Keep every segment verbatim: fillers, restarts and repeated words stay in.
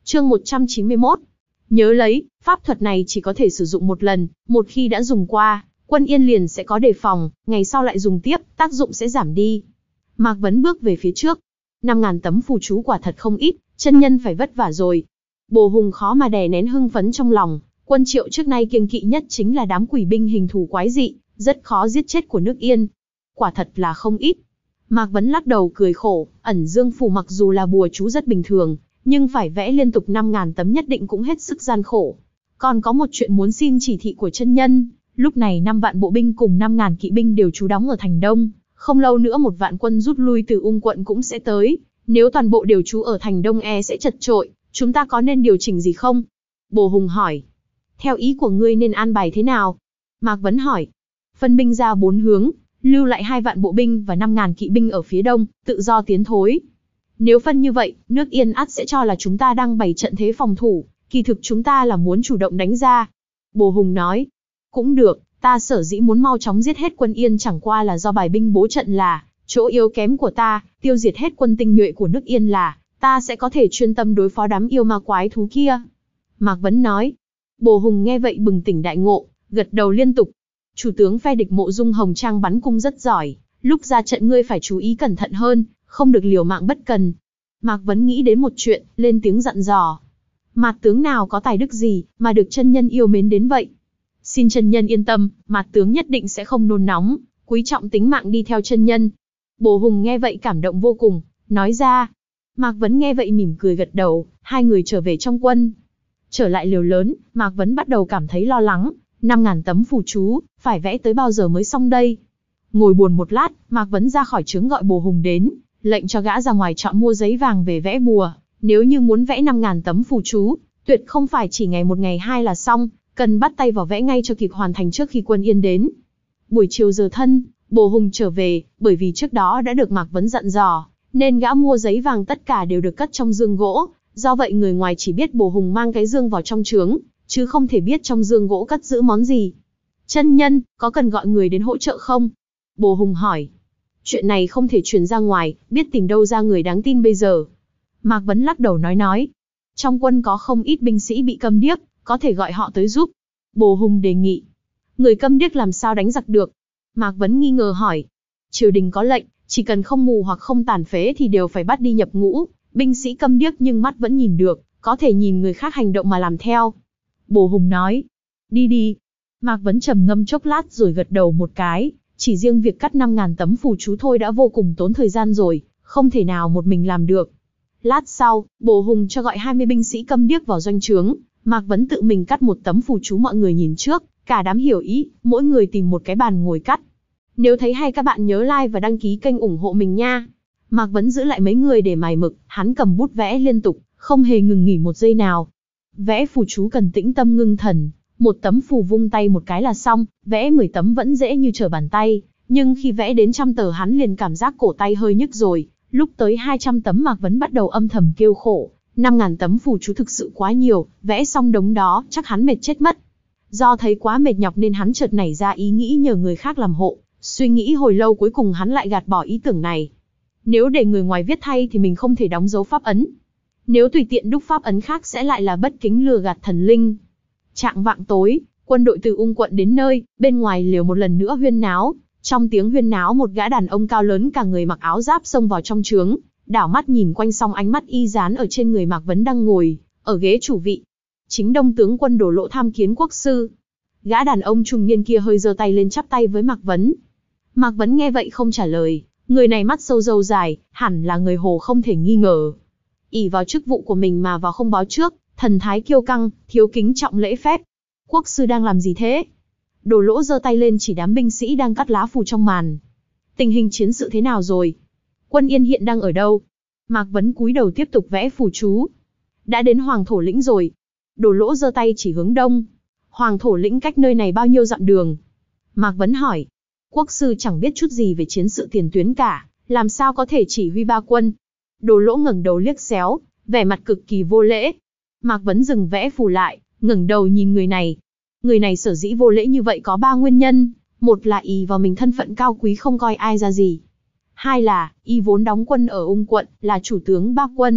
Chương một trăm chín mươi mốt. Nhớ lấy, pháp thuật này chỉ có thể sử dụng một lần, một khi đã dùng qua, Quân Yên liền sẽ có đề phòng, ngày sau lại dùng tiếp, tác dụng sẽ giảm đi. Mạc Vấn bước về phía trước. năm ngàn tấm phù chú quả thật không ít, chân nhân phải vất vả rồi. Bồ Hùng khó mà đè nén hưng phấn trong lòng, Quân Triệu trước nay kiêng kỵ nhất chính là đám quỷ binh hình thù quái dị, rất khó giết chết của nước Yên. Quả thật là không ít. Mạc Vấn lắc đầu cười khổ, ẩn dương phù mặc dù là bùa chú rất bình thường, nhưng phải vẽ liên tục năm ngàn tấm nhất định cũng hết sức gian khổ. Còn có một chuyện muốn xin chỉ thị của chân nhân, lúc này năm vạn bộ binh cùng năm ngàn kỵ binh đều trú đóng ở thành Đông, không lâu nữa một vạn quân rút lui từ Ung quận cũng sẽ tới, nếu toàn bộ đều trú ở thành Đông e sẽ chật chội, chúng ta có nên điều chỉnh gì không? Bồ Hùng hỏi. Theo ý của ngươi nên an bài thế nào? Mạc Vấn hỏi. Phân binh ra bốn hướng, lưu lại hai vạn bộ binh và năm ngàn kỵ binh ở phía đông, tự do tiến thối. Nếu phân như vậy, nước Yên ắt sẽ cho là chúng ta đang bày trận thế phòng thủ, kỳ thực chúng ta là muốn chủ động đánh ra. Bồ Hùng nói. Cũng được, ta sở dĩ muốn mau chóng giết hết quân Yên chẳng qua là do bài binh bố trận là chỗ yếu kém của ta, tiêu diệt hết quân tinh nhuệ của nước Yên là ta sẽ có thể chuyên tâm đối phó đám yêu ma quái thú kia. Mạc Vấn nói. Bồ Hùng nghe vậy bừng tỉnh đại ngộ, gật đầu liên tục. Chủ tướng phe địch Mộ Dung Hồng Trang bắn cung rất giỏi, lúc ra trận ngươi phải chú ý cẩn thận hơn, không được liều mạng bất cần. Mạc Vấn nghĩ đến một chuyện, lên tiếng dặn dò. Mạt tướng nào có tài đức gì, mà được chân nhân yêu mến đến vậy? Xin chân nhân yên tâm, Mạt tướng nhất định sẽ không nôn nóng, quý trọng tính mạng đi theo chân nhân. Bồ Hùng nghe vậy cảm động vô cùng, nói ra. Mạc Vấn nghe vậy mỉm cười gật đầu, hai người trở về trong quân. Trở lại liều lớn, Mạc Vấn bắt đầu cảm thấy lo lắng, năm ngàn tấm phù chú, phải vẽ tới bao giờ mới xong đây? Ngồi buồn một lát, Mạc Vấn ra khỏi trướng gọi Bồ Hùng đến, lệnh cho gã ra ngoài chọn mua giấy vàng về vẽ bùa. Nếu như muốn vẽ năm ngàn tấm phù chú, tuyệt không phải chỉ ngày một ngày hai là xong, cần bắt tay vào vẽ ngay cho kịp hoàn thành trước khi quân Yên đến. Buổi chiều giờ thân, Bồ Hùng trở về, bởi vì trước đó đã được Mạc Vấn dặn dò, nên gã mua giấy vàng tất cả đều được cất trong dương gỗ, do vậy người ngoài chỉ biết Bồ Hùng mang cái dương vào trong trướng, chứ không thể biết trong dương gỗ cất giữ món gì. Chân nhân, có cần gọi người đến hỗ trợ không? Bồ Hùng hỏi. Chuyện này không thể truyền ra ngoài, biết tìm đâu ra người đáng tin bây giờ. Mạc Vấn lắc đầu nói nói. Trong quân có không ít binh sĩ bị câm điếc, có thể gọi họ tới giúp. Bồ Hùng đề nghị. Người câm điếc làm sao đánh giặc được? Mạc Vấn nghi ngờ hỏi. Triều đình có lệnh, chỉ cần không mù hoặc không tàn phế thì đều phải bắt đi nhập ngũ. Binh sĩ câm điếc nhưng mắt vẫn nhìn được, có thể nhìn người khác hành động mà làm theo. Bồ Hùng nói. Đi đi. Mạc Vấn trầm ngâm chốc lát rồi gật đầu một cái. Chỉ riêng việc cắt năm ngàn tấm phù chú thôi đã vô cùng tốn thời gian rồi, không thể nào một mình làm được. Lát sau, Bồ Hùng cho gọi hai mươi binh sĩ câm điếc vào doanh trướng. Mạc Vấn tự mình cắt một tấm phù chú mọi người nhìn trước, cả đám hiểu ý, mỗi người tìm một cái bàn ngồi cắt. Nếu thấy hay các bạn nhớ like và đăng ký kênh ủng hộ mình nha. Mạc Vấn giữ lại mấy người để mài mực, hắn cầm bút vẽ liên tục, không hề ngừng nghỉ một giây nào. Vẽ phù chú cần tĩnh tâm ngưng thần, một tấm phù vung tay một cái là xong, vẽ mười tấm vẫn dễ như trở bàn tay, nhưng khi vẽ đến trăm tờ hắn liền cảm giác cổ tay hơi nhức rồi, lúc tới hai trăm tấm Mạc Vấn bắt đầu âm thầm kêu khổ, năm ngàn tấm phù chú thực sự quá nhiều, vẽ xong đống đó chắc hắn mệt chết mất. Do thấy quá mệt nhọc nên hắn chợt nảy ra ý nghĩ nhờ người khác làm hộ, suy nghĩ hồi lâu cuối cùng hắn lại gạt bỏ ý tưởng này. Nếu để người ngoài viết thay thì mình không thể đóng dấu pháp ấn. Nếu tùy tiện đúc pháp ấn khác sẽ lại là bất kính lừa gạt thần linh. Trạng vạng tối, quân đội từ Ung quận đến nơi, bên ngoài liều một lần nữa huyên náo. Trong tiếng huyên náo một gã đàn ông cao lớn cả người mặc áo giáp xông vào trong trướng, đảo mắt nhìn quanh xong ánh mắt y dán ở trên người Mạc Vấn đang ngồi ở ghế chủ vị. Chính Đông tướng quân Đổ Lộ tham kiến quốc sư. Gã đàn ông trung niên kia hơi giơ tay lên chắp tay với Mạc Vấn. Mạc Vấn nghe vậy không trả lời, người này mắt sâu râu dài, hẳn là người Hồ không thể nghi ngờ. Ỷ vào chức vụ của mình mà vào không báo trước, thần thái kiêu căng, thiếu kính trọng lễ phép. Quốc sư đang làm gì thế? Đổ Lỗ giơ tay lên chỉ đám binh sĩ đang cắt lá phù trong màn. Tình hình chiến sự thế nào rồi? Quân Yên hiện đang ở đâu? Mạc Vấn cúi đầu tiếp tục vẽ phù chú. Đã đến Hoàng Thổ Lĩnh rồi. Đổ Lỗ giơ tay chỉ hướng đông. Hoàng Thổ Lĩnh cách nơi này bao nhiêu dặm đường? Mạc Vấn hỏi. Quốc sư chẳng biết chút gì về chiến sự tiền tuyến cả, làm sao có thể chỉ huy ba quân? Đổ Lỗ ngẩng đầu liếc xéo, vẻ mặt cực kỳ vô lễ. Mạc Vấn dừng vẽ phù lại, ngẩng đầu nhìn người này. Người này sở dĩ vô lễ như vậy có ba nguyên nhân, một là y vào mình thân phận cao quý không coi ai ra gì. Hai là, y vốn đóng quân ở Ung quận, là chủ tướng ba quân.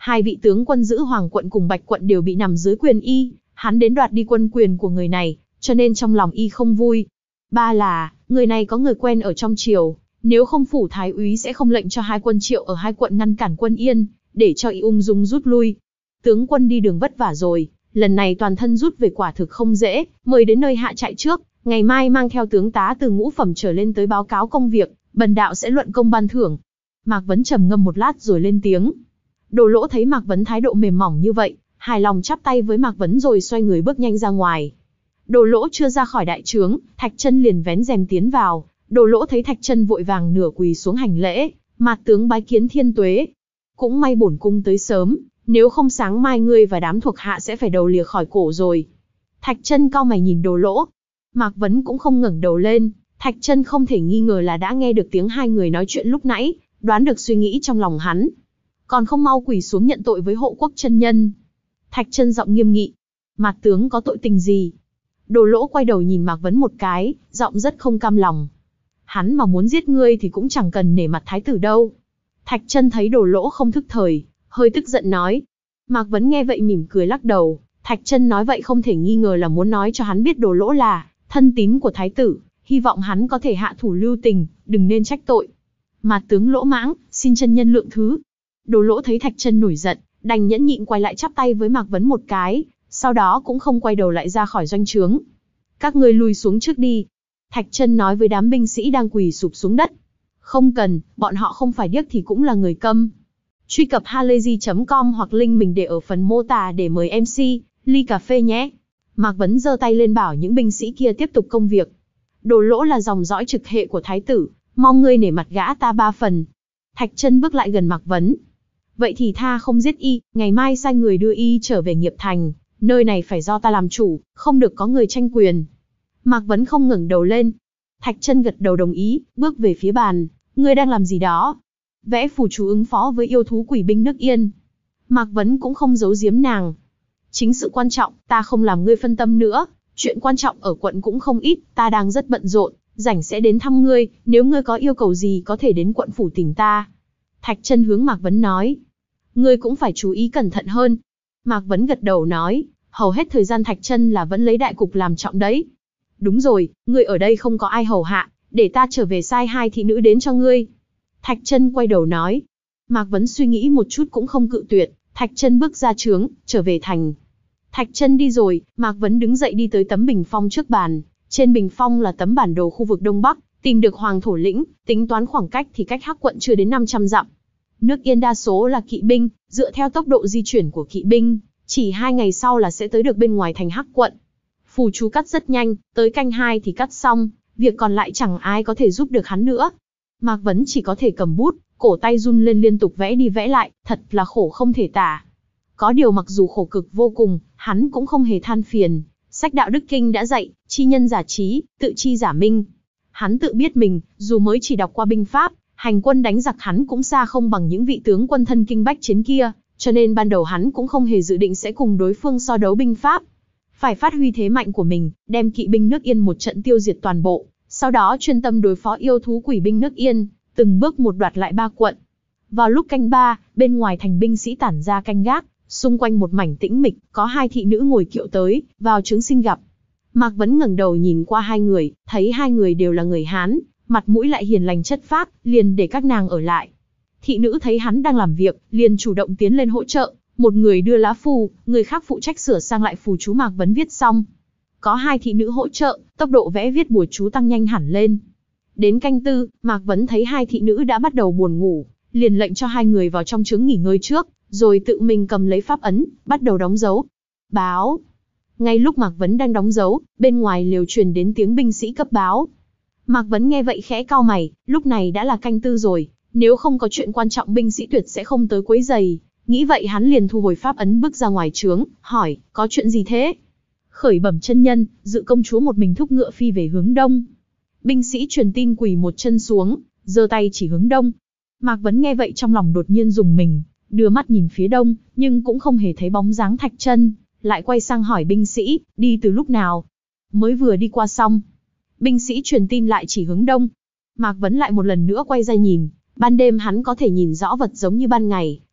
Hai vị tướng quân giữ Hoàng quận cùng Bạch quận đều bị nằm dưới quyền y, hắn đến đoạt đi quân quyền của người này, cho nên trong lòng y không vui. Ba là, người này có người quen ở trong triều, nếu không phủ thái úy sẽ không lệnh cho hai quân Triệu ở hai quận ngăn cản quân Yên, để cho y ung dung rút lui. Tướng quân đi đường vất vả rồi, lần này toàn thân rút về quả thực không dễ, mời đến nơi hạ trại trước, ngày mai mang theo tướng tá từ ngũ phẩm trở lên tới báo cáo công việc, bần đạo sẽ luận công ban thưởng. Mạc Vấn trầm ngâm một lát rồi lên tiếng. Đồ Lỗ thấy Mạc Vấn thái độ mềm mỏng như vậy, hài lòng chắp tay với Mạc Vấn rồi xoay người bước nhanh ra ngoài. Đồ Lỗ chưa ra khỏi đại trướng, Thạch Chân liền vén rèm tiến vào. Đồ Lỗ thấy Thạch Chân vội vàng nửa quỳ xuống hành lễ, "Mạt tướng bái kiến thiên tuế. Cũng may bổn cung tới sớm, nếu không sáng mai ngươi và đám thuộc hạ sẽ phải đầu lìa khỏi cổ rồi." Thạch Chân cau mày nhìn Đồ Lỗ. Mạc Vấn cũng không ngẩng đầu lên, Thạch Chân không thể nghi ngờ là đã nghe được tiếng hai người nói chuyện lúc nãy, đoán được suy nghĩ trong lòng hắn. Còn không mau quỳ xuống nhận tội với Hộ Quốc chân nhân. Thạch Chân giọng nghiêm nghị. Mạt tướng có tội tình gì? Đồ Lỗ quay đầu nhìn Mạc Vấn một cái, giọng rất không cam lòng. Hắn mà muốn giết ngươi thì cũng chẳng cần nể mặt thái tử đâu. Thạch Chân thấy Đồ Lỗ không thức thời, hơi tức giận nói. Mạc Vấn nghe vậy mỉm cười lắc đầu. Thạch Chân nói vậy không thể nghi ngờ là muốn nói cho hắn biết Đồ Lỗ là thân tín của thái tử, hy vọng hắn có thể hạ thủ lưu tình, đừng nên trách tội. Mạt tướng lỗ mãng, xin chân nhân lượng thứ. Đồ Lỗ thấy Thạch Chân nổi giận, đành nhẫn nhịn quay lại chắp tay với Mạc Vấn một cái, sau đó cũng không quay đầu lại ra khỏi doanh trướng. Các ngươi lùi xuống trước đi. Thạch Chân nói với đám binh sĩ đang quỳ sụp xuống đất. Không cần, bọn họ không phải điếc thì cũng là người câm. Truy cập halayzi chấm com hoặc link mình để ở phần mô tả để mời em xê, ly cà phê nhé. Mạc Vấn giơ tay lên bảo những binh sĩ kia tiếp tục công việc. Đồ Lỗ là dòng dõi trực hệ của thái tử, mong ngươi nể mặt gã ta ba phần. Thạch Chân bước lại gần Mạc Vấn. Vậy thì tha không giết y, ngày mai sai người đưa y trở về Nghiệp Thành, nơi này phải do ta làm chủ, không được có người tranh quyền. Mạc Vấn không ngẩng đầu lên. Thạch Chân gật đầu đồng ý, bước về phía bàn. Ngươi đang làm gì đó? Vẽ phù chú ứng phó với yêu thú quỷ binh nước Yên. Mạc Vấn cũng không giấu giếm nàng. Chính sự quan trọng, ta không làm ngươi phân tâm nữa. Chuyện quan trọng ở quận cũng không ít, ta đang rất bận rộn, rảnh sẽ đến thăm ngươi, nếu ngươi có yêu cầu gì có thể đến quận phủ tìm ta. Thạch Chân hướng Mạc Vấn nói. Ngươi cũng phải chú ý cẩn thận hơn. Mạc Vấn gật đầu nói, hầu hết thời gian Thạch Chân là vẫn lấy đại cục làm trọng đấy. Đúng rồi, ngươi ở đây không có ai hầu hạ, để ta trở về sai hai thị nữ đến cho ngươi. Thạch Chân quay đầu nói. Mạc Vấn suy nghĩ một chút cũng không cự tuyệt, Thạch Chân bước ra trướng, trở về thành. Thạch Chân đi rồi, Mạc Vấn đứng dậy đi tới tấm bình phong trước bàn. Trên bình phong là tấm bản đồ khu vực Đông Bắc, tìm được Hoàng thổ lĩnh, tính toán khoảng cách thì cách Hắc quận chưa đến năm trăm dặm. Nước Yên đa số là kỵ binh, dựa theo tốc độ di chuyển của kỵ binh, chỉ hai ngày sau là sẽ tới được bên ngoài thành Hắc quận. Phù chú cắt rất nhanh, tới canh hai thì cắt xong, việc còn lại chẳng ai có thể giúp được hắn nữa. Mạc Vấn chỉ có thể cầm bút, cổ tay run lên liên tục vẽ đi vẽ lại, thật là khổ không thể tả. Có điều mặc dù khổ cực vô cùng, hắn cũng không hề than phiền. Sách đạo đức kinh đã dạy, chi nhân giả trí, tự chi giả minh. Hắn tự biết mình, dù mới chỉ đọc qua binh pháp, hành quân đánh giặc hắn cũng xa không bằng những vị tướng quân thân kinh bách chiến kia, cho nên ban đầu hắn cũng không hề dự định sẽ cùng đối phương so đấu binh pháp. Phải phát huy thế mạnh của mình, đem kỵ binh nước Yên một trận tiêu diệt toàn bộ, sau đó chuyên tâm đối phó yêu thú quỷ binh nước Yên, từng bước một đoạt lại ba quận. Vào lúc canh ba, bên ngoài thành binh sĩ tản ra canh gác, xung quanh một mảnh tĩnh mịch, có hai thị nữ ngồi kiệu tới, vào trướng xin gặp. Mạc Vấn ngẩng đầu nhìn qua hai người, thấy hai người đều là người Hán, mặt mũi lại hiền lành chất phác, liền để các nàng ở lại. Thị nữ thấy hắn đang làm việc, liền chủ động tiến lên hỗ trợ, một người đưa lá phù, người khác phụ trách sửa sang lại phù chú Mạc Vấn viết xong. Có hai thị nữ hỗ trợ, tốc độ vẽ viết bùa chú tăng nhanh hẳn lên. Đến canh tư, Mạc Vấn thấy hai thị nữ đã bắt đầu buồn ngủ, liền lệnh cho hai người vào trong trướng nghỉ ngơi trước, rồi tự mình cầm lấy pháp ấn, bắt đầu đóng dấu. Báo. Ngay lúc Mạc Vấn đang đóng dấu, bên ngoài lều truyền đến tiếng binh sĩ cấp báo. Mạc Vấn nghe vậy khẽ cau mày, lúc này đã là canh tư rồi, nếu không có chuyện quan trọng binh sĩ tuyệt sẽ không tới quấy giày. Nghĩ vậy hắn liền thu hồi pháp ấn bước ra ngoài trướng, hỏi, có chuyện gì thế? Khởi bẩm chân nhân, Dự công chúa một mình thúc ngựa phi về hướng đông. Binh sĩ truyền tin quỳ một chân xuống, giơ tay chỉ hướng đông. Mạc Vấn nghe vậy trong lòng đột nhiên rùng mình, đưa mắt nhìn phía đông, nhưng cũng không hề thấy bóng dáng Thạch Chân, lại quay sang hỏi binh sĩ, đi từ lúc nào? Mới vừa đi qua xong. Binh sĩ truyền tin lại chỉ hướng đông. Mạc Vấn lại một lần nữa quay ra nhìn, ban đêm hắn có thể nhìn rõ vật giống như ban ngày,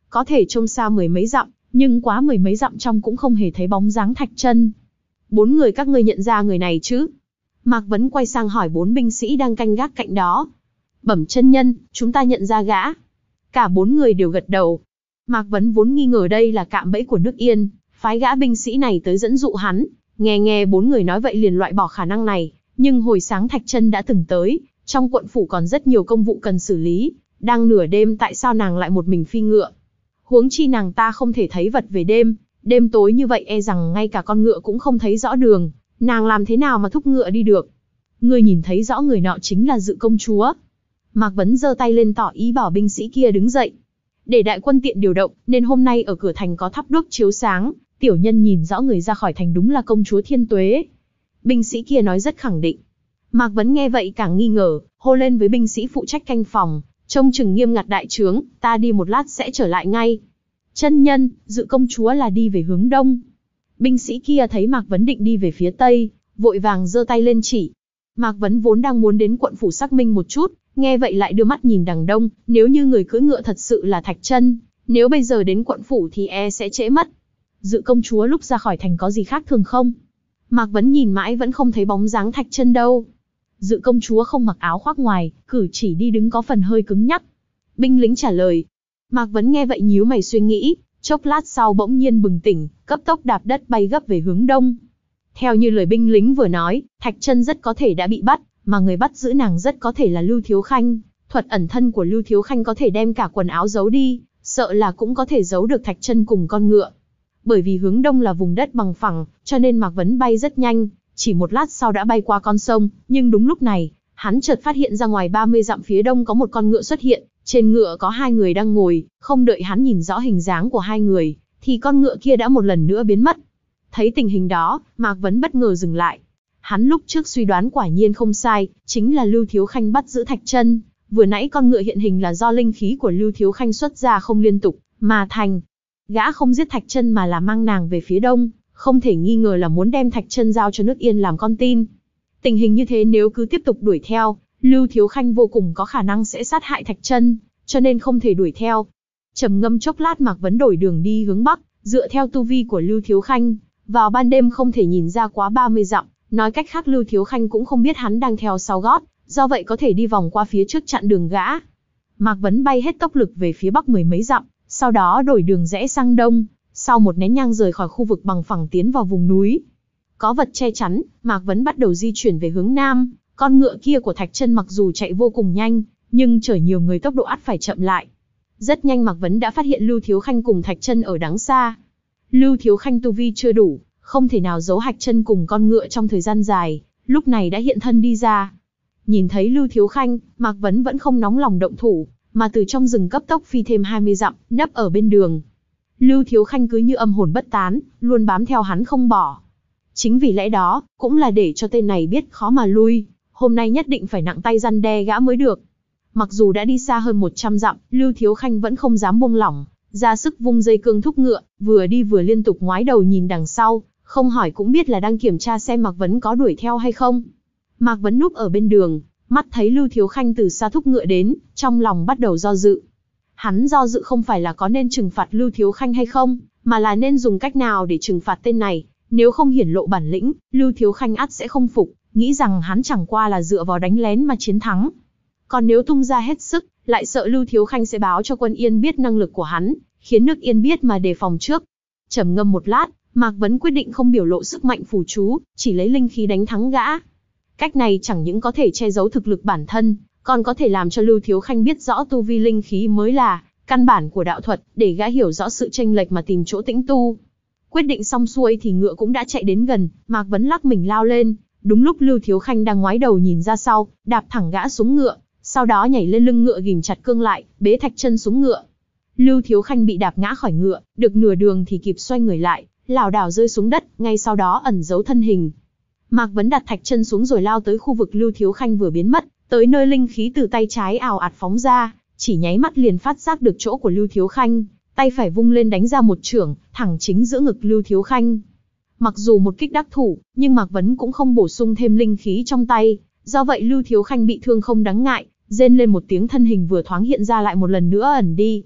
Có thể trông xa mười mấy dặm, nhưng quá mười mấy dặm trong cũng không hề thấy bóng dáng Thạch Chân. Bốn người các ngươi nhận ra người này chứ? Mạc Vấn quay sang hỏi bốn binh sĩ đang canh gác cạnh đó. Bẩm chân nhân, chúng ta nhận ra gã. Cả bốn người đều gật đầu. Mạc Vấn vốn nghi ngờ đây là cạm bẫy của nước Yên, phái gã binh sĩ này tới dẫn dụ hắn. Nghe nghe bốn người nói vậy liền loại bỏ khả năng này. Nhưng hồi sáng Thạch Chân đã từng tới, trong quận phủ còn rất nhiều công vụ cần xử lý. Đang nửa đêm tại sao nàng lại một mình phi ngựa? Huống chi nàng ta không thể thấy vật về đêm. Đêm tối như vậy e rằng ngay cả con ngựa cũng không thấy rõ đường. Nàng làm thế nào mà thúc ngựa đi được? Ngươi nhìn thấy rõ người nọ chính là Dự công chúa. Mạc Vấn giơ tay lên tỏ ý bảo binh sĩ kia đứng dậy. Để đại quân tiện điều động, nên hôm nay ở cửa thành có thắp đuốc chiếu sáng, tiểu nhân nhìn rõ người ra khỏi thành đúng là công chúa Thiên Tuế. Binh sĩ kia nói rất khẳng định. Mạc Vấn nghe vậy càng nghi ngờ, hô lên với binh sĩ phụ trách canh phòng, trông chừng nghiêm ngặt đại trướng, ta đi một lát sẽ trở lại ngay. Chân nhân, Dự công chúa là đi về hướng đông. Binh sĩ kia thấy Mạc Vấn định đi về phía tây, vội vàng giơ tay lên chỉ. Mạc Vấn vốn đang muốn đến quận phủ xác minh một chút, nghe vậy lại đưa mắt nhìn đằng đông, nếu như người cưỡi ngựa thật sự là Thạch Chân, nếu bây giờ đến quận phủ thì e sẽ trễ mất. Dự công chúa lúc ra khỏi thành có gì khác thường không? Mạc Vấn nhìn mãi vẫn không thấy bóng dáng Thạch Chân đâu. Dự công chúa không mặc áo khoác ngoài, cử chỉ đi đứng có phần hơi cứng nhắc. Binh lính trả lời. Mạc Vấn nghe vậy nhíu mày suy nghĩ, chốc lát sau bỗng nhiên bừng tỉnh, cấp tốc đạp đất bay gấp về hướng đông. Theo như lời binh lính vừa nói, Thạch Chân rất có thể đã bị bắt, mà người bắt giữ nàng rất có thể là Lưu Thiếu Khanh. Thuật ẩn thân của Lưu Thiếu Khanh có thể đem cả quần áo giấu đi, sợ là cũng có thể giấu được Thạch Chân cùng con ngựa. Bởi vì hướng đông là vùng đất bằng phẳng, cho nên Mạc Vấn bay rất nhanh, chỉ một lát sau đã bay qua con sông, nhưng đúng lúc này, hắn chợt phát hiện ra ngoài ba mươi dặm phía đông có một con ngựa xuất hiện, trên ngựa có hai người đang ngồi, không đợi hắn nhìn rõ hình dáng của hai người, thì con ngựa kia đã một lần nữa biến mất. Thấy tình hình đó, Mạc Vấn bất ngờ dừng lại. Hắn lúc trước suy đoán quả nhiên không sai, chính là Lưu Thiếu Khanh bắt giữ Thạch Chân. Vừa nãy con ngựa hiện hình là do linh khí của Lưu Thiếu Khanh xuất ra không liên tục, mà thành. Gã không giết Thạch Chân mà là mang nàng về phía đông, không thể nghi ngờ là muốn đem Thạch Chân giao cho nước Yên làm con tin. Tình hình như thế nếu cứ tiếp tục đuổi theo, Lưu Thiếu Khanh vô cùng có khả năng sẽ sát hại Thạch Chân, cho nên không thể đuổi theo. Trầm ngâm chốc lát Mạc Vấn đổi đường đi hướng bắc, dựa theo tu vi của Lưu Thiếu Khanh, vào ban đêm không thể nhìn ra quá ba mươi dặm, nói cách khác Lưu Thiếu Khanh cũng không biết hắn đang theo sau gót, do vậy có thể đi vòng qua phía trước chặn đường gã. Mạc Vấn bay hết tốc lực về phía bắc mười mấy dặm, sau đó đổi đường rẽ sang đông, sau một nén nhang rời khỏi khu vực bằng phẳng tiến vào vùng núi. Có vật che chắn, Mạc Vấn bắt đầu di chuyển về hướng nam, con ngựa kia của Thạch Chân mặc dù chạy vô cùng nhanh, nhưng chở nhiều người tốc độ ắt phải chậm lại. Rất nhanh Mạc Vấn đã phát hiện Lưu Thiếu Khanh cùng Thạch Chân ở đằng xa. Lưu Thiếu Khanh tu vi chưa đủ, không thể nào giấu Thạch Chân cùng con ngựa trong thời gian dài, lúc này đã hiện thân đi ra. Nhìn thấy Lưu Thiếu Khanh, Mạc Vấn vẫn không nóng lòng động thủ, mà từ trong rừng cấp tốc phi thêm hai mươi dặm, nấp ở bên đường. Lưu Thiếu Khanh cứ như âm hồn bất tán, luôn bám theo hắn không bỏ. Chính vì lẽ đó, cũng là để cho tên này biết khó mà lui, hôm nay nhất định phải nặng tay răn đe gã mới được. Mặc dù đã đi xa hơn một trăm dặm, Lưu Thiếu Khanh vẫn không dám buông lỏng, ra sức vung dây cương thúc ngựa, vừa đi vừa liên tục ngoái đầu nhìn đằng sau, không hỏi cũng biết là đang kiểm tra xem Mạc Vấn có đuổi theo hay không. Mạc Vấn núp ở bên đường, mắt thấy Lưu Thiếu Khanh từ xa thúc ngựa đến, trong lòng bắt đầu do dự. Hắn do dự không phải là có nên trừng phạt Lưu Thiếu Khanh hay không, mà là nên dùng cách nào để trừng phạt tên này. Nếu không hiển lộ bản lĩnh, Lưu Thiếu Khanh ắt sẽ không phục, nghĩ rằng hắn chẳng qua là dựa vào đánh lén mà chiến thắng. Còn nếu tung ra hết sức, lại sợ Lưu Thiếu Khanh sẽ báo cho quân Yên biết năng lực của hắn, khiến nước Yên biết mà đề phòng trước. Trầm ngâm một lát, Mạc Vấn quyết định không biểu lộ sức mạnh phù chú, chỉ lấy linh khí đánh thắng gã. Cách này chẳng những có thể che giấu thực lực bản thân, còn có thể làm cho Lưu Thiếu Khanh biết rõ tu vi linh khí mới là căn bản của đạo thuật, để gã hiểu rõ sự chênh lệch mà tìm chỗ tĩnh tu. Quyết định xong xuôi thì ngựa cũng đã chạy đến gần, Mạc Vấn lắc mình lao lên, đúng lúc Lưu Thiếu Khanh đang ngoái đầu nhìn ra sau, đạp thẳng gã xuống ngựa, sau đó nhảy lên lưng ngựa ghìm chặt cương lại, bế Thạch Chân xuống ngựa. Lưu Thiếu Khanh bị đạp ngã khỏi ngựa, được nửa đường thì kịp xoay người lại, lảo đảo rơi xuống đất, ngay sau đó ẩn giấu thân hình. Mạc Vấn đặt Thạch Chân xuống rồi lao tới khu vực Lưu Thiếu Khanh vừa biến mất, tới nơi linh khí từ tay trái ào ạt phóng ra, chỉ nháy mắt liền phát giác được chỗ của Lưu Thiếu Khanh, tay phải vung lên đánh ra một chưởng, thẳng chính giữa ngực Lưu Thiếu Khanh. Mặc dù một kích đắc thủ, nhưng Mạc Vấn cũng không bổ sung thêm linh khí trong tay, do vậy Lưu Thiếu Khanh bị thương không đáng ngại, rên lên một tiếng, thân hình vừa thoáng hiện ra lại một lần nữa ẩn đi.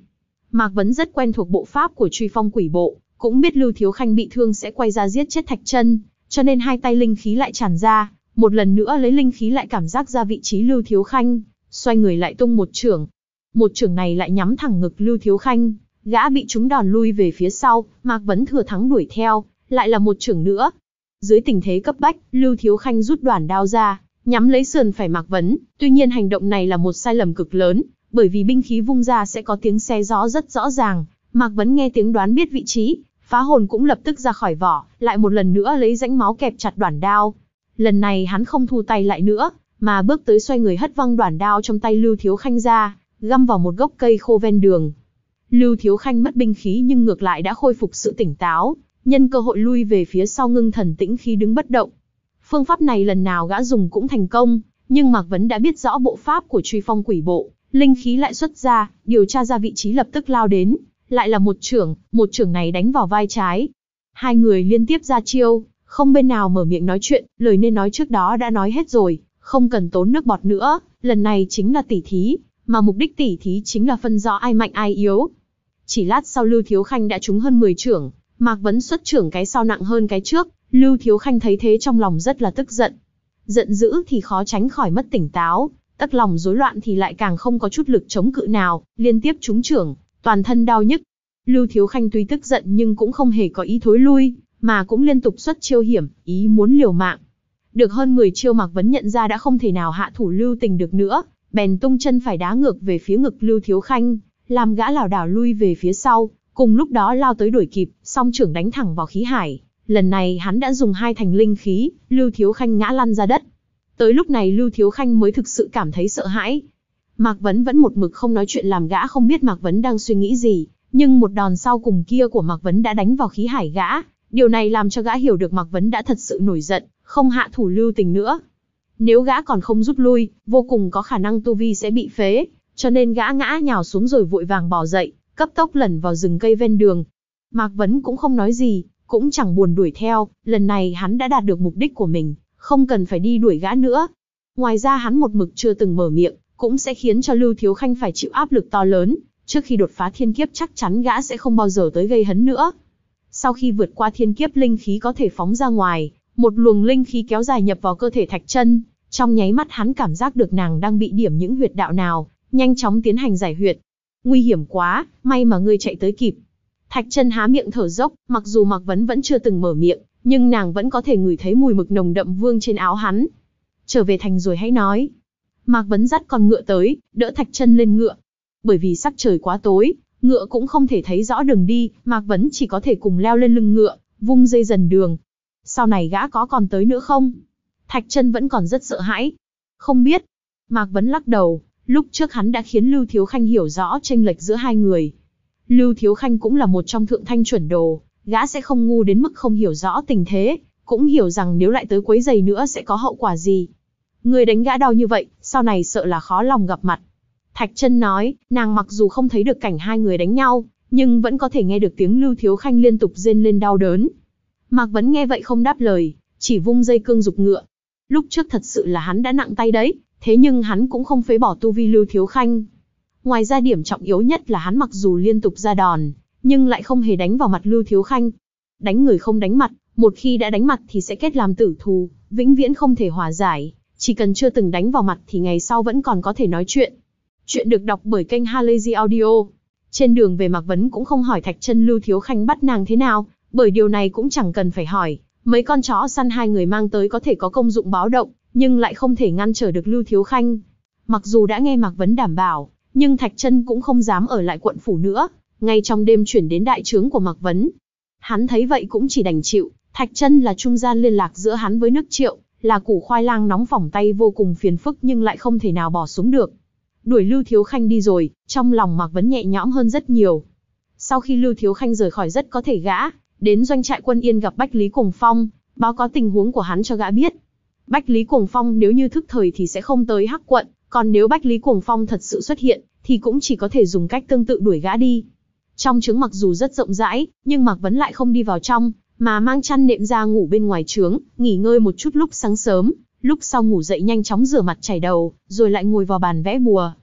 Mạc Vấn rất quen thuộc bộ pháp của Truy Phong Quỷ Bộ, cũng biết Lưu Thiếu Khanh bị thương sẽ quay ra giết chết Thạch Chân, cho nên hai tay linh khí lại tràn ra, một lần nữa lấy linh khí lại cảm giác ra vị trí Lưu Thiếu Khanh, xoay người lại tung một chưởng. Một chưởng này lại nhắm thẳng ngực Lưu Thiếu Khanh, gã bị trúng đòn lui về phía sau, Mạc Vấn thừa thắng đuổi theo, lại là một chưởng nữa. Dưới tình thế cấp bách, Lưu Thiếu Khanh rút đoản đao ra, nhắm lấy sườn phải Mạc Vấn, tuy nhiên hành động này là một sai lầm cực lớn, bởi vì binh khí vung ra sẽ có tiếng xé gió rất rõ ràng, Mạc Vấn nghe tiếng đoán biết vị trí, phá hồn cũng lập tức ra khỏi vỏ, lại một lần nữa lấy rãnh máu kẹp chặt đoản đao. Lần này hắn không thu tay lại nữa, mà bước tới xoay người hất văng đoản đao trong tay Lưu Thiếu Khanh ra, găm vào một gốc cây khô ven đường. Lưu Thiếu Khanh mất binh khí nhưng ngược lại đã khôi phục sự tỉnh táo, nhân cơ hội lui về phía sau ngưng thần tĩnh khí đứng bất động. Phương pháp này lần nào gã dùng cũng thành công, nhưng Mạc Vấn đã biết rõ bộ pháp của Truy Phong Quỷ Bộ, linh khí lại xuất ra, điều tra ra vị trí lập tức lao đến, lại là một chưởng, một chưởng này đánh vào vai trái. Hai người liên tiếp ra chiêu, không bên nào mở miệng nói chuyện, lời nên nói trước đó đã nói hết rồi, không cần tốn nước bọt nữa, lần này chính là tỉ thí, mà mục đích tỉ thí chính là phân rõ ai mạnh ai yếu. Chỉ lát sau Lưu Thiếu Khanh đã trúng hơn mười chưởng, Mạc Vấn xuất chưởng cái sau nặng hơn cái trước, Lưu Thiếu Khanh thấy thế trong lòng rất là tức giận. Giận dữ thì khó tránh khỏi mất tỉnh táo, tất lòng rối loạn thì lại càng không có chút lực chống cự nào, liên tiếp trúng chưởng, toàn thân đau nhức. Lưu Thiếu Khanh tuy tức giận nhưng cũng không hề có ý thối lui, mà cũng liên tục xuất chiêu hiểm, ý muốn liều mạng. Được hơn mười chiêu Mạc Vấn nhận ra đã không thể nào hạ thủ lưu tình được nữa, bèn tung chân phải đá ngược về phía ngực Lưu Thiếu Khanh, làm gã lảo đảo lui về phía sau, cùng lúc đó lao tới đuổi kịp, song chưởng đánh thẳng vào khí hải. Lần này hắn đã dùng hai thành linh khí, Lưu Thiếu Khanh ngã lăn ra đất. Tới lúc này Lưu Thiếu Khanh mới thực sự cảm thấy sợ hãi. Mạc Vấn vẫn một mực không nói chuyện làm gã không biết Mạc Vấn đang suy nghĩ gì, nhưng một đòn sau cùng kia của Mạc Vấn đã đánh vào khí hải gã. Điều này làm cho gã hiểu được Mạc Vấn đã thật sự nổi giận, không hạ thủ lưu tình nữa. Nếu gã còn không rút lui, vô cùng có khả năng tu vi sẽ bị phế, cho nên gã ngã nhào xuống rồi vội vàng bò dậy, cấp tốc lẩn vào rừng cây ven đường. Mạc Vấn cũng không nói gì, cũng chẳng buồn đuổi theo, lần này hắn đã đạt được mục đích của mình, không cần phải đi đuổi gã nữa. Ngoài ra hắn một mực chưa từng mở miệng, cũng sẽ khiến cho Lưu Thiếu Khanh phải chịu áp lực to lớn, trước khi đột phá thiên kiếp chắc chắn gã sẽ không bao giờ tới gây hấn nữa. Sau khi vượt qua thiên kiếp linh khí có thể phóng ra ngoài, một luồng linh khí kéo dài nhập vào cơ thể Thạch Chân, trong nháy mắt hắn cảm giác được nàng đang bị điểm những huyệt đạo nào, nhanh chóng tiến hành giải huyệt. Nguy hiểm quá, may mà ngươi chạy tới kịp. Thạch Chân há miệng thở dốc, mặc dù Mạc Vấn vẫn chưa từng mở miệng, nhưng nàng vẫn có thể ngửi thấy mùi mực nồng đậm vương trên áo hắn. Trở về thành rồi hãy nói. Mạc Vấn dắt con ngựa tới, đỡ Thạch Chân lên ngựa. Bởi vì sắc trời quá tối, ngựa cũng không thể thấy rõ đường đi, Mạc Vấn chỉ có thể cùng leo lên lưng ngựa, vung dây dần đường. Sau này gã có còn tới nữa không? Thạch Chân vẫn còn rất sợ hãi. Không biết. Mạc Vấn lắc đầu, lúc trước hắn đã khiến Lưu Thiếu Khanh hiểu rõ chênh lệch giữa hai người. Lưu Thiếu Khanh cũng là một trong thượng thanh chuẩn đồ, gã sẽ không ngu đến mức không hiểu rõ tình thế, cũng hiểu rằng nếu lại tới quấy giày nữa sẽ có hậu quả gì. Người đánh gã đau như vậy, sau này sợ là khó lòng gặp mặt. Thạch Chân nói, nàng mặc dù không thấy được cảnh hai người đánh nhau, nhưng vẫn có thể nghe được tiếng Lưu Thiếu Khanh liên tục rên lên đau đớn. Mạc Vấn nghe vậy không đáp lời, chỉ vung dây cương giục ngựa. Lúc trước thật sự là hắn đã nặng tay đấy, thế nhưng hắn cũng không phế bỏ tu vi Lưu Thiếu Khanh. Ngoài ra điểm trọng yếu nhất là hắn mặc dù liên tục ra đòn, nhưng lại không hề đánh vào mặt Lưu Thiếu Khanh. Đánh người không đánh mặt, một khi đã đánh mặt thì sẽ kết làm tử thù, vĩnh viễn không thể hòa giải. Chỉ cần chưa từng đánh vào mặt thì ngày sau vẫn còn có thể nói chuyện. Chuyện được đọc bởi kênh Halazy Audio. Trên đường về Mạc Vấn cũng không hỏi Thạch Chân Lưu Thiếu Khanh bắt nàng thế nào, bởi điều này cũng chẳng cần phải hỏi. Mấy con chó săn hai người mang tới có thể có công dụng báo động, nhưng lại không thể ngăn trở được Lưu Thiếu Khanh. Mặc dù đã nghe Mạc Vấn đảm bảo, nhưng Thạch Chân cũng không dám ở lại quận phủ nữa, ngay trong đêm chuyển đến đại trướng của Mạc Vấn. Hắn thấy vậy cũng chỉ đành chịu, Thạch Chân là trung gian liên lạc giữa hắn với nước Triệu, là củ khoai lang nóng phỏng tay vô cùng phiền phức nhưng lại không thể nào bỏ xuống được. Đuổi Lưu Thiếu Khanh đi rồi, trong lòng Mạc Vấn nhẹ nhõm hơn rất nhiều. Sau khi Lưu Thiếu Khanh rời khỏi rất có thể gã đến doanh trại quân Yên gặp Bách Lý Cuồng Phong, báo cáo tình huống của hắn cho gã biết. Bách Lý Cuồng Phong nếu như thức thời thì sẽ không tới Hắc quận, còn nếu Bách Lý Cuồng Phong thật sự xuất hiện, thì cũng chỉ có thể dùng cách tương tự đuổi gã đi. Trong trướng mặc dù rất rộng rãi, nhưng Mạc Vấn lại không đi vào trong, mà mang chăn nệm ra ngủ bên ngoài trướng, nghỉ ngơi một chút lúc sáng sớm, lúc sau ngủ dậy nhanh chóng rửa mặt chải đầu, rồi lại ngồi vào bàn vẽ bùa.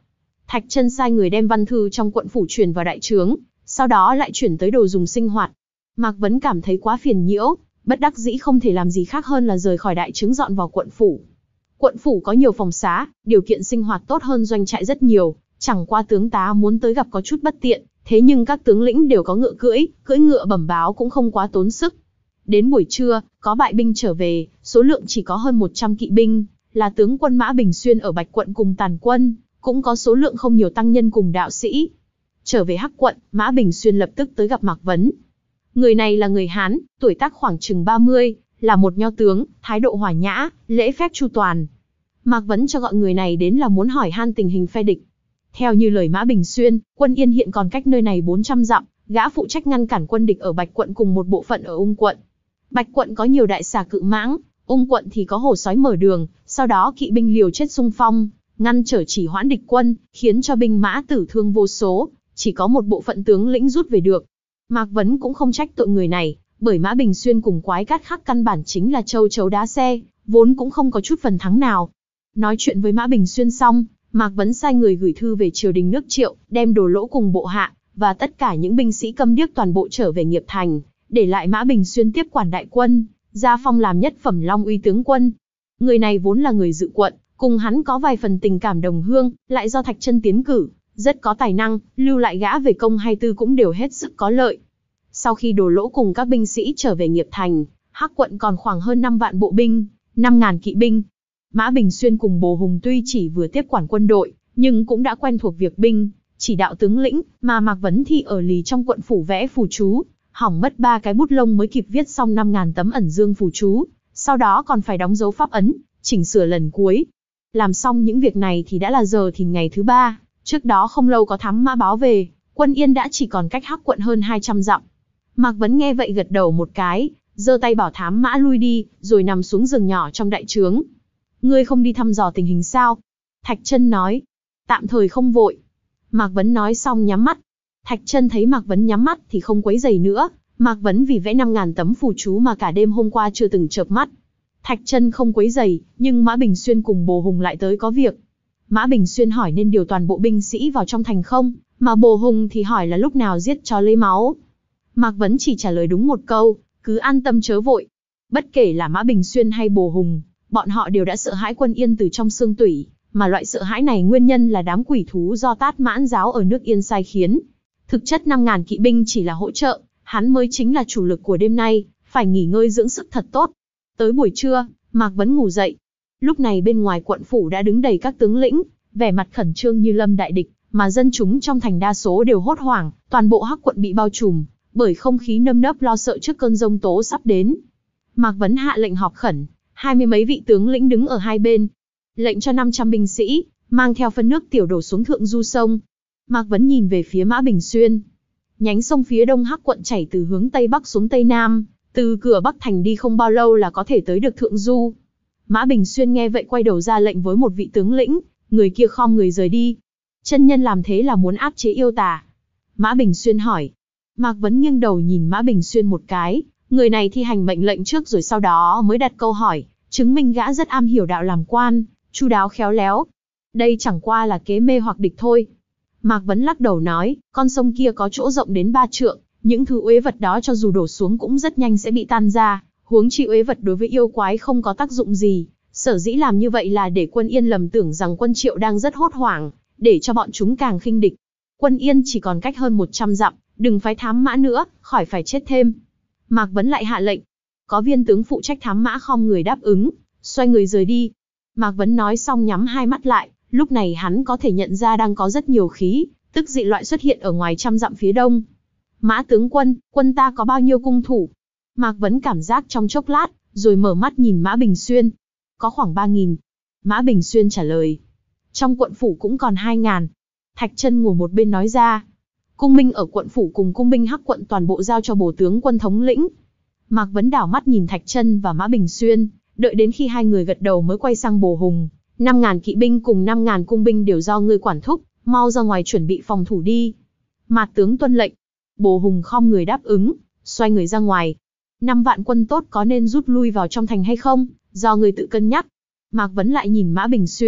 Thạch Chân sai người đem văn thư trong quận phủ truyền vào đại trướng, sau đó lại chuyển tới đồ dùng sinh hoạt. Mạc Vấn cảm thấy quá phiền nhiễu, bất đắc dĩ không thể làm gì khác hơn là rời khỏi đại trướng dọn vào quận phủ. Quận phủ có nhiều phòng xá, điều kiện sinh hoạt tốt hơn doanh trại rất nhiều, chẳng qua tướng tá muốn tới gặp có chút bất tiện, thế nhưng các tướng lĩnh đều có ngựa cưỡi, cưỡi ngựa bẩm báo cũng không quá tốn sức. Đến buổi trưa, có bại binh trở về, số lượng chỉ có hơn một trăm kỵ binh, là tướng quân Mã Bình Xuyên ở Bạch quận cùng tàn quân, cũng có số lượng không nhiều tăng nhân cùng đạo sĩ. Trở về Hắc quận, Mã Bình Xuyên lập tức tới gặp Mạc Vấn. Người này là người Hán, tuổi tác khoảng chừng ba mươi, là một nho tướng, thái độ hòa nhã, lễ phép chu toàn. Mạc Vấn cho gọi người này đến là muốn hỏi han tình hình phe địch. Theo như lời Mã Bình Xuyên, quân Yên hiện còn cách nơi này bốn trăm dặm, gã phụ trách ngăn cản quân địch ở Bạch quận cùng một bộ phận ở Ung quận. Bạch quận có nhiều đại xà cự mãng, Ung quận thì có hổ sói mở đường, sau đó kỵ binh liều chết xung phong, ngăn trở chỉ hoãn địch quân, khiến cho binh mã tử thương vô số, chỉ có một bộ phận tướng lĩnh rút về được. Mạc Vấn cũng không trách tội người này, bởi Mã Bình Xuyên cùng Quái Cát Khắc căn bản chính là châu chấu đá xe, vốn cũng không có chút phần thắng nào. Nói chuyện với Mã Bình Xuyên xong, Mạc Vấn sai người gửi thư về triều đình nước Triệu, đem Đồ Lỗ cùng bộ hạ và tất cả những binh sĩ câm điếc toàn bộ trở về Nghiệp Thành, để lại Mã Bình Xuyên tiếp quản đại quân, gia phong làm nhất phẩm Long Uy tướng quân. Người này vốn là người Dự quận, cùng hắn có vài phần tình cảm đồng hương, lại do Thạch Chân tiến cử, rất có tài năng, lưu lại gã về công hay tư cũng đều hết sức có lợi. Sau khi Đồ Lỗ cùng các binh sĩ trở về Nghiệp Thành, Hắc quận còn khoảng hơn năm vạn bộ binh, năm ngàn kỵ binh. Mã Bình Xuyên cùng Bồ Hùng tuy chỉ vừa tiếp quản quân đội, nhưng cũng đã quen thuộc việc binh, chỉ đạo tướng lĩnh, mà Mạc Vấn thì ở lì trong quận phủ vẽ phù chú, hỏng mất ba cái bút lông mới kịp viết xong năm ngàn tấm ẩn dương phù chú, sau đó còn phải đóng dấu pháp ấn, chỉnh sửa lần cuối. Làm xong những việc này thì đã là giờ thìn ngày thứ ba, trước đó không lâu có thám mã báo về, quân Yên đã chỉ còn cách Hắc quận hơn hai trăm dặm. Mạc Vấn nghe vậy gật đầu một cái, giơ tay bảo thám mã lui đi, rồi nằm xuống giường nhỏ trong đại trướng. Ngươi không đi thăm dò tình hình sao? Thạch Chân nói. Tạm thời không vội. Mạc Vấn nói xong nhắm mắt. Thạch Chân thấy Mạc Vấn nhắm mắt thì không quấy rầy nữa. Mạc Vấn vì vẽ năm ngàn tấm phù chú mà cả đêm hôm qua chưa từng chợp mắt. Thạch Chân không quấy rầy, nhưng Mã Bình Xuyên cùng Bồ Hùng lại tới có việc. Mã Bình Xuyên hỏi nên điều toàn bộ binh sĩ vào trong thành không, mà Bồ Hùng thì hỏi là lúc nào giết chó lấy máu. Mạc Vấn chỉ trả lời đúng một câu, cứ an tâm chớ vội. Bất kể là Mã Bình Xuyên hay Bồ Hùng, bọn họ đều đã sợ hãi quân Yên từ trong xương tủy, mà loại sợ hãi này nguyên nhân là đám quỷ thú do Tát Mãn giáo ở nước Yên sai khiến. Thực chất năm ngàn kỵ binh chỉ là hỗ trợ, hắn mới chính là chủ lực của đêm nay, phải nghỉ ngơi dưỡng sức thật tốt. Tới buổi trưa, Mạc Vấn ngủ dậy. Lúc này bên ngoài quận phủ đã đứng đầy các tướng lĩnh, vẻ mặt khẩn trương như lâm đại địch, mà dân chúng trong thành đa số đều hốt hoảng, toàn bộ Hắc quận bị bao trùm bởi không khí nơm nớp lo sợ trước cơn giông tố sắp đến. Mạc Vấn hạ lệnh họp khẩn, hai mươi mấy vị tướng lĩnh đứng ở hai bên, lệnh cho năm trăm binh sĩ mang theo phân nước tiểu đổ xuống thượng du sông. Mạc Vấn nhìn về phía Mã Bình Xuyên. Nhánh sông phía đông Hắc quận chảy từ hướng tây bắc xuống tây nam, từ cửa Bắc thành đi không bao lâu là có thể tới được thượng du. Mã Bình Xuyên nghe vậy quay đầu ra lệnh với một vị tướng lĩnh, người kia khom người rời đi. Chân nhân làm thế là muốn áp chế yêu tà? Mã Bình Xuyên hỏi. Mạc Vấn nghiêng đầu nhìn Mã Bình Xuyên một cái, người này thi hành mệnh lệnh trước rồi sau đó mới đặt câu hỏi, chứng minh gã rất am hiểu đạo làm quan, chu đáo khéo léo. Đây chẳng qua là kế mê hoặc địch thôi. Mạc Vấn lắc đầu nói, con sông kia có chỗ rộng đến ba trượng, những thứ uế vật đó cho dù đổ xuống cũng rất nhanh sẽ bị tan ra, huống chi uế vật đối với yêu quái không có tác dụng gì. Sở dĩ làm như vậy là để quân Yên lầm tưởng rằng quân Triệu đang rất hốt hoảng, để cho bọn chúng càng khinh địch. Quân Yên chỉ còn cách hơn một trăm dặm, đừng phái thám mã nữa, khỏi phải chết thêm. Mạc Vấn lại hạ lệnh. Có viên tướng phụ trách thám mã khom người đáp ứng, xoay người rời đi. Mạc Vấn nói xong nhắm hai mắt lại, lúc này hắn có thể nhận ra đang có rất nhiều khí, tức dị loại xuất hiện ở ngoài trăm dặm phía đông. Mã tướng quân, quân ta có bao nhiêu cung thủ? Mạc Vấn cảm giác trong chốc lát, rồi mở mắt nhìn Mã Bình Xuyên. Có khoảng ba nghìn. Mã Bình Xuyên trả lời. Trong quận phủ cũng còn hai ngàn. Thạch Chân ngồi một bên nói ra. Cung binh ở quận phủ cùng cung binh Hắc quận toàn bộ giao cho Bổ tướng quân thống lĩnh. Mạc Vấn đảo mắt nhìn Thạch Chân và Mã Bình Xuyên, đợi đến khi hai người gật đầu mới quay sang Bồ Hùng. Năm ngàn kỵ binh cùng năm ngàn cung binh đều do ngươi quản thúc, mau ra ngoài chuẩn bị phòng thủ đi. Mạc tướng tuân lệnh. Bồ Hùng khom người đáp ứng, xoay người ra ngoài. Năm vạn quân tốt có nên rút lui vào trong thành hay không, do người tự cân nhắc. Mạc Vấn lại nhìn Mã Bình Xuyên,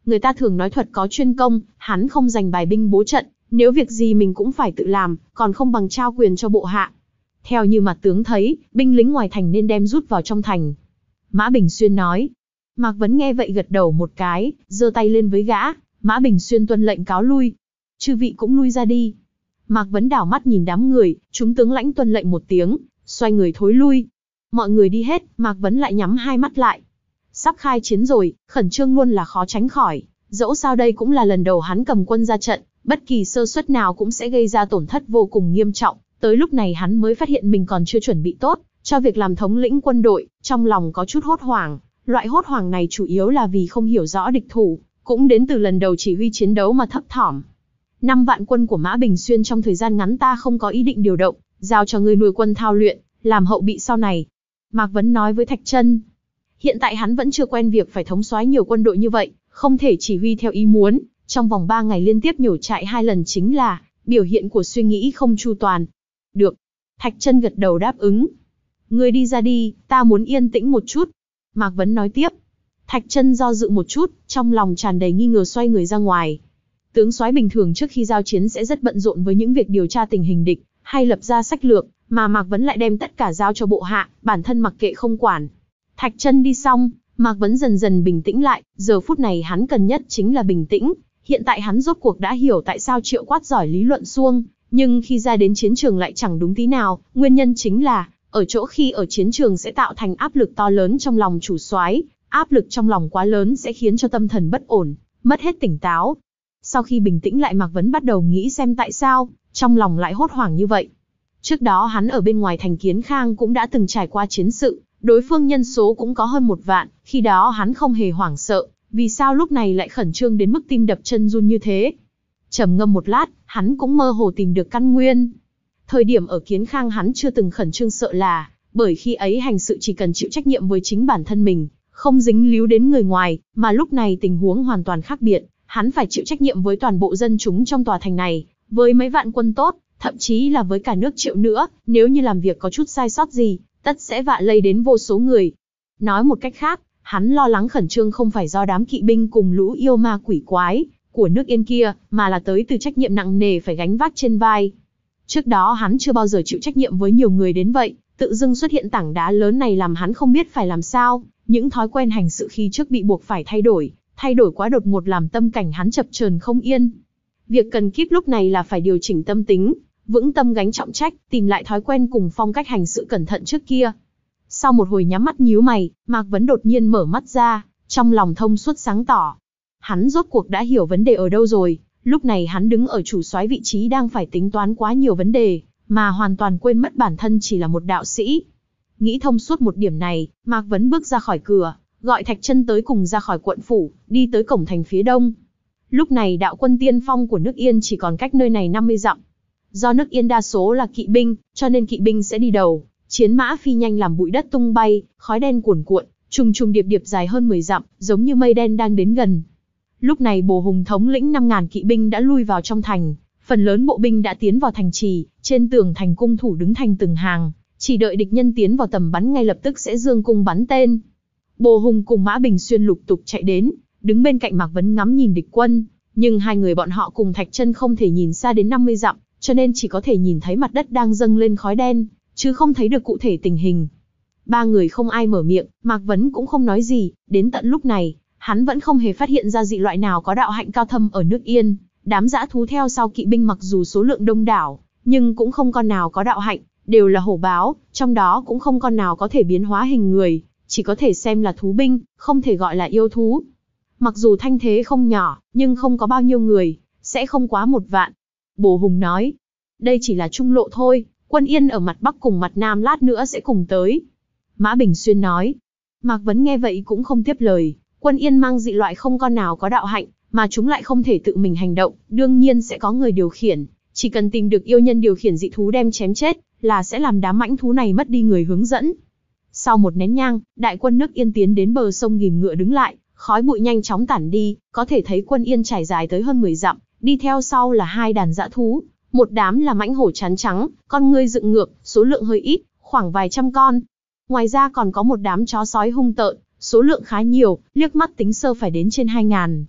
Người ta thường nói thuật có chuyên công, hắn không dành bài binh bố trận, nếu việc gì mình cũng phải tự làm, còn không bằng trao quyền cho bộ hạ. Theo như mặt tướng thấy, binh lính ngoài thành nên đem rút vào trong thành. Mã Bình Xuyên nói. Mạc Vấn nghe vậy gật đầu một cái, giơ tay lên với gã. Mã Bình Xuyên tuân lệnh cáo lui. Chư vị cũng lui ra đi. Mạc Vấn đảo mắt nhìn đám người, chúng tướng lãnh tuân lệnh một tiếng, xoay người thối lui. Mọi người đi hết, Mạc Vấn lại nhắm hai mắt lại. Sắp khai chiến rồi, khẩn trương luôn là khó tránh khỏi. Dẫu sao đây cũng là lần đầu hắn cầm quân ra trận, bất kỳ sơ suất nào cũng sẽ gây ra tổn thất vô cùng nghiêm trọng. Tới lúc này hắn mới phát hiện mình còn chưa chuẩn bị tốt cho việc làm thống lĩnh quân đội, trong lòng có chút hốt hoảng. Loại hốt hoảng này chủ yếu là vì không hiểu rõ địch thủ, cũng đến từ lần đầu chỉ huy chiến đấu mà thấp thỏm. Năm vạn quân của Mã Bình Xuyên trong thời gian ngắn ta không có ý định điều động, giao cho người nuôi quân thao luyện, làm hậu bị sau này. Mạc Vấn nói với Thạch Chân. Hiện tại hắn vẫn chưa quen việc phải thống soái nhiều quân đội như vậy, không thể chỉ huy theo ý muốn, trong vòng ba ngày liên tiếp nhổ trại hai lần chính là biểu hiện của suy nghĩ không chu toàn. Được. Thạch Chân gật đầu đáp ứng. Ngươi đi ra đi, ta muốn yên tĩnh một chút. Mạc Vấn nói tiếp. Thạch Chân do dự một chút, trong lòng tràn đầy nghi ngờ xoay người ra ngoài. Tướng soái bình thường trước khi giao chiến sẽ rất bận rộn với những việc điều tra tình hình địch, hay lập ra sách lược, mà Mạc Vấn lại đem tất cả giao cho bộ hạ, bản thân mặc kệ không quản. Thạch Chân đi xong, Mạc Vấn dần dần bình tĩnh lại, giờ phút này hắn cần nhất chính là bình tĩnh. Hiện tại hắn rốt cuộc đã hiểu tại sao Triệu Quát giỏi lý luận suông, nhưng khi ra đến chiến trường lại chẳng đúng tí nào, nguyên nhân chính là ở chỗ khi ở chiến trường sẽ tạo thành áp lực to lớn trong lòng chủ soái, áp lực trong lòng quá lớn sẽ khiến cho tâm thần bất ổn, mất hết tỉnh táo. Sau khi bình tĩnh lại, Mạc Vấn bắt đầu nghĩ xem tại sao trong lòng lại hốt hoảng như vậy. Trước đó hắn ở bên ngoài thành Kiến Khang cũng đã từng trải qua chiến sự, đối phương nhân số cũng có hơn một vạn, khi đó hắn không hề hoảng sợ, vì sao lúc này lại khẩn trương đến mức tim đập chân run như thế? Trầm ngâm một lát, hắn cũng mơ hồ tìm được căn nguyên. Thời điểm ở Kiến Khang hắn chưa từng khẩn trương sợ là, bởi khi ấy hành sự chỉ cần chịu trách nhiệm với chính bản thân mình, không dính líu đến người ngoài, mà lúc này tình huống hoàn toàn khác biệt, hắn phải chịu trách nhiệm với toàn bộ dân chúng trong tòa thành này, với mấy vạn quân tốt, thậm chí là với cả nước Triệu nữa, nếu như làm việc có chút sai sót gì, tất sẽ vạ lây đến vô số người. Nói một cách khác, hắn lo lắng khẩn trương không phải do đám kỵ binh cùng lũ yêu ma quỷ quái của nước Yên kia, mà là tới từ trách nhiệm nặng nề phải gánh vác trên vai. Trước đó hắn chưa bao giờ chịu trách nhiệm với nhiều người đến vậy, tự dưng xuất hiện tảng đá lớn này làm hắn không biết phải làm sao, những thói quen hành sự khi trước bị buộc phải thay đổi, thay đổi quá đột ngột làm tâm cảnh hắn chập chờn không yên. Việc cần kíp lúc này là phải điều chỉnh tâm tính, vững tâm gánh trọng trách, tìm lại thói quen cùng phong cách hành sự cẩn thận trước kia. Sau một hồi nhắm mắt nhíu mày, Mạc Vấn đột nhiên mở mắt ra, trong lòng thông suốt sáng tỏ. Hắn rốt cuộc đã hiểu vấn đề ở đâu rồi, lúc này hắn đứng ở chủ soái vị trí đang phải tính toán quá nhiều vấn đề, mà hoàn toàn quên mất bản thân chỉ là một đạo sĩ. Nghĩ thông suốt một điểm này, Mạc Vấn bước ra khỏi cửa, gọi Thạch Chân tới cùng ra khỏi quận phủ, đi tới cổng thành phía đông. Lúc này đạo quân tiên phong của nước Yên chỉ còn cách nơi này năm mươi dặm. Do nước Yên đa số là kỵ binh, cho nên kỵ binh sẽ đi đầu, chiến mã phi nhanh làm bụi đất tung bay, khói đen cuồn cuộn, trùng trùng điệp điệp dài hơn mười dặm, giống như mây đen đang đến gần. Lúc này Bồ Hùng thống lĩnh năm ngàn kỵ binh đã lui vào trong thành, phần lớn bộ binh đã tiến vào thành trì, trên tường thành cung thủ đứng thành từng hàng, chỉ đợi địch nhân tiến vào tầm bắn ngay lập tức sẽ giương cung bắn tên. Bồ Hùng cùng Mã Bình Xuyên lục tục chạy đến, đứng bên cạnh Mạc Vấn ngắm nhìn địch quân, nhưng hai người bọn họ cùng Thạch Chân không thể nhìn xa đến năm mươi dặm, cho nên chỉ có thể nhìn thấy mặt đất đang dâng lên khói đen, chứ không thấy được cụ thể tình hình. Ba người không ai mở miệng, Mạc Vấn cũng không nói gì, đến tận lúc này, hắn vẫn không hề phát hiện ra dị loại nào có đạo hạnh cao thâm ở nước Yên. Đám dã thú theo sau kỵ binh mặc dù số lượng đông đảo, nhưng cũng không con nào có đạo hạnh, đều là hổ báo, trong đó cũng không con nào có thể biến hóa hình người, chỉ có thể xem là thú binh, không thể gọi là yêu thú. Mặc dù thanh thế không nhỏ, nhưng không có bao nhiêu người, sẽ không quá một vạn. Bồ Hùng nói, đây chỉ là trung lộ thôi, quân Yên ở mặt Bắc cùng mặt Nam lát nữa sẽ cùng tới. Mã Bình Xuyên nói, Mạc Vấn nghe vậy cũng không tiếp lời, quân Yên mang dị loại không con nào có đạo hạnh, mà chúng lại không thể tự mình hành động, đương nhiên sẽ có người điều khiển, chỉ cần tìm được yêu nhân điều khiển dị thú đem chém chết, là sẽ làm đám mãnh thú này mất đi người hướng dẫn. Sau một nén nhang, đại quân nước Yên tiến đến bờ sông ghìm ngựa đứng lại, khói bụi nhanh chóng tản đi, có thể thấy quân Yên trải dài tới hơn mười dặm, đi theo sau là hai đàn dã thú, một đám là mãnh hổ chán trắng, con ngươi dựng ngược, số lượng hơi ít, khoảng vài trăm con. Ngoài ra còn có một đám chó sói hung tợn, số lượng khá nhiều, liếc mắt tính sơ phải đến trên hai ngàn.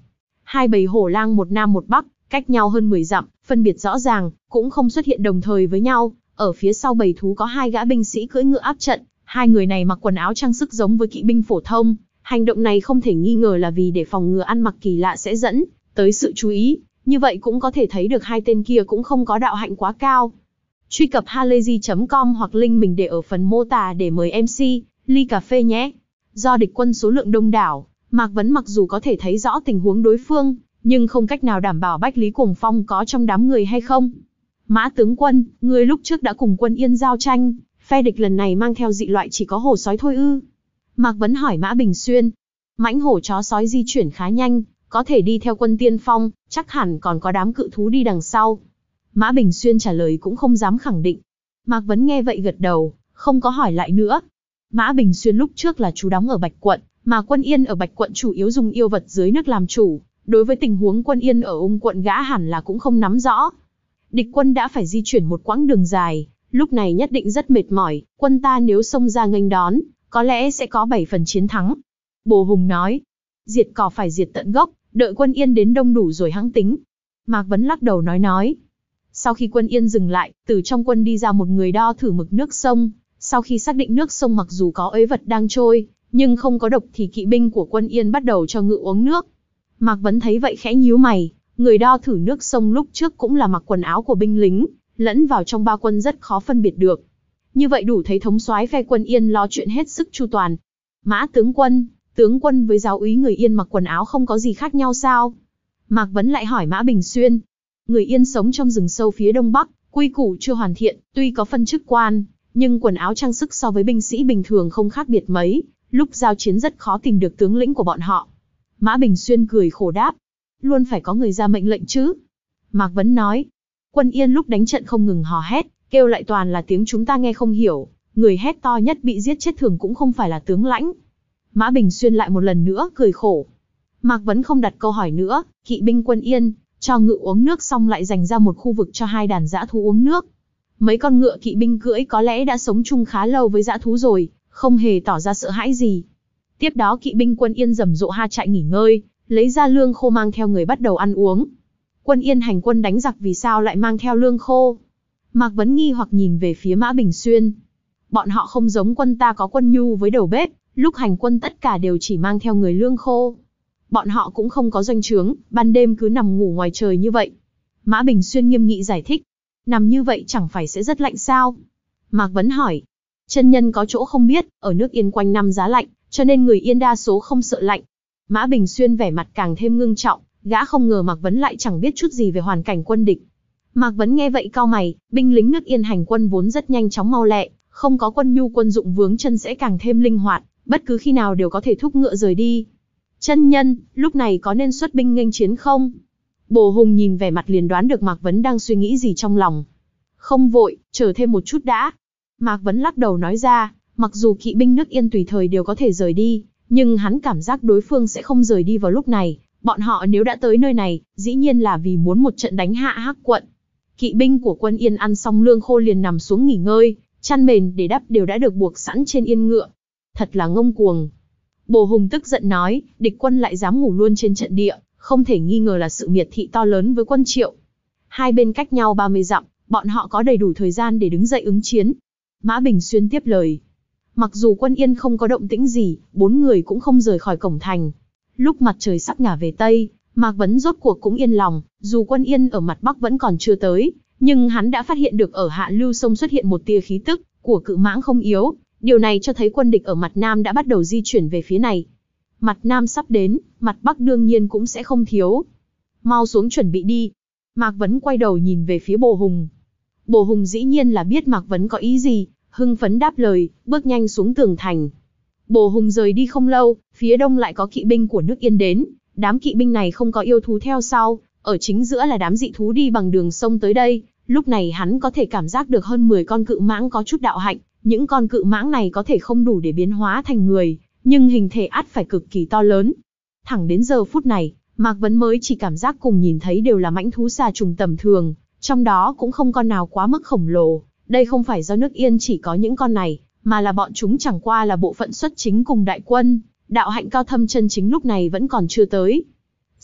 Hai bầy hổ lang một nam một bắc, cách nhau hơn mười dặm, phân biệt rõ ràng, cũng không xuất hiện đồng thời với nhau. Ở phía sau bầy thú có hai gã binh sĩ cưỡi ngựa áp trận, hai người này mặc quần áo trang sức giống với kỵ binh phổ thông. Hành động này không thể nghi ngờ là vì để phòng ngừa ăn mặc kỳ lạ sẽ dẫn tới sự chú ý. Như vậy cũng có thể thấy được hai tên kia cũng không có đạo hạnh quá cao. Truy cập halayzi chấm com hoặc link mình để ở phần mô tả để mời em xê ly cà phê nhé. Do địch quân số lượng đông đảo, Mạc Vấn mặc dù có thể thấy rõ tình huống đối phương, nhưng không cách nào đảm bảo Bách Lý Cuồng Phong có trong đám người hay không. Mã tướng quân, ngươi lúc trước đã cùng quân Yên giao tranh, phe địch lần này mang theo dị loại chỉ có hổ sói thôi ư? Mạc Vấn hỏi Mã Bình Xuyên. Mãnh hổ chó sói di chuyển khá nhanh, có thể đi theo quân tiên phong, chắc hẳn còn có đám cự thú đi đằng sau. Mã Bình Xuyên trả lời cũng không dám khẳng định. Mạc Vấn nghe vậy gật đầu, không có hỏi lại nữa. Mã Bình Xuyên lúc trước là trú đóng ở Bạch Quận, mà quân Yên ở Bạch Quận chủ yếu dùng yêu vật dưới nước làm chủ. Đối với tình huống quân Yên ở Ung Quận gã hẳn là cũng không nắm rõ. Địch quân đã phải di chuyển một quãng đường dài, lúc này nhất định rất mệt mỏi, quân ta nếu xông ra nghênh đón, có lẽ sẽ có bảy phần chiến thắng. Bồ Hùng nói, diệt cỏ phải diệt tận gốc, đợi quân Yên đến đông đủ rồi hẵng tính. Mạc Vấn lắc đầu nói nói. Sau khi quân Yên dừng lại, từ trong quân đi ra một người đo thử mực nước sông. Sau khi xác định nước sông mặc dù có uế vật đang trôi, nhưng không có độc thì kỵ binh của quân Yên bắt đầu cho ngựa uống nước. Mạc Vấn thấy vậy khẽ nhíu mày, người đo thử nước sông lúc trước cũng là mặc quần áo của binh lính, lẫn vào trong ba quân rất khó phân biệt được. Như vậy đủ thấy thống soái phe quân Yên lo chuyện hết sức chu toàn. Mã tướng quân, tướng quân với giáo úy người Yên mặc quần áo không có gì khác nhau sao? Mạc Vấn lại hỏi Mã Bình Xuyên. Người Yên sống trong rừng sâu phía đông bắc, quy củ chưa hoàn thiện, tuy có phân chức quan, nhưng quần áo trang sức so với binh sĩ bình thường không khác biệt mấy, lúc giao chiến rất khó tìm được tướng lĩnh của bọn họ. Mã Bình Xuyên cười khổ đáp. Luôn phải có người ra mệnh lệnh chứ. Mạc Vấn nói. Quân Yên lúc đánh trận không ngừng hò hét, kêu lại toàn là tiếng chúng ta nghe không hiểu, người hét to nhất bị giết chết thường cũng không phải là tướng lãnh. Mã Bình Xuyên lại một lần nữa cười khổ. Mạc Vấn không đặt câu hỏi nữa, kỵ binh quân Yên, cho ngựa uống nước xong lại dành ra một khu vực cho hai đàn dã thú uống nước. Mấy con ngựa kỵ binh cưỡi có lẽ đã sống chung khá lâu với dã thú rồi, không hề tỏ ra sợ hãi gì. Tiếp đó kỵ binh quân Yên rầm rộ ha trại nghỉ ngơi, lấy ra lương khô mang theo người bắt đầu ăn uống. Quân Yên hành quân đánh giặc vì sao lại mang theo lương khô? Mạc Vấn nghi hoặc nhìn về phía Mã Bình Xuyên. Bọn họ không giống quân ta có quân nhu với đầu bếp, lúc hành quân tất cả đều chỉ mang theo người lương khô. Bọn họ cũng không có doanh trướng, ban đêm cứ nằm ngủ ngoài trời như vậy. Mã Bình Xuyên nghiêm nghị giải thích. Nằm như vậy chẳng phải sẽ rất lạnh sao? Mạc Vấn hỏi. Chân nhân có chỗ không biết, ở nước Yên quanh năm giá lạnh, cho nên người Yên đa số không sợ lạnh. Mã Bình Xuyên vẻ mặt càng thêm ngưng trọng, gã không ngờ Mạc Vấn lại chẳng biết chút gì về hoàn cảnh quân địch. Mạc Vấn nghe vậy cau mày, binh lính nước Yên hành quân vốn rất nhanh chóng mau lẹ, không có quân nhu quân dụng vướng chân sẽ càng thêm linh hoạt, bất cứ khi nào đều có thể thúc ngựa rời đi. Chân nhân, lúc này có nên xuất binh nghênh chiến không? Bồ Hùng nhìn vẻ mặt liền đoán được Mạc Vấn đang suy nghĩ gì trong lòng. Không vội, chờ thêm một chút đã. Mạc Vấn lắc đầu nói ra, mặc dù kỵ binh nước Yên tùy thời đều có thể rời đi, nhưng hắn cảm giác đối phương sẽ không rời đi vào lúc này. Bọn họ nếu đã tới nơi này, dĩ nhiên là vì muốn một trận đánh hạ Hắc Quận. Kỵ binh của quân Yên ăn xong lương khô liền nằm xuống nghỉ ngơi, chăn mền để đắp đều đã được buộc sẵn trên yên ngựa. Thật là ngông cuồng. Bồ Hùng tức giận nói, địch quân lại dám ngủ luôn trên trận địa, không thể nghi ngờ là sự miệt thị to lớn với quân Triệu. Hai bên cách nhau ba mươi dặm, bọn họ có đầy đủ thời gian để đứng dậy ứng chiến. Mã Bình Xuyên tiếp lời. Mặc dù quân Yên không có động tĩnh gì, bốn người cũng không rời khỏi cổng thành. Lúc mặt trời sắp ngả về Tây, Mạc Vấn rốt cuộc cũng yên lòng, dù quân Yên ở mặt Bắc vẫn còn chưa tới, nhưng hắn đã phát hiện được ở hạ lưu sông xuất hiện một tia khí tức của cự mãng không yếu. Điều này cho thấy quân địch ở mặt Nam đã bắt đầu di chuyển về phía này. Mặt Nam sắp đến, mặt Bắc đương nhiên cũng sẽ không thiếu. Mau xuống chuẩn bị đi. Mạc Vấn quay đầu nhìn về phía Bồ Hùng. Bồ Hùng dĩ nhiên là biết Mạc Vấn có ý gì, hưng phấn đáp lời, bước nhanh xuống tường thành. Bồ Hùng rời đi không lâu, phía đông lại có kỵ binh của nước Yên đến. Đám kỵ binh này không có yêu thú theo sau, ở chính giữa là đám dị thú đi bằng đường sông tới đây. Lúc này hắn có thể cảm giác được hơn mười con cự mãng có chút đạo hạnh. Những con cự mãng này có thể không đủ để biến hóa thành người, nhưng hình thể ắt phải cực kỳ to lớn. Thẳng đến giờ phút này, Mạc Vấn mới chỉ cảm giác cùng nhìn thấy đều là mãnh thú xà trùng tầm thường, trong đó cũng không con nào quá mức khổng lồ. Đây không phải do nước Yên chỉ có những con này, mà là bọn chúng chẳng qua là bộ phận xuất chính cùng đại quân, đạo hạnh cao thâm chân chính lúc này vẫn còn chưa tới.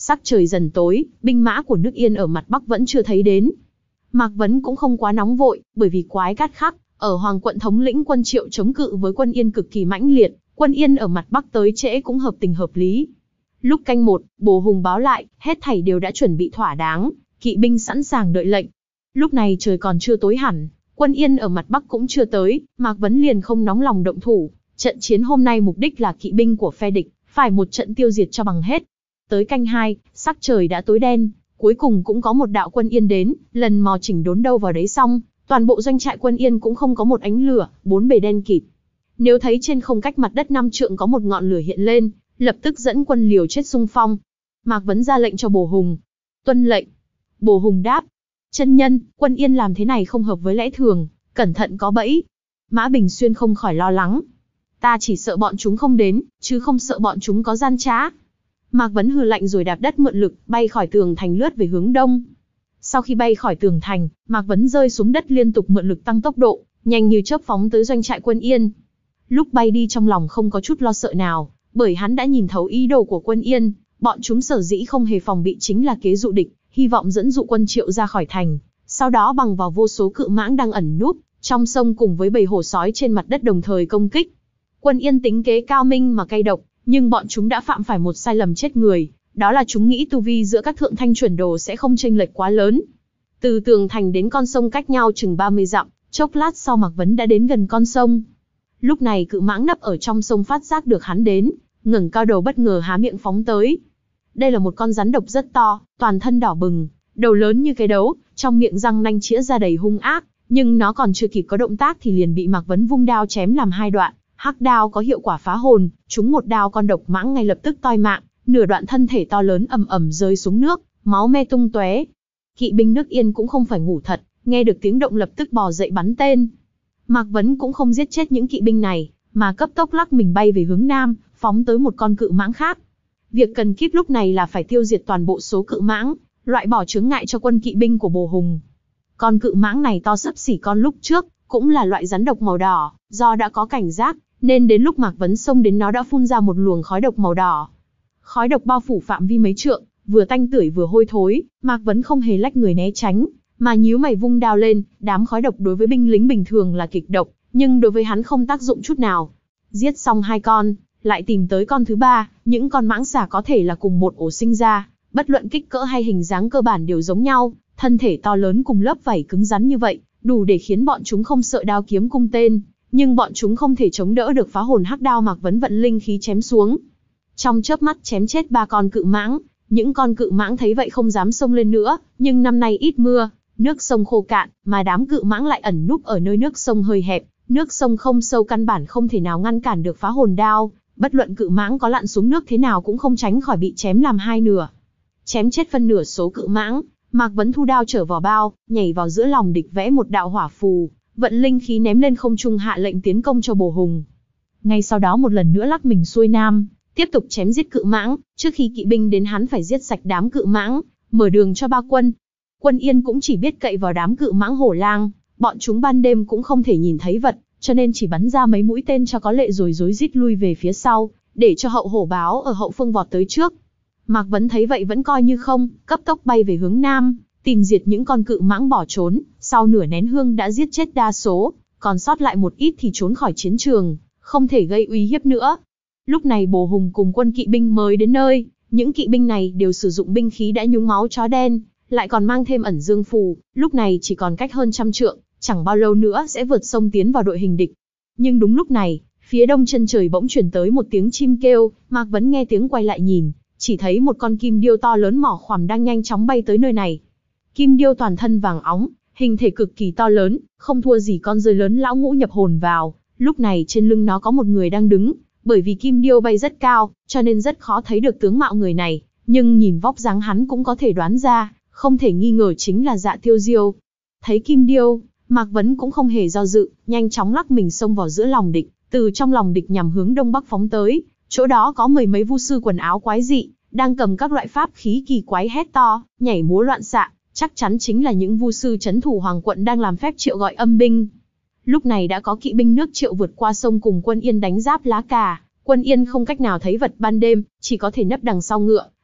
Sắc trời dần tối, binh mã của nước Yên ở mặt Bắc vẫn chưa thấy đến. Mạc Vấn cũng không quá nóng vội, bởi vì Quái Cát Khắc, ở Hoàng quận thống lĩnh quân Triệu chống cự với quân Yên cực kỳ mãnh liệt, quân Yên ở mặt Bắc tới trễ cũng hợp tình hợp lý. Lúc canh một, Bồ Hùng báo lại, hết thảy đều đã chuẩn bị thỏa đáng, kỵ binh sẵn sàng đợi lệnh. Lúc này trời còn chưa tối hẳn, quân Yên ở mặt Bắc cũng chưa tới, Mạc Vấn liền không nóng lòng động thủ. Trận chiến hôm nay mục đích là kỵ binh của phe địch, phải một trận tiêu diệt cho bằng hết. Tới canh hai, sắc trời đã tối đen, cuối cùng cũng có một đạo quân Yên đến, lần mò chỉnh đốn đâu vào đấy xong, toàn bộ doanh trại quân Yên cũng không có một ánh lửa, bốn bề đen kịt. Nếu thấy trên không cách mặt đất năm trượng có một ngọn lửa hiện lên, lập tức dẫn quân liều chết xung phong. Mạc Vấn ra lệnh cho Bồ Hùng. Tuân lệnh. Bồ Hùng đáp. Chân nhân, quân Yên làm thế này không hợp với lẽ thường, cẩn thận có bẫy. Mã Bình Xuyên không khỏi lo lắng. Ta chỉ sợ bọn chúng không đến, chứ không sợ bọn chúng có gian trá. Mạc Vấn hừ lạnh rồi đạp đất mượn lực, bay khỏi tường thành lướt về hướng đông. Sau khi bay khỏi tường thành, Mạc Vấn rơi xuống đất liên tục mượn lực tăng tốc độ, nhanh như chớp phóng tới doanh trại quân Yên. Lúc bay đi trong lòng không có chút lo sợ nào, bởi hắn đã nhìn thấu ý đồ của quân Yên, bọn chúng sở dĩ không hề phòng bị chính là kế dụ địch, hy vọng dẫn dụ quân Triệu ra khỏi thành, sau đó bằng vào vô số cự mãng đang ẩn núp trong sông cùng với bầy hổ sói trên mặt đất đồng thời công kích. Quân Yên tính kế cao minh mà cay độc, nhưng bọn chúng đã phạm phải một sai lầm chết người, đó là chúng nghĩ tu vi giữa các thượng thanh chuẩn đồ sẽ không chênh lệch quá lớn. Từ tường thành đến con sông cách nhau chừng ba mươi dặm, chốc lát sau Mạc Vấn đã đến gần con sông. Lúc này cự mãng nấp ở trong sông phát giác được hắn đến, ngẩng cao đầu bất ngờ há miệng phóng tới. Đây là một con rắn độc rất to, toàn thân đỏ bừng, đầu lớn như cái đấu, trong miệng răng nanh chĩa ra đầy hung ác, nhưng nó còn chưa kịp có động tác thì liền bị Mạc Vấn vung đao chém làm hai đoạn. Hắc đao có hiệu quả phá hồn, trúng một đao con độc mãng ngay lập tức toi mạng, nửa đoạn thân thể to lớn ầm ầm rơi xuống nước, máu me tung tóe. Kỵ binh nước Yên cũng không phải ngủ thật, nghe được tiếng động lập tức bò dậy bắn tên. Mạc Vấn cũng không giết chết những kỵ binh này, mà cấp tốc lắc mình bay về hướng nam, phóng tới một con cự mãng khác. Việc cần kíp lúc này là phải tiêu diệt toàn bộ số cự mãng, loại bỏ chướng ngại cho quân kỵ binh của Bồ Hùng. Con cự mãng này to xấp xỉ con lúc trước, cũng là loại rắn độc màu đỏ, do đã có cảnh giác, nên đến lúc Mạc Vấn xông đến nó đã phun ra một luồng khói độc màu đỏ. Khói độc bao phủ phạm vi mấy trượng, vừa tanh tưởi vừa hôi thối, Mạc Vấn không hề lách người né tránh, mà nhíu mày vung đao lên. Đám khói độc đối với binh lính bình thường là kịch độc, nhưng đối với hắn không tác dụng chút nào. Giết xong hai con, lại tìm tới con thứ ba. Những con mãng xà có thể là cùng một ổ sinh ra, bất luận kích cỡ hay hình dáng cơ bản đều giống nhau, thân thể to lớn cùng lớp vảy cứng rắn như vậy, đủ để khiến bọn chúng không sợ đao kiếm cung tên. Nhưng bọn chúng không thể chống đỡ được phá hồn hắc đao Mạc Vấn vận linh khí chém xuống. Trong chớp mắt chém chết ba con cự mãng, những con cự mãng thấy vậy không dám xông lên nữa, nhưng năm nay ít mưa, nước sông khô cạn, mà đám cự mãng lại ẩn núp ở nơi nước sông hơi hẹp, nước sông không sâu căn bản không thể nào ngăn cản được phá hồn đao, bất luận cự mãng có lặn xuống nước thế nào cũng không tránh khỏi bị chém làm hai nửa. Chém chết phân nửa số cự mãng, Mạc Vấn thu đao trở vào bao, nhảy vào giữa lòng địch vẽ một đạo hỏa phù, vận linh khí ném lên không trung hạ lệnh tiến công cho Bồ Hùng. Ngay sau đó một lần nữa lắc mình xuôi nam, tiếp tục chém giết cự mãng, trước khi kỵ binh đến hắn phải giết sạch đám cự mãng, mở đường cho ba quân. Quân Yên cũng chỉ biết cậy vào đám cự mãng hổ lang, bọn chúng ban đêm cũng không thể nhìn thấy vật, cho nên chỉ bắn ra mấy mũi tên cho có lệ rồi rối rít lui về phía sau, để cho hậu hổ báo ở hậu phương vọt tới trước. Mạc Vấn thấy vậy vẫn coi như không, cấp tốc bay về hướng nam, tìm diệt những con cự mãng bỏ trốn. Sau nửa nén hương đã giết chết đa số, còn sót lại một ít thì trốn khỏi chiến trường, không thể gây uy hiếp nữa. Lúc này Bồ Hùng cùng quân kỵ binh mới đến nơi, những kỵ binh này đều sử dụng binh khí đã nhúng máu chó đen, lại còn mang thêm ẩn dương phù, lúc này chỉ còn cách hơn trăm trượng, chẳng bao lâu nữa sẽ vượt sông tiến vào đội hình địch. Nhưng đúng lúc này, phía đông chân trời bỗng truyền tới một tiếng chim kêu, Mạc Vấn nghe tiếng quay lại nhìn, chỉ thấy một con kim điêu to lớn mỏ khoằm đang nhanh chóng bay tới nơi này. Kim điêu toàn thân vàng óng, hình thể cực kỳ to lớn, không thua gì con rơi lớn lão ngũ nhập hồn vào. Lúc này trên lưng nó có một người đang đứng, bởi vì kim điêu bay rất cao, cho nên rất khó thấy được tướng mạo người này, nhưng nhìn vóc dáng hắn cũng có thể đoán ra, không thể nghi ngờ chính là Dạ Tiêu Diêu. Thấy kim điêu, Mạc Vấn cũng không hề do dự, nhanh chóng lắc mình xông vào giữa lòng địch, từ trong lòng địch nhằm hướng đông bắc phóng tới. Chỗ đó có mười mấy vu sư quần áo quái dị, đang cầm các loại pháp khí kỳ quái hét to, nhảy múa loạn xạ, chắc chắn chính là những vu sư trấn thủ Hoàng quận đang làm phép triệu gọi âm binh. Lúc này đã có kỵ binh nước Triệu vượt qua sông cùng quân Yên đánh giáp lá cà, quân Yên không cách nào thấy vật ban đêm, chỉ có thể nấp đằng sau ngựa,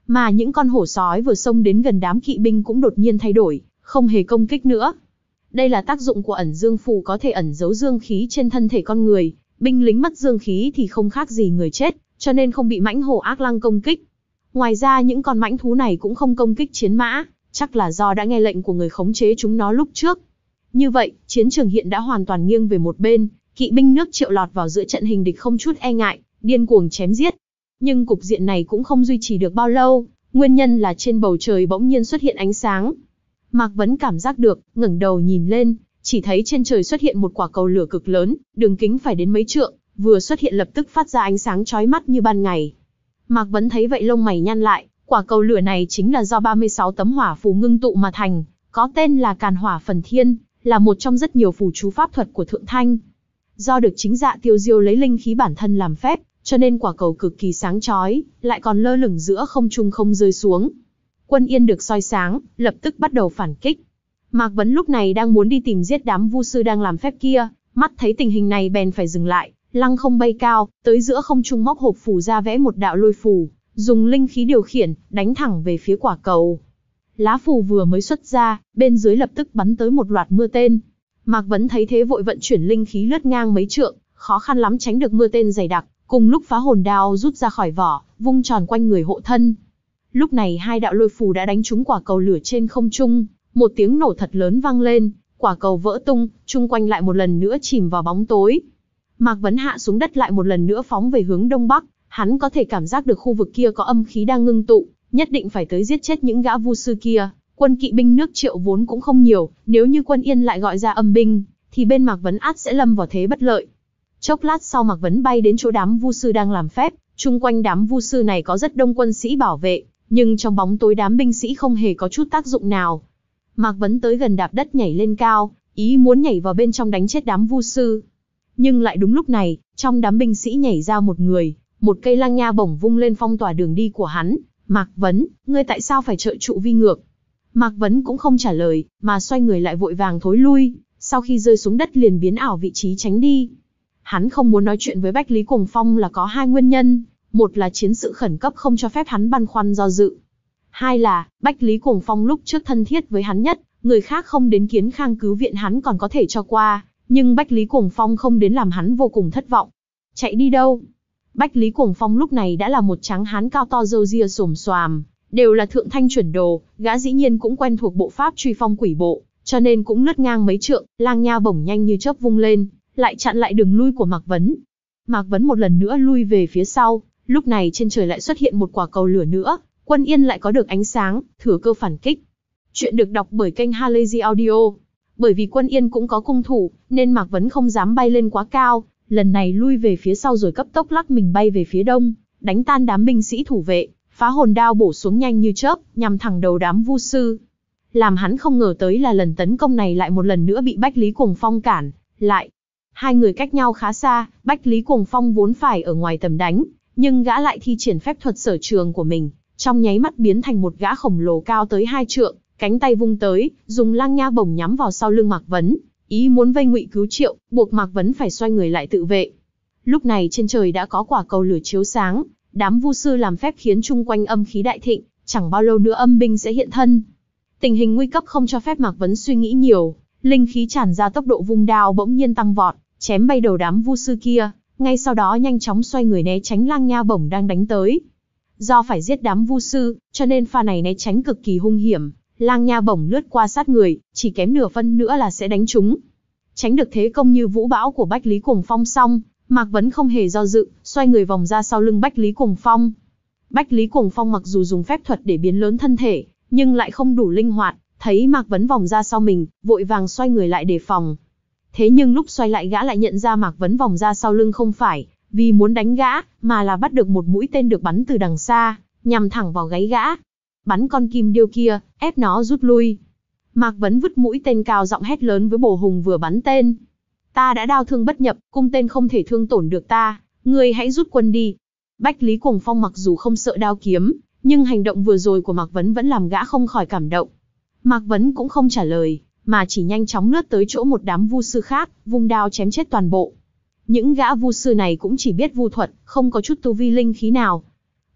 Mà những con hổ sói vừa xông đến gần đám kỵ binh cũng đột nhiên thay đổi, không hề công kích nữa. Đây là tác dụng của ẩn dương phù, có thể ẩn giấu dương khí trên thân thể con người, binh lính mất dương khí thì không khác gì người chết, cho nên không bị mãnh hổ ác lăng công kích. Ngoài ra những con mãnh thú này cũng không công kích chiến mã, chắc là do đã nghe lệnh của người khống chế chúng nó lúc trước. Như vậy, chiến trường hiện đã hoàn toàn nghiêng về một bên, kỵ binh nước Triệu lọt vào giữa trận hình địch không chút e ngại, điên cuồng chém giết. Nhưng cục diện này cũng không duy trì được bao lâu, nguyên nhân là trên bầu trời bỗng nhiên xuất hiện ánh sáng. Mạc Vấn cảm giác được, ngẩng đầu nhìn lên, chỉ thấy trên trời xuất hiện một quả cầu lửa cực lớn, đường kính phải đến mấy trượng, vừa xuất hiện lập tức phát ra ánh sáng chói mắt như ban ngày. Mạc Vấn thấy vậy lông mày nhăn lại, quả cầu lửa này chính là do ba mươi sáu tấm hỏa phù ngưng tụ mà thành, có tên là Càn Hỏa Phần Thiên, là một trong rất nhiều phù chú pháp thuật của Thượng Thanh. Do được chính Dạ Tiêu Diêu lấy linh khí bản thân làm phép, cho nên quả cầu cực kỳ sáng chói, lại còn lơ lửng giữa không trung không rơi xuống. Quân Yên được soi sáng, lập tức bắt đầu phản kích. Mạc Vấn lúc này đang muốn đi tìm giết đám vu sư đang làm phép kia, mắt thấy tình hình này bèn phải dừng lại, lăng không bay cao, tới giữa không trung móc hộp phù ra vẽ một đạo lôi phù, dùng linh khí điều khiển, đánh thẳng về phía quả cầu. Lá phù vừa mới xuất ra, bên dưới lập tức bắn tới một loạt mưa tên. Mạc Vấn thấy thế vội vận chuyển linh khí lướt ngang mấy trượng, khó khăn lắm tránh được mưa tên dày đặc, cùng lúc phá hồn đao rút ra khỏi vỏ, vung tròn quanh người hộ thân. Lúc này hai đạo lôi phù đã đánh trúng quả cầu lửa trên không trung, một tiếng nổ thật lớn vang lên, quả cầu vỡ tung, chung quanh lại một lần nữa chìm vào bóng tối. Mạc Vấn hạ xuống đất lại một lần nữa phóng về hướng đông bắc, hắn có thể cảm giác được khu vực kia có âm khí đang ngưng tụ, nhất định phải tới giết chết những gã vu sư kia. Quân kỵ binh nước Triệu vốn cũng không nhiều, nếu như quân Yên lại gọi ra âm binh, thì bên Mạc Vấn ắt sẽ lâm vào thế bất lợi. Chốc lát sau Mạc Vấn bay đến chỗ đám vu sư đang làm phép, chung quanh đám vu sư này có rất đông quân sĩ bảo vệ, nhưng trong bóng tối đám binh sĩ không hề có chút tác dụng nào. Mạc Vấn tới gần đạp đất nhảy lên cao, ý muốn nhảy vào bên trong đánh chết đám vu sư. Nhưng lại đúng lúc này, trong đám binh sĩ nhảy ra một người, một cây lăng nha bổng vung lên phong tỏa đường đi của hắn. Mạc Vấn, ngươi tại sao phải trợ trụ vi ngược? Mạc Vấn cũng không trả lời, mà xoay người lại vội vàng thối lui, sau khi rơi xuống đất liền biến ảo vị trí tránh đi. Hắn không muốn nói chuyện với Bách Lý Cuồng Phong là có hai nguyên nhân, một là chiến sự khẩn cấp không cho phép hắn băn khoăn do dự. Hai là, Bách Lý Cuồng Phong lúc trước thân thiết với hắn nhất, người khác không đến Kiến Khang cứu viện hắn còn có thể cho qua, nhưng Bách Lý Cuồng Phong không đến làm hắn vô cùng thất vọng. Chạy đi đâu? Bách Lý Cuồng Phong lúc này đã là một tráng hán cao to râu ria xồm xoàm, đều là Thượng Thanh chuẩn đồ, gã dĩ nhiên cũng quen thuộc bộ pháp truy phong quỷ bộ, cho nên cũng lướt ngang mấy trượng, lang nha bổng nhanh như chớp vung lên, lại chặn lại đường lui của Mạc Vấn. Mạc Vấn một lần nữa lui về phía sau, lúc này trên trời lại xuất hiện một quả cầu lửa nữa, Quân Yên lại có được ánh sáng, thừa cơ phản kích. Chuyện được đọc bởi kênh Halazy Audio. Bởi vì Quân Yên cũng có cung thủ, nên Mạc Vấn không dám bay lên quá cao, lần này lui về phía sau rồi cấp tốc lắc mình bay về phía đông, đánh tan đám binh sĩ thủ vệ, phá hồn đao bổ xuống nhanh như chớp, nhằm thẳng đầu đám vu sư. Làm hắn không ngờ tới là lần tấn công này lại một lần nữa bị Bách Lý Cuồng Phong cản lại. Hai người cách nhau khá xa, Bách Lý Cuồng Phong vốn phải ở ngoài tầm đánh, nhưng gã lại thi triển phép thuật sở trường của mình, trong nháy mắt biến thành một gã khổng lồ cao tới hai trượng, cánh tay vung tới, dùng lang nha bổng nhắm vào sau lưng Mạc Vấn, ý muốn vây ngụy cứu Triệu, buộc Mạc Vấn phải xoay người lại tự vệ. Lúc này trên trời đã có quả cầu lửa chiếu sáng, đám vu sư làm phép khiến chung quanh âm khí đại thịnh, chẳng bao lâu nữa âm binh sẽ hiện thân. Tình hình nguy cấp không cho phép Mạc Vấn suy nghĩ nhiều, linh khí tràn ra, tốc độ vung đao bỗng nhiên tăng vọt, chém bay đầu đám vu sư kia, ngay sau đó nhanh chóng xoay người né tránh lang nha bổng đang đánh tới. Do phải giết đám vu sư, cho nên pha này né tránh cực kỳ hung hiểm, lang nha bổng lướt qua sát người, chỉ kém nửa phân nữa là sẽ đánh trúng. Tránh được thế công như vũ bão của Bách Lý Cuồng Phong xong, Mạc Vấn không hề do dự, xoay người vòng ra sau lưng Bách Lý Cuồng Phong. Bách Lý Cuồng Phong mặc dù dùng phép thuật để biến lớn thân thể, nhưng lại không đủ linh hoạt, thấy Mạc Vấn vòng ra sau mình, vội vàng xoay người lại đề phòng. Thế nhưng lúc xoay lại gã lại nhận ra Mạc Vấn vòng ra sau lưng không phải vì muốn đánh gã, mà là bắt được một mũi tên được bắn từ đằng xa, nhằm thẳng vào gáy gã. Bắn con kim điêu kia, ép nó rút lui. Mạc Vấn vứt mũi tên cao giọng hét lớn với bồ hùng vừa bắn tên. Ta đã đao thương bất nhập, cung tên không thể thương tổn được ta, ngươi hãy rút quân đi. Bách Lý Cuồng Phong mặc dù không sợ đao kiếm, nhưng hành động vừa rồi của Mạc Vấn vẫn làm gã không khỏi cảm động. Mạc Vấn cũng không trả lời, mà chỉ nhanh chóng lướt tới chỗ một đám vu sư khác, vung đao chém chết toàn bộ. Những gã vu sư này cũng chỉ biết vu thuật, không có chút tu vi linh khí nào.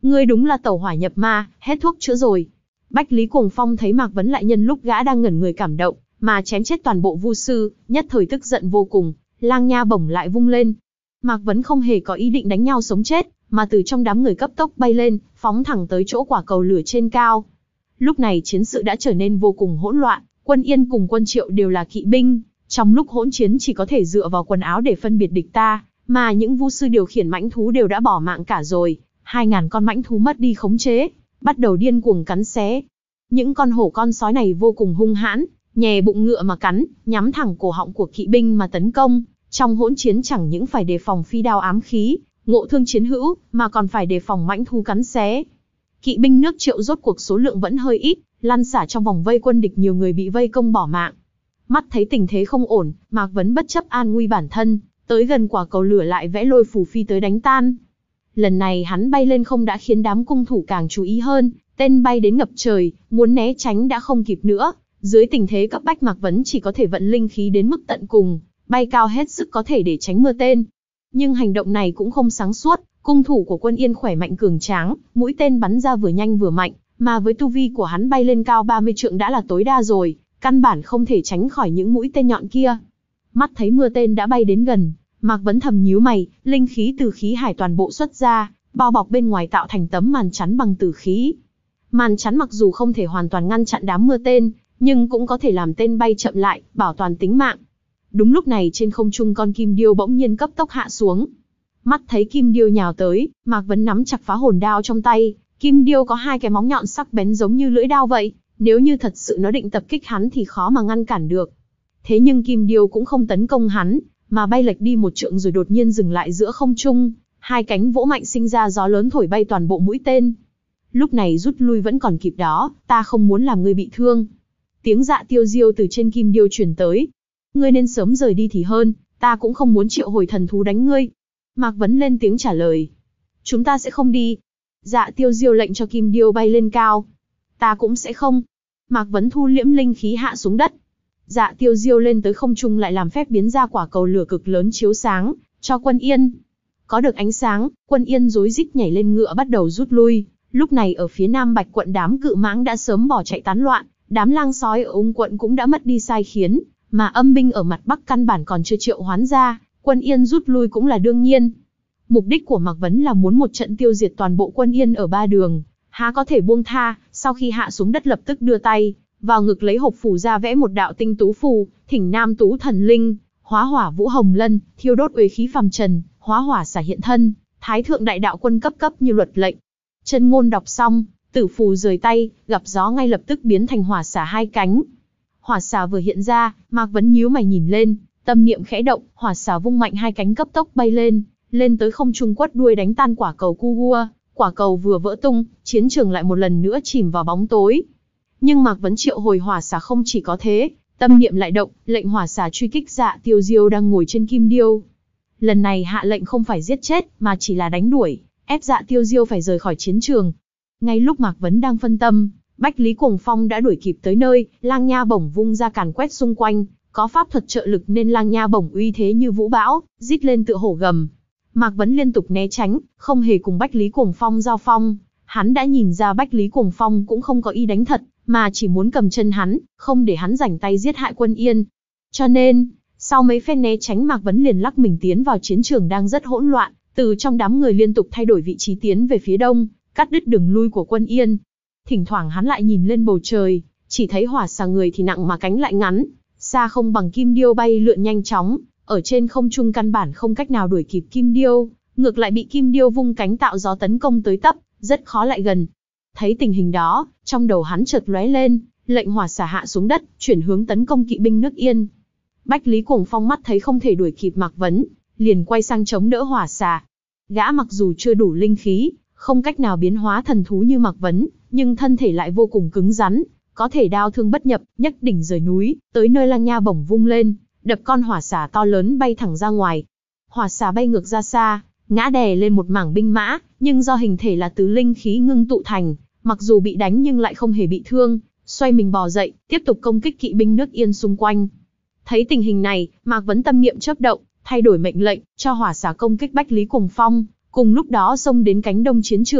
Ngươi đúng là tẩu hỏa nhập ma, hết thuốc chữa rồi. Bách Lý Cuồng Phong thấy Mạc Vấn lại nhân lúc gã đang ngẩn người cảm động, mà chém chết toàn bộ vu sư, nhất thời tức giận vô cùng, lang nha bổng lại vung lên. Mạc Vấn không hề có ý định đánh nhau sống chết, mà từ trong đám người cấp tốc bay lên, phóng thẳng tới chỗ quả cầu lửa trên cao. Lúc này chiến sự đã trở nên vô cùng hỗn loạn, quân Yên cùng quân Triệu đều là kỵ binh, trong lúc hỗn chiến chỉ có thể dựa vào quần áo để phân biệt địch ta, mà những vu sư điều khiển mãnh thú đều đã bỏ mạng cả rồi. Hai ngàn con mãnh thú mất đi khống chế, bắt đầu điên cuồng cắn xé. Những con hổ con sói này vô cùng hung hãn, nhè bụng ngựa mà cắn, nhắm thẳng cổ họng của kỵ binh mà tấn công. Trong hỗn chiến chẳng những phải đề phòng phi đao ám khí, ngộ thương chiến hữu, mà còn phải đề phòng mãnh thú cắn xé. Kỵ binh nước Triệu rốt cuộc số lượng vẫn hơi ít, lăn xả trong vòng vây quân địch, nhiều người bị vây công bỏ mạng. Mắt thấy tình thế không ổn, Mạc Vấn bất chấp an nguy bản thân, tới gần quả cầu lửa lại vẽ lôi phù phi tới đánh tan. Lần này hắn bay lên không đã khiến đám cung thủ càng chú ý hơn, tên bay đến ngập trời, muốn né tránh đã không kịp nữa. Dưới tình thế cấp bách, Mạc Vấn chỉ có thể vận linh khí đến mức tận cùng, bay cao hết sức có thể để tránh mưa tên. Nhưng hành động này cũng không sáng suốt, cung thủ của quân Yên khỏe mạnh cường tráng, mũi tên bắn ra vừa nhanh vừa mạnh, mà với tu vi của hắn bay lên cao ba mươi trượng đã là tối đa rồi, căn bản không thể tránh khỏi những mũi tên nhọn kia. Mắt thấy mưa tên đã bay đến gần, Mạc Vấn thầm nhíu mày, linh khí từ khí hải toàn bộ xuất ra, bao bọc bên ngoài tạo thành tấm màn chắn bằng tử khí. Màn chắn mặc dù không thể hoàn toàn ngăn chặn đám mưa tên, nhưng cũng có thể làm tên bay chậm lại, bảo toàn tính mạng. Đúng lúc này trên không trung con kim điêu bỗng nhiên cấp tốc hạ xuống. Mắt thấy kim điêu nhào tới, Mạc Vấn nắm chặt phá hồn đao trong tay. Kim điêu có hai cái móng nhọn sắc bén giống như lưỡi đao vậy, nếu như thật sự nó định tập kích hắn thì khó mà ngăn cản được. Thế nhưng kim điêu cũng không tấn công hắn, mà bay lệch đi một trượng rồi đột nhiên dừng lại giữa không trung, hai cánh vỗ mạnh sinh ra gió lớn thổi bay toàn bộ mũi tên. Lúc này rút lui vẫn còn kịp đó, ta không muốn làm ngươi bị thương. Tiếng Dạ Tiêu Diêu từ trên kim điêu truyền tới. Ngươi nên sớm rời đi thì hơn, ta cũng không muốn triệu hồi thần thú đánh ngươi. Mạc Vấn lên tiếng trả lời. Chúng ta sẽ không đi. Dạ Tiêu Diêu lệnh cho kim điêu bay lên cao. Ta cũng sẽ không. Mạc Vấn thu liễm linh khí hạ xuống đất. Dạ Tiêu Diêu lên tới không trung lại làm phép biến ra quả cầu lửa cực lớn chiếu sáng cho quân Yên. Có được ánh sáng, quân Yên rối rít nhảy lên ngựa bắt đầu rút lui. Lúc này ở phía nam Bạch quận đám cự mãng đã sớm bỏ chạy tán loạn, đám lang sói ở Ung quận cũng đã mất đi sai khiến, mà âm binh ở mặt bắc căn bản còn chưa triệu hoán ra, quân Yên rút lui cũng là đương nhiên. Mục đích của Mạc Vấn là muốn một trận tiêu diệt toàn bộ quân Yên ở ba đường, há có thể buông tha. Sau khi hạ xuống đất lập tức đưa tay vào ngực lấy hộp phù ra vẽ một đạo tinh tú phù, thỉnh nam tú thần linh, hóa hỏa vũ hồng lân, thiêu đốt uế khí phàm trần, hóa hỏa xả hiện thân, thái thượng đại đạo quân cấp cấp như luật lệnh. Chân ngôn đọc xong, tử phù rời tay, gặp gió ngay lập tức biến thành hỏa xả hai cánh. Hỏa xả vừa hiện ra, Mạc Vấn nhíu mày nhìn lên, tâm niệm khẽ động, hỏa xả vung mạnh hai cánh cấp tốc bay lên, lên tới không trung quất đuôi đánh tan quả cầu cu gua. Quả cầu vừa vỡ tung, chiến trường lại một lần nữa chìm vào bóng tối. Nhưng Mạc Vấn triệu hồi hỏa xả không chỉ có thế, tâm niệm lại động, lệnh hỏa xả truy kích Dạ Tiêu Diêu đang ngồi trên kim điêu. Lần này hạ lệnh không phải giết chết, mà chỉ là đánh đuổi, ép Dạ Tiêu Diêu phải rời khỏi chiến trường. Ngay lúc Mạc Vấn đang phân tâm, Bách Lý Cuồng Phong đã đuổi kịp tới nơi, lang nha bổng vung ra càn quét xung quanh, có pháp thuật trợ lực nên lang nha bổng uy thế như vũ bão, rít lên tựa hổ gầm. Mạc Vấn liên tục né tránh, không hề cùng Bách Lý Cuồng Phong giao phong. Hắn đã nhìn ra Bách Lý Cuồng Phong cũng không có ý đánh thật, mà chỉ muốn cầm chân hắn, không để hắn rảnh tay giết hại quân Yên. Cho nên, sau mấy phen né tránh, Mạc Vấn liền lắc mình tiến vào chiến trường đang rất hỗn loạn, từ trong đám người liên tục thay đổi vị trí tiến về phía đông, cắt đứt đường lui của quân Yên. Thỉnh thoảng hắn lại nhìn lên bầu trời, chỉ thấy hỏa xà người thì nặng mà cánh lại ngắn, xa không bằng kim điêu bay lượn nhanh chóng, ở trên không trung căn bản không cách nào đuổi kịp kim điêu, ngược lại bị kim điêu vung cánh tạo gió tấn công tới tấp, rất khó lại gần. Thấy tình hình đó, trong đầu hắn chợt lóe lên, lệnh hỏa xả hạ xuống đất, chuyển hướng tấn công kỵ binh nước Yên. Bách Lý Cuồng Phong mắt thấy không thể đuổi kịp Mạc Vấn, liền quay sang chống đỡ hỏa xả. Gã mặc dù chưa đủ linh khí, không cách nào biến hóa thần thú như Mạc Vấn, nhưng thân thể lại vô cùng cứng rắn, có thể đao thương bất nhập, nhấc đỉnh rời núi, tới nơi lang nha bổng vung lên, đập con hỏa xả to lớn bay thẳng ra ngoài. Hỏa xả bay ngược ra xa, ngã đè lên một mảng binh mã, nhưng do hình thể là từ linh khí ngưng tụ thành, mặc dù bị đánh nhưng lại không hề bị thương, xoay mình bò dậy, tiếp tục công kích kỵ binh nước Yên xung quanh. Thấy tình hình này, Mạc Vấn tâm niệm chớp động, thay đổi mệnh lệnh, cho hỏa xả công kích Bách Lý Cuồng Phong, cùng lúc đó xông đến cánh đông chiến trường,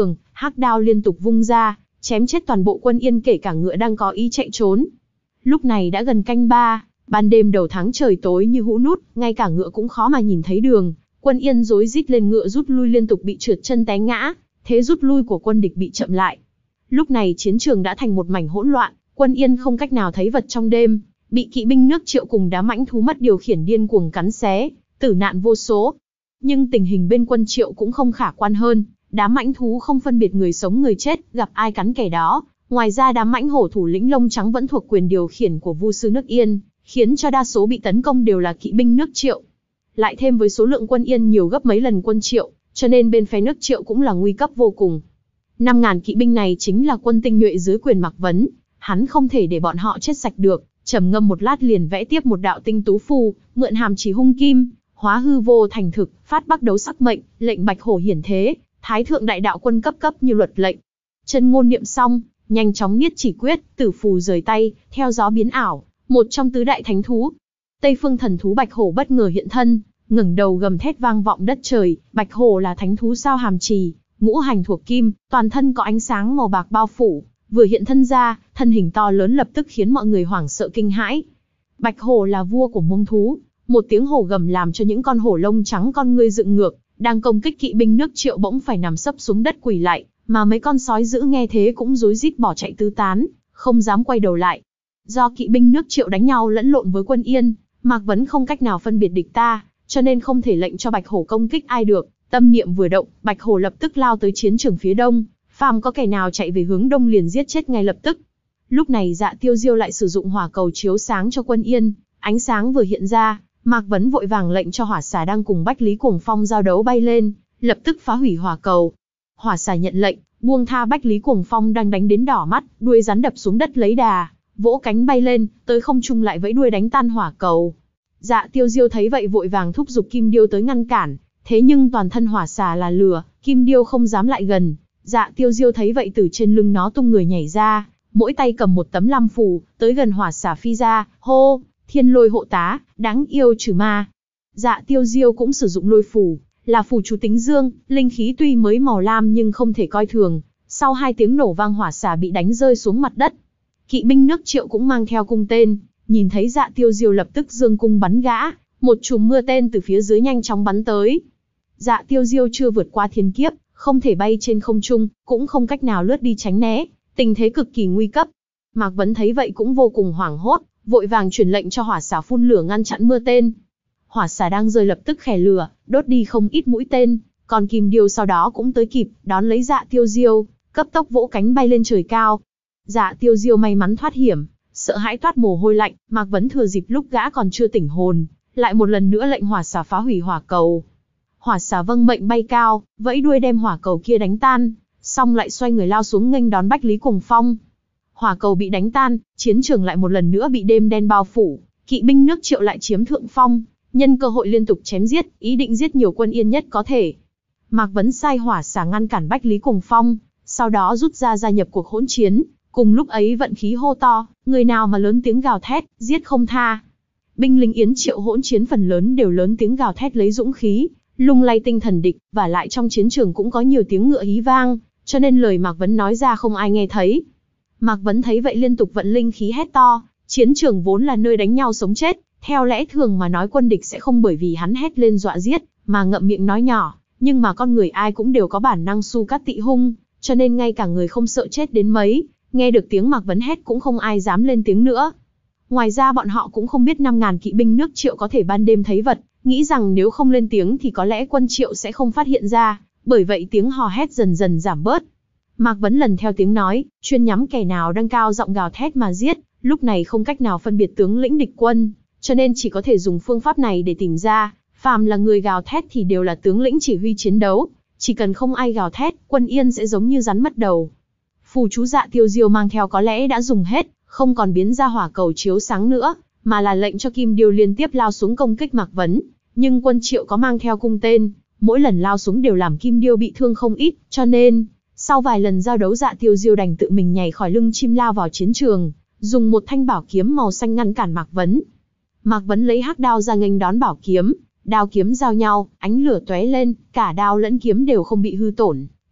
hắc đao liên tục vung ra, chém chết toàn bộ quân Yên kể cả ngựa đang có ý chạy trốn. Lúc này đã gần canh ba, ban đêm đầu tháng trời tối như hũ nút, ngay cả ngựa cũng khó mà nhìn thấy đường. Quân Yên rối rít lên ngựa rút lui liên tục bị trượt chân té ngã, thế rút lui của quân địch bị chậm lại. Lúc này chiến trường đã thành một mảnh hỗn loạn, quân Yên không cách nào thấy vật trong đêm, bị kỵ binh nước Triệu cùng đám mãnh thú mất điều khiển điên cuồng cắn xé, tử nạn vô số. Nhưng tình hình bên quân Triệu cũng không khả quan hơn, đám mãnh thú không phân biệt người sống người chết, gặp ai cắn kẻ đó. Ngoài ra đám mãnh hổ thủ lĩnh lông trắng vẫn thuộc quyền điều khiển của Vu sư nước Yên, khiến cho đa số bị tấn công đều là kỵ binh nước Triệu. Lại thêm với số lượng quân Yên nhiều gấp mấy lần quân Triệu, cho nên bên phe nước Triệu cũng là nguy cấp vô cùng. năm ngàn kỵ binh này chính là quân tinh nhuệ dưới quyền Mạc Vấn, hắn không thể để bọn họ chết sạch được, trầm ngâm một lát liền vẽ tiếp một đạo tinh tú phù, mượn hàm chỉ hung kim, hóa hư vô thành thực, phát bắc đấu sắc mệnh, lệnh bạch hổ hiển thế, thái thượng đại đạo quân cấp cấp như luật lệnh. Chân ngôn niệm xong, nhanh chóng niết chỉ quyết, tử phù rời tay, theo gió biến ảo, một trong tứ đại thánh thú. Tây phương thần thú bạch hổ bất ngờ hiện thân, ngẩng đầu gầm thét vang vọng đất trời. Bạch hổ là thánh thú sao hàm trì, ngũ hành thuộc kim, toàn thân có ánh sáng màu bạc bao phủ, vừa hiện thân ra, thân hình to lớn lập tức khiến mọi người hoảng sợ kinh hãi. Bạch hổ là vua của muông thú, một tiếng hổ gầm làm cho những con hổ lông trắng con ngươi dựng ngược, đang công kích kỵ binh nước Triệu bỗng phải nằm sấp xuống đất quỳ lại, mà mấy con sói dữ nghe thế cũng rối rít bỏ chạy tứ tán, không dám quay đầu lại. Do kỵ binh nước Triệu đánh nhau lẫn lộn với quân Yên, Mạc Vấn không cách nào phân biệt địch ta, cho nên không thể lệnh cho Bạch hổ công kích ai được. Tâm niệm vừa động, Bạch hổ lập tức lao tới chiến trường phía đông, phàm có kẻ nào chạy về hướng đông liền giết chết ngay lập tức. Lúc này Dạ Tiêu Diêu lại sử dụng hỏa cầu chiếu sáng cho quân Yên, ánh sáng vừa hiện ra, Mạc Vấn vội vàng lệnh cho hỏa xà đang cùng Bách Lý Cuồng Phong giao đấu bay lên, lập tức phá hủy hỏa cầu. Hỏa xà nhận lệnh, buông tha Bách Lý Cuồng Phong đang đánh đến đỏ mắt, đuôi rắn đập xuống đất lấy đà, vỗ cánh bay lên, tới không trung lại vẫy đuôi đánh tan hỏa cầu. Dạ Tiêu Diêu thấy vậy vội vàng thúc giục Kim Điêu tới ngăn cản, thế nhưng toàn thân hỏa xà là lửa, Kim Điêu không dám lại gần. Dạ Tiêu Diêu thấy vậy từ trên lưng nó tung người nhảy ra, mỗi tay cầm một tấm lam phù, tới gần hỏa xà phi ra, hô, thiên lôi hộ tá, đáng yêu trừ ma. Dạ Tiêu Diêu cũng sử dụng lôi phù, là phù chú tính dương, linh khí tuy mới màu lam nhưng không thể coi thường. Sau hai tiếng nổ vang hỏa xà bị đánh rơi xuống mặt đất. Kỵ binh nước Triệu cũng mang theo cung tên, nhìn thấy Dạ Tiêu Diêu lập tức giương cung bắn gã, một chùm mưa tên từ phía dưới nhanh chóng bắn tới. Dạ Tiêu Diêu chưa vượt qua thiên kiếp, không thể bay trên không trung, cũng không cách nào lướt đi tránh né, tình thế cực kỳ nguy cấp. Mạc Vấn thấy vậy cũng vô cùng hoảng hốt, vội vàng truyền lệnh cho hỏa xà phun lửa ngăn chặn mưa tên. Hỏa xà đang rơi lập tức khè lửa, đốt đi không ít mũi tên, còn Kim Điêu sau đó cũng tới kịp, đón lấy Dạ Tiêu Diêu, cấp tốc vỗ cánh bay lên trời cao. Dạ Tiêu Diêu may mắn thoát hiểm, sợ hãi toát mồ hôi lạnh, Mạc Vấn thừa dịp lúc gã còn chưa tỉnh hồn, lại một lần nữa lệnh hỏa xà phá hủy hỏa cầu. Hỏa xà vâng mệnh bay cao, vẫy đuôi đem hỏa cầu kia đánh tan, xong lại xoay người lao xuống nghênh đón Bách Lý Cuồng Phong. Hỏa cầu bị đánh tan, chiến trường lại một lần nữa bị đêm đen bao phủ, kỵ binh nước Triệu lại chiếm thượng phong, nhân cơ hội liên tục chém giết, ý định giết nhiều quân Yên nhất có thể. Mạc Vấn sai hỏa xà ngăn cản Bách Lý Cuồng Phong, sau đó rút ra gia nhập cuộc hỗn chiến. Cùng lúc ấy vận khí hô to, người nào mà lớn tiếng gào thét, giết không tha. Binh lính Yến Triệu hỗn chiến phần lớn đều lớn tiếng gào thét lấy dũng khí, lung lay tinh thần địch, và lại trong chiến trường cũng có nhiều tiếng ngựa hí vang, cho nên lời Mạc Vấn nói ra không ai nghe thấy. Mạc Vấn thấy vậy liên tục vận linh khí hét to, chiến trường vốn là nơi đánh nhau sống chết, theo lẽ thường mà nói quân địch sẽ không bởi vì hắn hét lên dọa giết, mà ngậm miệng nói nhỏ, nhưng mà con người ai cũng đều có bản năng su cát tị hung, cho nên ngay cả người không sợ chết đến mấy, nghe được tiếng Mạc Vấn hét cũng không ai dám lên tiếng nữa. Ngoài ra bọn họ cũng không biết năm ngàn kỵ binh nước Triệu có thể ban đêm thấy vật, nghĩ rằng nếu không lên tiếng thì có lẽ quân Triệu sẽ không phát hiện ra, bởi vậy tiếng hò hét dần dần giảm bớt. Mạc Vấn lần theo tiếng nói, chuyên nhắm kẻ nào đang cao giọng gào thét mà giết, lúc này không cách nào phân biệt tướng lĩnh địch quân, cho nên chỉ có thể dùng phương pháp này để tìm ra, phàm là người gào thét thì đều là tướng lĩnh chỉ huy chiến đấu, chỉ cần không ai gào thét, quân Yên sẽ giống như rắn mất đầu. Phù chú Dạ Tiêu Diêu mang theo có lẽ đã dùng hết, không còn biến ra hỏa cầu chiếu sáng nữa, mà là lệnh cho Kim Điêu liên tiếp lao xuống công kích Mạc Vấn, nhưng quân Triệu có mang theo cung tên, mỗi lần lao xuống đều làm Kim Điêu bị thương không ít, cho nên sau vài lần giao đấu Dạ Tiêu Diêu đành tự mình nhảy khỏi lưng chim lao vào chiến trường, dùng một thanh bảo kiếm màu xanh ngăn cản Mạc Vấn. Mạc Vấn lấy hắc đao ra nghênh đón bảo kiếm, đao kiếm giao nhau, ánh lửa tóe lên, cả đao lẫn kiếm đều không bị hư tổn.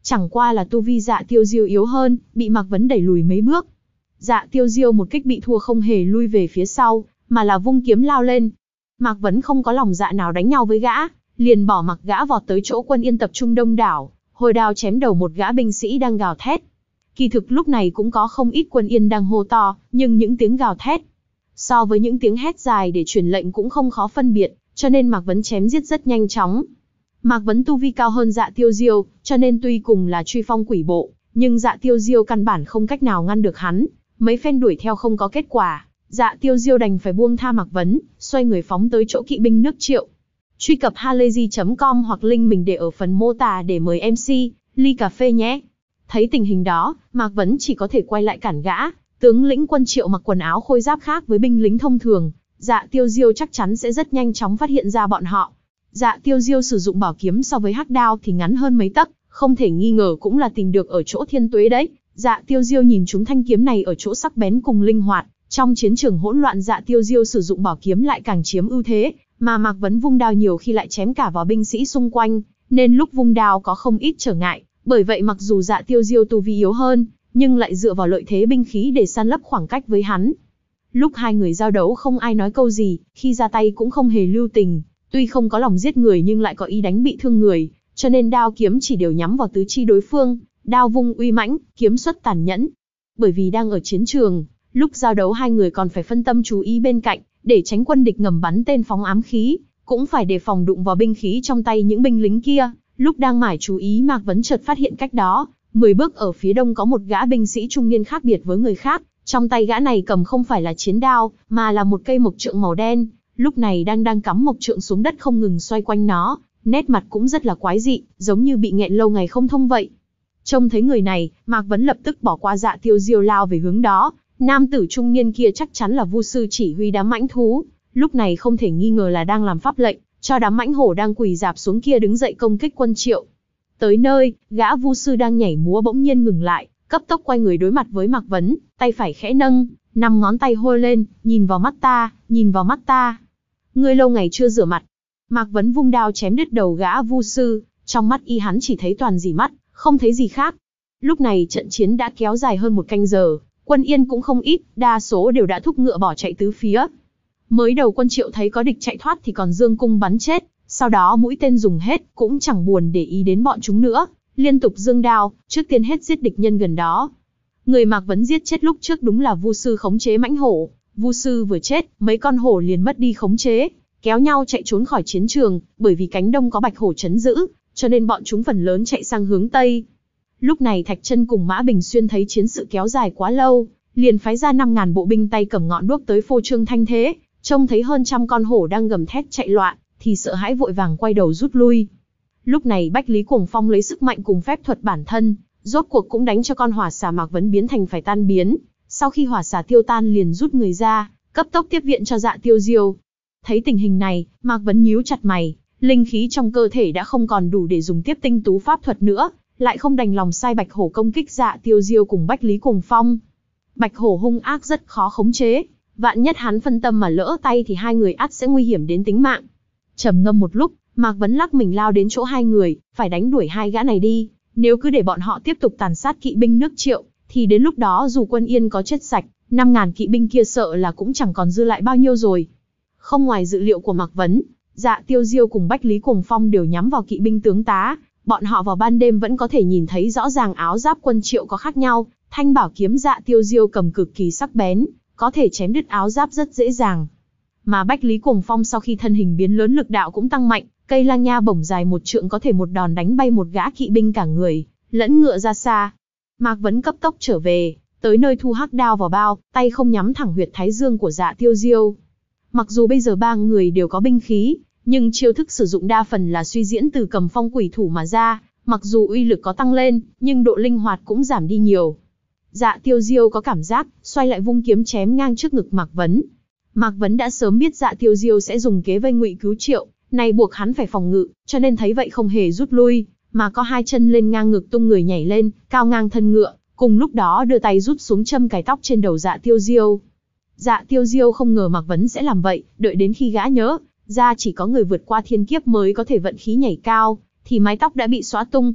Chẳng qua là tu vi Dạ Tiêu Diêu yếu hơn, bị Mạc Vấn đẩy lùi mấy bước. Dạ Tiêu Diêu một kích bị thua không hề lui về phía sau, mà là vung kiếm lao lên. Mạc Vấn không có lòng dạ nào đánh nhau với gã, liền bỏ mặc gã vọt tới chỗ Quân Yên tập trung đông đảo, hồi đao chém đầu một gã binh sĩ đang gào thét. Kỳ thực lúc này cũng có không ít Quân Yên đang hô to, nhưng những tiếng gào thét so với những tiếng hét dài để truyền lệnh cũng không khó phân biệt, cho nên Mạc Vấn chém giết rất nhanh chóng. Mạc Vấn tu vi cao hơn Dạ Tiêu Diêu, cho nên tuy cùng là truy phong quỷ bộ, nhưng Dạ Tiêu Diêu căn bản không cách nào ngăn được hắn, mấy phen đuổi theo không có kết quả, Dạ Tiêu Diêu đành phải buông tha Mạc Vấn, xoay người phóng tới chỗ kỵ binh nước Triệu. Truy cập halayzi chấm com hoặc link mình để ở phần mô tả để mời em xê, ly cà phê nhé. Thấy tình hình đó, Mạc Vấn chỉ có thể quay lại cản gã. Tướng lĩnh quân Triệu mặc quần áo khôi giáp khác với binh lính thông thường, Dạ Tiêu Diêu chắc chắn sẽ rất nhanh chóng phát hiện ra bọn họ. Dạ Tiêu Diêu sử dụng bảo kiếm so với hắc đao thì ngắn hơn mấy tấc, không thể nghi ngờ cũng là tìm được ở chỗ thiên tuế đấy. Dạ Tiêu Diêu nhìn chúng thanh kiếm này ở chỗ sắc bén cùng linh hoạt, trong chiến trường hỗn loạn Dạ Tiêu Diêu sử dụng bảo kiếm lại càng chiếm ưu thế, mà Mạc Vấn vung đao nhiều khi lại chém cả vào binh sĩ xung quanh, nên lúc vung đao có không ít trở ngại. Bởi vậy mặc dù Dạ Tiêu Diêu tu vi yếu hơn, nhưng lại dựa vào lợi thế binh khí để san lấp khoảng cách với hắn. Lúc hai người giao đấu không ai nói câu gì, khi ra tay cũng không hề lưu tình, tuy không có lòng giết người nhưng lại có ý đánh bị thương người, cho nên đao kiếm chỉ đều nhắm vào tứ chi đối phương, đao vung uy mãnh, kiếm xuất tàn nhẫn. Bởi vì đang ở chiến trường, lúc giao đấu hai người còn phải phân tâm chú ý bên cạnh, để tránh quân địch ngầm bắn tên phóng ám khí, cũng phải đề phòng đụng vào binh khí trong tay những binh lính kia. Lúc đang mải chú ý Mạc Vấn chợt phát hiện cách đó mười bước ở phía đông có một gã binh sĩ trung niên khác biệt với người khác, trong tay gã này cầm không phải là chiến đao, mà là một cây mộc trượng màu đen, lúc này đang đang cắm mộc trượng xuống đất không ngừng xoay quanh nó, nét mặt cũng rất là quái dị, giống như bị nghẹn lâu ngày không thông vậy. Trông thấy người này, Mạc Vấn lập tức bỏ qua Dạ Tiêu Diêu lao về hướng đó, nam tử trung niên kia chắc chắn là Vu sư chỉ huy đám mãnh thú, lúc này không thể nghi ngờ là đang làm pháp lệnh, cho đám mãnh hổ đang quỳ rạp xuống kia đứng dậy công kích quân Triệu. Tới nơi, gã Vu sư đang nhảy múa bỗng nhiên ngừng lại, cấp tốc quay người đối mặt với Mạc Vấn, tay phải khẽ nâng, năm ngón tay hôi lên, nhìn vào mắt ta, nhìn vào mắt ta. Ngươi lâu ngày chưa rửa mặt. Mạc Vấn vung đao chém đứt đầu gã Vu sư, trong mắt y hắn chỉ thấy toàn rỉ mắt, không thấy gì khác. Lúc này trận chiến đã kéo dài hơn một canh giờ, quân Yên cũng không ít, đa số đều đã thúc ngựa bỏ chạy tứ phía. Mới đầu quân Triệu thấy có địch chạy thoát thì còn dương cung bắn chết, sau đó mũi tên dùng hết, cũng chẳng buồn để ý đến bọn chúng nữa, liên tục giương đao, trước tiên hết giết địch nhân gần đó. Người Mạc Vấn giết chết lúc trước đúng là Vu sư khống chế mãnh hổ, Vu sư vừa chết, mấy con hổ liền mất đi khống chế, kéo nhau chạy trốn khỏi chiến trường, bởi vì cánh đông có bạch hổ trấn giữ, cho nên bọn chúng phần lớn chạy sang hướng tây. Lúc này Thạch Chân cùng Mã Bình Xuyên thấy chiến sự kéo dài quá lâu, liền phái ra năm ngàn bộ binh tay cầm ngọn đuốc tới phô trương thanh thế, trông thấy hơn trăm con hổ đang gầm thét chạy loạn, thì sợ hãi vội vàng quay đầu rút lui. Lúc này Bách Lý Cuồng Phong lấy sức mạnh cùng phép thuật bản thân, rốt cuộc cũng đánh cho con hỏa xà Mạc Vấn biến thành phải tan biến. Sau khi hỏa xà tiêu tan liền rút người ra, cấp tốc tiếp viện cho Dạ Tiêu Diêu. Thấy tình hình này, Mạc Vấn nhíu chặt mày, linh khí trong cơ thể đã không còn đủ để dùng tiếp tinh tú pháp thuật nữa, lại không đành lòng sai Bạch Hổ công kích Dạ Tiêu Diêu cùng Bách Lý Cuồng Phong. Bạch Hổ hung ác rất khó khống chế, vạn nhất hắn phân tâm mà lỡ tay thì hai người ắt sẽ nguy hiểm đến tính mạng. Trầm ngâm một lúc, Mạc Vấn lắc mình lao đến chỗ hai người, phải đánh đuổi hai gã này đi, nếu cứ để bọn họ tiếp tục tàn sát kỵ binh nước Triệu, thì đến lúc đó dù quân Yên có chết sạch, năm ngàn kỵ binh kia sợ là cũng chẳng còn dư lại bao nhiêu rồi. Không ngoài dự liệu của Mạc Vấn, Dạ Tiêu Diêu cùng Bách Lý Cuồng Phong đều nhắm vào kỵ binh tướng tá, bọn họ vào ban đêm vẫn có thể nhìn thấy rõ ràng áo giáp quân Triệu có khác nhau, thanh bảo kiếm Dạ Tiêu Diêu cầm cực kỳ sắc bén, có thể chém đứt áo giáp rất dễ dàng. Mà Bách Lý Cuồng Phong sau khi thân hình biến lớn lực đạo cũng tăng mạnh, cây lang nha bổng dài một trượng có thể một đòn đánh bay một gã kỵ binh cả người, lẫn ngựa ra xa. Mạc Vấn cấp tốc trở về, tới nơi thu hắc đao vào bao, tay không nhắm thẳng huyệt thái dương của Dạ Tiêu Diêu. Mặc dù bây giờ ba người đều có binh khí, nhưng chiêu thức sử dụng đa phần là suy diễn từ cầm phong quỷ thủ mà ra, mặc dù uy lực có tăng lên, nhưng độ linh hoạt cũng giảm đi nhiều. Dạ Tiêu Diêu có cảm giác, xoay lại vung kiếm chém ngang trước ngực Mạc Vấn. Mạc Vấn đã sớm biết Dạ Tiêu Diêu sẽ dùng kế vây ngụy cứu Triệu, này buộc hắn phải phòng ngự, cho nên thấy vậy không hề rút lui, mà có hai chân lên ngang ngực tung người nhảy lên, cao ngang thân ngựa, cùng lúc đó đưa tay rút xuống châm cài tóc trên đầu Dạ Tiêu Diêu. Dạ Tiêu Diêu không ngờ Mạc Vấn sẽ làm vậy, đợi đến khi gã nhớ ra chỉ có người vượt qua thiên kiếp mới có thể vận khí nhảy cao, thì mái tóc đã bị xóa tung.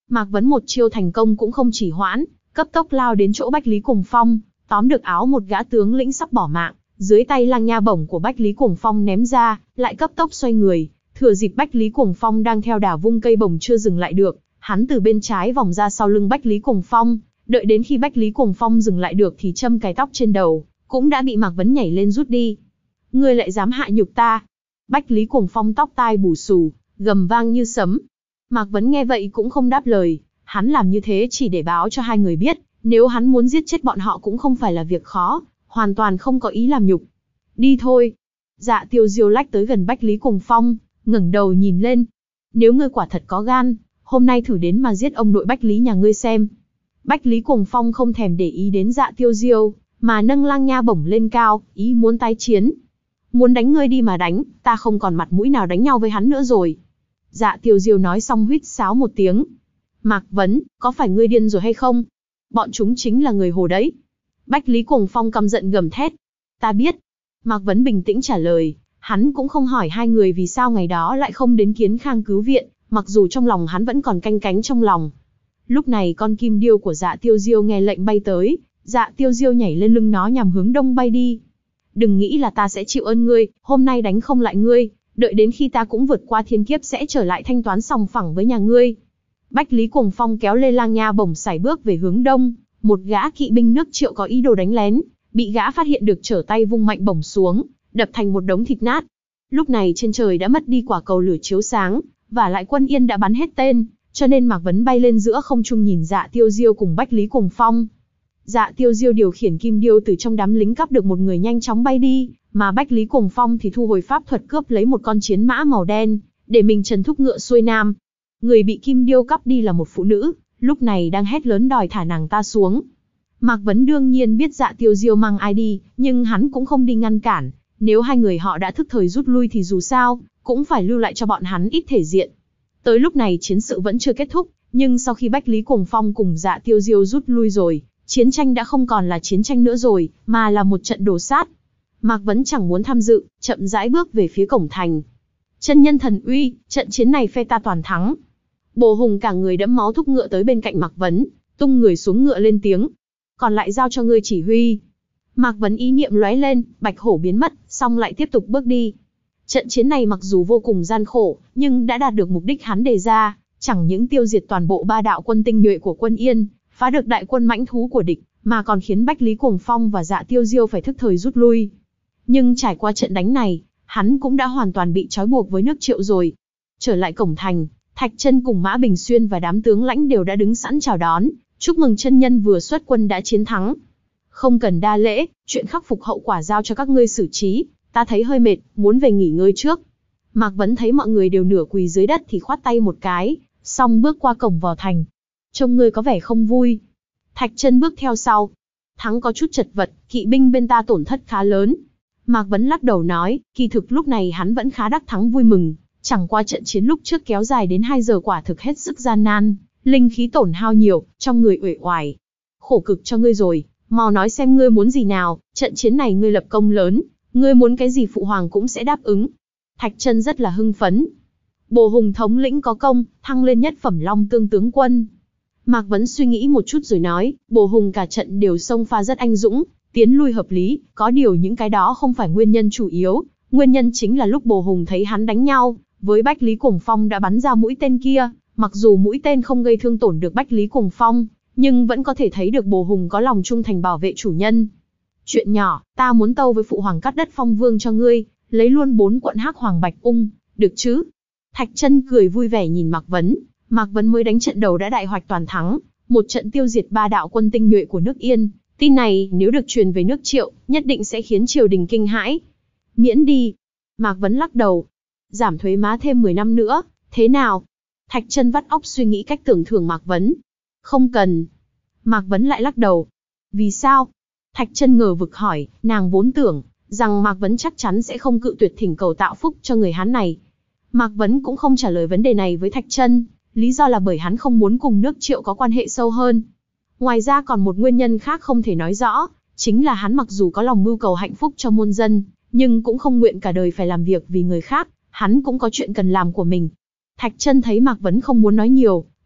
Mạc Vấn một chiêu thành công cũng không chỉ hoãn, cấp tốc lao đến chỗ Bách Lý Cuồng Phong, tóm được áo một gã tướng lĩnh sắp bỏ mạng, dưới tay lang nha bổng của Bách Lý Cuồng Phong ném ra, lại cấp tốc xoay người, thừa dịp Bách Lý Cuồng Phong đang theo đà vung cây bổng chưa dừng lại được, hắn từ bên trái vòng ra sau lưng Bách Lý Cuồng Phong, đợi đến khi Bách Lý Cuồng Phong dừng lại được thì châm cái tóc trên đầu, cũng đã bị Mạc Vấn nhảy lên rút đi. Ngươi lại dám hạ nhục ta? Bách Lý Cuồng Phong tóc tai bù xù, gầm vang như sấm. Mạc Vấn nghe vậy cũng không đáp lời, hắn làm như thế chỉ để báo cho hai người biết, nếu hắn muốn giết chết bọn họ cũng không phải là việc khó, hoàn toàn không có ý làm nhục. Đi thôi. Dạ Tiêu Diêu lách tới gần Bách Lý Cuồng Phong, ngẩng đầu nhìn lên. Nếu ngươi quả thật có gan, hôm nay thử đến mà giết ông nội Bách Lý nhà ngươi xem. Bách Lý Cuồng Phong không thèm để ý đến Dạ Tiêu Diêu, mà nâng lang nha bổng lên cao, ý muốn tái chiến. Muốn đánh ngươi đi mà đánh, ta không còn mặt mũi nào đánh nhau với hắn nữa rồi. Dạ Tiêu Diêu nói xong huýt sáo một tiếng. Mạc Vấn, có phải ngươi điên rồi hay không? Bọn chúng chính là người Hồ đấy. Bách Lý Cuồng Phong căm giận gầm thét. Ta biết. Mạc Vấn bình tĩnh trả lời, hắn cũng không hỏi hai người vì sao ngày đó lại không đến Kiến Khang cứu viện, mặc dù trong lòng hắn vẫn còn canh cánh trong lòng. Lúc này con kim điêu của Dạ Tiêu Diêu nghe lệnh bay tới, Dạ Tiêu Diêu nhảy lên lưng nó nhằm hướng đông bay đi. Đừng nghĩ là ta sẽ chịu ơn ngươi, hôm nay đánh không lại ngươi, đợi đến khi ta cũng vượt qua thiên kiếp sẽ trở lại thanh toán sòng phẳng với nhà ngươi. Bách Lý Cuồng Phong kéo lê lang nha bổng sải bước về hướng đông, một gã kỵ binh nước Triệu có ý đồ đánh lén, bị gã phát hiện được trở tay vung mạnh bổng xuống, đập thành một đống thịt nát. Lúc này trên trời đã mất đi quả cầu lửa chiếu sáng, và lại Quân Yên đã bắn hết tên, cho nên Mạc Vấn bay lên giữa không trung nhìn Dạ Tiêu Diêu cùng Bách Lý Cuồng Phong. Dạ Tiêu Diêu điều khiển kim điêu từ trong đám lính cắp được một người nhanh chóng bay đi, mà Bách Lý Cuồng Phong thì thu hồi pháp thuật cướp lấy một con chiến mã màu đen, để mình trần thúc ngựa xuôi nam. Người bị kim điêu cắp đi là một phụ nữ, lúc này đang hét lớn đòi thả nàng ta xuống. Mạc Vấn đương nhiên biết Dạ Tiêu Diêu mang ai đi, nhưng hắn cũng không đi ngăn cản. Nếu hai người họ đã thức thời rút lui thì dù sao, cũng phải lưu lại cho bọn hắn ít thể diện. Tới lúc này chiến sự vẫn chưa kết thúc, nhưng sau khi Bách Lý Cuồng Phong cùng Dạ Tiêu Diêu rút lui rồi, chiến tranh đã không còn là chiến tranh nữa rồi, mà là một trận đồ sát. Mạc Vấn chẳng muốn tham dự, chậm rãi bước về phía cổng thành. Chân nhân thần uy, trận chiến này phe ta toàn thắng. Bồ Hùng cả người đẫm máu thúc ngựa tới bên cạnh Mạc Vấn, tung người xuống ngựa lên tiếng. Còn lại giao cho ngươi chỉ huy. Mạc Vấn ý niệm lóe lên, bạch hổ biến mất, xong lại tiếp tục bước đi. Trận chiến này mặc dù vô cùng gian khổ, nhưng đã đạt được mục đích hắn đề ra, chẳng những tiêu diệt toàn bộ ba đạo quân tinh nhuệ của Quân Yên, phá được đại quân mãnh thú của địch, mà còn khiến Bách Lý Cuồng Phong và Dạ Tiêu Diêu phải thức thời rút lui. Nhưng trải qua trận đánh này, hắn cũng đã hoàn toàn bị trói buộc với nước Triệu rồi. Trở lại cổng thành, Thạch Chân cùng Mã Bình Xuyên và đám tướng lãnh đều đã đứng sẵn chào đón, chúc mừng chân nhân vừa xuất quân đã chiến thắng. Không cần đa lễ, chuyện khắc phục hậu quả giao cho các ngươi xử trí, ta thấy hơi mệt, muốn về nghỉ ngơi trước. Mạc Vấn thấy mọi người đều nửa quỳ dưới đất thì khoát tay một cái, xong bước qua cổng vào thành. Trông ngươi có vẻ không vui. Thạch Chân bước theo sau. Thắng có chút chật vật, kỵ binh bên ta tổn thất khá lớn. Mạc Vấn lắc đầu nói, kỳ thực lúc này hắn vẫn khá đắc thắng vui mừng, chẳng qua trận chiến lúc trước kéo dài đến hai giờ quả thực hết sức gian nan, linh khí tổn hao nhiều, trong người uể oải. Khổ cực cho ngươi rồi, mau nói xem ngươi muốn gì nào, trận chiến này ngươi lập công lớn, ngươi muốn cái gì phụ hoàng cũng sẽ đáp ứng. Thạch Chân rất là hưng phấn. Bồ Hùng thống lĩnh có công, thăng lên nhất phẩm Long Tương tướng quân. Mạc Vấn suy nghĩ một chút rồi nói, Bồ Hùng cả trận đều xông pha rất anh dũng, tiến lui hợp lý, có điều những cái đó không phải nguyên nhân chủ yếu, nguyên nhân chính là lúc Bồ Hùng thấy hắn đánh nhau, với Bách Lý Cuồng Phong đã bắn ra mũi tên kia, mặc dù mũi tên không gây thương tổn được Bách Lý Cuồng Phong, nhưng vẫn có thể thấy được Bồ Hùng có lòng trung thành bảo vệ chủ nhân. Chuyện nhỏ, ta muốn tâu với phụ hoàng cắt đất Phong Vương cho ngươi, lấy luôn bốn quận Hắc Hoàng Bạch Ung, được chứ? Thạch Chân cười vui vẻ nhìn Mạc Vấn, Mạc Vấn mới đánh trận đầu đã đại hoạch toàn thắng, một trận tiêu diệt ba đạo quân tinh nhuệ của nước Yên, tin này nếu được truyền về nước Triệu, nhất định sẽ khiến triều đình kinh hãi. Miễn đi. Mạc Vấn lắc đầu. Giảm thuế má thêm mười năm nữa, thế nào? Thạch Chân vắt óc suy nghĩ cách tưởng thưởng Mạc Vấn. Không cần. Mạc Vấn lại lắc đầu. Vì sao? Thạch Chân ngờ vực hỏi, nàng vốn tưởng rằng Mạc Vấn chắc chắn sẽ không cự tuyệt thỉnh cầu tạo phúc cho người Hán này. Mạc Vấn cũng không trả lời vấn đề này với Thạch Chân, lý do là bởi hắn không muốn cùng nước Triệu có quan hệ sâu hơn. Ngoài ra còn một nguyên nhân khác không thể nói rõ, chính là hắn mặc dù có lòng mưu cầu hạnh phúc cho muôn dân, nhưng cũng không nguyện cả đời phải làm việc vì người khác, hắn cũng có chuyện cần làm của mình. Thạch Chân thấy Mạc Vấn không muốn nói nhiều,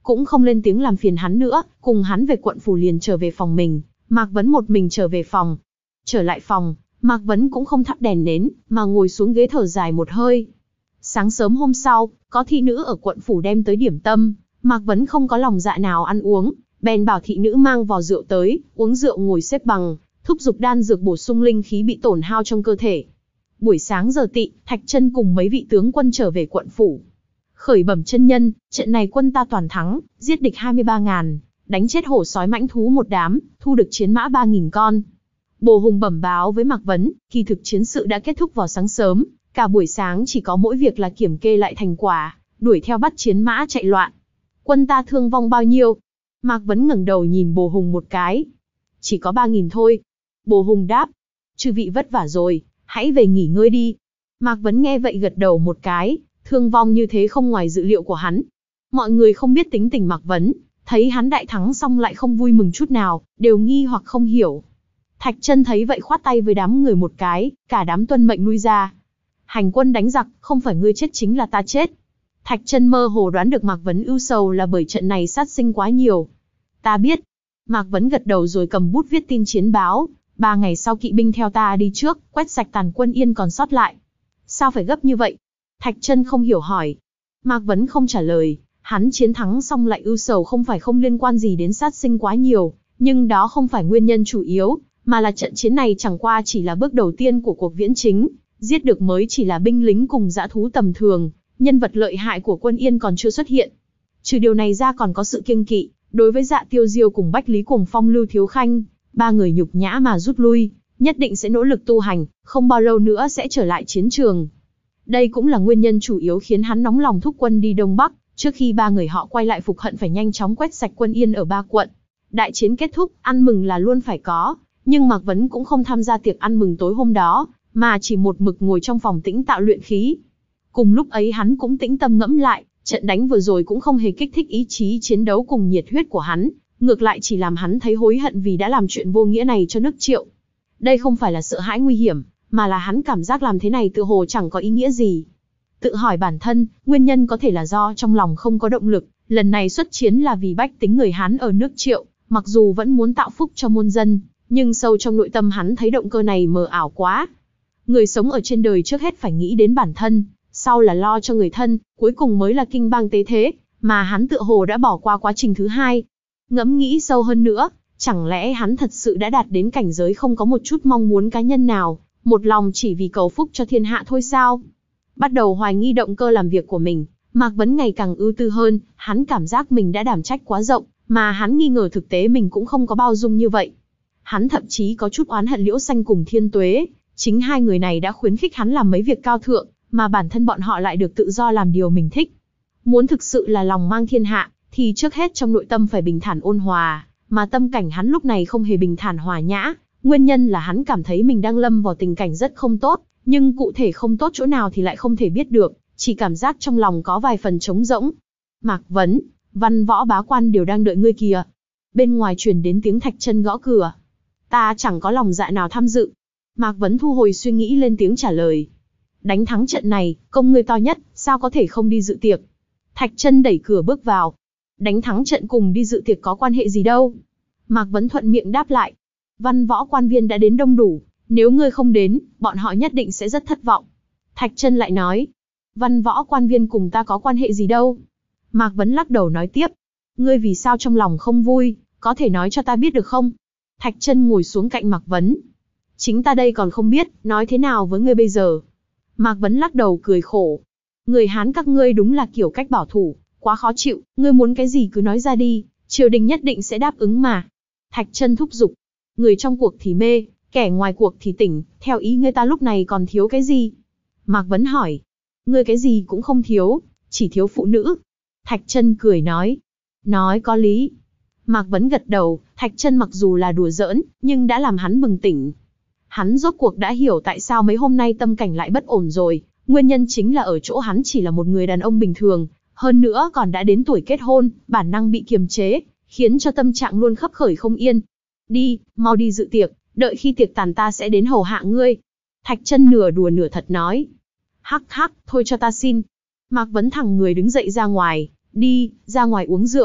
cũng không lên tiếng làm phiền hắn nữa, cùng hắn về quận phủ liền trở về phòng mình. Mạc Vấn một mình trở về phòng. Trở lại phòng, Mạc Vấn cũng không thắp đèn nến, mà ngồi xuống ghế thở dài một hơi. Sáng sớm hôm sau, có thị nữ ở quận phủ đem tới điểm tâm, Mạc Vấn không có lòng dạ nào ăn uống, bèn bảo thị nữ mang vò rượu tới, uống rượu ngồi xếp bằng, thúc giục đan dược bổ sung linh khí bị tổn hao trong cơ thể. Buổi sáng giờ tị, Thạch Chân cùng mấy vị tướng quân trở về quận phủ. Khởi bẩm chân nhân, trận này quân ta toàn thắng, giết địch hai mươi ba ngàn, đánh chết hổ sói mãnh thú một đám, thu được chiến mã ba nghìn con. Bồ Hùng bẩm báo với Mạc Vấn, kỳ thực chiến sự đã kết thúc vào sáng sớm, cả buổi sáng chỉ có mỗi việc là kiểm kê lại thành quả, đuổi theo bắt chiến mã chạy loạn. Quân ta thương vong bao nhiêu? Mạc Vấn ngẩng đầu nhìn Bồ Hùng một cái. Chỉ có ba nghìn thôi. Bồ Hùng đáp. Chư vị vất vả rồi, hãy về nghỉ ngơi đi. Mạc Vấn nghe vậy gật đầu một cái, thương vong như thế không ngoài dự liệu của hắn. Mọi người không biết tính tình Mạc Vấn, thấy hắn đại thắng xong lại không vui mừng chút nào, đều nghi hoặc không hiểu. Thạch Chân thấy vậy khoát tay với đám người một cái, cả đám tuân mệnh lui ra. Hành quân đánh giặc, không phải ngươi chết chính là ta chết. Thạch Chân mơ hồ đoán được Mạc Vấn ưu sầu là bởi trận này sát sinh quá nhiều. Ta biết. Mạc Vấn gật đầu rồi cầm bút viết tin chiến báo. Ba ngày sau kỵ binh theo ta đi trước, quét sạch tàn quân Yên còn sót lại. Sao phải gấp như vậy? Thạch Chân không hiểu hỏi. Mạc Vấn không trả lời. Hắn chiến thắng xong lại ưu sầu không phải không liên quan gì đến sát sinh quá nhiều, nhưng đó không phải nguyên nhân chủ yếu, mà là trận chiến này chẳng qua chỉ là bước đầu tiên của cuộc viễn chính, giết được mới chỉ là binh lính cùng dã thú tầm thường, nhân vật lợi hại của quân Yên còn chưa xuất hiện. Trừ điều này ra còn có sự kiêng kỵ, đối với Dạ Tiêu Diêu cùng Bách Lý Cuồng Phong Lưu Thiếu Khanh, ba người nhục nhã mà rút lui, nhất định sẽ nỗ lực tu hành, không bao lâu nữa sẽ trở lại chiến trường. Đây cũng là nguyên nhân chủ yếu khiến hắn nóng lòng thúc quân đi Đông Bắc, trước khi ba người họ quay lại phục hận phải nhanh chóng quét sạch quân Yên ở ba quận. Đại chiến kết thúc, ăn mừng là luôn phải có, nhưng Mạc Vấn cũng không tham gia tiệc ăn mừng tối hôm đó, mà chỉ một mực ngồi trong phòng tĩnh tạo luyện khí. Cùng lúc ấy hắn cũng tĩnh tâm ngẫm lại, trận đánh vừa rồi cũng không hề kích thích ý chí chiến đấu cùng nhiệt huyết của hắn, ngược lại chỉ làm hắn thấy hối hận vì đã làm chuyện vô nghĩa này cho nước Triệu. Đây không phải là sợ hãi nguy hiểm, mà là hắn cảm giác làm thế này tựa hồ chẳng có ý nghĩa gì. Tự hỏi bản thân, nguyên nhân có thể là do trong lòng không có động lực, lần này xuất chiến là vì bách tính người Hán ở nước Triệu, mặc dù vẫn muốn tạo phúc cho muôn dân, nhưng sâu trong nội tâm hắn thấy động cơ này mờ ảo quá. Người sống ở trên đời trước hết phải nghĩ đến bản thân, sau là lo cho người thân, cuối cùng mới là kinh bang tế thế, mà hắn tựa hồ đã bỏ qua quá trình thứ hai. Ngẫm nghĩ sâu hơn nữa, chẳng lẽ hắn thật sự đã đạt đến cảnh giới không có một chút mong muốn cá nhân nào, một lòng chỉ vì cầu phúc cho thiên hạ thôi sao? Bắt đầu hoài nghi động cơ làm việc của mình, Mạc Vấn ngày càng ưu tư hơn, hắn cảm giác mình đã đảm trách quá rộng, mà hắn nghi ngờ thực tế mình cũng không có bao dung như vậy. Hắn thậm chí có chút oán hận Liễu Xanh cùng Thiên Tuế, chính hai người này đã khuyến khích hắn làm mấy việc cao thượng, mà bản thân bọn họ lại được tự do làm điều mình thích. Muốn thực sự là lòng mang thiên hạ, thì trước hết trong nội tâm phải bình thản ôn hòa, mà tâm cảnh hắn lúc này không hề bình thản hòa nhã, nguyên nhân là hắn cảm thấy mình đang lâm vào tình cảnh rất không tốt, nhưng cụ thể không tốt chỗ nào thì lại không thể biết được, chỉ cảm giác trong lòng có vài phần trống rỗng. Mạc Vấn, Văn Võ bá quan đều đang đợi ngươi kìa. Bên ngoài truyền đến tiếng Thạch Chân gõ cửa. Ta chẳng có lòng dạ nào tham dự. Mạc Vấn thu hồi suy nghĩ lên tiếng trả lời. Đánh thắng trận này, công ngươi to nhất, sao có thể không đi dự tiệc? Thạch Chân đẩy cửa bước vào. Đánh thắng trận cùng đi dự tiệc có quan hệ gì đâu? Mạc Vấn thuận miệng đáp lại. Văn võ quan viên đã đến đông đủ, nếu ngươi không đến, bọn họ nhất định sẽ rất thất vọng. Thạch Chân lại nói. Văn võ quan viên cùng ta có quan hệ gì đâu? Mạc Vấn lắc đầu nói tiếp. Ngươi vì sao trong lòng không vui, có thể nói cho ta biết được không? Thạch Chân ngồi xuống cạnh Mạc Vấn. Chính ta đây còn không biết, nói thế nào với ngươi bây giờ? Mạc Vấn lắc đầu cười khổ. Người Hán các ngươi đúng là kiểu cách bảo thủ, quá khó chịu, ngươi muốn cái gì cứ nói ra đi, triều đình nhất định sẽ đáp ứng mà. Thạch Chân thúc giục. Người trong cuộc thì mê, kẻ ngoài cuộc thì tỉnh, theo ý ngươi ta lúc này còn thiếu cái gì? Mạc Vấn hỏi. Ngươi cái gì cũng không thiếu, chỉ thiếu phụ nữ. Thạch Chân cười nói. Nói có lý. Mạc Vấn gật đầu, Thạch Chân mặc dù là đùa giỡn, nhưng đã làm hắn bừng tỉnh. Hắn rốt cuộc đã hiểu tại sao mấy hôm nay tâm cảnh lại bất ổn rồi, nguyên nhân chính là ở chỗ hắn chỉ là một người đàn ông bình thường, hơn nữa còn đã đến tuổi kết hôn, bản năng bị kiềm chế, khiến cho tâm trạng luôn khấp khởi không yên. Đi, mau đi dự tiệc, đợi khi tiệc tàn ta sẽ đến hầu hạ ngươi. Thạch Chân nửa đùa nửa thật nói. Hắc hắc, thôi cho ta xin. Mạc Vấn thẳng người đứng dậy ra ngoài, đi, ra ngoài uống rượu.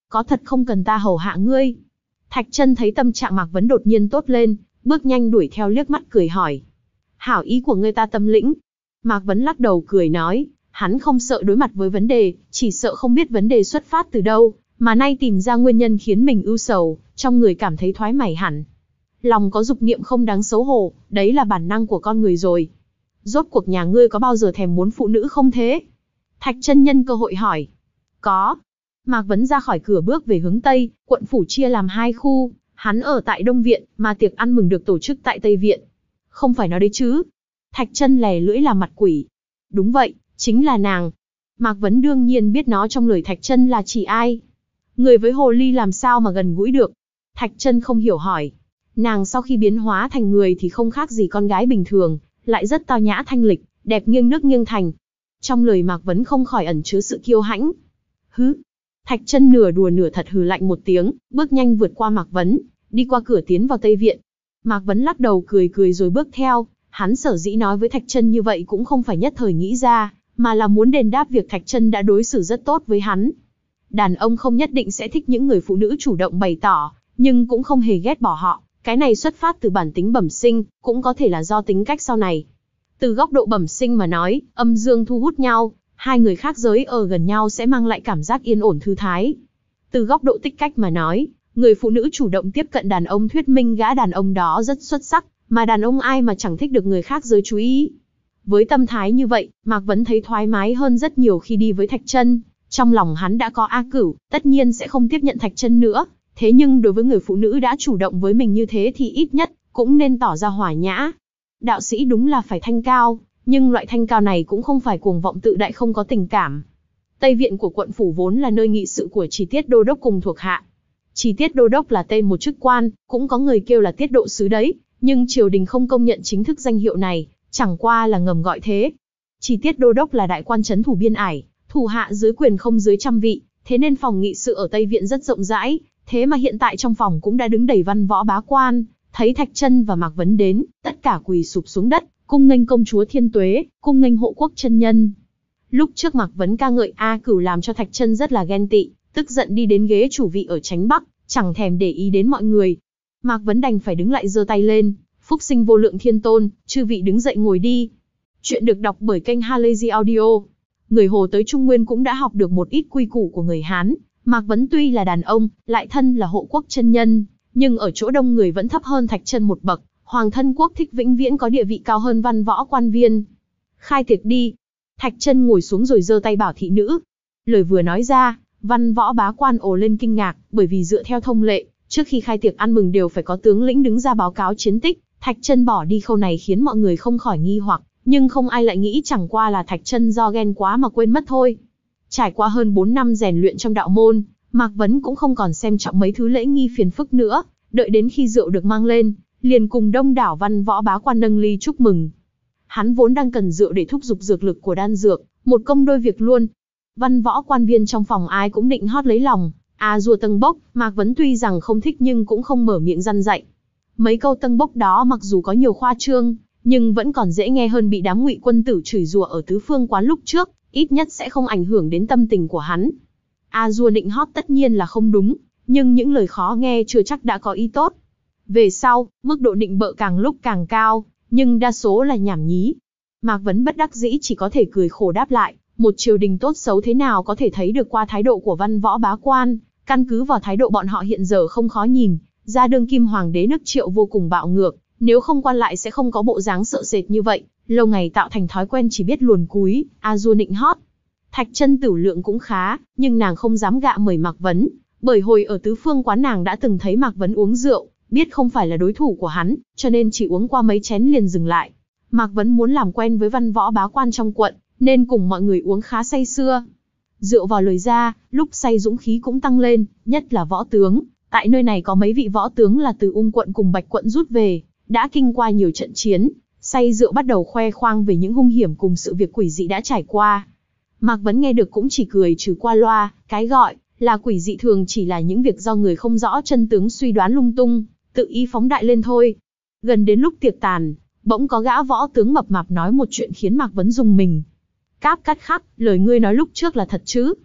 có thật không cần ta hầu hạ ngươi? Thạch Chân thấy tâm trạng Mạc Vấn đột nhiên tốt lên, bước nhanh đuổi theo liếc mắt cười hỏi. Hảo ý của ngươi ta tâm lĩnh. Mạc Vấn lắc đầu cười nói, hắn không sợ đối mặt với vấn đề, chỉ sợ không biết vấn đề xuất phát từ đâu, mà nay tìm ra nguyên nhân khiến mình ưu sầu, trong người cảm thấy thoái mày hẳn. Lòng có dục niệm không đáng xấu hổ, đấy là bản năng của con người rồi. Rốt cuộc nhà ngươi có bao giờ thèm muốn phụ nữ không thế? Thạch Chân nhân cơ hội hỏi. Có. Mạc Vấn ra khỏi cửa bước về hướng Tây, quận phủ chia làm hai khu, hắn ở tại Đông Viện, mà tiệc ăn mừng được tổ chức tại Tây Viện. Không phải nó đấy chứ? Thạch Chân lè lưỡi làm mặt quỷ. Đúng vậy, chính là nàng. Mạc Vấn đương nhiên biết nó trong lời Thạch Chân là chỉ ai. Người với hồ ly làm sao mà gần gũi được? Thạch Chân không hiểu hỏi. Nàng sau khi biến hóa thành người thì không khác gì con gái bình thường, lại rất tao nhã thanh lịch, đẹp nghiêng nước nghiêng thành. Trong lời Mạc Vấn không khỏi ẩn chứa sự kiêu hãnh. Hứ. Thạch Chân nửa đùa nửa thật hừ lạnh một tiếng, bước nhanh vượt qua Mạc Vấn, đi qua cửa tiến vào Tây Viện. Mạc Vấn lắc đầu cười cười rồi bước theo, hắn sở dĩ nói với Thạch Chân như vậy cũng không phải nhất thời nghĩ ra, mà là muốn đền đáp việc Thạch Chân đã đối xử rất tốt với hắn. Đàn ông không nhất định sẽ thích những người phụ nữ chủ động bày tỏ, nhưng cũng không hề ghét bỏ họ, cái này xuất phát từ bản tính bẩm sinh, cũng có thể là do tính cách sau này. Từ góc độ bẩm sinh mà nói, âm dương thu hút nhau, hai người khác giới ở gần nhau sẽ mang lại cảm giác yên ổn thư thái. Từ góc độ tích cách mà nói, người phụ nữ chủ động tiếp cận đàn ông thuyết minh gã đàn ông đó rất xuất sắc, mà đàn ông ai mà chẳng thích được người khác giới chú ý. Với tâm thái như vậy, Mạc Vấn thấy thoải mái hơn rất nhiều khi đi với Thạch Chân. Trong lòng hắn đã có A Cửu, tất nhiên sẽ không tiếp nhận Thạch Chân nữa. Thế nhưng đối với người phụ nữ đã chủ động với mình như thế thì ít nhất cũng nên tỏ ra hòa nhã. Đạo sĩ đúng là phải thanh cao, nhưng loại thanh cao này cũng không phải cuồng vọng tự đại không có tình cảm. Tây Viện của quận phủ vốn là nơi nghị sự của Chỉ Tiết Đô đốc cùng thuộc hạ. Chỉ Tiết Đô đốc là tên một chức quan, cũng có người kêu là Tiết Độ sứ đấy, nhưng triều đình không công nhận chính thức danh hiệu này, chẳng qua là ngầm gọi thế. Chỉ Tiết Đô đốc là đại quan trấn thủ biên ải, thủ hạ dưới quyền không dưới trăm vị, thế nên phòng nghị sự ở Tây Viện rất rộng rãi, thế mà hiện tại trong phòng cũng đã đứng đầy văn võ bá quan, thấy Thạch Chân và Mạc Vấn đến, tất cả quỳ sụp xuống đất, cung nghênh công chúa Thiên Tuế, cung nghênh hộ quốc chân nhân. Lúc trước Mạc Vấn ca ngợi A Cửu làm cho Thạch Chân rất là ghen tị, tức giận đi đến ghế chủ vị ở Chánh Bắc, chẳng thèm để ý đến mọi người. Mạc Vấn đành phải đứng lại giơ tay lên, phúc sinh vô lượng thiên tôn, chư vị đứng dậy ngồi đi. Chuyện được đọc bởi kênh Halazy Audio. Người Hồ tới Trung Nguyên cũng đã học được một ít quy củ của người Hán. Mạc Vấn tuy là đàn ông, lại thân là hộ quốc chân nhân, nhưng ở chỗ đông người vẫn thấp hơn Thạch Chân một bậc. Hoàng thân quốc thích vĩnh viễn có địa vị cao hơn văn võ quan viên. Khai tiệc đi. Thạch Chân ngồi xuống rồi giơ tay bảo thị nữ. Lời vừa nói ra, văn võ bá quan ồ lên kinh ngạc, bởi vì dựa theo thông lệ, trước khi khai tiệc ăn mừng đều phải có tướng lĩnh đứng ra báo cáo chiến tích. Thạch Chân bỏ đi khâu này khiến mọi người không khỏi nghi hoặc, nhưng không ai lại nghĩ chẳng qua là Thạch Chân do ghen quá mà quên mất thôi. Trải qua hơn bốn năm rèn luyện trong đạo môn, Mạc Vấn cũng không còn xem trọng mấy thứ lễ nghi phiền phức nữa, đợi đến khi rượu được mang lên, liền cùng đông đảo văn võ bá quan nâng ly chúc mừng. Hắn vốn đang cần rượu để thúc giục dược lực của đan dược, một công đôi việc luôn. Văn võ quan viên trong phòng ai cũng định hót lấy lòng, a dua tâng bốc, Mạc Vấn tuy rằng không thích nhưng cũng không mở miệng răn dạy. Mấy câu tâng bốc đó mặc dù có nhiều khoa trương, nhưng vẫn còn dễ nghe hơn bị đám Ngụy quân tử chửi rủa ở tứ phương quán lúc trước, ít nhất sẽ không ảnh hưởng đến tâm tình của hắn. A dua định hót tất nhiên là không đúng, nhưng những lời khó nghe chưa chắc đã có ý tốt. Về sau, mức độ nịnh bợ càng lúc càng cao, nhưng đa số là nhảm nhí. Mạc Vấn bất đắc dĩ chỉ có thể cười khổ đáp lại, một triều đình tốt xấu thế nào có thể thấy được qua thái độ của văn võ bá quan, căn cứ vào thái độ bọn họ hiện giờ không khó nhìn, ra đương kim hoàng đế nước Triệu vô cùng bạo ngược, nếu không quan lại sẽ không có bộ dáng sợ sệt như vậy, lâu ngày tạo thành thói quen chỉ biết luồn cúi, a dua nịnh hót. Thạch Chân tửu lượng cũng khá, nhưng nàng không dám gạ mời Mạc Vấn, bởi hồi ở tứ phương quán nàng đã từng thấy Mạc Vấn uống rượu, biết không phải là đối thủ của hắn, cho nên chỉ uống qua mấy chén liền dừng lại. Mạc Vấn muốn làm quen với văn võ bá quan trong quận, nên cùng mọi người uống khá say sưa. Rượu vào lời ra, lúc say dũng khí cũng tăng lên, nhất là võ tướng. Tại nơi này có mấy vị võ tướng là từ Ung quận cùng Bạch quận rút về, đã kinh qua nhiều trận chiến, say rượu bắt đầu khoe khoang về những hung hiểm cùng sự việc quỷ dị đã trải qua. Mạc Vấn nghe được cũng chỉ cười trừ qua loa, cái gọi là quỷ dị thường chỉ là những việc do người không rõ chân tướng suy đoán lung tung, tự ý phóng đại lên thôi. Gần đến lúc tiệc tàn, bỗng có gã võ tướng mập mạp nói một chuyện khiến Mạc Vấn rùng mình. Cáp cắt khắc, lời ngươi nói lúc trước là thật chứ?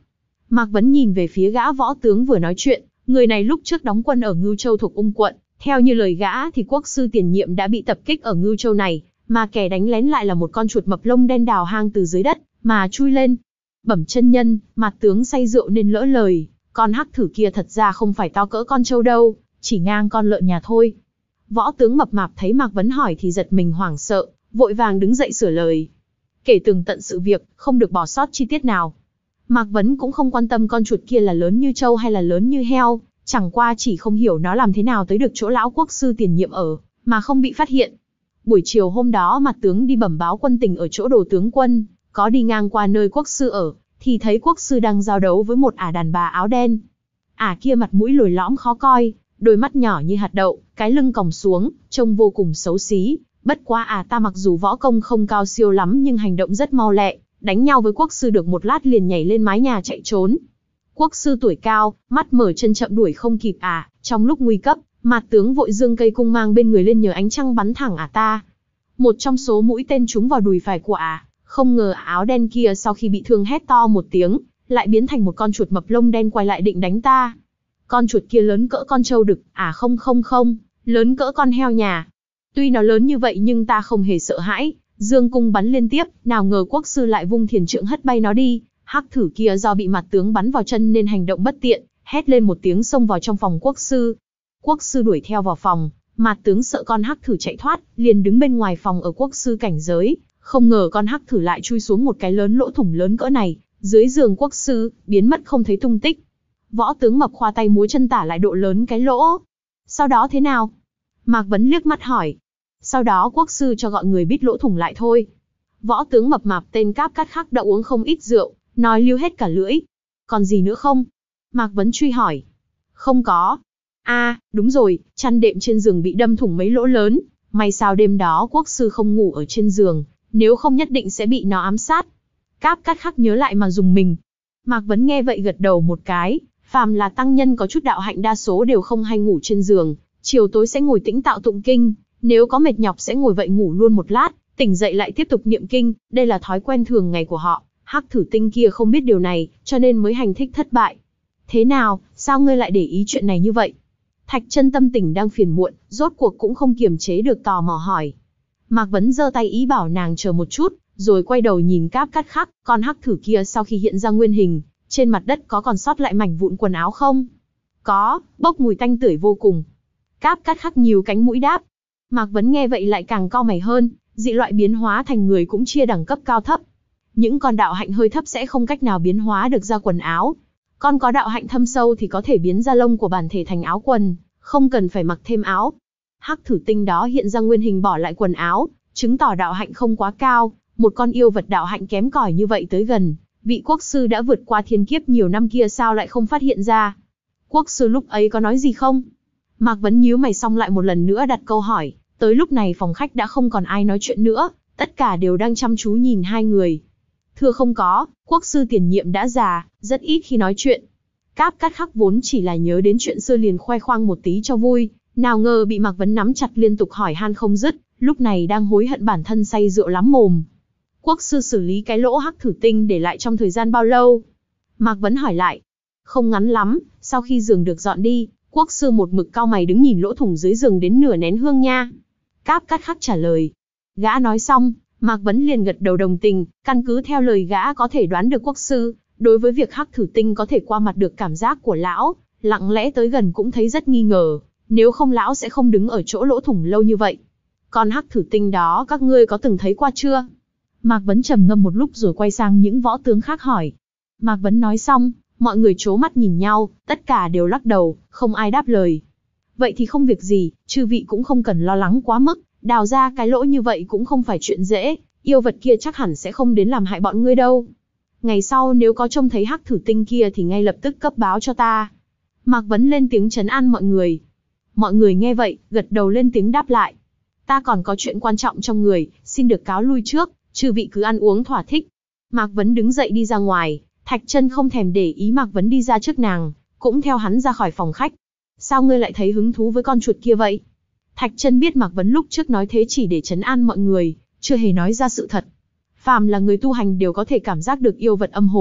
Mạc Vấn nhìn về phía gã võ tướng vừa nói chuyện, người này lúc trước đóng quân ở Ngưu Châu thuộc Ung quận, theo như lời gã thì quốc sư tiền nhiệm đã bị tập kích ở Ngưu Châu này, mà kẻ đánh lén lại là một con chuột mập lông đen đào hang từ dưới đất, mà chui lên. Bẩm chân nhân, Mạc tướng say rượu nên lỡ lời, con hắc thử kia thật ra không phải to cỡ con trâu đâu, chỉ ngang con lợn nhà thôi. Võ tướng mập mạp thấy Mạc Vấn hỏi thì giật mình hoảng sợ, vội vàng đứng dậy sửa lời. Kể tường tận sự việc, không được bỏ sót chi tiết nào. Mạc Vấn cũng không quan tâm con chuột kia là lớn như trâu hay là lớn như heo, chẳng qua chỉ không hiểu nó làm thế nào tới được chỗ lão quốc sư tiền nhiệm ở, mà không bị phát hiện. Buổi chiều hôm đó Mạc tướng đi bẩm báo quân tình ở chỗ đồ tướng quân, có đi ngang qua nơi quốc sư ở, thì thấy quốc sư đang giao đấu với một ả đàn bà áo đen. Ả kia mặt mũi lồi lõm khó coi, đôi mắt nhỏ như hạt đậu, cái lưng còng xuống, trông vô cùng xấu xí. Bất quá ả ta mặc dù võ công không cao siêu lắm nhưng hành động rất mau lẹ, đánh nhau với quốc sư được một lát liền nhảy lên mái nhà chạy trốn. Quốc sư tuổi cao, mắt mở chân chậm đuổi không kịp ả, trong lúc nguy cấp, Mạc tướng vội giương cây cung mang bên người lên nhờ ánh trăng bắn thẳng ả ta. Một trong số mũi tên trúng vào đùi phải của ả, không ngờ áo đen kia sau khi bị thương hét to một tiếng, lại biến thành một con chuột mập lông đen quay lại định đánh ta. Con chuột kia lớn cỡ con trâu đực, à không không không, lớn cỡ con heo nhà. Tuy nó lớn như vậy nhưng ta không hề sợ hãi, dương cung bắn liên tiếp, nào ngờ quốc sư lại vung thiền trượng hất bay nó đi. Hắc thử kia do bị Mạc tướng bắn vào chân nên hành động bất tiện, hét lên một tiếng xông vào trong phòng quốc sư. Quốc sư đuổi theo vào phòng, Mạc tướng sợ con hắc thử chạy thoát, liền đứng bên ngoài phòng ở quốc sư cảnh giới, không ngờ con hắc thử lại chui xuống một cái lớn lỗ thủng lớn cỡ này, dưới giường quốc sư, biến mất không thấy tung tích. Võ tướng mập khoa tay múa chân tả lại độ lớn cái lỗ. Sau đó thế nào? Mạc Vấn liếc mắt hỏi. Sau đó quốc sư cho gọi người bít lỗ thủng lại thôi. Võ tướng mập mạp tên Cáp Cát Khắc đã uống không ít rượu, nói lưu hết cả lưỡi. Còn gì nữa không? Mạc Vấn truy hỏi. Không có. À, đúng rồi, chăn đệm trên giường bị đâm thủng mấy lỗ lớn. May sao đêm đó quốc sư không ngủ ở trên giường, nếu không nhất định sẽ bị nó ám sát. Cáp Cát Khắc nhớ lại mà dùng mình. Mạc Vấn nghe vậy gật đầu một cái. Phàm là tăng nhân có chút đạo hạnh đa số đều không hay ngủ trên giường, chiều tối sẽ ngồi tĩnh tạo tụng kinh, nếu có mệt nhọc sẽ ngồi vậy ngủ luôn một lát, tỉnh dậy lại tiếp tục niệm kinh, đây là thói quen thường ngày của họ. Hắc thử tinh kia không biết điều này, cho nên mới hành thích thất bại. Thế nào, sao ngươi lại để ý chuyện này như vậy? Thạch Chân tâm tình đang phiền muộn, rốt cuộc cũng không kiềm chế được tò mò hỏi. Mạc Vấn giơ tay ý bảo nàng chờ một chút, rồi quay đầu nhìn Cáp Cát Khắc, con hắc thử kia sau khi hiện ra nguyên hình, trên mặt đất có còn sót lại mảnh vụn quần áo không? Có, bốc mùi tanh tưởi vô cùng. Cáp Cát Khắc nhíu cánh mũi đáp. Mạc Vấn nghe vậy lại càng cau mày hơn, dị loại biến hóa thành người cũng chia đẳng cấp cao thấp. Những con đạo hạnh hơi thấp sẽ không cách nào biến hóa được ra quần áo. Con có đạo hạnh thâm sâu thì có thể biến ra lông của bản thể thành áo quần, không cần phải mặc thêm áo. Hắc thử tinh đó hiện ra nguyên hình bỏ lại quần áo, chứng tỏ đạo hạnh không quá cao, một con yêu vật đạo hạnh kém cỏi như vậy tới gần. Vị quốc sư đã vượt qua thiên kiếp nhiều năm kia sao lại không phát hiện ra? Quốc sư lúc ấy có nói gì không? Mạc Vấn nhíu mày xong lại một lần nữa đặt câu hỏi. Tới lúc này phòng khách đã không còn ai nói chuyện nữa, tất cả đều đang chăm chú nhìn hai người. Thưa không có, quốc sư tiền nhiệm đã già, rất ít khi nói chuyện. Cáp Cát Khắc vốn chỉ là nhớ đến chuyện xưa liền khoe khoang một tí cho vui, nào ngờ bị Mạc Vấn nắm chặt liên tục hỏi han không dứt, lúc này đang hối hận bản thân say rượu lắm mồm. Quốc sư xử lý cái lỗ hắc thử tinh để lại trong thời gian bao lâu? Mạc Vấn hỏi lại. Không ngắn lắm, sau khi giường được dọn đi, quốc sư một mực cau mày đứng nhìn lỗ thủng dưới giường đến nửa nén hương nha. Cáp Cát Khắc trả lời. Gã nói xong, Mạc Vấn liền gật đầu đồng tình, căn cứ theo lời gã có thể đoán được quốc sư, đối với việc hắc thử tinh có thể qua mặt được cảm giác của lão, lặng lẽ tới gần cũng thấy rất nghi ngờ, nếu không lão sẽ không đứng ở chỗ lỗ thủng lâu như vậy. Còn hắc thử tinh đó các ngươi có từng thấy qua chưa? Mạc Vấn trầm ngâm một lúc rồi quay sang những võ tướng khác hỏi. Mạc Vấn nói xong, mọi người trố mắt nhìn nhau, tất cả đều lắc đầu, không ai đáp lời. Vậy thì không việc gì, chư vị cũng không cần lo lắng quá mức, đào ra cái lỗ như vậy cũng không phải chuyện dễ, yêu vật kia chắc hẳn sẽ không đến làm hại bọn ngươi đâu. Ngày sau nếu có trông thấy hắc thử tinh kia thì ngay lập tức cấp báo cho ta. Mạc Vấn lên tiếng trấn an mọi người. Mọi người nghe vậy, gật đầu lên tiếng đáp lại. Ta còn có chuyện quan trọng trong người, xin được cáo lui trước, chư vị cứ ăn uống thỏa thích. Mạc Vấn đứng dậy đi ra ngoài, Thạch Chân không thèm để ý Mạc Vấn đi ra trước nàng, cũng theo hắn ra khỏi phòng khách. Sao ngươi lại thấy hứng thú với con chuột kia vậy? Thạch Chân biết Mạc Vấn lúc trước nói thế chỉ để trấn an mọi người, chưa hề nói ra sự thật. Phàm là người tu hành đều có thể cảm giác được yêu vật âm hồn,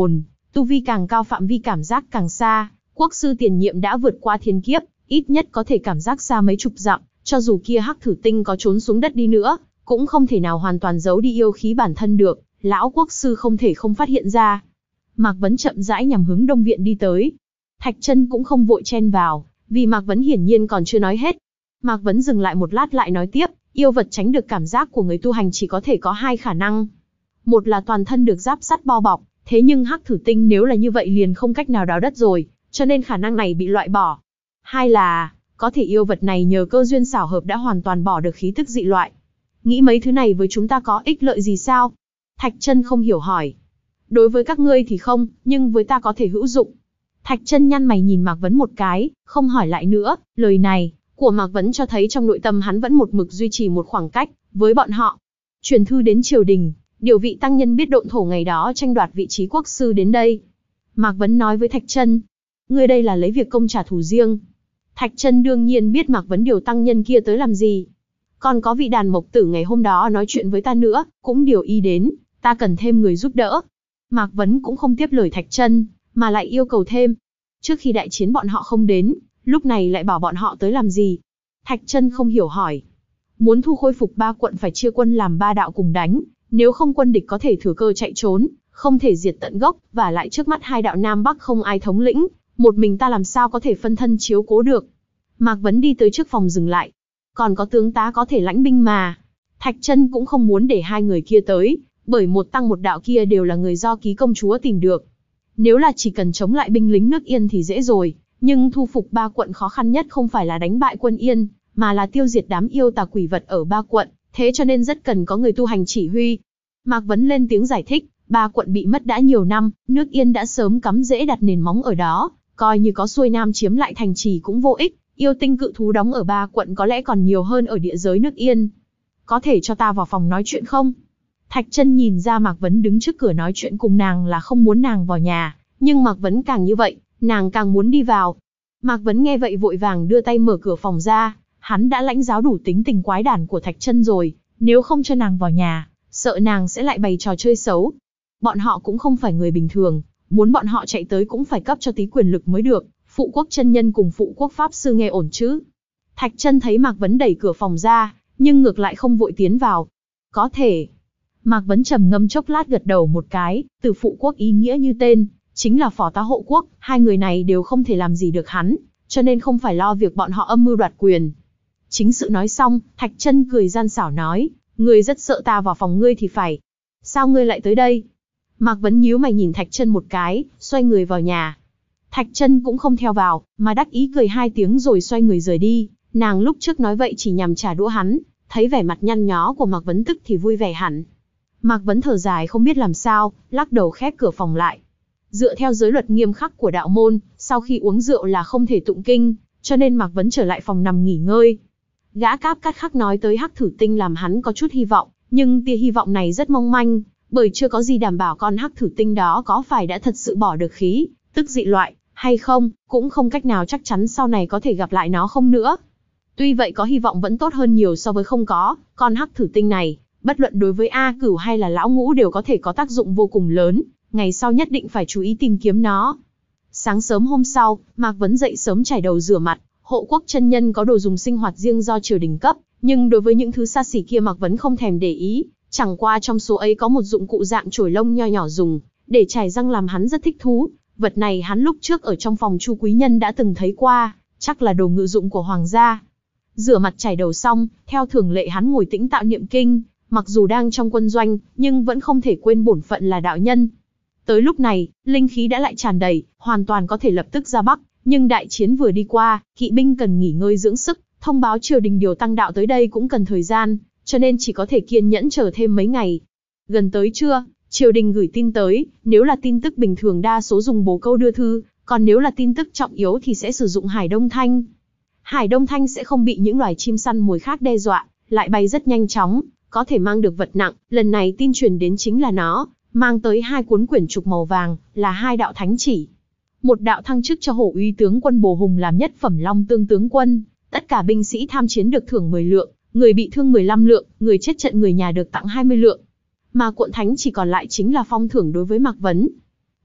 Tu vi càng cao phạm vi cảm giác càng xa, quốc sư tiền nhiệm đã vượt qua thiên kiếp, ít nhất có thể cảm giác xa mấy chục dặm, cho dù kia hắc thử tinh có trốn xuống đất đi nữa, cũng không thể nào hoàn toàn giấu đi yêu khí bản thân được, lão quốc sư không thể không phát hiện ra. Mạc Vấn chậm rãi nhằm hướng Đông Viện đi tới. Thạch Chân cũng không vội chen vào, vì Mạc Vấn hiển nhiên còn chưa nói hết. Mạc Vấn dừng lại một lát lại nói tiếp, yêu vật tránh được cảm giác của người tu hành chỉ có thể có hai khả năng. Một là toàn thân được giáp sắt bao bọc, thế nhưng hắc thử tinh nếu là như vậy liền không cách nào đào đất rồi, cho nên khả năng này bị loại bỏ. Hai là, có thể yêu vật này nhờ cơ duyên xảo hợp đã hoàn toàn bỏ được khí tức dị loại. Nghĩ mấy thứ này với chúng ta có ích lợi gì sao? Thạch Chân không hiểu hỏi. Đối với các ngươi thì không, nhưng với ta có thể hữu dụng. Thạch Chân nhăn mày nhìn Mạc Vấn một cái, không hỏi lại nữa. Lời này của Mạc Vấn cho thấy trong nội tâm hắn vẫn một mực duy trì một khoảng cách với bọn họ. Truyền thư đến triều đình, điều vị tăng nhân biết độn thổ ngày đó tranh đoạt vị trí quốc sư đến đây. Mạc Vấn nói với Thạch Chân, ngươi đây là lấy việc công trả thù riêng. Thạch Chân đương nhiên biết Mạc Vấn điều tăng nhân kia tới làm gì. Còn có vị đàn mộc tử ngày hôm đó nói chuyện với ta nữa, cũng điều y đến, ta cần thêm người giúp đỡ. Mạc Vấn cũng không tiếp lời Thạch Chân, mà lại yêu cầu thêm. Trước khi đại chiến bọn họ không đến, lúc này lại bảo bọn họ tới làm gì? Thạch Chân không hiểu hỏi. Muốn thu khôi phục ba quận phải chia quân làm ba đạo cùng đánh, nếu không quân địch có thể thừa cơ chạy trốn, không thể diệt tận gốc, và lại trước mắt hai đạo Nam Bắc không ai thống lĩnh, một mình ta làm sao có thể phân thân chiếu cố được. Mạc Vấn đi tới trước phòng dừng lại. Còn có tướng tá có thể lãnh binh mà. Thạch Chân cũng không muốn để hai người kia tới, bởi một tăng một đạo kia đều là người do ký công chúa tìm được. Nếu là chỉ cần chống lại binh lính nước Yên thì dễ rồi, nhưng thu phục ba quận khó khăn nhất không phải là đánh bại quân Yên, mà là tiêu diệt đám yêu tà quỷ vật ở ba quận, thế cho nên rất cần có người tu hành chỉ huy. Mạc Vấn lên tiếng giải thích, ba quận bị mất đã nhiều năm, nước Yên đã sớm cắm rễ đặt nền móng ở đó, coi như có xuôi nam chiếm lại thành trì cũng vô ích, yêu tinh cự thú đóng ở ba quận có lẽ còn nhiều hơn ở địa giới nước Yên. Có thể cho ta vào phòng nói chuyện không? Thạch Chân nhìn ra Mạc Vấn đứng trước cửa nói chuyện cùng nàng là không muốn nàng vào nhà, nhưng Mạc Vấn càng như vậy, nàng càng muốn đi vào. Mạc Vấn nghe vậy vội vàng đưa tay mở cửa phòng ra, hắn đã lãnh giáo đủ tính tình quái đản của Thạch Chân rồi, nếu không cho nàng vào nhà, sợ nàng sẽ lại bày trò chơi xấu. Bọn họ cũng không phải người bình thường, muốn bọn họ chạy tới cũng phải cấp cho tí quyền lực mới được. Phụ quốc chân nhân cùng phụ quốc pháp sư nghe ổn chứ? Thạch Chân thấy Mạc Vấn đẩy cửa phòng ra, nhưng ngược lại không vội tiến vào. Có thể. Mạc Vấn trầm ngâm chốc lát gật đầu một cái, từ phụ quốc ý nghĩa như tên, chính là phò tá hộ quốc, hai người này đều không thể làm gì được hắn, cho nên không phải lo việc bọn họ âm mưu đoạt quyền. Chính sự nói xong, Thạch Chân cười gian xảo nói, ngươi rất sợ ta vào phòng ngươi thì phải. Sao ngươi lại tới đây? Mạc Vấn nhíu mày nhìn Thạch Chân một cái, xoay người vào nhà. Thạch Chân cũng không theo vào, mà đắc ý cười hai tiếng rồi xoay người rời đi. Nàng lúc trước nói vậy chỉ nhằm trả đũa hắn, thấy vẻ mặt nhăn nhó của Mạc Vấn tức thì vui vẻ hẳn. Mạc Vấn thở dài không biết làm sao, lắc đầu khép cửa phòng lại. Dựa theo giới luật nghiêm khắc của đạo môn, sau khi uống rượu là không thể tụng kinh, cho nên Mạc Vấn trở lại phòng nằm nghỉ ngơi. Gã Cáp Cát Khắc nói tới hắc thử tinh làm hắn có chút hy vọng, nhưng tia hy vọng này rất mong manh, bởi chưa có gì đảm bảo con hắc thử tinh đó có phải đã thật sự bỏ được khí, tức dị loại, hay không, cũng không cách nào chắc chắn sau này có thể gặp lại nó không nữa. Tuy vậy có hy vọng vẫn tốt hơn nhiều so với không có, con hắc thử tinh này, bất luận đối với A Cửu hay là Lão Ngũ đều có thể có tác dụng vô cùng lớn, ngày sau nhất định phải chú ý tìm kiếm nó. Sáng sớm hôm sau, Mạc Vấn dậy sớm chải đầu rửa mặt, hộ quốc chân nhân có đồ dùng sinh hoạt riêng do triều đình cấp, nhưng đối với những thứ xa xỉ kia Mạc Vấn không thèm để ý, chẳng qua trong số ấy có một dụng cụ dạng chổi lông nho nhỏ dùng để chải răng làm hắn rất thích thú. Vật này hắn lúc trước ở trong phòng Chu quý nhân đã từng thấy qua, chắc là đồ ngự dụng của hoàng gia. Rửa mặt chải đầu xong, theo thường lệ hắn ngồi tĩnh tạo niệm kinh, mặc dù đang trong quân doanh, nhưng vẫn không thể quên bổn phận là đạo nhân. Tới lúc này, linh khí đã lại tràn đầy, hoàn toàn có thể lập tức ra Bắc, nhưng đại chiến vừa đi qua, kỵ binh cần nghỉ ngơi dưỡng sức, thông báo triều đình điều tăng đạo tới đây cũng cần thời gian, cho nên chỉ có thể kiên nhẫn chờ thêm mấy ngày. Gần tới trưa, triều đình gửi tin tới, nếu là tin tức bình thường đa số dùng bồ câu đưa thư, còn nếu là tin tức trọng yếu thì sẽ sử dụng hải đông thanh. Hải đông thanh sẽ không bị những loài chim săn mồi khác đe dọa, lại bay rất nhanh chóng, có thể mang được vật nặng. Lần này tin truyền đến chính là nó, mang tới hai cuốn quyển trục màu vàng, là hai đạo thánh chỉ. Một đạo thăng chức cho hổ uy tướng quân Bồ Hùng làm nhất phẩm long tương tướng quân, tất cả binh sĩ tham chiến được thưởng mười lượng, người bị thương mười lăm lượng, người chết trận người nhà được tặng hai mươi lượng. Mà cuộn thánh chỉ còn lại chính là phong thưởng đối với Mạc Vấn.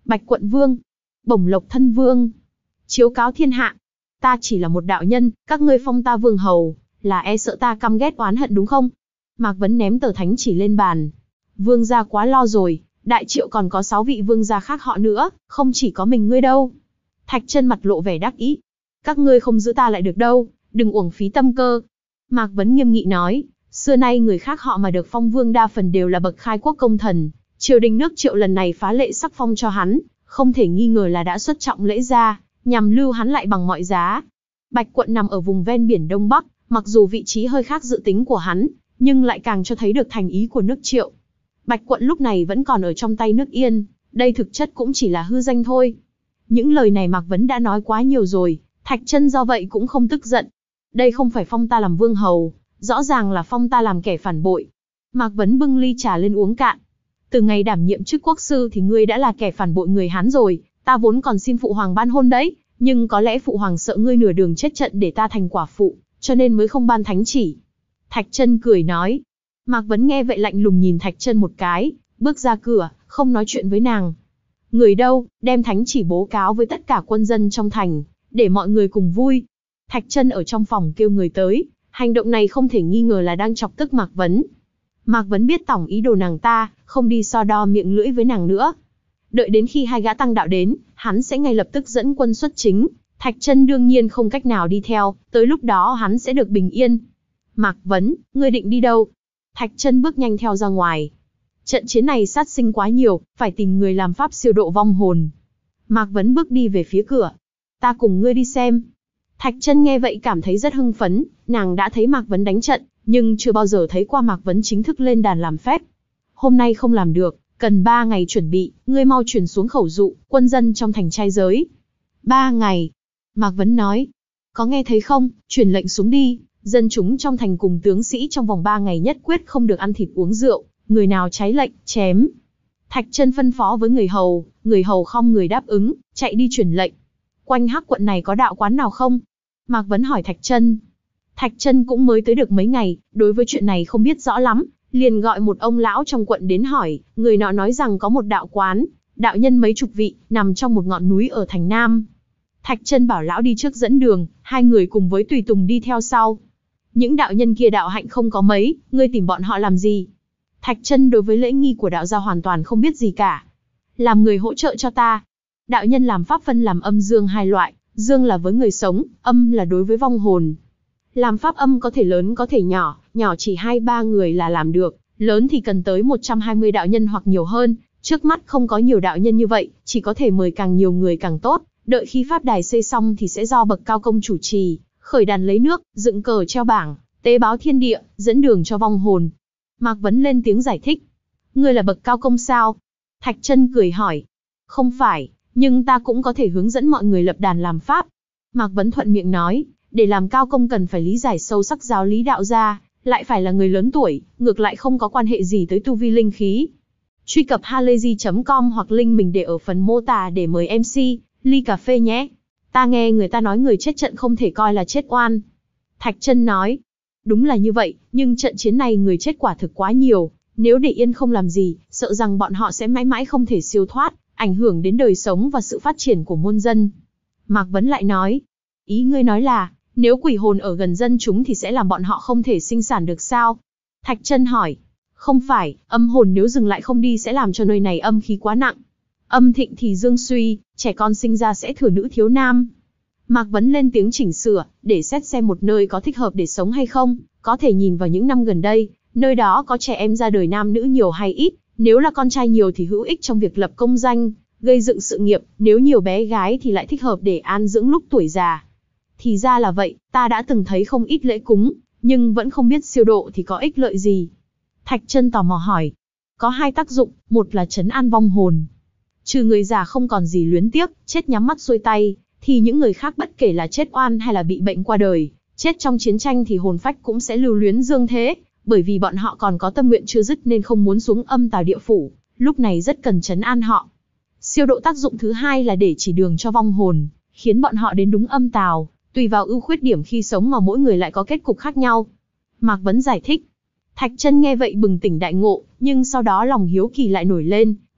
Bạch Quận Vương, Bổng Lộc Thân Vương, chiếu cáo thiên hạ. Ta chỉ là một đạo nhân, các ngươi phong ta vương hầu, là e sợ ta căm ghét oán hận đúng không? Mạc Vấn ném tờ thánh chỉ lên bàn. Vương gia quá lo rồi, Đại Triệu còn có sáu vị vương gia khác họ nữa, không chỉ có mình ngươi đâu. Thạch Chân mặt lộ vẻ đắc ý. Các ngươi không giữ ta lại được đâu, đừng uổng phí tâm cơ. Mạc Vấn nghiêm nghị nói, xưa nay người khác họ mà được phong vương đa phần đều là bậc khai quốc công thần. Triều đình nước Triệu lần này phá lệ sắc phong cho hắn, không thể nghi ngờ là đã xuất trọng lễ ra, nhằm lưu hắn lại bằng mọi giá. Bạch Quận nằm ở vùng ven biển Đông Bắc, mặc dù vị trí hơi khác dự tính của hắn, nhưng lại càng cho thấy được thành ý của nước Triệu. Bạch Quận lúc này vẫn còn ở trong tay nước Yên, đây thực chất cũng chỉ là hư danh thôi. Những lời này Mạc Vấn đã nói quá nhiều rồi, Thạch Chân do vậy cũng không tức giận. Đây không phải phong ta làm vương hầu, rõ ràng là phong ta làm kẻ phản bội. Mạc Vấn bưng ly trà lên uống cạn. Từ ngày đảm nhiệm chức quốc sư thì ngươi đã là kẻ phản bội người Hán rồi, ta vốn còn xin phụ hoàng ban hôn đấy, nhưng có lẽ phụ hoàng sợ ngươi nửa đường chết trận để ta thành quả phụ, cho nên mới không ban thánh chỉ. Thạch Chân cười nói. Mạc Vấn nghe vậy lạnh lùng nhìn Thạch Chân một cái, bước ra cửa, không nói chuyện với nàng. Người đâu, đem thánh chỉ bố cáo với tất cả quân dân trong thành, để mọi người cùng vui. Thạch Chân ở trong phòng kêu người tới, hành động này không thể nghi ngờ là đang chọc tức Mạc Vấn. Mạc Vấn biết tổng ý đồ nàng ta, không đi so đo miệng lưỡi với nàng nữa. Đợi đến khi hai gã tăng đạo đến, hắn sẽ ngay lập tức dẫn quân xuất chính. Thạch Chân đương nhiên không cách nào đi theo, tới lúc đó hắn sẽ được bình yên. Mạc Vấn, ngươi định đi đâu? Thạch Chân bước nhanh theo ra ngoài. Trận chiến này sát sinh quá nhiều, phải tìm người làm pháp siêu độ vong hồn. Mạc Vấn bước đi về phía cửa. Ta cùng ngươi đi xem. Thạch Chân nghe vậy cảm thấy rất hưng phấn, nàng đã thấy Mạc Vấn đánh trận, nhưng chưa bao giờ thấy qua Mạc Vấn chính thức lên đàn làm phép. Hôm nay không làm được, cần ba ngày chuẩn bị, ngươi mau truyền xuống khẩu dụ, quân dân trong thành trai giới. Ba ngày. Mạc Vấn nói. Có nghe thấy không, truyền lệnh xuống đi, dân chúng trong thành cùng tướng sĩ trong vòng ba ngày nhất quyết không được ăn thịt uống rượu, người nào trái lệnh, chém. Thạch Chân phân phó với người hầu, người hầu không người đáp ứng, chạy đi truyền lệnh. Quanh Hắc Quận này có đạo quán nào không? Mạc Vấn hỏi Thạch Chân. Thạch Chân cũng mới tới được mấy ngày, đối với chuyện này không biết rõ lắm, liền gọi một ông lão trong quận đến hỏi, người nọ nói rằng có một đạo quán, đạo nhân mấy chục vị, nằm trong một ngọn núi ở thành Nam. Thạch Chân bảo lão đi trước dẫn đường, hai người cùng với tùy tùng đi theo sau. Những đạo nhân kia đạo hạnh không có mấy, ngươi tìm bọn họ làm gì? Thạch Chân đối với lễ nghi của đạo gia hoàn toàn không biết gì cả. Làm người hỗ trợ cho ta. Đạo nhân làm pháp phân làm âm dương hai loại, dương là với người sống, âm là đối với vong hồn. Làm pháp âm có thể lớn có thể nhỏ, nhỏ chỉ hai ba người là làm được, lớn thì cần tới một trăm hai mươi đạo nhân hoặc nhiều hơn. Trước mắt không có nhiều đạo nhân như vậy, chỉ có thể mời càng nhiều người càng tốt. Đợi khi pháp đài xây xong thì sẽ do bậc cao công chủ trì, khởi đàn lấy nước, dựng cờ treo bảng, tế báo thiên địa, dẫn đường cho vong hồn. Mạc Vấn lên tiếng giải thích. Ngươi là bậc cao công sao? Thạch Chân cười hỏi. Không phải, nhưng ta cũng có thể hướng dẫn mọi người lập đàn làm pháp. Mạc Vấn thuận miệng nói, để làm cao công cần phải lý giải sâu sắc giáo lý đạo gia, lại phải là người lớn tuổi, ngược lại không có quan hệ gì tới tu vi linh khí. Truy cập halayzi chấm com hoặc link mình để ở phần mô tả để mời em xê, ly cà phê nhé. Ta nghe người ta nói người chết trận không thể coi là chết oan. Thạch Chân nói, đúng là như vậy, nhưng trận chiến này người chết quả thực quá nhiều, nếu để yên không làm gì, sợ rằng bọn họ sẽ mãi mãi không thể siêu thoát, ảnh hưởng đến đời sống và sự phát triển của muôn dân. Mạc Vấn lại nói, ý ngươi nói là, nếu quỷ hồn ở gần dân chúng thì sẽ làm bọn họ không thể sinh sản được sao? Thạch Chân hỏi, không phải, âm hồn nếu dừng lại không đi sẽ làm cho nơi này âm khí quá nặng. Âm thịnh thì dương suy, trẻ con sinh ra sẽ thừa nữ thiếu nam. Mạc Vấn lên tiếng chỉnh sửa, để xét xem một nơi có thích hợp để sống hay không, có thể nhìn vào những năm gần đây, nơi đó có trẻ em ra đời nam nữ nhiều hay ít, nếu là con trai nhiều thì hữu ích trong việc lập công danh, gây dựng sự nghiệp, nếu nhiều bé gái thì lại thích hợp để an dưỡng lúc tuổi già. Thì ra là vậy, ta đã từng thấy không ít lễ cúng, nhưng vẫn không biết siêu độ thì có ích lợi gì. Thạch Chân tò mò hỏi, có hai tác dụng, một là trấn an vong hồn. Trừ người già không còn gì luyến tiếc, chết nhắm mắt xuôi tay, thì những người khác bất kể là chết oan hay là bị bệnh qua đời, chết trong chiến tranh thì hồn phách cũng sẽ lưu luyến dương thế, bởi vì bọn họ còn có tâm nguyện chưa dứt nên không muốn xuống âm tào địa phủ, lúc này rất cần trấn an họ. Siêu độ tác dụng thứ hai là để chỉ đường cho vong hồn, khiến bọn họ đến đúng âm tào, tùy vào ưu khuyết điểm khi sống mà mỗi người lại có kết cục khác nhau. Mạc Vấn giải thích. Thạch Chân nghe vậy bừng tỉnh đại ngộ, nhưng sau đó lòng hiếu kỳ lại nổi lên,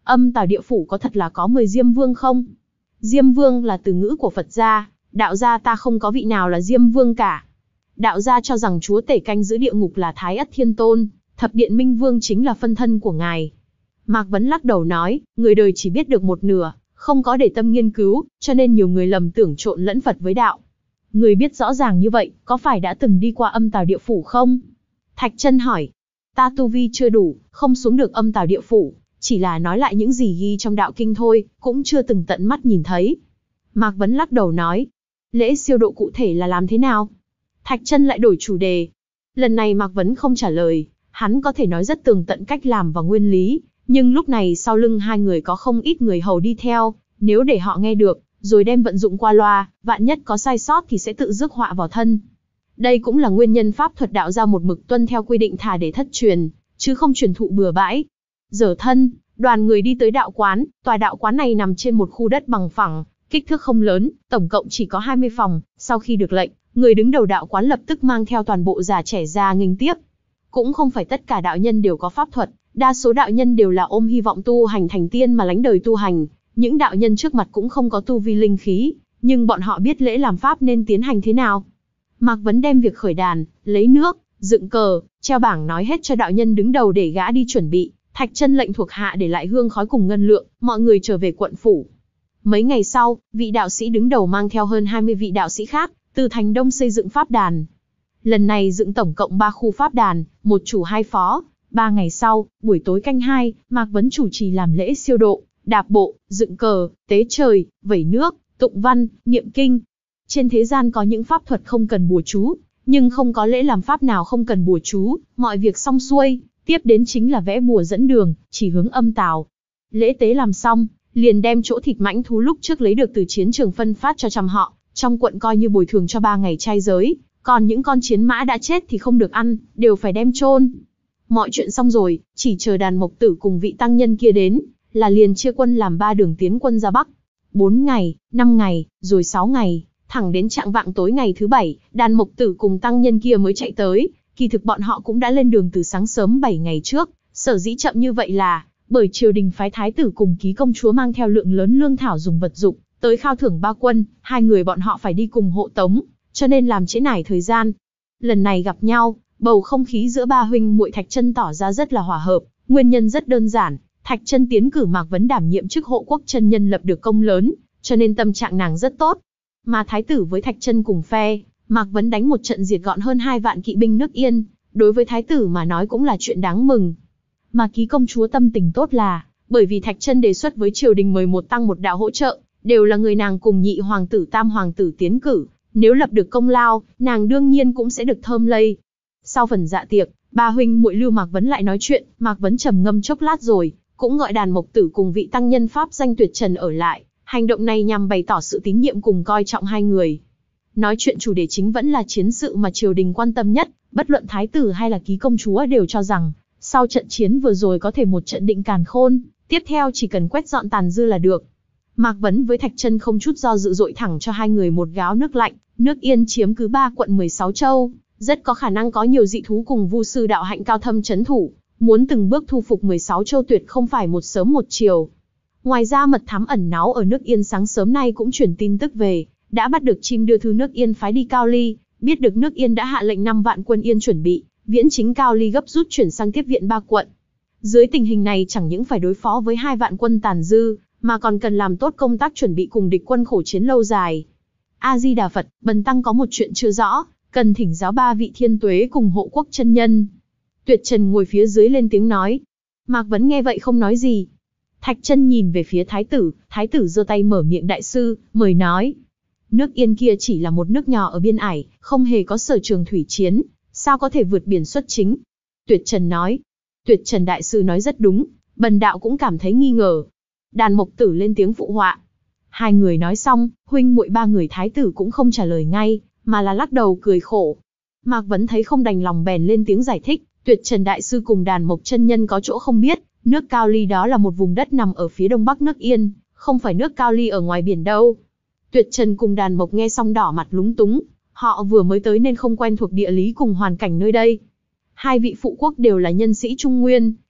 âm tào địa phủ có thật là có mười Diêm Vương không? Diêm Vương là từ ngữ của Phật gia, đạo gia ta không có vị nào là Diêm Vương cả. Đạo gia cho rằng chúa tể canh giữ địa ngục là Thái Ất Thiên Tôn, Thập Điện Minh Vương chính là phân thân của ngài. Mạc Vấn lắc đầu nói, người đời chỉ biết được một nửa, không có để tâm nghiên cứu, cho nên nhiều người lầm tưởng trộn lẫn Phật với đạo. Người biết rõ ràng như vậy, có phải đã từng đi qua âm tào địa phủ không? Thạch Chân hỏi. Ta tu vi chưa đủ, không xuống được âm tào địa phủ, chỉ là nói lại những gì ghi trong đạo kinh thôi, cũng chưa từng tận mắt nhìn thấy. Mạc Vấn lắc đầu nói. Lễ siêu độ cụ thể là làm thế nào? Thạch Chân lại đổi chủ đề. Lần này Mạc Vấn không trả lời, hắn có thể nói rất tường tận cách làm và nguyên lý, nhưng lúc này sau lưng hai người có không ít người hầu đi theo, nếu để họ nghe được, rồi đem vận dụng qua loa, vạn nhất có sai sót thì sẽ tự rước họa vào thân. Đây cũng là nguyên nhân pháp thuật đạo ra một mực tuân theo quy định thà để thất truyền, chứ không truyền thụ bừa bãi. Giờ thân, đoàn người đi tới đạo quán, tòa đạo quán này nằm trên một khu đất bằng phẳng, kích thước không lớn, tổng cộng chỉ có hai mươi phòng. Sau khi được lệnh, người đứng đầu đạo quán lập tức mang theo toàn bộ già trẻ ra nghênh tiếp. Cũng không phải tất cả đạo nhân đều có pháp thuật, đa số đạo nhân đều là ôm hy vọng tu hành thành tiên mà lánh đời tu hành. Những đạo nhân trước mặt cũng không có tu vi linh khí, nhưng bọn họ biết lễ làm pháp nên tiến hành thế nào. Mạc Vấn đem việc khởi đàn, lấy nước, dựng cờ, treo bảng nói hết cho đạo nhân đứng đầu để gã đi chuẩn bị. Thạch Chân lệnh thuộc hạ để lại hương khói cùng ngân lượng, mọi người trở về quận phủ. Mấy ngày sau, vị đạo sĩ đứng đầu mang theo hơn hai mươi vị đạo sĩ khác, từ thành Đông xây dựng pháp đàn. Lần này dựng tổng cộng ba khu pháp đàn, một chủ hai phó. Ba ngày sau, buổi tối canh hai, Mạc Vấn chủ trì làm lễ siêu độ, đạp bộ, dựng cờ, tế trời, vẩy nước, tụng văn, niệm kinh. Trên thế gian có những pháp thuật không cần bùa chú, nhưng không có lễ làm pháp nào không cần bùa chú, mọi việc xong xuôi, tiếp đến chính là vẽ bùa dẫn đường, chỉ hướng âm tào. Lễ tế làm xong, liền đem chỗ thịt mãnh thú lúc trước lấy được từ chiến trường phân phát cho trăm họ, trong quận coi như bồi thường cho ba ngày trai giới, còn những con chiến mã đã chết thì không được ăn, đều phải đem chôn. Mọi chuyện xong rồi, chỉ chờ Đàn Mộc Tử cùng vị tăng nhân kia đến, là liền chia quân làm ba đường tiến quân ra Bắc. Bốn ngày, năm ngày, rồi sáu ngày, thẳng đến trạng vạng tối ngày thứ bảy, Đàn Mộc Tử cùng tăng nhân kia mới chạy tới. Kỳ thực bọn họ cũng đã lên đường từ sáng sớm bảy ngày trước, sở dĩ chậm như vậy là bởi triều đình phái thái tử cùng ký công chúa mang theo lượng lớn lương thảo dùng vật dụng tới khao thưởng ba quân, hai người bọn họ phải đi cùng hộ tống, cho nên làm trễ nải thời gian. Lần này gặp nhau, bầu không khí giữa ba huynh muội Thạch Chân tỏ ra rất là hòa hợp, nguyên nhân rất đơn giản, Thạch Chân tiến cử Mạc Vấn đảm nhiệm chức hộ quốc chân nhân lập được công lớn, cho nên tâm trạng nàng rất tốt. Mà thái tử với Thạch Chân cùng phe, Mạc Vấn đánh một trận diệt gọn hơn hai vạn kỵ binh nước Yên, đối với thái tử mà nói cũng là chuyện đáng mừng. Mà ký công chúa tâm tình tốt là, bởi vì Thạch Chân đề xuất với triều đình mời một tăng một đạo hỗ trợ, đều là người nàng cùng nhị hoàng tử tam hoàng tử tiến cử, nếu lập được công lao, nàng đương nhiên cũng sẽ được thơm lây. Sau phần dạ tiệc, ba huynh muội lưu Mạc Vấn lại nói chuyện, Mạc Vấn trầm ngâm chốc lát rồi, cũng gọi Đàn Mộc Tử cùng vị tăng nhân pháp danh Tuyệt Trần ở lại, hành động này nhằm bày tỏ sự tín nhiệm cùng coi trọng hai người. Nói chuyện chủ đề chính vẫn là chiến sự mà triều đình quan tâm nhất, bất luận thái tử hay là ký công chúa đều cho rằng, sau trận chiến vừa rồi có thể một trận định càn khôn, tiếp theo chỉ cần quét dọn tàn dư là được. Mạc Vấn với Thạch Chân không chút do dự dội thẳng cho hai người một gáo nước lạnh, nước Yên chiếm cứ ba quận mười sáu châu, rất có khả năng có nhiều dị thú cùng vu sư đạo hạnh cao thâm trấn thủ, muốn từng bước thu phục mười sáu châu tuyệt không phải một sớm một chiều. Ngoài ra mật thám ẩn náu ở nước Yên sáng sớm nay cũng truyền tin tức về, đã bắt được chim đưa thư nước Yên phái đi Cao Ly, biết được nước Yên đã hạ lệnh năm vạn quân Yên chuẩn bị, viễn chính Cao Ly gấp rút chuyển sang tiếp viện ba quận. Dưới tình hình này chẳng những phải đối phó với hai vạn quân tàn dư, mà còn cần làm tốt công tác chuẩn bị cùng địch quân khổ chiến lâu dài. A Di Đà Phật, bần tăng có một chuyện chưa rõ, cần thỉnh giáo ba vị thiên tuế cùng hộ quốc chân nhân. Tuyệt Trần ngồi phía dưới lên tiếng nói. Mạc Vấn nghe vậy không nói gì. Thạch Chân nhìn về phía thái tử, thái tử giơ tay mở miệng đại sư, mời nói. Nước Yên kia chỉ là một nước nhỏ ở biên ải, không hề có sở trường thủy chiến, sao có thể vượt biển xuất chính? Tuyệt Trần nói. Tuyệt Trần đại sư nói rất đúng, bần đạo cũng cảm thấy nghi ngờ. Đàn Mộc Tử lên tiếng phụ họa. Hai người nói xong, huynh muội ba người thái tử cũng không trả lời ngay, mà là lắc đầu cười khổ. Mạc Vấn thấy không đành lòng bèn lên tiếng giải thích, Tuyệt Trần đại sư cùng Đàn Mộc chân nhân có chỗ không biết, nước Cao Ly đó là một vùng đất nằm ở phía đông bắc nước Yên, không phải nước Cao Ly ở ngoài biển đâu. Tuyệt Trần cùng Đàn Mộc nghe xong đỏ mặt lúng túng, họ vừa mới tới nên không quen thuộc địa lý cùng hoàn cảnh nơi đây. Hai vị phụ quốc đều là nhân sĩ Trung Nguyên,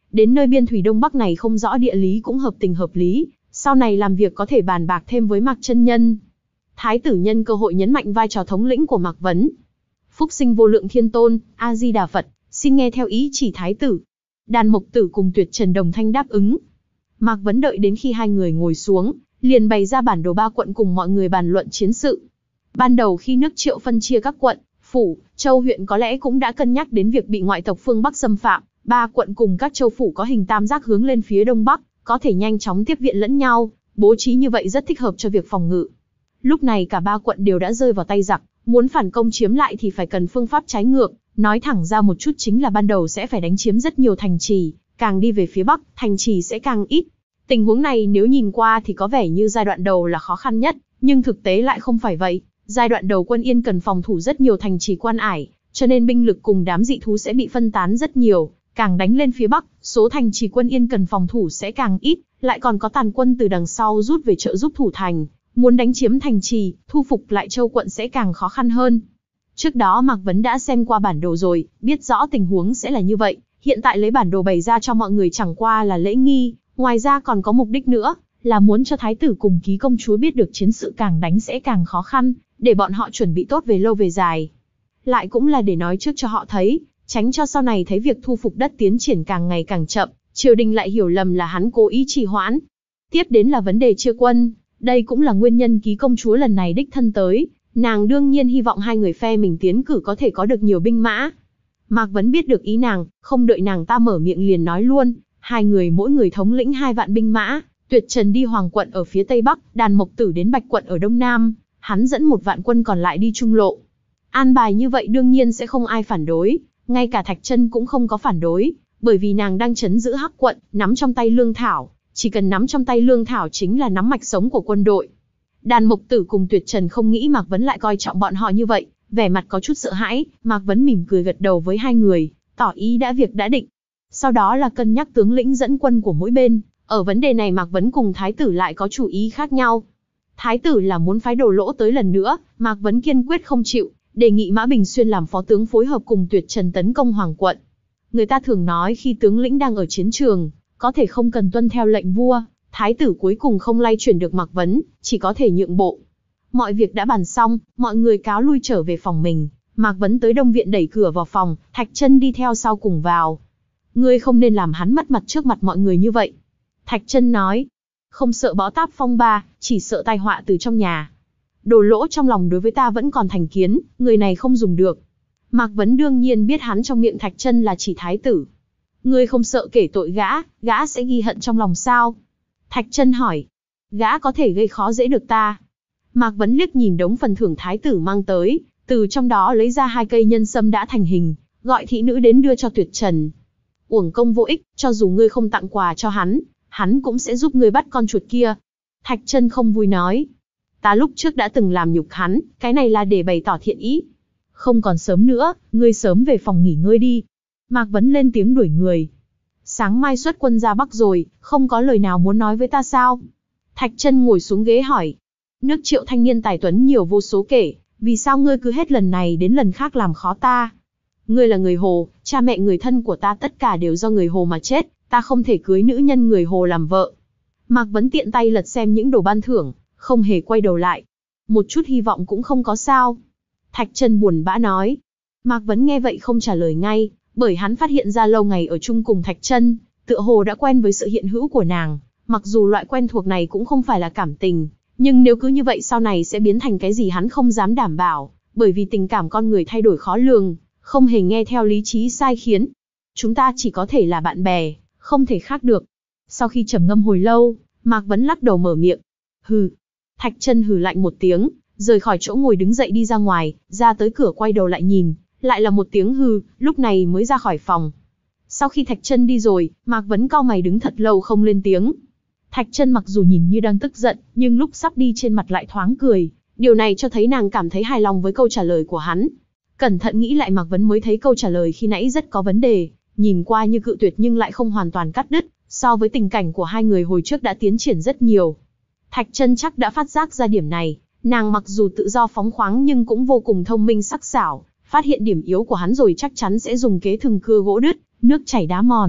đến nơi biên thủy Đông Bắc này không rõ địa lý cũng hợp tình hợp lý, sau này làm việc có thể bàn bạc thêm với Mạc chân nhân. Thái tử nhân cơ hội nhấn mạnh vai trò thống lĩnh của Mạc Vấn. Phúc sinh vô lượng thiên tôn, A Di Đà Phật, xin nghe theo ý chỉ thái tử. Đàn Mộc Tử cùng Tuyệt Trần đồng thanh đáp ứng. Mạc Vấn đợi đến khi hai người ngồi xuống, liền bày ra bản đồ ba quận cùng mọi người bàn luận chiến sự. Ban đầu khi nước Triệu phân chia các quận, phủ, châu huyện có lẽ cũng đã cân nhắc đến việc bị ngoại tộc phương Bắc xâm phạm, ba quận cùng các châu phủ có hình tam giác hướng lên phía đông bắc, có thể nhanh chóng tiếp viện lẫn nhau, bố trí như vậy rất thích hợp cho việc phòng ngự. Lúc này cả ba quận đều đã rơi vào tay giặc, muốn phản công chiếm lại thì phải cần phương pháp trái ngược, nói thẳng ra một chút chính là ban đầu sẽ phải đánh chiếm rất nhiều thành trì, càng đi về phía bắc, thành trì sẽ càng ít. Tình huống này nếu nhìn qua thì có vẻ như giai đoạn đầu là khó khăn nhất, nhưng thực tế lại không phải vậy. Giai đoạn đầu quân Yên cần phòng thủ rất nhiều thành trì quan ải, cho nên binh lực cùng đám dị thú sẽ bị phân tán rất nhiều, càng đánh lên phía bắc, số thành trì quân Yên cần phòng thủ sẽ càng ít, lại còn có tàn quân từ đằng sau rút về trợ giúp thủ thành, muốn đánh chiếm thành trì, thu phục lại châu quận sẽ càng khó khăn hơn. Trước đó Mạc Vấn đã xem qua bản đồ rồi, biết rõ tình huống sẽ là như vậy, hiện tại lấy bản đồ bày ra cho mọi người chẳng qua là lễ nghi, ngoài ra còn có mục đích nữa, là muốn cho thái tử cùng ký công chúa biết được chiến sự càng đánh sẽ càng khó khăn, để bọn họ chuẩn bị tốt về lâu về dài. Lại cũng là để nói trước cho họ thấy, tránh cho sau này thấy việc thu phục đất tiến triển càng ngày càng chậm, triều đình lại hiểu lầm là hắn cố ý trì hoãn. Tiếp đến là vấn đề chia quân, đây cũng là nguyên nhân ký công chúa lần này đích thân tới, nàng đương nhiên hy vọng hai người phe mình tiến cử có thể có được nhiều binh mã. Mạc Vấn biết được ý nàng, không đợi nàng ta mở miệng liền nói luôn, hai người mỗi người thống lĩnh hai vạn binh mã, Tuyệt Trần đi Hoàng quận ở phía tây bắc, Đàn Mộc Tử đến Bạch quận ở đông nam, hắn dẫn một vạn quân còn lại đi trung lộ. An bài như vậy đương nhiên sẽ không ai phản đối, ngay cả Thạch Chân cũng không có phản đối, bởi vì nàng đang trấn giữ Hắc quận, nắm trong tay lương thảo, chỉ cần nắm trong tay lương thảo chính là nắm mạch sống của quân đội. Đàn Mộc Tử cùng Tuyệt Trần không nghĩ Mạc Vấn lại coi trọng bọn họ như vậy, vẻ mặt có chút sợ hãi, Mạc Vấn mỉm cười gật đầu với hai người, tỏ ý đã việc đã định. Sau đó là cân nhắc tướng lĩnh dẫn quân của mỗi bên, ở vấn đề này Mạc Vấn cùng Thái tử lại có chủ ý khác nhau. Thái tử là muốn phái Đồ Lỗ tới lần nữa, Mạc Vấn kiên quyết không chịu, đề nghị Mã Bình Xuyên làm phó tướng phối hợp cùng Tuyệt Trần tấn công Hoàng quận. Người ta thường nói khi tướng lĩnh đang ở chiến trường, có thể không cần tuân theo lệnh vua, Thái tử cuối cùng không lay chuyển được Mạc Vấn, chỉ có thể nhượng bộ. Mọi việc đã bàn xong, mọi người cáo lui trở về phòng mình, Mạc Vấn tới Đông Viện đẩy cửa vào phòng, Thạch Chân đi theo sau cùng vào. Ngươi không nên làm hắn mất mặt trước mặt mọi người như vậy. Thạch Chân nói, không sợ bão táp phong ba, chỉ sợ tai họa từ trong nhà. Đồ Lỗ trong lòng đối với ta vẫn còn thành kiến, người này không dùng được. Mạc Vấn đương nhiên biết hắn trong miệng Thạch Chân là chỉ thái tử. Ngươi không sợ kể tội gã, gã sẽ ghi hận trong lòng sao? Thạch Chân hỏi, gã có thể gây khó dễ được ta. Mạc Vấn liếc nhìn đống phần thưởng thái tử mang tới, từ trong đó lấy ra hai cây nhân sâm đã thành hình, gọi thị nữ đến đưa cho Tuyệt Trần. Uổng công vô ích, cho dù ngươi không tặng quà cho hắn, hắn cũng sẽ giúp ngươi bắt con chuột kia. Thạch Chân không vui nói, ta lúc trước đã từng làm nhục hắn, cái này là để bày tỏ thiện ý. Không còn sớm nữa, ngươi sớm về phòng nghỉ ngơi đi. Mạc Vấn lên tiếng đuổi người. Sáng mai xuất quân ra Bắc rồi, không có lời nào muốn nói với ta sao? Thạch Chân ngồi xuống ghế hỏi. Nước Triệu thanh niên tài tuấn nhiều vô số kể, vì sao ngươi cứ hết lần này đến lần khác làm khó ta? Ngươi là người Hồ, cha mẹ người thân của ta tất cả đều do người Hồ mà chết, ta không thể cưới nữ nhân người Hồ làm vợ. Mạc Vấn tiện tay lật xem những đồ ban thưởng, không hề quay đầu lại. Một chút hy vọng cũng không có sao. Thạch Chân buồn bã nói. Mạc Vấn nghe vậy không trả lời ngay, bởi hắn phát hiện ra lâu ngày ở chung cùng Thạch Chân, tựa hồ đã quen với sự hiện hữu của nàng. Mặc dù loại quen thuộc này cũng không phải là cảm tình, nhưng nếu cứ như vậy sau này sẽ biến thành cái gì hắn không dám đảm bảo, bởi vì tình cảm con người thay đổi khó lường, không hề nghe theo lý trí sai khiến. Chúng ta chỉ có thể là bạn bè, không thể khác được. Sau khi trầm ngâm hồi lâu, Mạc Vấn lắc đầu mở miệng. Hừ. Thạch Chân hừ lạnh một tiếng, rời khỏi chỗ ngồi đứng dậy đi ra ngoài, ra tới cửa quay đầu lại nhìn, lại là một tiếng hừ, lúc này mới ra khỏi phòng. Sau khi Thạch Chân đi rồi, Mạc Vấn cau mày đứng thật lâu không lên tiếng. Thạch Chân mặc dù nhìn như đang tức giận, nhưng lúc sắp đi trên mặt lại thoáng cười, điều này cho thấy nàng cảm thấy hài lòng với câu trả lời của hắn. Cẩn thận nghĩ lại Mạc Vấn mới thấy câu trả lời khi nãy rất có vấn đề, nhìn qua như cự tuyệt nhưng lại không hoàn toàn cắt đứt, so với tình cảnh của hai người hồi trước đã tiến triển rất nhiều. Thạch Chân chắc đã phát giác ra điểm này, nàng mặc dù tự do phóng khoáng nhưng cũng vô cùng thông minh sắc sảo, phát hiện điểm yếu của hắn rồi chắc chắn sẽ dùng kế thừng cưa gỗ đứt, nước chảy đá mòn,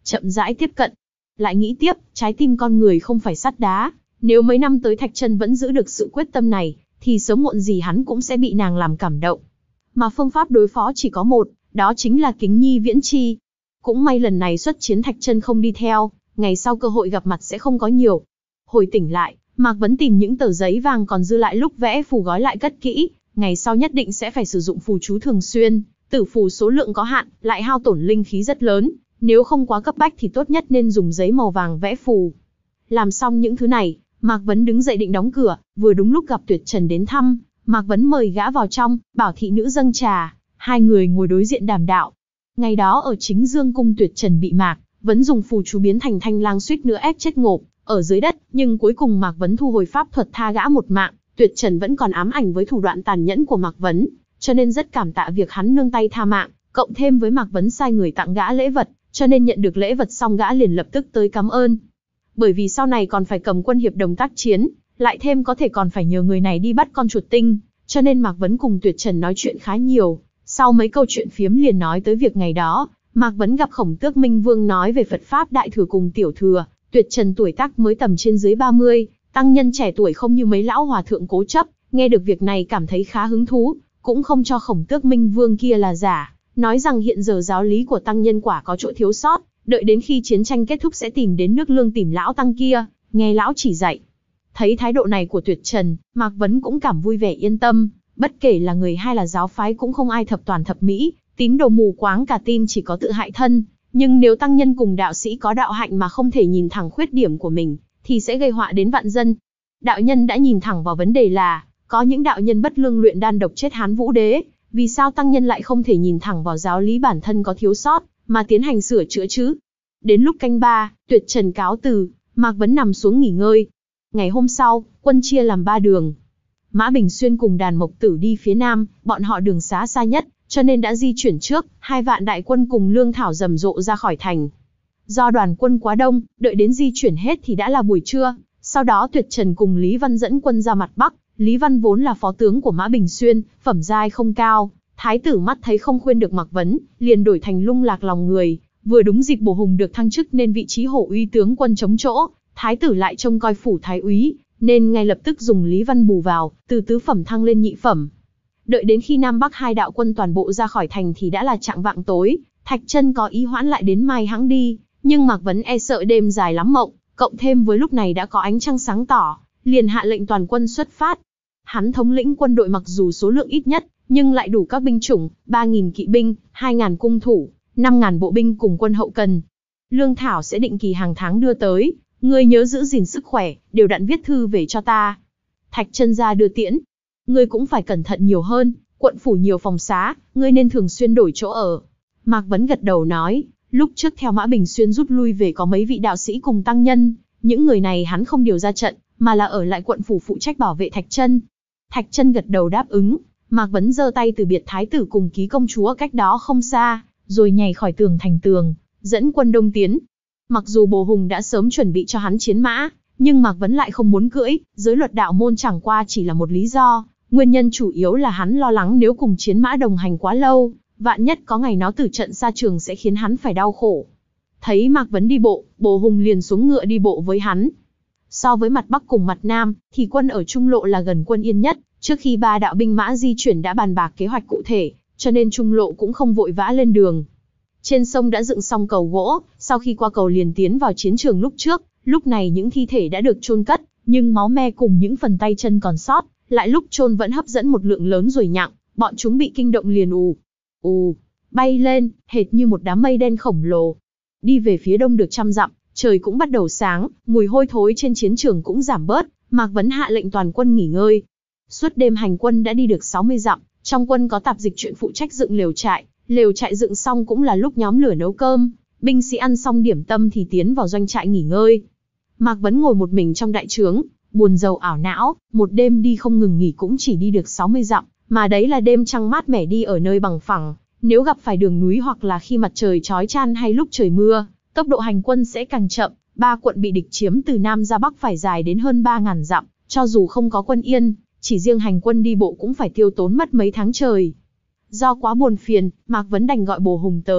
chậm rãi tiếp cận. Lại nghĩ tiếp, trái tim con người không phải sắt đá, nếu mấy năm tới Thạch Chân vẫn giữ được sự quyết tâm này, thì sớm muộn gì hắn cũng sẽ bị nàng làm cảm động. Mà phương pháp đối phó chỉ có một, đó chính là kính nhi viễn chi. Cũng may lần này xuất chiến Thạch Chân không đi theo, ngày sau cơ hội gặp mặt sẽ không có nhiều. Hồi tỉnh lại, Mạc Vấn tìm những tờ giấy vàng còn dư lại lúc vẽ phù gói lại cất kỹ, ngày sau nhất định sẽ phải sử dụng phù chú thường xuyên, tử phù số lượng có hạn, lại hao tổn linh khí rất lớn, nếu không quá cấp bách thì tốt nhất nên dùng giấy màu vàng vẽ phù. Làm xong những thứ này, Mạc Vấn đứng dậy định đóng cửa, vừa đúng lúc gặp Tuyệt Trần đến thăm, Mạc Vấn mời gã vào trong, bảo thị nữ dâng trà, hai người ngồi đối diện đàm đạo. Ngày đó ở chính Dương cung Tuyệt Trần bị Mạc Vấn dùng phù chú biến thành Thanh Lang suýt nữa ép chết ngộp ở dưới đất, nhưng cuối cùng Mạc Vấn thu hồi pháp thuật tha gã một mạng. Tuyệt Trần vẫn còn ám ảnh với thủ đoạn tàn nhẫn của Mạc Vấn, cho nên rất cảm tạ việc hắn nương tay tha mạng, cộng thêm với Mạc Vấn sai người tặng gã lễ vật, cho nên nhận được lễ vật xong gã liền lập tức tới cảm ơn. Bởi vì sau này còn phải cầm quân hiệp đồng tác chiến, lại thêm có thể còn phải nhờ người này đi bắt con chuột tinh, cho nên Mạc Vấn cùng Tuyệt Trần nói chuyện khá nhiều. Sau mấy câu chuyện phiếm liền nói tới việc ngày đó, Mạc Vấn gặp Khổng Tước Minh Vương nói về Phật Pháp Đại Thừa cùng Tiểu Thừa. Tuyệt Trần tuổi tác mới tầm trên dưới ba mươi, tăng nhân trẻ tuổi không như mấy lão hòa thượng cố chấp, nghe được việc này cảm thấy khá hứng thú, cũng không cho Khổng Tước Minh Vương kia là giả, nói rằng hiện giờ giáo lý của tăng nhân quả có chỗ thiếu sót, đợi đến khi chiến tranh kết thúc sẽ tìm đến nước Lương tìm lão tăng kia, nghe lão chỉ dạy. Thấy thái độ này của Tuyệt Trần, Mạc Vấn cũng cảm vui vẻ yên tâm, bất kể là người hay là giáo phái cũng không ai thập toàn thập mỹ, tín đồ mù quáng cả tin chỉ có tự hại thân, nhưng nếu tăng nhân cùng đạo sĩ có đạo hạnh mà không thể nhìn thẳng khuyết điểm của mình, thì sẽ gây họa đến vạn dân. Đạo nhân đã nhìn thẳng vào vấn đề là, có những đạo nhân bất lương luyện đan độc chết Hán Vũ Đế, vì sao tăng nhân lại không thể nhìn thẳng vào giáo lý bản thân có thiếu sót, mà tiến hành sửa chữa chứ? Đến lúc canh ba, Tuyệt Trần cáo từ, Mạc Vấn nằm xuống nghỉ ngơi. Ngày hôm sau, quân chia làm ba đường. Mã Bình Xuyên cùng Đàn Mộc Tử đi phía nam, bọn họ đường xá xa nhất, cho nên đã di chuyển trước, hai vạn đại quân cùng lương thảo rầm rộ ra khỏi thành. Do đoàn quân quá đông, đợi đến di chuyển hết thì đã là buổi trưa, sau đó Tuyệt Trần cùng Lý Văn dẫn quân ra mặt Bắc. Lý Văn vốn là phó tướng của Mã Bình Xuyên, phẩm giai không cao, thái tử mắt thấy không khuyên được Mạc Vấn, liền đổi thành lung lạc lòng người, vừa đúng dịp Bổ Hùng được thăng chức nên vị trí hổ uy tướng quân chống chỗ, thái tử lại trông coi phủ thái úy, nên ngay lập tức dùng Lý Văn bù vào, từ tứ phẩm thăng lên nhị phẩm. Đợi đến khi Nam Bắc hai đạo quân toàn bộ ra khỏi thành thì đã là chạng vạng tối, Thạch Chân có ý hoãn lại đến mai hãng đi, nhưng Mạc Vấn e sợ đêm dài lắm mộng, cộng thêm với lúc này đã có ánh trăng sáng tỏ, liền hạ lệnh toàn quân xuất phát. Hắn thống lĩnh quân đội mặc dù số lượng ít nhất, nhưng lại đủ các binh chủng, ba nghìn kỵ binh, hai nghìn cung thủ, năm nghìn bộ binh cùng quân hậu cần. Lương thảo sẽ định kỳ hàng tháng đưa tới, ngươi nhớ giữ gìn sức khỏe, đều đặn viết thư về cho ta. Thạch Chân ra đưa tiễn. Ngươi cũng phải cẩn thận nhiều hơn, quận phủ nhiều phòng xá, ngươi nên thường xuyên đổi chỗ ở. Mạc Vấn gật đầu nói, lúc trước theo Mã Bình Xuyên rút lui về có mấy vị đạo sĩ cùng tăng nhân, những người này hắn không điều ra trận, mà là ở lại quận phủ phụ trách bảo vệ Thạch Chân. Thạch Chân gật đầu đáp ứng, Mạc Vấn giơ tay từ biệt thái tử cùng ký công chúa cách đó không xa, rồi nhảy khỏi tường thành tường, dẫn quân đông tiến. Mặc dù Bồ Hùng đã sớm chuẩn bị cho hắn chiến mã, nhưng Mạc Vấn lại không muốn cưỡi, giới luật đạo môn chẳng qua chỉ là một lý do, nguyên nhân chủ yếu là hắn lo lắng nếu cùng chiến mã đồng hành quá lâu, vạn nhất có ngày nó tử trận xa trường sẽ khiến hắn phải đau khổ. Thấy Mạc Vấn đi bộ, Bồ Hùng liền xuống ngựa đi bộ với hắn. So với mặt Bắc cùng mặt Nam, thì quân ở Trung Lộ là gần quân Yên nhất, trước khi ba đạo binh mã di chuyển đã bàn bạc kế hoạch cụ thể, cho nên Trung Lộ cũng không vội vã lên đường. Trên sông đã dựng xong cầu gỗ, sau khi qua cầu liền tiến vào chiến trường lúc trước, lúc này những thi thể đã được chôn cất, nhưng máu me cùng những phần tay chân còn sót, lại lúc chôn vẫn hấp dẫn một lượng lớn ruồi nhặng, bọn chúng bị kinh động liền ù, ù, bay lên, hệt như một đám mây đen khổng lồ. Đi về phía đông được trăm dặm, trời cũng bắt đầu sáng, mùi hôi thối trên chiến trường cũng giảm bớt, Mạc Vấn hạ lệnh toàn quân nghỉ ngơi. Suốt đêm hành quân đã đi được sáu mươi dặm, trong quân có tạp dịch chuyện phụ trách dựng lều trại, lều trại dựng xong cũng là lúc nhóm lửa nấu cơm, binh sĩ ăn xong điểm tâm thì tiến vào doanh trại nghỉ ngơi. Mạc Vấn ngồi một mình trong đại trướng, buồn rầu ảo não, một đêm đi không ngừng nghỉ cũng chỉ đi được sáu mươi dặm, mà đấy là đêm trăng mát mẻ đi ở nơi bằng phẳng, nếu gặp phải đường núi hoặc là khi mặt trời chói chang hay lúc trời mưa, tốc độ hành quân sẽ càng chậm. Ba quận bị địch chiếm từ Nam ra Bắc phải dài đến hơn ba nghìn dặm, cho dù không có quân yên, chỉ riêng hành quân đi bộ cũng phải tiêu tốn mất mấy tháng trời. Do quá buồn phiền, Mạc Vấn đành gọi Bồ Hùng tới,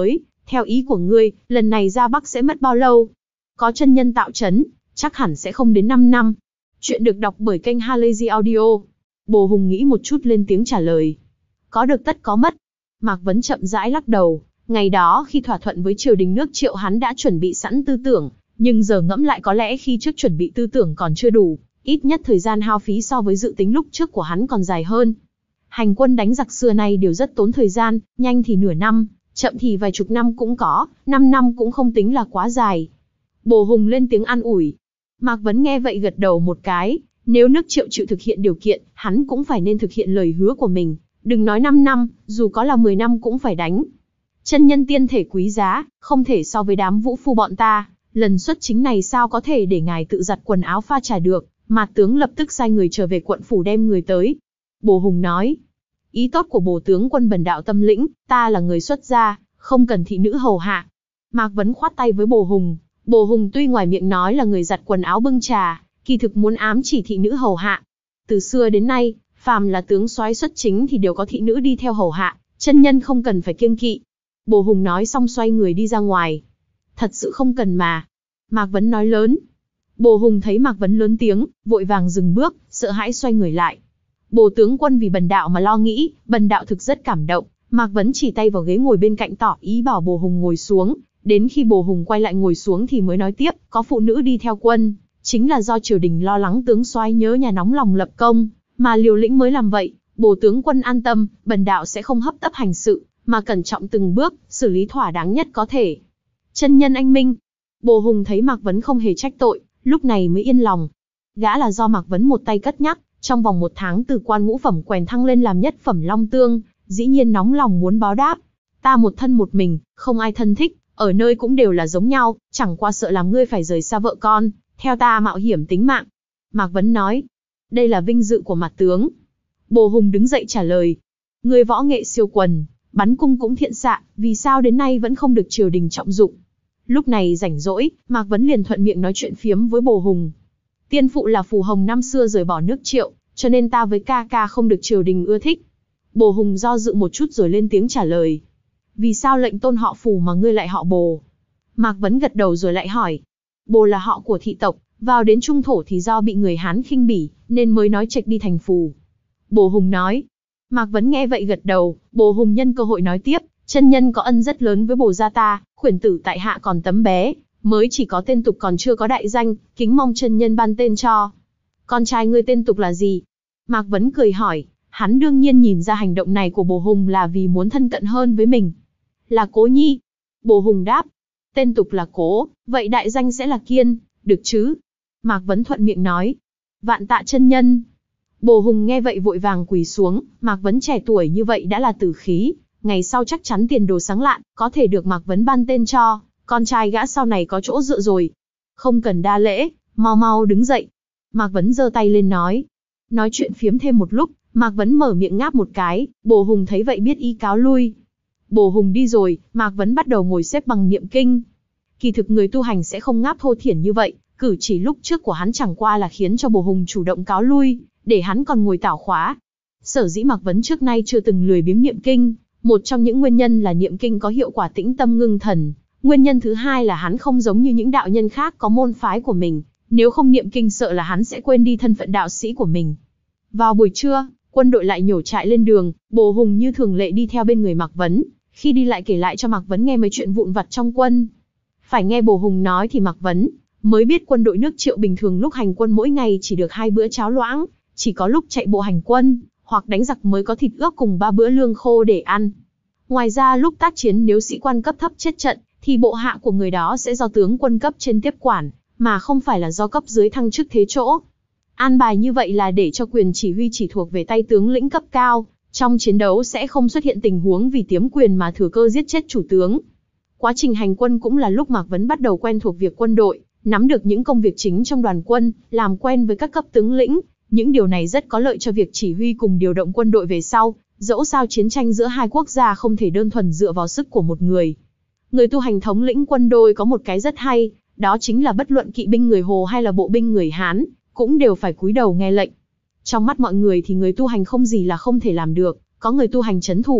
Theo ý của ngươi, lần này ra Bắc sẽ mất bao lâu? Có chân nhân tạo trấn, chắc hẳn sẽ không đến năm năm. Chuyện được đọc bởi kênh Halazy Audio. Bồ Hùng nghĩ một chút lên tiếng trả lời. Có được tất có mất. Mạc Vấn chậm rãi lắc đầu. Ngày đó khi thỏa thuận với triều đình nước Triệu hắn đã chuẩn bị sẵn tư tưởng, nhưng giờ ngẫm lại có lẽ khi trước chuẩn bị tư tưởng còn chưa đủ, ít nhất thời gian hao phí so với dự tính lúc trước của hắn còn dài hơn. Hành quân đánh giặc xưa nay đều rất tốn thời gian, nhanh thì nửa năm, chậm thì vài chục năm cũng có, năm năm cũng không tính là quá dài. Bồ Hùng lên tiếng an ủi. Mạc Vấn nghe vậy gật đầu một cái, nếu nước Triệu chịu thực hiện điều kiện, hắn cũng phải nên thực hiện lời hứa của mình, đừng nói năm năm, dù có là mười năm cũng phải đánh. Chân nhân tiên thể quý giá, không thể so với đám vũ phu bọn ta, lần xuất chính này sao có thể để ngài tự giặt quần áo pha trà được. Mạt tướng lập tức sai người trở về quận phủ đem người tới. Bồ Hùng nói, ý tốt của bồ tướng quân bần đạo tâm lĩnh, ta là người xuất gia, không cần thị nữ hầu hạ. Mạc Vấn khoát tay với Bồ Hùng. Bồ Hùng tuy ngoài miệng nói là người giặt quần áo bưng trà, kỳ thực muốn ám chỉ thị nữ hầu hạ. Từ xưa đến nay, phàm là tướng soái xuất chính thì đều có thị nữ đi theo hầu hạ, chân nhân không cần phải kiêng kỵ. Bồ Hùng nói xong xoay người đi ra ngoài. Thật sự không cần mà. Mạc Vấn nói lớn. Bồ Hùng thấy Mạc Vấn lớn tiếng, vội vàng dừng bước, sợ hãi xoay người lại. Bồ tướng quân vì bần đạo mà lo nghĩ, bần đạo thực rất cảm động. Mạc Vấn chỉ tay vào ghế ngồi bên cạnh tỏ ý bảo Bồ Hùng ngồi xuống. Đến khi Bồ Hùng quay lại ngồi xuống thì mới nói tiếp, có phụ nữ đi theo quân, chính là do triều đình lo lắng tướng soái nhớ nhà nóng lòng lập công, mà liều lĩnh mới làm vậy. Bồ tướng quân an tâm, bần đạo sẽ không hấp tấp hành sự, mà cẩn trọng từng bước, xử lý thỏa đáng nhất có thể. Chân nhân anh minh. Bồ Hùng thấy Mạc Vấn không hề trách tội, lúc này mới yên lòng. Gã là do Mạc Vấn một tay cất nhắc, trong vòng một tháng từ quan ngũ phẩm quèn thăng lên làm nhất phẩm long tương, dĩ nhiên nóng lòng muốn báo đáp. Ta một thân một mình, không ai thân thích, ở nơi cũng đều là giống nhau, chẳng qua sợ làm ngươi phải rời xa vợ con, theo ta mạo hiểm tính mạng. Mạc Vấn nói, đây là vinh dự của mặt tướng. Bồ Hùng đứng dậy trả lời, ngươi võ nghệ siêu quần, bắn cung cũng thiện xạ, vì sao đến nay vẫn không được triều đình trọng dụng? Lúc này rảnh rỗi, Mạc Vấn liền thuận miệng nói chuyện phiếm với Bồ Hùng. Tiên phụ là Phù Hồng năm xưa rời bỏ nước Triệu, cho nên ta với ca ca không được triều đình ưa thích. Bồ Hùng do dự một chút rồi lên tiếng trả lời. Vì sao lệnh tôn họ Phù mà ngươi lại họ Bồ? Mạc Vấn gật đầu rồi lại hỏi. Bồ là họ của thị tộc, vào đến trung thổ thì do bị người Hán khinh bỉ, nên mới nói trạch đi thành Phù. Bồ Hùng nói. Mạc Vấn nghe vậy gật đầu, Bồ Hùng nhân cơ hội nói tiếp. Chân nhân có ân rất lớn với Bồ gia ta, khuyển tử tại hạ còn tấm bé, mới chỉ có tên tục còn chưa có đại danh, kính mong chân nhân ban tên cho. Con trai ngươi tên tục là gì? Mạc Vấn cười hỏi, hắn đương nhiên nhìn ra hành động này của Bồ Hùng là vì muốn thân cận hơn với mình. Là Cố Nhi. Bồ Hùng đáp, tên tục là Cố, vậy đại danh sẽ là Kiên, được chứ? Mạc Vấn thuận miệng nói, vạn tạ chân nhân. Bồ Hùng nghe vậy vội vàng quỳ xuống, Mạc Vấn trẻ tuổi như vậy đã là tử khí, ngày sau chắc chắn tiền đồ sáng lạn, có thể được Mạc Vấn ban tên cho, con trai gã sau này có chỗ dựa rồi. Không cần đa lễ, mau mau đứng dậy. Mạc Vấn giơ tay lên nói. Nói chuyện phiếm thêm một lúc, Mạc Vấn mở miệng ngáp một cái, Bồ Hùng thấy vậy biết ý cáo lui. Bồ Hùng đi rồi, Mạc Vấn bắt đầu ngồi xếp bằng niệm kinh. Kỳ thực người tu hành sẽ không ngáp thô thiển như vậy, cử chỉ lúc trước của hắn chẳng qua là khiến cho Bồ Hùng chủ động cáo lui, để hắn còn ngồi tảo khóa. Sở dĩ Mạc Vấn trước nay chưa từng lười biếng niệm kinh, một trong những nguyên nhân là niệm kinh có hiệu quả tĩnh tâm ngưng thần. Nguyên nhân thứ hai là hắn không giống như những đạo nhân khác có môn phái của mình, nếu không niệm kinh sợ là hắn sẽ quên đi thân phận đạo sĩ của mình. Vào buổi trưa, quân đội lại nhổ trại lên đường, Bồ Hùng như thường lệ đi theo bên người Mạc Vấn, khi đi lại kể lại cho Mạc Vấn nghe mấy chuyện vụn vặt trong quân. Phải nghe Bồ Hùng nói thì Mạc Vấn mới biết quân đội nước Triệu bình thường lúc hành quân mỗi ngày chỉ được hai bữa cháo loãng, chỉ có lúc chạy bộ hành quân hoặc đánh giặc mới có thịt ướp cùng ba bữa lương khô để ăn. Ngoài ra lúc tác chiến nếu sĩ quan cấp thấp chết trận, thì bộ hạ của người đó sẽ do tướng quân cấp trên tiếp quản, mà không phải là do cấp dưới thăng chức thế chỗ. An bài như vậy là để cho quyền chỉ huy chỉ thuộc về tay tướng lĩnh cấp cao, trong chiến đấu sẽ không xuất hiện tình huống vì tiếm quyền mà thừa cơ giết chết chủ tướng. Quá trình hành quân cũng là lúc Mạc Vấn bắt đầu quen thuộc việc quân đội, nắm được những công việc chính trong đoàn quân, làm quen với các cấp tướng lĩnh. Những điều này rất có lợi cho việc chỉ huy cùng điều động quân đội về sau, dẫu sao chiến tranh giữa hai quốc gia không thể đơn thuần dựa vào sức của một người. Người tu hành thống lĩnh quân đội có một cái rất hay, đó chính là bất luận kỵ binh người Hồ hay là bộ binh người Hán, cũng đều phải cúi đầu nghe lệnh. Trong mắt mọi người thì người tu hành không gì là không thể làm được, có người tu hành trấn thủ,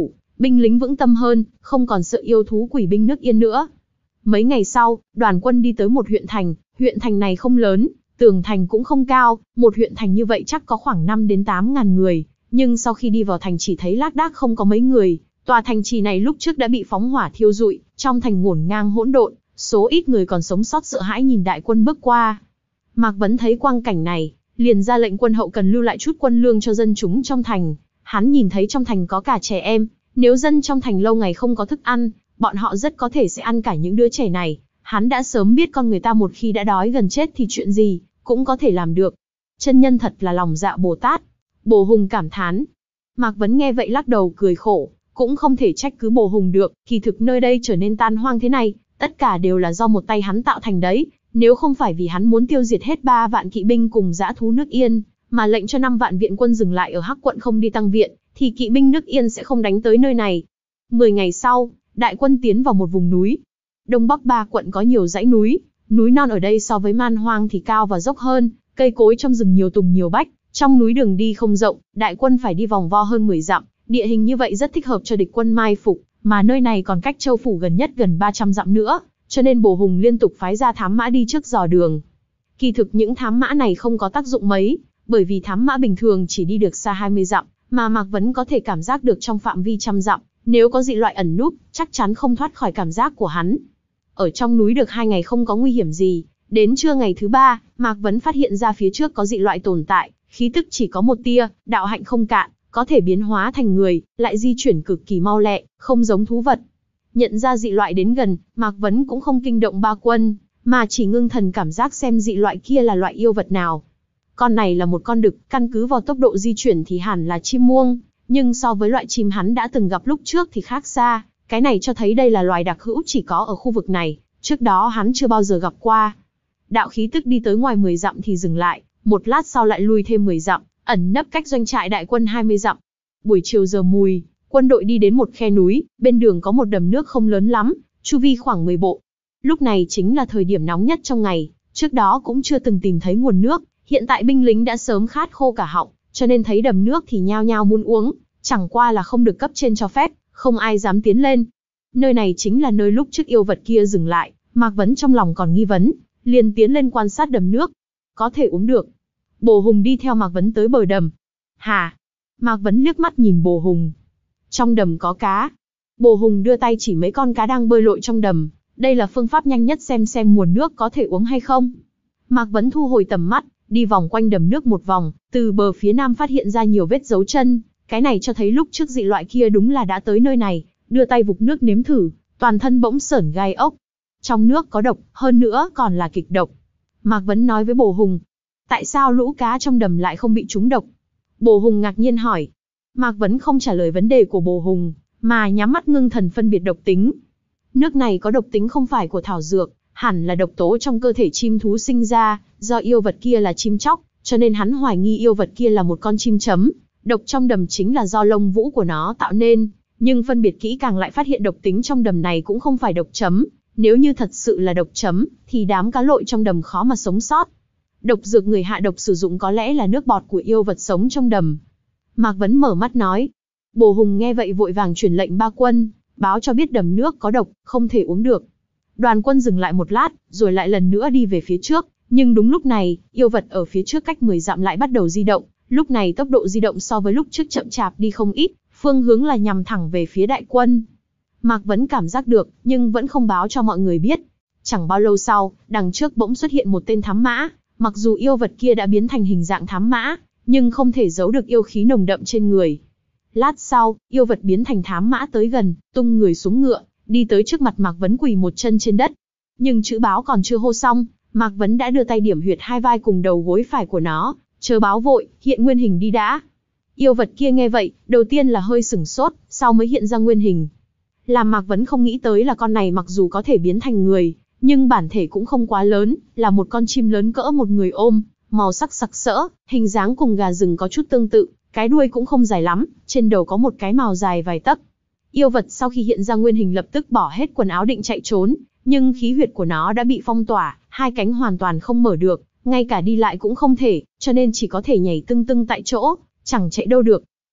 binh lính vững tâm hơn, không còn sợ yêu thú quỷ binh nước Yên nữa. Mấy ngày sau, đoàn quân đi tới một huyện thành, huyện thành này không lớn, tường thành cũng không cao, một huyện thành như vậy chắc có khoảng năm đến tám ngàn người, nhưng sau khi đi vào thành chỉ thấy lác đác không có mấy người. Tòa thành trì này lúc trước đã bị phóng hỏa thiêu rụi, trong thành ngổn ngang hỗn độn, số ít người còn sống sót sợ hãi nhìn đại quân bước qua. Mạc Vấn thấy quang cảnh này, liền ra lệnh quân hậu cần lưu lại chút quân lương cho dân chúng trong thành. Hắn nhìn thấy trong thành có cả trẻ em, nếu dân trong thành lâu ngày không có thức ăn, bọn họ rất có thể sẽ ăn cả những đứa trẻ này. Hắn đã sớm biết con người ta một khi đã đói gần chết thì chuyện gì cũng có thể làm được. Chân nhân thật là lòng dạ Bồ Tát. Bồ Hùng cảm thán. Mạc Vấn nghe vậy lắc đầu cười khổ, cũng không thể trách cứ Bồ Hùng được, kỳ thực nơi đây trở nên tan hoang thế này, tất cả đều là do một tay hắn tạo thành đấy. Nếu không phải vì hắn muốn tiêu diệt hết ba vạn kỵ binh cùng dã thú nước Yên, mà lệnh cho năm vạn viện quân dừng lại ở Hắc quận không đi tăng viện, thì kỵ binh nước Yên sẽ không đánh tới nơi này. Mười ngày sau, đại quân tiến vào một vùng núi. Đông Bắc ba quận có nhiều dãy núi, núi non ở đây so với man hoang thì cao và dốc hơn, cây cối trong rừng nhiều tùng nhiều bách, trong núi đường đi không rộng, đại quân phải đi vòng vo hơn mười dặm, địa hình như vậy rất thích hợp cho địch quân mai phục, mà nơi này còn cách châu phủ gần nhất gần ba trăm dặm nữa, cho nên Bồ Hùng liên tục phái ra thám mã đi trước dò đường. Kỳ thực những thám mã này không có tác dụng mấy, bởi vì thám mã bình thường chỉ đi được xa hai mươi dặm, mà Mạc Vấn có thể cảm giác được trong phạm vi trăm dặm, nếu có dị loại ẩn núp, chắc chắn không thoát khỏi cảm giác của hắn. Ở trong núi được hai ngày không có nguy hiểm gì, đến trưa ngày thứ ba, Mạc Vấn phát hiện ra phía trước có dị loại tồn tại, khí tức chỉ có một tia, đạo hạnh không cạn, có thể biến hóa thành người, lại di chuyển cực kỳ mau lẹ, không giống thú vật. Nhận ra dị loại đến gần, Mạc Vấn cũng không kinh động ba quân, mà chỉ ngưng thần cảm giác xem dị loại kia là loại yêu vật nào. Con này là một con đực, căn cứ vào tốc độ di chuyển thì hẳn là chim muông, nhưng so với loại chim hắn đã từng gặp lúc trước thì khác xa, cái này cho thấy đây là loài đặc hữu chỉ có ở khu vực này, trước đó hắn chưa bao giờ gặp qua. Đạo khí tức đi tới ngoài mười dặm thì dừng lại, một lát sau lại lui thêm mười dặm, ẩn nấp cách doanh trại đại quân hai mươi dặm. Buổi chiều giờ mùi, quân đội đi đến một khe núi, bên đường có một đầm nước không lớn lắm, chu vi khoảng mười bộ. Lúc này chính là thời điểm nóng nhất trong ngày, trước đó cũng chưa từng tìm thấy nguồn nước, hiện tại binh lính đã sớm khát khô cả họng, cho nên thấy đầm nước thì nhao nhao muốn uống, chẳng qua là không được cấp trên cho phép, không ai dám tiến lên. Nơi này chính là nơi lúc trước yêu vật kia dừng lại, Mạc Vấn trong lòng còn nghi vấn, liền tiến lên quan sát đầm nước. Có thể uống được. Bồ Hùng đi theo Mạc Vấn tới bờ đầm. Hà! Mạc Vấn liếc mắt nhìn Bồ Hùng. Trong đầm có cá. Bồ Hùng đưa tay chỉ mấy con cá đang bơi lội trong đầm. Đây là phương pháp nhanh nhất xem xem nguồn nước có thể uống hay không. Mạc Vấn thu hồi tầm mắt, đi vòng quanh đầm nước một vòng, từ bờ phía nam phát hiện ra nhiều vết dấu chân. Cái này cho thấy lúc trước dị loại kia đúng là đã tới nơi này, đưa tay vục nước nếm thử, toàn thân bỗng sởn gai ốc. Trong nước có độc, hơn nữa còn là kịch độc. Mạc Vấn nói với Bồ Hùng, tại sao lũ cá trong đầm lại không bị trúng độc? Bồ Hùng ngạc nhiên hỏi. Mạc Vấn không trả lời vấn đề của Bồ Hùng, mà nhắm mắt ngưng thần phân biệt độc tính. Nước này có độc tính không phải của thảo dược, hẳn là độc tố trong cơ thể chim thú sinh ra, do yêu vật kia là chim chóc, cho nên hắn hoài nghi yêu vật kia là một con chim chấm. Độc trong đầm chính là do lông vũ của nó tạo nên, nhưng phân biệt kỹ càng lại phát hiện độc tính trong đầm này cũng không phải độc chấm. Nếu như thật sự là độc chấm, thì đám cá lội trong đầm khó mà sống sót. Độc dược người hạ độc sử dụng có lẽ là nước bọt của yêu vật sống trong đầm. Mạc Vấn mở mắt nói. Bồ Hùng nghe vậy vội vàng truyền lệnh ba quân, báo cho biết đầm nước có độc, không thể uống được. Đoàn quân dừng lại một lát, rồi lại lần nữa đi về phía trước. Nhưng đúng lúc này, yêu vật ở phía trước cách mười dặm lại bắt đầu di động. Lúc này tốc độ di động so với lúc trước chậm chạp đi không ít, phương hướng là nhằm thẳng về phía đại quân. Mạc Vấn cảm giác được, nhưng vẫn không báo cho mọi người biết. Chẳng bao lâu sau, đằng trước bỗng xuất hiện một tên thám mã. Mặc dù yêu vật kia đã biến thành hình dạng thám mã, nhưng không thể giấu được yêu khí nồng đậm trên người. Lát sau, yêu vật biến thành thám mã tới gần, tung người xuống ngựa, đi tới trước mặt Mạc Vấn quỳ một chân trên đất. Nhưng chữ báo còn chưa hô xong, Mạc Vấn đã đưa tay điểm huyệt hai vai cùng đầu gối phải của nó, chờ báo vội, hiện nguyên hình đi đã. Yêu vật kia nghe vậy, đầu tiên là hơi sửng sốt, sau mới hiện ra nguyên hình. Làm Mạc Vấn không nghĩ tới là con này mặc dù có thể biến thành người, nhưng bản thể cũng không quá lớn, là một con chim lớn cỡ một người ôm, màu sắc sặc sỡ, hình dáng cùng gà rừng có chút tương tự, cái đuôi cũng không dài lắm, trên đầu có một cái mào dài vài tấc. Yêu vật sau khi hiện ra nguyên hình lập tức bỏ hết quần áo định chạy trốn, nhưng khí huyệt của nó đã bị phong tỏa, hai cánh hoàn toàn không mở được, ngay cả đi lại cũng không thể, cho nên chỉ có thể nhảy tưng tưng tại chỗ, chẳng chạy đâu được.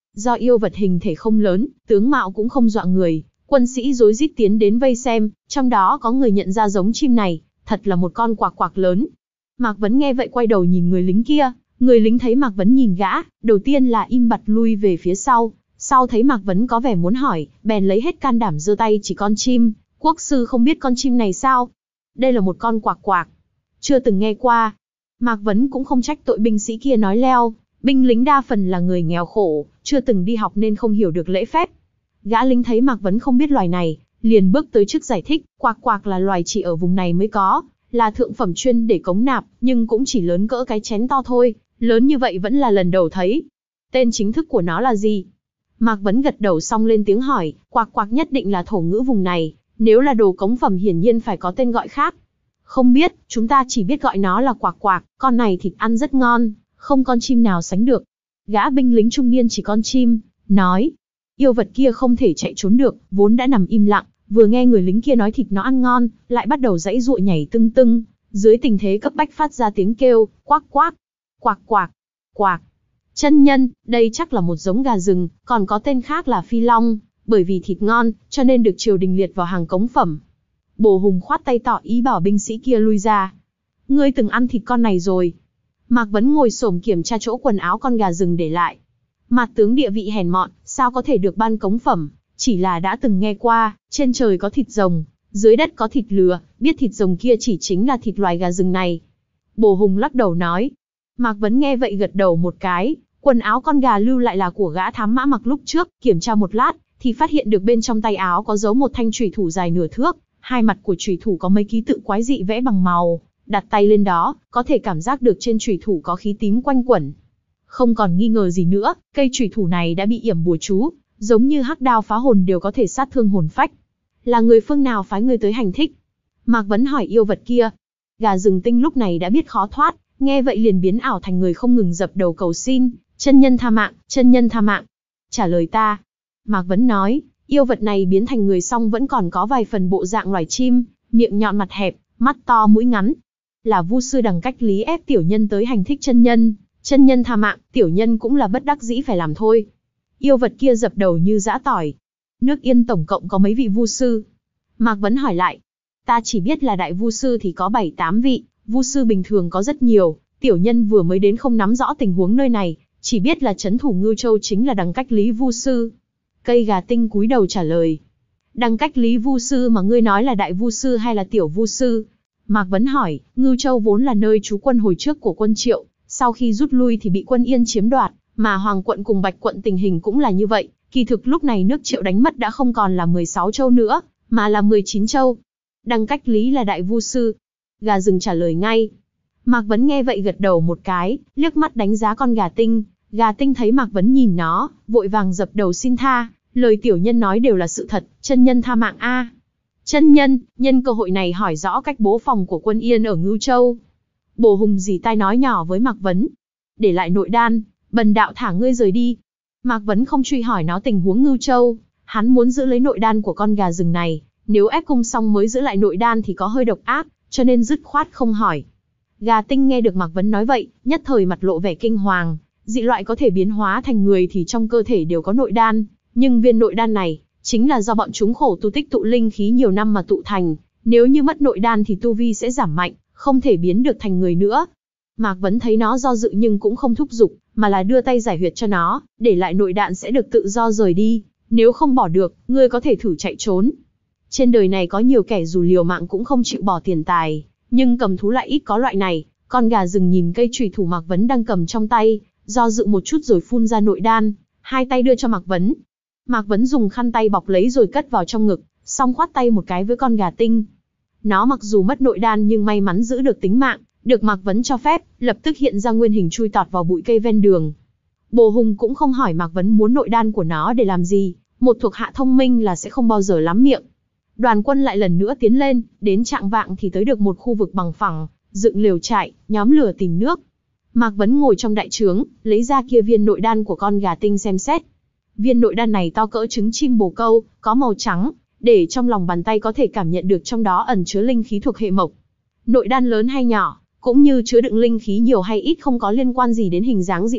Do yêu vật hình thể không lớn, tướng mạo cũng không dọa người, quân sĩ rối rít tiến đến vây xem, trong đó có người nhận ra giống chim này, thật là một con quạc quạc lớn. Mạc Vấn nghe vậy quay đầu nhìn người lính kia, người lính thấy Mạc Vấn nhìn gã, đầu tiên là im bặt lui về phía sau, sau thấy Mạc Vấn có vẻ muốn hỏi, bèn lấy hết can đảm giơ tay chỉ con chim, quốc sư không biết con chim này sao? Đây là một con quạc quạc, chưa từng nghe qua. Mạc Vấn cũng không trách tội binh sĩ kia nói leo, binh lính đa phần là người nghèo khổ, chưa từng đi học nên không hiểu được lễ phép. Gã lính thấy Mạc Vấn không biết loài này, liền bước tới trước giải thích, quạc quạc là loài chỉ ở vùng này mới có, là thượng phẩm chuyên để cống nạp, nhưng cũng chỉ lớn cỡ cái chén to thôi, lớn như vậy vẫn là lần đầu thấy. Tên chính thức của nó là gì? Mạc Vấn gật đầu xong lên tiếng hỏi, quạc quạc nhất định là thổ ngữ vùng này, nếu là đồ cống phẩm hiển nhiên phải có tên gọi khác. Không biết, chúng ta chỉ biết gọi nó là quạc quạc, con này thịt ăn rất ngon, không con chim nào sánh được. Gã binh lính trung niên chỉ con chim, nói, yêu vật kia không thể chạy trốn được, vốn đã nằm im lặng, vừa nghe người lính kia nói thịt nó ăn ngon, lại bắt đầu giãy giụa nhảy tưng tưng, dưới tình thế cấp bách phát ra tiếng kêu, quác quác, quạc quạc, quạc. Chân nhân, đây chắc là một giống gà rừng, còn có tên khác là phi long, bởi vì thịt ngon, cho nên được triều đình liệt vào hàng cống phẩm. Bồ Hùng khoát tay tỏ ý bảo binh sĩ kia lui ra. Ngươi từng ăn thịt con này rồi. Mạc Vấn ngồi xổm kiểm tra chỗ quần áo con gà rừng để lại. Mạc tướng địa vị hèn mọn, sao có thể được ban cống phẩm, chỉ là đã từng nghe qua, trên trời có thịt rồng, dưới đất có thịt lừa, biết thịt rồng kia chỉ chính là thịt loài gà rừng này. Bồ Hùng lắc đầu nói. Mạc Vấn nghe vậy gật đầu một cái, quần áo con gà lưu lại là của gã thám mã mặc lúc trước, kiểm tra một lát, thì phát hiện được bên trong tay áo có giấu một thanh chùy thủ dài nửa thước, hai mặt của chùy thủ có mấy ký tự quái dị vẽ bằng màu, đặt tay lên đó, có thể cảm giác được trên chùy thủ có khí tím quanh quẩn. Không còn nghi ngờ gì nữa, cây chùy thủ này đã bị yểm bùa chú, giống như hắc đao phá hồn đều có thể sát thương hồn phách. Là người phương nào phái người tới hành thích? Mạc Vấn hỏi yêu vật kia. Gà rừng tinh lúc này đã biết khó thoát, nghe vậy liền biến ảo thành người không ngừng dập đầu cầu xin, chân nhân tha mạng, chân nhân tha mạng. Trả lời ta. Mạc Vấn nói, yêu vật này biến thành người xong vẫn còn có vài phần bộ dạng loài chim, miệng nhọn mặt hẹp, mắt to mũi ngắn. Là vu sư Đằng Cách Lý ép tiểu nhân tới hành thích chân nhân, chân nhân tha mạng, tiểu nhân cũng là bất đắc dĩ phải làm thôi. Yêu vật kia dập đầu như giã tỏi. Nước Yên tổng cộng có mấy vị vu sư? Mạc Vấn hỏi lại. Ta chỉ biết là đại vu sư thì có bảy tám vị, vu sư bình thường có rất nhiều, tiểu nhân vừa mới đến không nắm rõ tình huống nơi này, chỉ biết là trấn thủ Ngưu Châu chính là Đằng Cách Lý vu sư. Cây gà tinh cúi đầu trả lời. Đằng Cách Lý vu sư mà ngươi nói là đại vu sư hay là tiểu vu sư? Mạc Vấn hỏi, Ngưu Châu vốn là nơi trú quân hồi trước của quân Triệu, sau khi rút lui thì bị quân Yên chiếm đoạt, mà Hoàng quận cùng Bạch quận tình hình cũng là như vậy, kỳ thực lúc này nước Triệu đánh mất đã không còn là mười sáu châu nữa, mà là mười chín châu. Đằng Cách Lý là đại vu sư. Gà rừng trả lời ngay. Mạc Vấn nghe vậy gật đầu một cái, liếc mắt đánh giá con gà tinh. Gà tinh thấy Mạc Vấn nhìn nó, vội vàng dập đầu xin tha, lời tiểu nhân nói đều là sự thật, chân nhân tha mạng a. Chân nhân, nhân cơ hội này hỏi rõ cách bố phòng của quân Yên ở Ngưu Châu. Bồ Hùng dì tai nói nhỏ với Mạc Vấn. Để lại nội đan, bần đạo thả ngươi rời đi. Mạc Vấn không truy hỏi nó tình huống Ngưu Châu, hắn muốn giữ lấy nội đan của con gà rừng này, nếu ép cung xong mới giữ lại nội đan thì có hơi độc ác, cho nên dứt khoát không hỏi. Gà tinh nghe được Mạc Vấn nói vậy, nhất thời mặt lộ vẻ kinh hoàng, dị loại có thể biến hóa thành người thì trong cơ thể đều có nội đan, nhưng viên nội đan này, chính là do bọn chúng khổ tu tích tụ linh khí nhiều năm mà tụ thành, nếu như mất nội đan thì tu vi sẽ giảm mạnh, không thể biến được thành người nữa. Mạc Vấn thấy nó do dự nhưng cũng không thúc giục, mà là đưa tay giải huyệt cho nó, để lại nội đan sẽ được tự do rời đi, nếu không bỏ được, ngươi có thể thử chạy trốn. Trên đời này có nhiều kẻ dù liều mạng cũng không chịu bỏ tiền tài, nhưng cầm thú lại ít có loại này. Con gà rừng nhìn cây chùy thủ Mạc Vấn đang cầm trong tay, do dự một chút rồi phun ra nội đan, hai tay đưa cho Mạc Vấn. Mạc Vấn dùng khăn tay bọc lấy rồi cất vào trong ngực, xong khoát tay một cái với con gà tinh. Nó mặc dù mất nội đan nhưng may mắn giữ được tính mạng, được Mạc Vấn cho phép, lập tức hiện ra nguyên hình chui tọt vào bụi cây ven đường. Bồ Hùng cũng không hỏi Mạc Vấn muốn nội đan của nó để làm gì, một thuộc hạ thông minh là sẽ không bao giờ lắm miệng. Đoàn quân lại lần nữa tiến lên, đến chạng vạng thì tới được một khu vực bằng phẳng, dựng lều trại, nhóm lửa tìm nước. Mạc Vấn ngồi trong đại trướng, lấy ra kia viên nội đan của con gà tinh xem xét. Viên nội đan này to cỡ trứng chim bồ câu, có màu trắng, để trong lòng bàn tay có thể cảm nhận được trong đó ẩn chứa linh khí thuộc hệ mộc. Nội đan lớn hay nhỏ, cũng như chứa đựng linh khí nhiều hay ít không có liên quan gì đến hình dáng dị loại,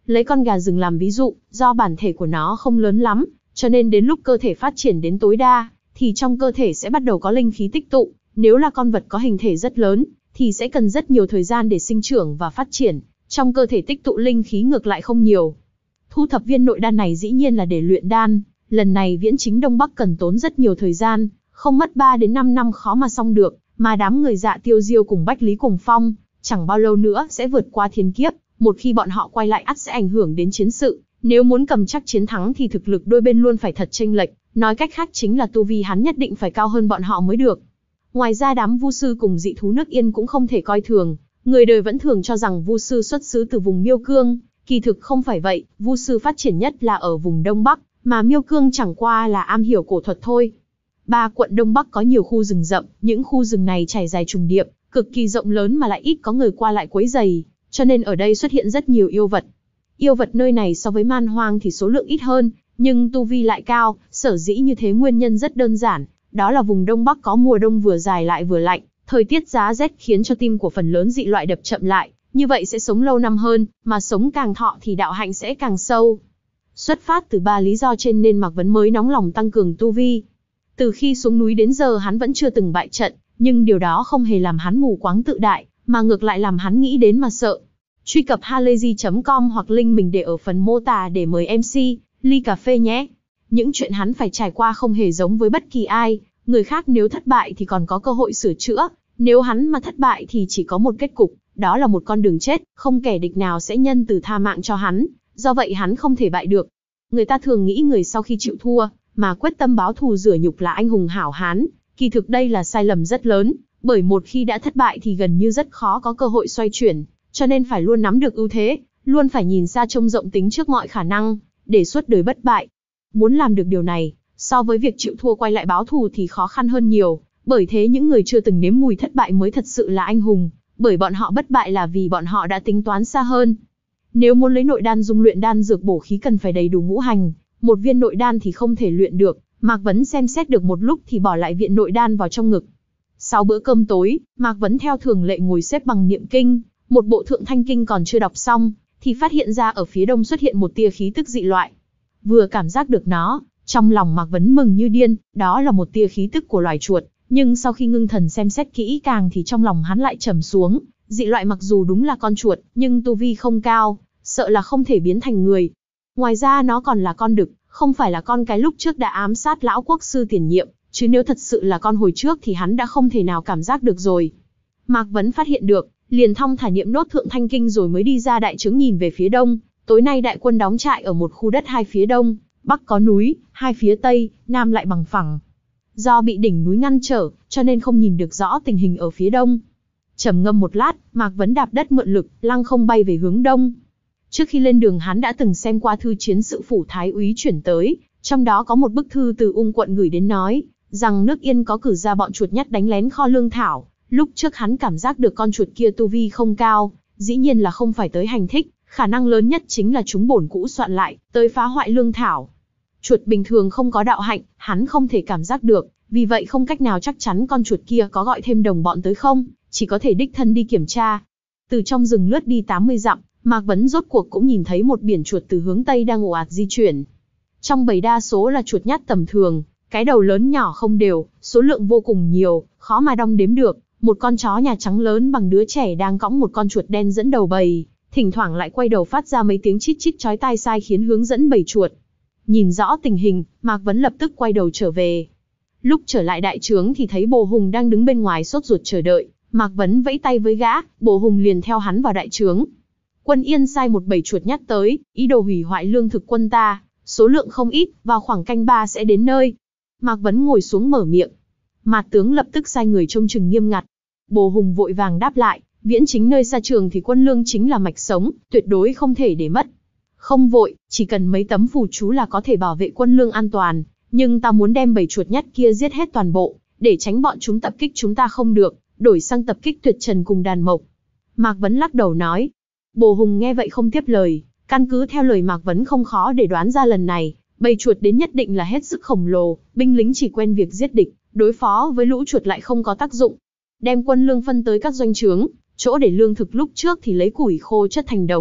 Lấy con gà rừng làm ví dụ, do bản thể của nó không lớn lắm, cho nên đến lúc cơ thể phát triển đến tối đa, thì trong cơ thể sẽ bắt đầu có linh khí tích tụ. Nếu là con vật có hình thể rất lớn, thì sẽ cần rất nhiều thời gian để sinh trưởng và phát triển. Trong cơ thể tích tụ linh khí ngược lại không nhiều. Thu thập viên nội đan này dĩ nhiên là để luyện đan. Lần này Viễn Chính Đông Bắc cần tốn rất nhiều thời gian, không mất ba đến năm năm khó mà xong được, mà đám người Dạ Tiêu Diêu cùng Bách Lý Cuồng Phong, chẳng bao lâu nữa sẽ vượt qua thiên kiếp, một khi bọn họ quay lại ắt sẽ ảnh hưởng đến chiến sự, nếu muốn cầm chắc chiến thắng thì thực lực đôi bên luôn phải thật chênh lệch, nói cách khác chính là tu vi hắn nhất định phải cao hơn bọn họ mới được. Ngoài ra đám vu sư cùng dị thú nước Yên cũng không thể coi thường, người đời vẫn thường cho rằng vu sư xuất xứ từ vùng Miêu Cương, kỳ thực không phải vậy, vu sư phát triển nhất là ở vùng Đông Bắc, mà Miêu Cương chẳng qua là am hiểu cổ thuật thôi. Ba quận Đông Bắc có nhiều khu rừng rậm, những khu rừng này trải dài trùng điệp, cực kỳ rộng lớn mà lại ít có người qua lại quấy rầy, cho nên ở đây xuất hiện rất nhiều yêu vật. Yêu vật nơi này so với man hoang thì số lượng ít hơn, nhưng tu vi lại cao, sở dĩ như thế nguyên nhân rất đơn giản, đó là vùng Đông Bắc có mùa đông vừa dài lại vừa lạnh, thời tiết giá rét khiến cho tim của phần lớn dị loại đập chậm lại, như vậy sẽ sống lâu năm hơn, mà sống càng thọ thì đạo hạnh sẽ càng sâu. Xuất phát từ ba lý do trên nên Mạc Vấn mới nóng lòng tăng cường tu vi. Từ khi xuống núi đến giờ hắn vẫn chưa từng bại trận, nhưng điều đó không hề làm hắn mù quáng tự đại, mà ngược lại làm hắn nghĩ đến mà sợ. Truy cập halayzi chấm com hoặc link mình để ở phần mô tả để mời em xê, ly cà phê nhé. Những chuyện hắn phải trải qua không hề giống với bất kỳ ai, người khác nếu thất bại thì còn có cơ hội sửa chữa, nếu hắn mà thất bại thì chỉ có một kết cục, đó là một con đường chết, không kẻ địch nào sẽ nhân từ tha mạng cho hắn, do vậy hắn không thể bại được. Người ta thường nghĩ người sau khi chịu thua, mà quyết tâm báo thù rửa nhục là anh hùng hảo hán, kỳ thực đây là sai lầm rất lớn, bởi một khi đã thất bại thì gần như rất khó có cơ hội xoay chuyển, cho nên phải luôn nắm được ưu thế, luôn phải nhìn xa trông rộng tính trước mọi khả năng, để suốt đời bất bại. Muốn làm được điều này, so với việc chịu thua quay lại báo thù thì khó khăn hơn nhiều, bởi thế những người chưa từng nếm mùi thất bại mới thật sự là anh hùng, bởi bọn họ bất bại là vì bọn họ đã tính toán xa hơn. Nếu muốn lấy nội đan dung luyện đan dược bổ khí cần phải đầy đủ ngũ hành, một viên nội đan thì không thể luyện được. Mạc Vấn xem xét được một lúc thì bỏ lại viện nội đan vào trong ngực. Sau bữa cơm tối, Mạc Vấn theo thường lệ ngồi xếp bằng niệm kinh, một bộ thượng thanh kinh còn chưa đọc xong, thì phát hiện ra ở phía đông xuất hiện một tia khí tức dị loại. Vừa cảm giác được nó, trong lòng Mạc Vấn mừng như điên, đó là một tia khí tức của loài chuột, nhưng sau khi ngưng thần xem xét kỹ càng thì trong lòng hắn lại trầm xuống, dị loại mặc dù đúng là con chuột, nhưng tu vi không cao, sợ là không thể biến thành người. Ngoài ra nó còn là con đực, không phải là con cái lúc trước đã ám sát lão quốc sư tiền nhiệm, chứ nếu thật sự là con hồi trước thì hắn đã không thể nào cảm giác được rồi. Mạc Vấn phát hiện được, liền thong thả niệm nốt thượng thanh kinh rồi mới đi ra đại trướng nhìn về phía đông. Tối nay đại quân đóng trại ở một khu đất hai phía đông, bắc có núi, hai phía tây, nam lại bằng phẳng. Do bị đỉnh núi ngăn trở, cho nên không nhìn được rõ tình hình ở phía đông. Trầm ngâm một lát, Mạc Vấn đạp đất mượn lực, lăng không bay về hướng đông. Trước khi lên đường hắn đã từng xem qua thư chiến sự phủ thái úy chuyển tới, trong đó có một bức thư từ Ung quận gửi đến nói rằng nước Yên có cử ra bọn chuột nhắt đánh lén kho lương thảo. Lúc trước hắn cảm giác được con chuột kia tu vi không cao, dĩ nhiên là không phải tới hành thích, khả năng lớn nhất chính là chúng bổn cũ soạn lại, tới phá hoại lương thảo. Chuột bình thường không có đạo hạnh, hắn không thể cảm giác được, vì vậy không cách nào chắc chắn con chuột kia có gọi thêm đồng bọn tới không, chỉ có thể đích thân đi kiểm tra. Từ trong rừng lướt đi tám mươi dặm, Mạc Vấn rốt cuộc cũng nhìn thấy một biển chuột từ hướng Tây đang ồ ạt di chuyển. Trong bầy đa số là chuột nhắt tầm thường, cái đầu lớn nhỏ không đều, số lượng vô cùng nhiều, khó mà đong đếm được. Một con chó nhà trắng lớn bằng đứa trẻ đang cõng một con chuột đen dẫn đầu bầy, thỉnh thoảng lại quay đầu phát ra mấy tiếng chít chít chói tai sai khiến hướng dẫn bầy chuột. Nhìn rõ tình hình, Mạc Vấn lập tức quay đầu trở về. Lúc trở lại đại trướng thì thấy Bồ Hùng đang đứng bên ngoài sốt ruột chờ đợi. Mạc Vấn vẫy tay với gã, Bồ Hùng liền theo hắn vào đại trướng. Quân Yên sai một bầy chuột nhắt tới, ý đồ hủy hoại lương thực quân ta, số lượng không ít, vào khoảng canh ba sẽ đến nơi. Mạc Vấn ngồi xuống mở miệng. Mạt tướng lập tức sai người trông chừng nghiêm ngặt. Bồ Hùng vội vàng đáp lại, Viễn Chính nơi xa trường thì quân lương chính là mạch sống, tuyệt đối không thể để mất. Không vội, chỉ cần mấy tấm phù chú là có thể bảo vệ quân lương an toàn, nhưng ta muốn đem bầy chuột nhắt kia giết hết toàn bộ, để tránh bọn chúng tập kích chúng ta không được, đổi sang tập kích Tuyệt Trần cùng đàn mộc. Mạc Vấn lắc đầu nói. Bồ Hùng nghe vậy không tiếp lời, căn cứ theo lời Mạc Vấn không khó để đoán ra lần này, bầy chuột đến nhất định là hết sức khổng lồ, binh lính chỉ quen việc giết địch, đối phó với lũ chuột lại không có tác dụng. Đem quân lương phân tới các doanh trướng, chỗ để lương thực lúc trước thì lấy củi khô chất thành đống,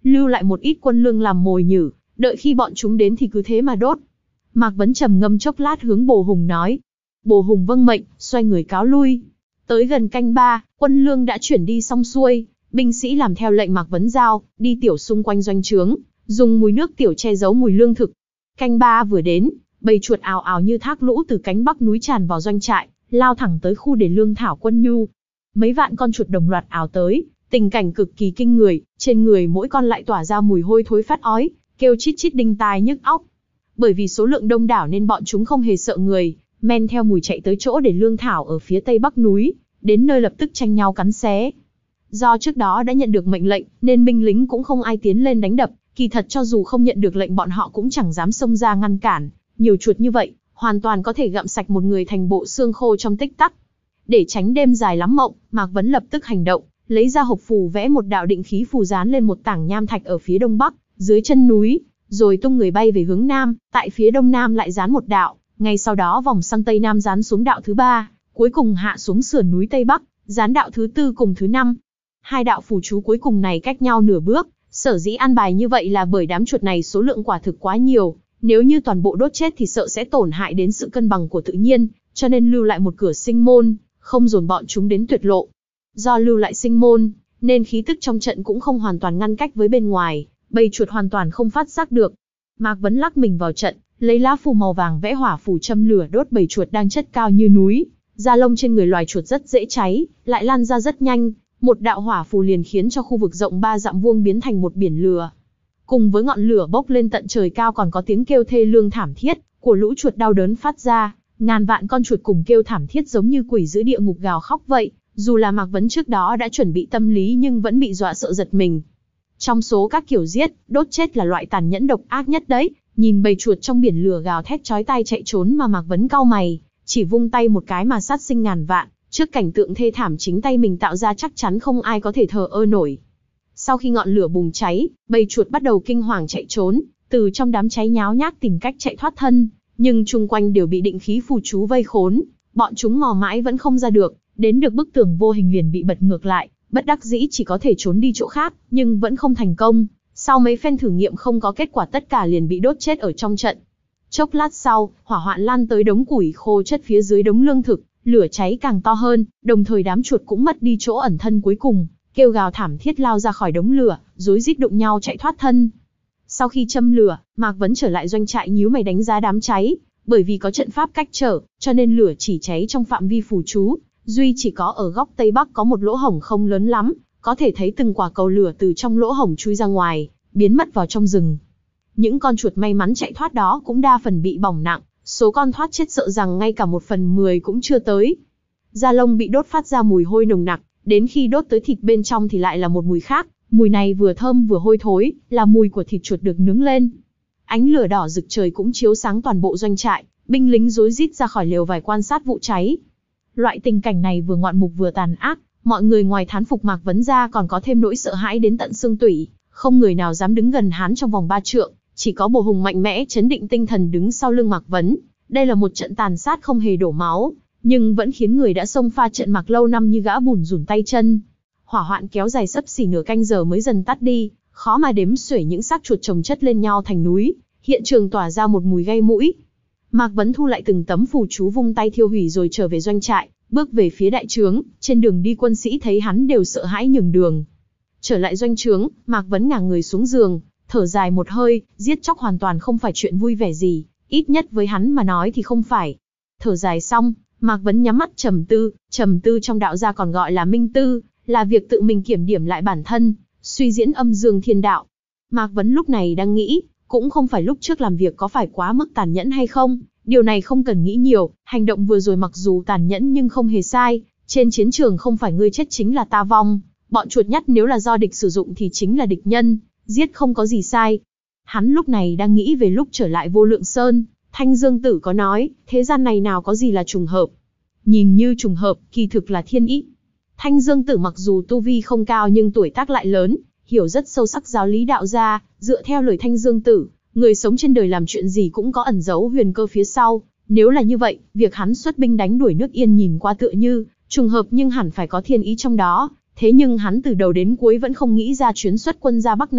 lưu lại một ít quân lương làm mồi nhử, đợi khi bọn chúng đến thì cứ thế mà đốt. Mạc Vấn trầm ngâm chốc lát hướng Bồ Hùng nói. Bồ Hùng vâng mệnh, xoay người cáo lui. Tới gần canh ba, quân lương đã chuyển đi xong xuôi, binh sĩ làm theo lệnh Mạc Vấn giao, đi tiểu xung quanh doanh trướng, dùng mùi nước tiểu che giấu mùi lương thực. Canh ba vừa đến, bầy chuột ào ào như thác lũ từ cánh bắc núi tràn vào doanh trại, lao thẳng tới khu để lương thảo quân nhu. Mấy vạn con chuột đồng loạt ào tới, tình cảnh cực kỳ kinh người, trên người mỗi con lại tỏa ra mùi hôi thối phát ói, kêu chít chít đinh tai nhức óc. Bởi vì số lượng đông đảo nên bọn chúng không hề sợ người, men theo mùi chạy tới chỗ để lương thảo ở phía tây bắc núi, đến nơi lập tức tranh nhau cắn xé. Do trước đó đã nhận được mệnh lệnh, nên binh lính cũng không ai tiến lên đánh đập, kỳ thật cho dù không nhận được lệnh bọn họ cũng chẳng dám xông ra ngăn cản, nhiều chuột như vậy, hoàn toàn có thể gặm sạch một người thành bộ xương khô trong tích tắc. Để tránh đêm dài lắm mộng, Mạc Vấn lập tức hành động, lấy ra hộp phù vẽ một đạo định khí phù dán lên một tảng nham thạch ở phía đông bắc, dưới chân núi, rồi tung người bay về hướng nam, tại phía đông nam lại dán một đạo, ngay sau đó vòng sang tây nam dán xuống đạo thứ ba, cuối cùng hạ xuống sườn núi tây bắc, dán đạo thứ tư cùng thứ năm. Hai đạo phù chú cuối cùng này cách nhau nửa bước, sở dĩ an bài như vậy là bởi đám chuột này số lượng quả thực quá nhiều, nếu như toàn bộ đốt chết thì sợ sẽ tổn hại đến sự cân bằng của tự nhiên, cho nên lưu lại một cửa sinh môn, không dồn bọn chúng đến tuyệt lộ. Do lưu lại sinh môn, nên khí tức trong trận cũng không hoàn toàn ngăn cách với bên ngoài, bầy chuột hoàn toàn không phát giác được. Mạc Vấn lắc mình vào trận, lấy lá phù màu vàng vẽ hỏa phù châm lửa đốt bầy chuột đang chất cao như núi. Da lông trên người loài chuột rất dễ cháy, lại lan ra rất nhanh, một đạo hỏa phù liền khiến cho khu vực rộng ba dặm vuông biến thành một biển lửa. Cùng với ngọn lửa bốc lên tận trời cao còn có tiếng kêu thê lương thảm thiết của lũ chuột đau đớn phát ra, ngàn vạn con chuột cùng kêu thảm thiết giống như quỷ giữa địa ngục gào khóc vậy. Dù là Mạc Vấn trước đó đã chuẩn bị tâm lý nhưng vẫn bị dọa sợ giật mình. Trong số các kiểu giết, đốt chết là loại tàn nhẫn độc ác nhất đấy. Nhìn bầy chuột trong biển lửa gào thét chói tai chạy trốn mà Mạc Vấn cau mày, chỉ vung tay một cái mà sát sinh ngàn vạn. Trước cảnh tượng thê thảm chính tay mình tạo ra chắc chắn không ai có thể thờ ơ nổi. Sau khi ngọn lửa bùng cháy, bầy chuột bắt đầu kinh hoàng chạy trốn, từ trong đám cháy nháo nhác tìm cách chạy thoát thân, nhưng chung quanh đều bị định khí phù chú vây khốn, bọn chúng mò mãi vẫn không ra được, đến được bức tường vô hình liền bị bật ngược lại, bất đắc dĩ chỉ có thể trốn đi chỗ khác, nhưng vẫn không thành công. Sau mấy phen thử nghiệm không có kết quả tất cả liền bị đốt chết ở trong trận. Chốc lát sau, hỏa hoạn lan tới đống củi khô chất phía dưới đống lương thực, lửa cháy càng to hơn, đồng thời đám chuột cũng mất đi chỗ ẩn thân cuối cùng, kêu gào thảm thiết lao ra khỏi đống lửa, rối rít đụng nhau chạy thoát thân. Sau khi châm lửa, Mạc Vấn trở lại doanh trại nhíu mày đánh giá đám cháy, bởi vì có trận pháp cách trở, cho nên lửa chỉ cháy trong phạm vi phù chú, duy chỉ có ở góc tây bắc có một lỗ hổng không lớn lắm, có thể thấy từng quả cầu lửa từ trong lỗ hổng chui ra ngoài, biến mất vào trong rừng. Những con chuột may mắn chạy thoát đó cũng đa phần bị bỏng nặng, số con thoát chết sợ rằng ngay cả một phần mười cũng chưa tới. Da lông bị đốt phát ra mùi hôi nồng nặc, đến khi đốt tới thịt bên trong thì lại là một mùi khác, mùi này vừa thơm vừa hôi thối, là mùi của thịt chuột được nướng lên. Ánh lửa đỏ rực trời cũng chiếu sáng toàn bộ doanh trại, binh lính rối rít ra khỏi lều vải quan sát vụ cháy. Loại tình cảnh này vừa ngoạn mục vừa tàn ác, mọi người ngoài thán phục Mạc Vấn ra còn có thêm nỗi sợ hãi đến tận xương tủy, không người nào dám đứng gần hắn trong vòng ba trượng, chỉ có Bồ Hùng mạnh mẽ chấn định tinh thần đứng sau lưng Mạc Vấn. Đây là một trận tàn sát không hề đổ máu, nhưng vẫn khiến người đã xông pha trận Mạc lâu năm như gã bùn rủn tay chân. Hỏa hoạn kéo dài xấp xỉ nửa canh giờ mới dần tắt đi, khó mà đếm xuể những xác chuột chồng chất lên nhau thành núi, hiện trường tỏa ra một mùi gây mũi. Mạc Vấn thu lại từng tấm phù chú vung tay thiêu hủy rồi trở về doanh trại, bước về phía đại trướng, trên đường đi quân sĩ thấy hắn đều sợ hãi nhường đường. Trở lại doanh trướng, Mạc Vấn ngả người xuống giường, thở dài một hơi, giết chóc hoàn toàn không phải chuyện vui vẻ gì, ít nhất với hắn mà nói thì không phải. Thở dài xong, Mạc Vấn nhắm mắt trầm tư, trầm tư trong đạo gia còn gọi là minh tư, là việc tự mình kiểm điểm lại bản thân, suy diễn âm dương thiên đạo. Mạc Vấn lúc này đang nghĩ, cũng không phải lúc trước làm việc có phải quá mức tàn nhẫn hay không, điều này không cần nghĩ nhiều, hành động vừa rồi mặc dù tàn nhẫn nhưng không hề sai, trên chiến trường không phải ngươi chết chính là ta vong, bọn chuột nhắt nếu là do địch sử dụng thì chính là địch nhân, giết không có gì sai. Hắn lúc này đang nghĩ về lúc trở lại Vô Lượng Sơn, Thanh Dương Tử có nói, thế gian này nào có gì là trùng hợp. Nhìn như trùng hợp, kỳ thực là thiên ý. Thanh Dương Tử mặc dù tu vi không cao nhưng tuổi tác lại lớn, hiểu rất sâu sắc giáo lý đạo gia, dựa theo lời Thanh Dương Tử, người sống trên đời làm chuyện gì cũng có ẩn giấu huyền cơ phía sau. Nếu là như vậy, việc hắn xuất binh đánh đuổi nước Yên nhìn qua tựa như trùng hợp nhưng hẳn phải có thiên ý trong đó. Thế nhưng hắn từ đầu đến cuối vẫn không nghĩ ra chuyến xuất quân ra Bắc này,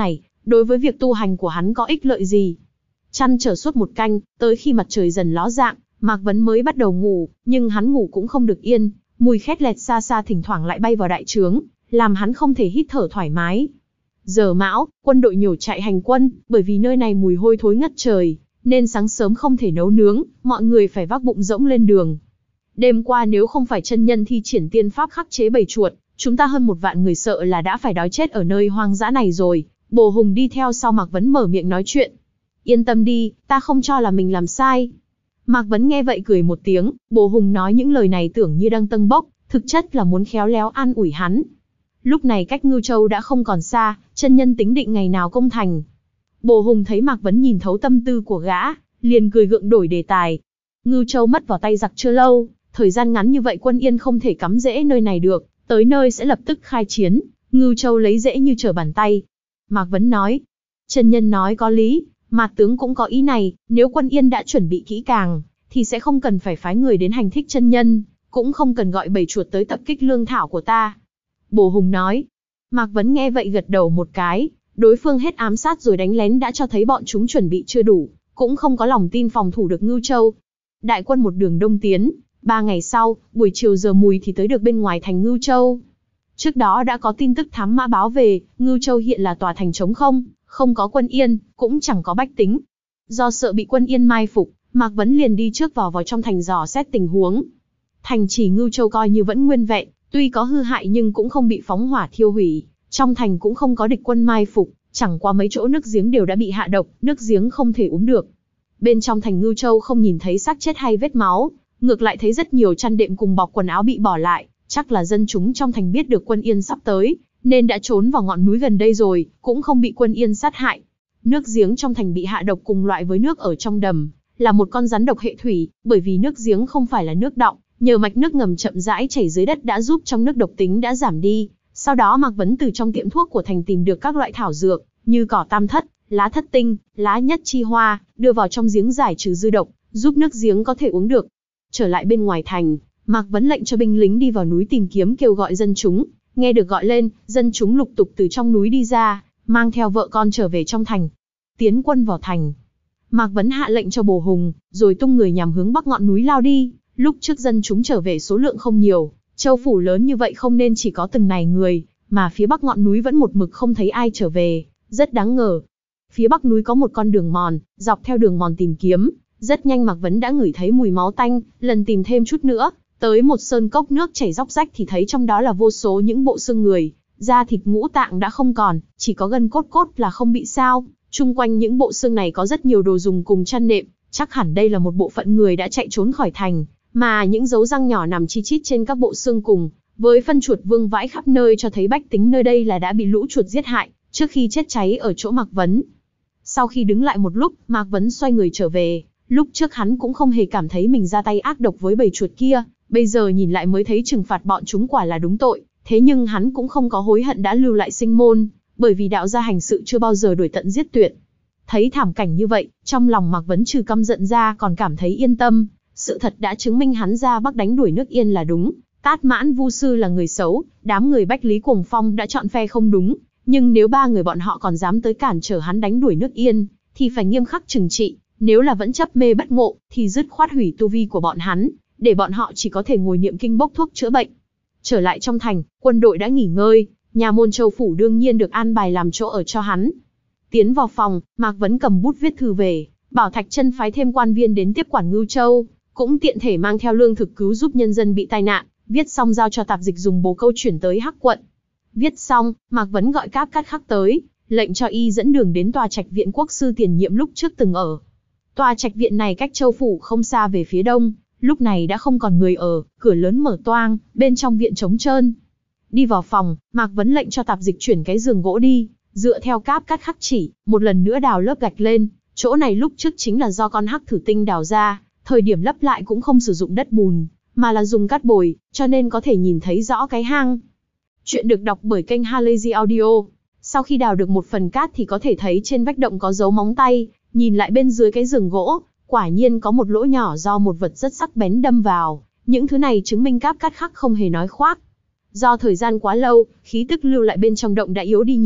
đối với việc tu hành của hắn có ích lợi gì. Chăn trở suốt một canh, tới khi mặt trời dần ló dạng, Mạc Vấn mới bắt đầu ngủ, nhưng hắn ngủ cũng không được yên, mùi khét lẹt xa xa thỉnh thoảng lại bay vào đại trướng, làm hắn không thể hít thở thoải mái. Giờ mão, quân đội nhổ chạy hành quân, bởi vì nơi này mùi hôi thối ngất trời, nên sáng sớm không thể nấu nướng, mọi người phải vác bụng rỗng lên đường. Đêm qua nếu không phải chân nhân thi triển tiên pháp khắc chế bầy chuột, chúng ta hơn một vạn người sợ là đã phải đói chết ở nơi hoang dã này rồi. Bồ Hùng đi theo sau Mạc Vấn mở miệng nói chuyện. Yên tâm đi, ta không cho là mình làm sai. Mạc Vấn nghe vậy cười một tiếng, Bồ Hùng nói những lời này tưởng như đang tâng bốc, thực chất là muốn khéo léo an ủi hắn. Lúc này cách Ngưu Châu đã không còn xa, chân nhân tính định ngày nào công thành. Bồ Hùng thấy Mạc Vấn nhìn thấu tâm tư của gã, liền cười gượng đổi đề tài. Ngưu Châu mất vào tay giặc chưa lâu, thời gian ngắn như vậy quân Yên không thể cắm rễ nơi này được, tới nơi sẽ lập tức khai chiến, Ngưu Châu lấy dễ như trở bàn tay. Mạc Vấn nói, chân nhân nói có lý, Mạc tướng cũng có ý này, nếu quân Yên đã chuẩn bị kỹ càng, thì sẽ không cần phải phái người đến hành thích chân nhân, cũng không cần gọi bầy chuột tới tập kích lương thảo của ta. Bồ Hùng nói. Mạc Vấn nghe vậy gật đầu một cái, đối phương hết ám sát rồi đánh lén đã cho thấy bọn chúng chuẩn bị chưa đủ, cũng không có lòng tin phòng thủ được Ngưu Châu. Đại quân một đường đông tiến, ba ngày sau, buổi chiều giờ mùi thì tới được bên ngoài thành Ngưu Châu. Trước đó đã có tin tức thám mã báo về, Ngưu Châu hiện là tòa thành trống không, không có quân Yên, cũng chẳng có bách tính. Do sợ bị quân Yên mai phục, Mạc Vấn liền đi trước vào vào trong thành dò xét tình huống. Thành trì Ngưu Châu coi như vẫn nguyên vẹn, tuy có hư hại nhưng cũng không bị phóng hỏa thiêu hủy, trong thành cũng không có địch quân mai phục, chẳng qua mấy chỗ nước giếng đều đã bị hạ độc, nước giếng không thể uống được. Bên trong thành Ngưu Châu không nhìn thấy xác chết hay vết máu, ngược lại thấy rất nhiều chăn đệm cùng bọc quần áo bị bỏ lại, chắc là dân chúng trong thành biết được quân Yên sắp tới, nên đã trốn vào ngọn núi gần đây rồi, cũng không bị quân Yên sát hại. Nước giếng trong thành bị hạ độc cùng loại với nước ở trong đầm, là một con rắn độc hệ thủy, bởi vì nước giếng không phải là nước đọng, nhờ mạch nước ngầm chậm rãi chảy dưới đất đã giúp trong nước độc tính đã giảm đi. Sau đó Mạc Vấn từ trong tiệm thuốc của thành tìm được các loại thảo dược, như cỏ tam thất, lá thất tinh, lá nhất chi hoa, đưa vào trong giếng giải trừ dư độc, giúp nước giếng có thể uống được. Trở lại bên ngoài thành, Mạc Vấn lệnh cho binh lính đi vào núi tìm kiếm kêu gọi dân chúng, nghe được gọi lên, dân chúng lục tục từ trong núi đi ra, mang theo vợ con trở về trong thành. Tiến quân vào thành, Mạc Vấn hạ lệnh cho Bồ Hùng, rồi tung người nhằm hướng bắc ngọn núi lao đi. Lúc trước dân chúng trở về số lượng không nhiều, châu phủ lớn như vậy không nên chỉ có từng này người, mà phía bắc ngọn núi vẫn một mực không thấy ai trở về, rất đáng ngờ. Phía bắc núi có một con đường mòn, dọc theo đường mòn tìm kiếm, rất nhanh Mạc Vấn đã ngửi thấy mùi máu tanh, lần tìm thêm chút nữa, tới một sơn cốc nước chảy róc rách thì thấy trong đó là vô số những bộ xương người, da thịt ngũ tạng đã không còn, chỉ có gân cốt cốt là không bị sao. Chung quanh những bộ xương này có rất nhiều đồ dùng cùng chăn nệm, chắc hẳn đây là một bộ phận người đã chạy trốn khỏi thành, mà những dấu răng nhỏ nằm chi chít trên các bộ xương cùng, với phân chuột vương vãi khắp nơi cho thấy bách tính nơi đây là đã bị lũ chuột giết hại, trước khi chết cháy ở chỗ Mạc Vấn. Sau khi đứng lại một lúc, Mạc Vấn xoay người trở về, lúc trước hắn cũng không hề cảm thấy mình ra tay ác độc với bầy chuột kia, bây giờ nhìn lại mới thấy trừng phạt bọn chúng quả là đúng tội, thế nhưng hắn cũng không có hối hận đã lưu lại sinh môn, bởi vì đạo gia hành sự chưa bao giờ đuổi tận giết tuyệt. Thấy thảm cảnh như vậy, trong lòng Mạc Vấn trừ căm giận ra còn cảm thấy yên tâm, sự thật đã chứng minh hắn ra Bắc đánh đuổi nước Yên là đúng, Tát Mãn Vu Sư là người xấu, đám người Bách Lý Cuồng Phong đã chọn phe không đúng, nhưng nếu ba người bọn họ còn dám tới cản trở hắn đánh đuổi nước Yên, thì phải nghiêm khắc trừng trị, nếu là vẫn chấp mê bất ngộ, thì dứt khoát hủy tu vi của bọn hắn, để bọn họ chỉ có thể ngồi niệm kinh bốc thuốc chữa bệnh. Trở lại trong thành, quân đội đã nghỉ ngơi, nhà môn châu phủ đương nhiên được an bài làm chỗ ở cho hắn. Tiến vào phòng, Mạc Vấn cầm bút viết thư về, bảo Thạch Chân phái thêm quan viên đến tiếp quản Ngưu Châu, cũng tiện thể mang theo lương thực cứu giúp nhân dân bị tai nạn, viết xong giao cho tạp dịch dùng bồ câu chuyển tới Hắc quận. Viết xong, Mạc Vấn gọi Cáp Cát Khắc tới, lệnh cho y dẫn đường đến tòa trạch viện quốc sư tiền nhiệm lúc trước từng ở. Tòa trạch viện này cách châu phủ không xa về phía đông, lúc này đã không còn người ở, cửa lớn mở toang, bên trong viện trống trơn. Đi vào phòng, Mạc Vấn lệnh cho tạp dịch chuyển cái giường gỗ đi, dựa theo Cáp Cát Khắc chỉ, một lần nữa đào lớp gạch lên, chỗ này lúc trước chính là do con hắc thử tinh đào ra, thời điểm lấp lại cũng không sử dụng đất bùn, mà là dùng cát bồi, cho nên có thể nhìn thấy rõ cái hang. Chuyện được đọc bởi kênh Halazy Audio. Sau khi đào được một phần cát thì có thể thấy trên vách động có dấu móng tay, nhìn lại bên dưới cái giường gỗ, quả nhiên có một lỗ nhỏ do một vật rất sắc bén đâm vào, những thứ này chứng minh Cáp Cát Khắc không hề nói khoác. Do thời gian quá lâu, khí tức lưu lại bên trong động đã yếu đi nhiều,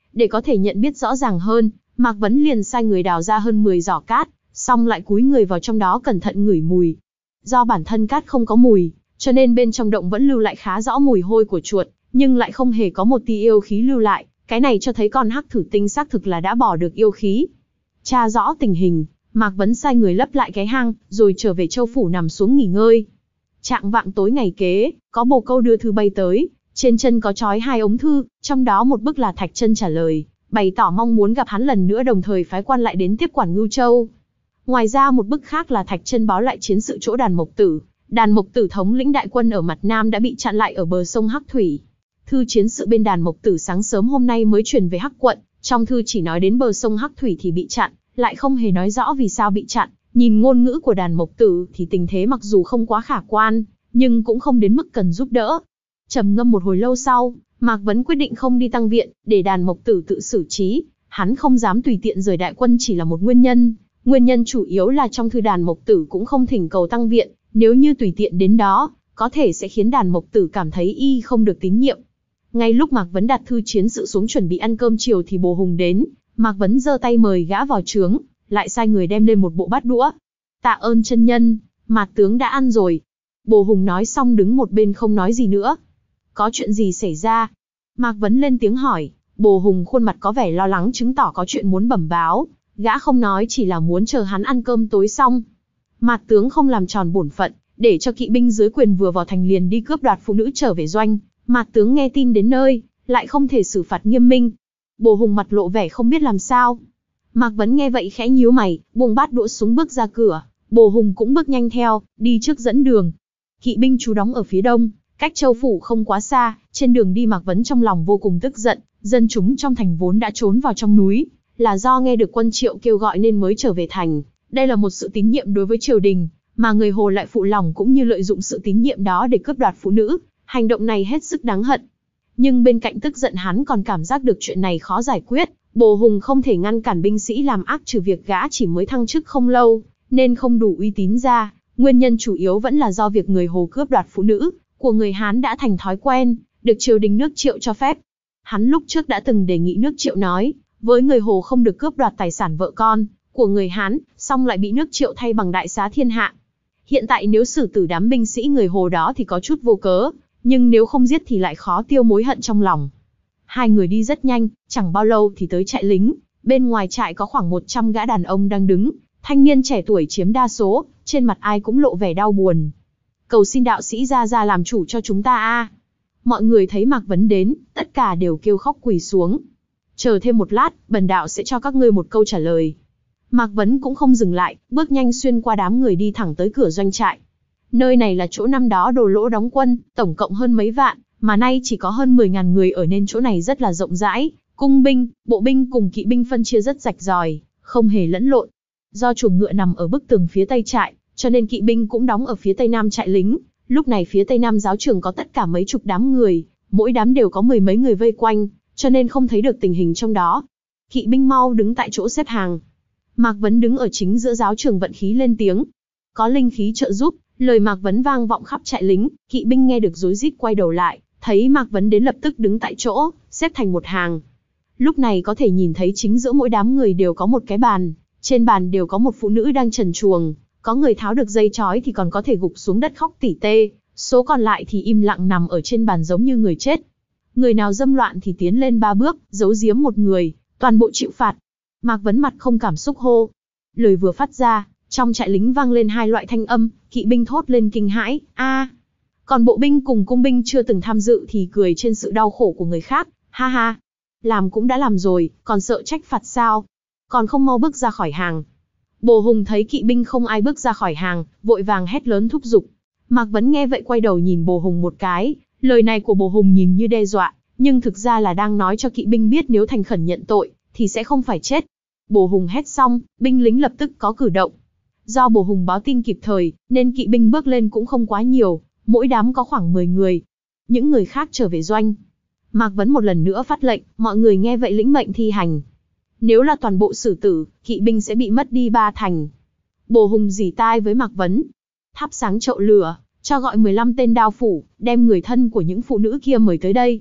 Để có thể nhận biết rõ ràng hơn, Mạc Vấn liền sai người đào ra hơn mười giỏ cát, xong lại cúi người vào trong đó cẩn thận ngửi mùi. Do bản thân cát không có mùi, cho nên bên trong động vẫn lưu lại khá rõ mùi hôi của chuột, nhưng lại không hề có một tia yêu khí lưu lại. Cái này cho thấy con hắc thử tinh xác thực là đã bỏ được yêu khí. Tra rõ tình hình, Mạc Vấn sai người lấp lại cái hang, rồi trở về châu phủ nằm xuống nghỉ ngơi. Trạng vạng tối ngày kế, có bồ câu đưa thư bay tới, trên chân có trói hai ống thư, trong đó một bức là Thạch Chân trả lời, bày tỏ mong muốn gặp hắn lần nữa, đồng thời phái quan lại đến tiếp quản Ngưu Châu. Ngoài ra một bức khác là Thạch Chân báo lại chiến sự chỗ Đàn Mộc Tử. Đàn Mộc Tử thống lĩnh đại quân ở mặt Nam đã bị chặn lại ở bờ sông Hắc Thủy. Thư chiến sự bên Đàn Mộc Tử sáng sớm hôm nay mới truyền về Hắc quận, trong thư chỉ nói đến bờ sông Hắc Thủy thì bị chặn, lại không hề nói rõ vì sao bị chặn. Nhìn ngôn ngữ của Đàn Mộc Tử thì tình thế mặc dù không quá khả quan, nhưng cũng không đến mức cần giúp đỡ. Trầm ngâm một hồi lâu sau, Mạc Vấn quyết định không đi tăng viện, để Đàn Mộc Tử tự xử trí. Hắn không dám tùy tiện rời đại quân chỉ là một nguyên nhân, nguyên nhân chủ yếu là trong thư Đàn Mộc Tử cũng không thỉnh cầu tăng viện, nếu như tùy tiện đến đó, có thể sẽ khiến Đàn Mộc Tử cảm thấy y không được tín nhiệm. Ngay lúc Mạc Vấn đặt thư chiến sự xuống chuẩn bị ăn cơm chiều thì Bồ Hùng đến, Mạc Vấn giơ tay mời gã vào trướng, lại sai người đem lên một bộ bát đũa. Tạ ơn chân nhân, Mạc tướng đã ăn rồi. Bồ Hùng nói xong đứng một bên không nói gì nữa. Có chuyện gì xảy ra? Mạc Vấn lên tiếng hỏi. Bồ Hùng khuôn mặt có vẻ lo lắng chứng tỏ có chuyện muốn bẩm báo. Gã không nói chỉ là muốn chờ hắn ăn cơm tối xong. Mạc tướng không làm tròn bổn phận, để cho kỵ binh dưới quyền vừa vào thành liền đi cướp đoạt phụ nữ trở về doanh. Mạc tướng nghe tin đến nơi, lại không thể xử phạt nghiêm minh. Bồ Hùng mặt lộ vẻ không biết làm sao. Mạc Vấn nghe vậy khẽ nhíu mày, buông bát đũa xuống bước ra cửa. Bồ Hùng cũng bước nhanh theo, đi trước dẫn đường. Kỵ binh trú đóng ở phía đông, cách châu phủ không quá xa. Trên đường đi Mạc Vấn trong lòng vô cùng tức giận. Dân chúng trong thành vốn đã trốn vào trong núi, là do nghe được quân Triệu kêu gọi nên mới trở về thành. Đây là một sự tín nhiệm đối với triều đình, mà người Hồ lại phụ lòng cũng như lợi dụng sự tín nhiệm đó để cướp đoạt phụ nữ. Hành động này hết sức đáng hận. Nhưng bên cạnh tức giận hắn còn cảm giác được chuyện này khó giải quyết. Bồ Hùng không thể ngăn cản binh sĩ làm ác, trừ việc gã chỉ mới thăng chức không lâu, nên không đủ uy tín ra. Nguyên nhân chủ yếu vẫn là do việc người Hồ cướp đoạt phụ nữ của người Hán đã thành thói quen, được triều đình nước Triệu cho phép. Hắn lúc trước đã từng đề nghị nước Triệu nói, với người Hồ không được cướp đoạt tài sản vợ con của người Hán, xong lại bị nước Triệu thay bằng đại xá thiên hạ. Hiện tại nếu xử tử đám binh sĩ người Hồ đó thì có chút vô cớ, nhưng nếu không giết thì lại khó tiêu mối hận trong lòng. Hai người đi rất nhanh, chẳng bao lâu thì tới trại lính. Bên ngoài trại có khoảng một trăm gã đàn ông đang đứng, thanh niên trẻ tuổi chiếm đa số, trên mặt ai cũng lộ vẻ đau buồn. Cầu xin đạo sĩ ra ra làm chủ cho chúng ta a. Mọi người thấy Mạc Vấn đến, tất cả đều kêu khóc quỳ xuống. Chờ thêm một lát, bần đạo sẽ cho các ngươi một câu trả lời. Mạc Vấn cũng không dừng lại, bước nhanh xuyên qua đám người đi thẳng tới cửa doanh trại. Nơi này là chỗ năm đó Đồ Lỗ đóng quân, tổng cộng hơn mấy vạn, mà nay chỉ có hơn mười ngàn người ở nên chỗ này rất là rộng rãi. Cung binh, bộ binh cùng kỵ binh phân chia rất rạch ròi, không hề lẫn lộn. Do chuồng ngựa nằm ở bức tường phía tây trại, cho nên kỵ binh cũng đóng ở phía tây nam trại lính. Lúc này phía tây nam giáo trường có tất cả mấy chục đám người, mỗi đám đều có mười mấy người vây quanh, cho nên không thấy được tình hình trong đó. Kỵ binh mau đứng tại chỗ xếp hàng. Mạc Vấn đứng ở chính giữa giáo trường vận khí lên tiếng. Có linh khí trợ giúp, lời Mạc Vấn vang vọng khắp trại lính, kỵ binh nghe được rối rít quay đầu lại, thấy Mạc Vấn đến lập tức đứng tại chỗ, xếp thành một hàng. Lúc này có thể nhìn thấy chính giữa mỗi đám người đều có một cái bàn, trên bàn đều có một phụ nữ đang trần truồng, có người tháo được dây trói thì còn có thể gục xuống đất khóc tỉ tê, số còn lại thì im lặng nằm ở trên bàn giống như người chết. Người nào dâm loạn thì tiến lên ba bước, giấu giếm một người, toàn bộ chịu phạt. Mạc Vấn mặt không cảm xúc hô. Lời vừa phát ra, trong trại lính vang lên hai loại thanh âm, kỵ binh thốt lên kinh hãi, a. Còn bộ binh cùng cung binh chưa từng tham dự thì cười trên sự đau khổ của người khác, ha ha. Làm cũng đã làm rồi, còn sợ trách phạt sao? Còn không mau bước ra khỏi hàng. Bồ Hùng thấy kỵ binh không ai bước ra khỏi hàng, vội vàng hét lớn thúc giục. Mạc Vấn nghe vậy quay đầu nhìn Bồ Hùng một cái, lời này của Bồ Hùng nhìn như đe dọa, nhưng thực ra là đang nói cho kỵ binh biết nếu thành khẩn nhận tội, thì sẽ không phải chết. Bồ Hùng hét xong, binh lính lập tức có cử động. Do Bồ Hùng báo tin kịp thời, nên kỵ binh bước lên cũng không quá nhiều, mỗi đám có khoảng mười người. Những người khác trở về doanh. Mạc Vấn một lần nữa phát lệnh, mọi người nghe vậy lĩnh mệnh thi hành. Nếu là toàn bộ xử tử, kỵ binh sẽ bị mất đi ba thành. Bồ Hùng rỉ tai với Mạc Vấn. Thắp sáng chậu lửa, cho gọi mười lăm tên đao phủ, đem người thân của những phụ nữ kia mời tới đây.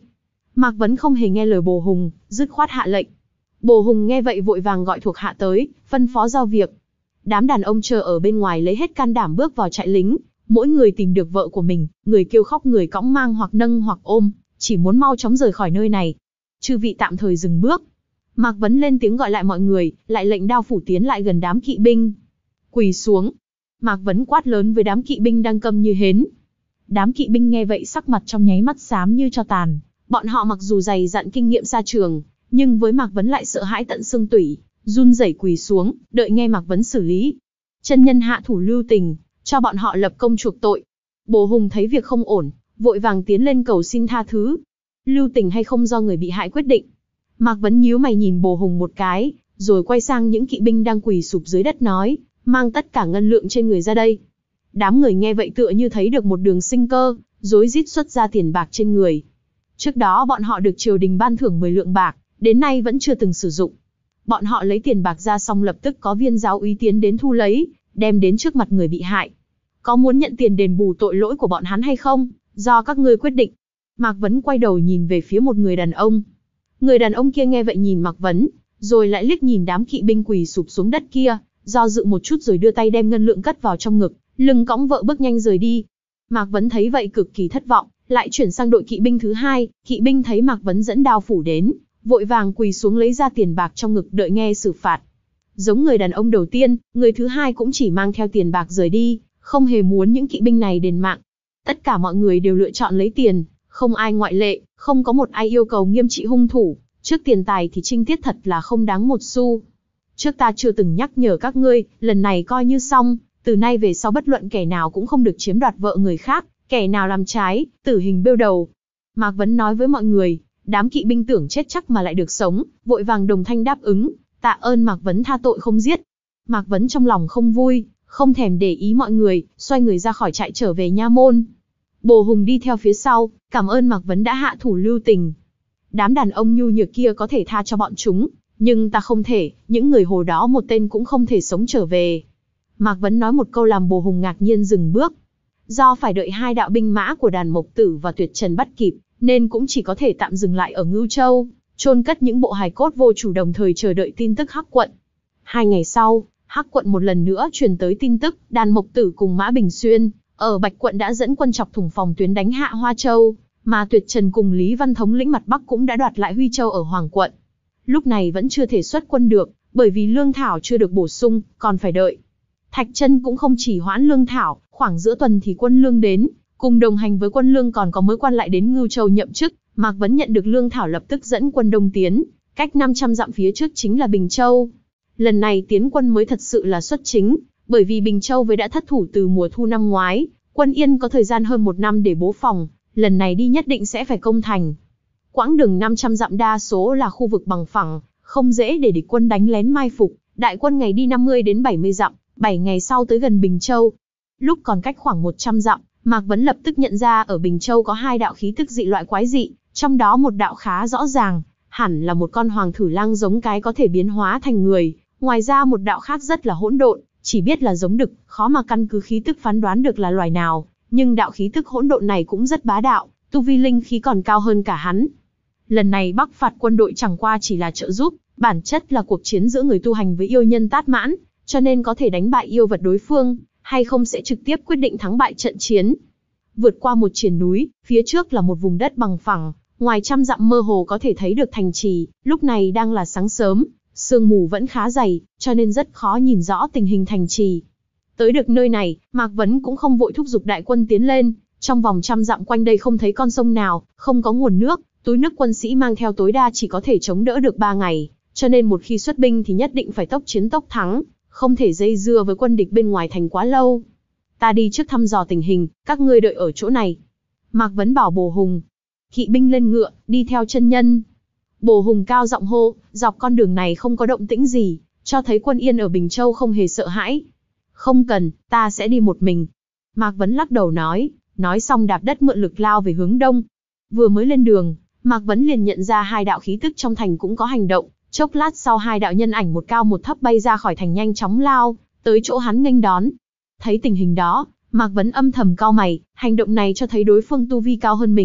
Mạc Vấn không hề nghe lời Bồ Hùng, dứt khoát hạ lệnh. Bồ Hùng nghe vậy vội vàng gọi thuộc hạ tới, phân phó giao việc. Đám đàn ông chờ ở bên ngoài lấy hết can đảm bước vào trại lính, mỗi người tìm được vợ của mình, người kêu khóc người cõng mang hoặc nâng hoặc ôm, chỉ muốn mau chóng rời khỏi nơi này. Chư vị tạm thời dừng bước. Mạc Vấn lên tiếng gọi lại mọi người, lại lệnh đao phủ tiến lại gần đám kỵ binh. Quỳ xuống. Mạc Vấn quát lớn với đám kỵ binh đang câm như hến. Đám kỵ binh nghe vậy sắc mặt trong nháy mắt xám như tro tàn. Bọn họ mặc dù dày dặn kinh nghiệm xa trường, nhưng với Mạc Vấn lại sợ hãi tận xương tủy, run rẩy quỳ xuống, đợi nghe Mạc Vấn xử lý. Chân nhân hạ thủ lưu tình, cho bọn họ lập công chuộc tội. Bồ Hùng thấy việc không ổn, vội vàng tiến lên cầu xin tha thứ. Lưu tình hay không do người bị hại quyết định. Mạc Vấn nhíu mày nhìn Bồ Hùng một cái, rồi quay sang những kỵ binh đang quỳ sụp dưới đất nói, mang tất cả ngân lượng trên người ra đây. Đám người nghe vậy tựa như thấy được một đường sinh cơ, rối rít xuất ra tiền bạc trên người. Trước đó bọn họ được triều đình ban thưởng mười lượng bạc, đến nay vẫn chưa từng sử dụng. Bọn họ lấy tiền bạc ra xong lập tức có viên giáo úy tiến đến thu lấy, đem đến trước mặt người bị hại. Có muốn nhận tiền đền bù tội lỗi của bọn hắn hay không, do các ngươi quyết định. Mạc Vấn quay đầu nhìn về phía một người đàn ông. Người đàn ông kia nghe vậy nhìn Mạc Vấn, rồi lại liếc nhìn đám kỵ binh quỳ sụp xuống đất kia, do dự một chút rồi đưa tay đem ngân lượng cất vào trong ngực, lưng cõng vợ bước nhanh rời đi. Mạc Vấn thấy vậy cực kỳ thất vọng, lại chuyển sang đội kỵ binh thứ hai. Kỵ binh thấy Mạc Vấn dẫn đao phủ đến, vội vàng quỳ xuống lấy ra tiền bạc trong ngực đợi nghe xử phạt. Giống người đàn ông đầu tiên, người thứ hai cũng chỉ mang theo tiền bạc rời đi, không hề muốn những kỵ binh này đền mạng. Tất cả mọi người đều lựa chọn lấy tiền, không ai ngoại lệ, không có một ai yêu cầu nghiêm trị hung thủ. Trước tiền tài thì trinh tiết thật là không đáng một xu. Trước ta chưa từng nhắc nhở các ngươi, lần này coi như xong, từ nay về sau bất luận kẻ nào cũng không được chiếm đoạt vợ người khác, kẻ nào làm trái, tử hình bêu đầu. Mạc Vấn nói với mọi người, đám kỵ binh tưởng chết chắc mà lại được sống, vội vàng đồng thanh đáp ứng, tạ ơn Mạc Vấn tha tội không giết. Mạc Vấn trong lòng không vui, không thèm để ý mọi người, xoay người ra khỏi trại trở về nha môn. Bồ Hùng đi theo phía sau, cảm ơn Mạc Vấn đã hạ thủ lưu tình. Đám đàn ông nhu nhược kia có thể tha cho bọn chúng, nhưng ta không thể, những người hồ đó một tên cũng không thể sống trở về. Mạc Vấn nói một câu làm Bồ Hùng ngạc nhiên dừng bước. Do phải đợi hai đạo binh mã của Đàn Mộc Tử và Tuyệt Trần bắt kịp, nên cũng chỉ có thể tạm dừng lại ở Ngưu Châu, chôn cất những bộ hài cốt vô chủ đồng thời chờ đợi tin tức Hắc Quận. Hai ngày sau, Hắc Quận một lần nữa truyền tới tin tức, Đàn Mộc Tử cùng Mã Bình Xuyên, ở Bạch Quận đã dẫn quân chọc thủng phòng tuyến đánh hạ Hoa Châu, mà Tuyệt Trần cùng Lý Văn thống lĩnh mặt Bắc cũng đã đoạt lại Huy Châu ở Hoàng Quận. Lúc này vẫn chưa thể xuất quân được, bởi vì lương thảo chưa được bổ sung, còn phải đợi. Thạch Chân cũng không chỉ hoãn lương thảo, khoảng giữa tuần thì quân lương đến, cùng đồng hành với quân lương còn có mới quan lại đến Ngưu Châu nhậm chức. Mạc Vấn nhận được lương thảo lập tức dẫn quân đông tiến, cách năm trăm dặm phía trước chính là Bình Châu. Lần này tiến quân mới thật sự là xuất chính, bởi vì Bình Châu với đã thất thủ từ mùa thu năm ngoái, quân Yên có thời gian hơn một năm để bố phòng, lần này đi nhất định sẽ phải công thành. Quãng đường năm trăm dặm đa số là khu vực bằng phẳng, không dễ để địch quân đánh lén mai phục. Đại quân ngày đi năm mươi đến bảy mươi dặm, bảy ngày sau tới gần Bình Châu. Lúc còn cách khoảng một trăm dặm, Mạc Vấn lập tức nhận ra ở Bình Châu có hai đạo khí tức dị loại quái dị, trong đó một đạo khá rõ ràng, hẳn là một con hoàng thử lang giống cái có thể biến hóa thành người, ngoài ra một đạo khác rất là hỗn độn, chỉ biết là giống đực, khó mà căn cứ khí tức phán đoán được là loài nào, nhưng đạo khí tức hỗn độn này cũng rất bá đạo, tu vi linh khí còn cao hơn cả hắn. Lần này Bắc phạt quân đội chẳng qua chỉ là trợ giúp, bản chất là cuộc chiến giữa người tu hành với yêu nhân Tát Mãn, cho nên có thể đánh bại yêu vật đối phương, hay không sẽ trực tiếp quyết định thắng bại trận chiến. Vượt qua một triển núi, phía trước là một vùng đất bằng phẳng, ngoài trăm dặm mơ hồ có thể thấy được thành trì, lúc này đang là sáng sớm, sương mù vẫn khá dày, cho nên rất khó nhìn rõ tình hình thành trì. Tới được nơi này, Mạc Vấn cũng không vội thúc giục đại quân tiến lên, trong vòng trăm dặm quanh đây không thấy con sông nào, không có nguồn nước, túi nước quân sĩ mang theo tối đa chỉ có thể chống đỡ được ba ngày, cho nên một khi xuất binh thì nhất định phải tốc chiến tốc thắng, không thể dây dưa với quân địch bên ngoài thành quá lâu. Ta đi trước thăm dò tình hình, các ngươi đợi ở chỗ này. Mạc Vấn bảo Bồ Hùng. Kỵ binh lên ngựa, đi theo chân nhân. Bồ Hùng cao giọng hô, dọc con đường này không có động tĩnh gì, cho thấy quân Yên ở Bình Châu không hề sợ hãi. Không cần, ta sẽ đi một mình. Mạc Vấn lắc đầu nói, nói xong đạp đất mượn lực lao về hướng đông. Vừa mới lên đường, Mạc Vấn liền nhận ra hai đạo khí tức trong thành cũng có hành động. Chốc lát sau hai đạo nhân ảnh một cao một thấp bay ra khỏi thành nhanh chóng lao tới chỗ hắn nghênh đón. Thấy tình hình đó, Mạc Vấn âm thầm cau mày, hành động này cho thấy đối phương tu vi cao hơn mình,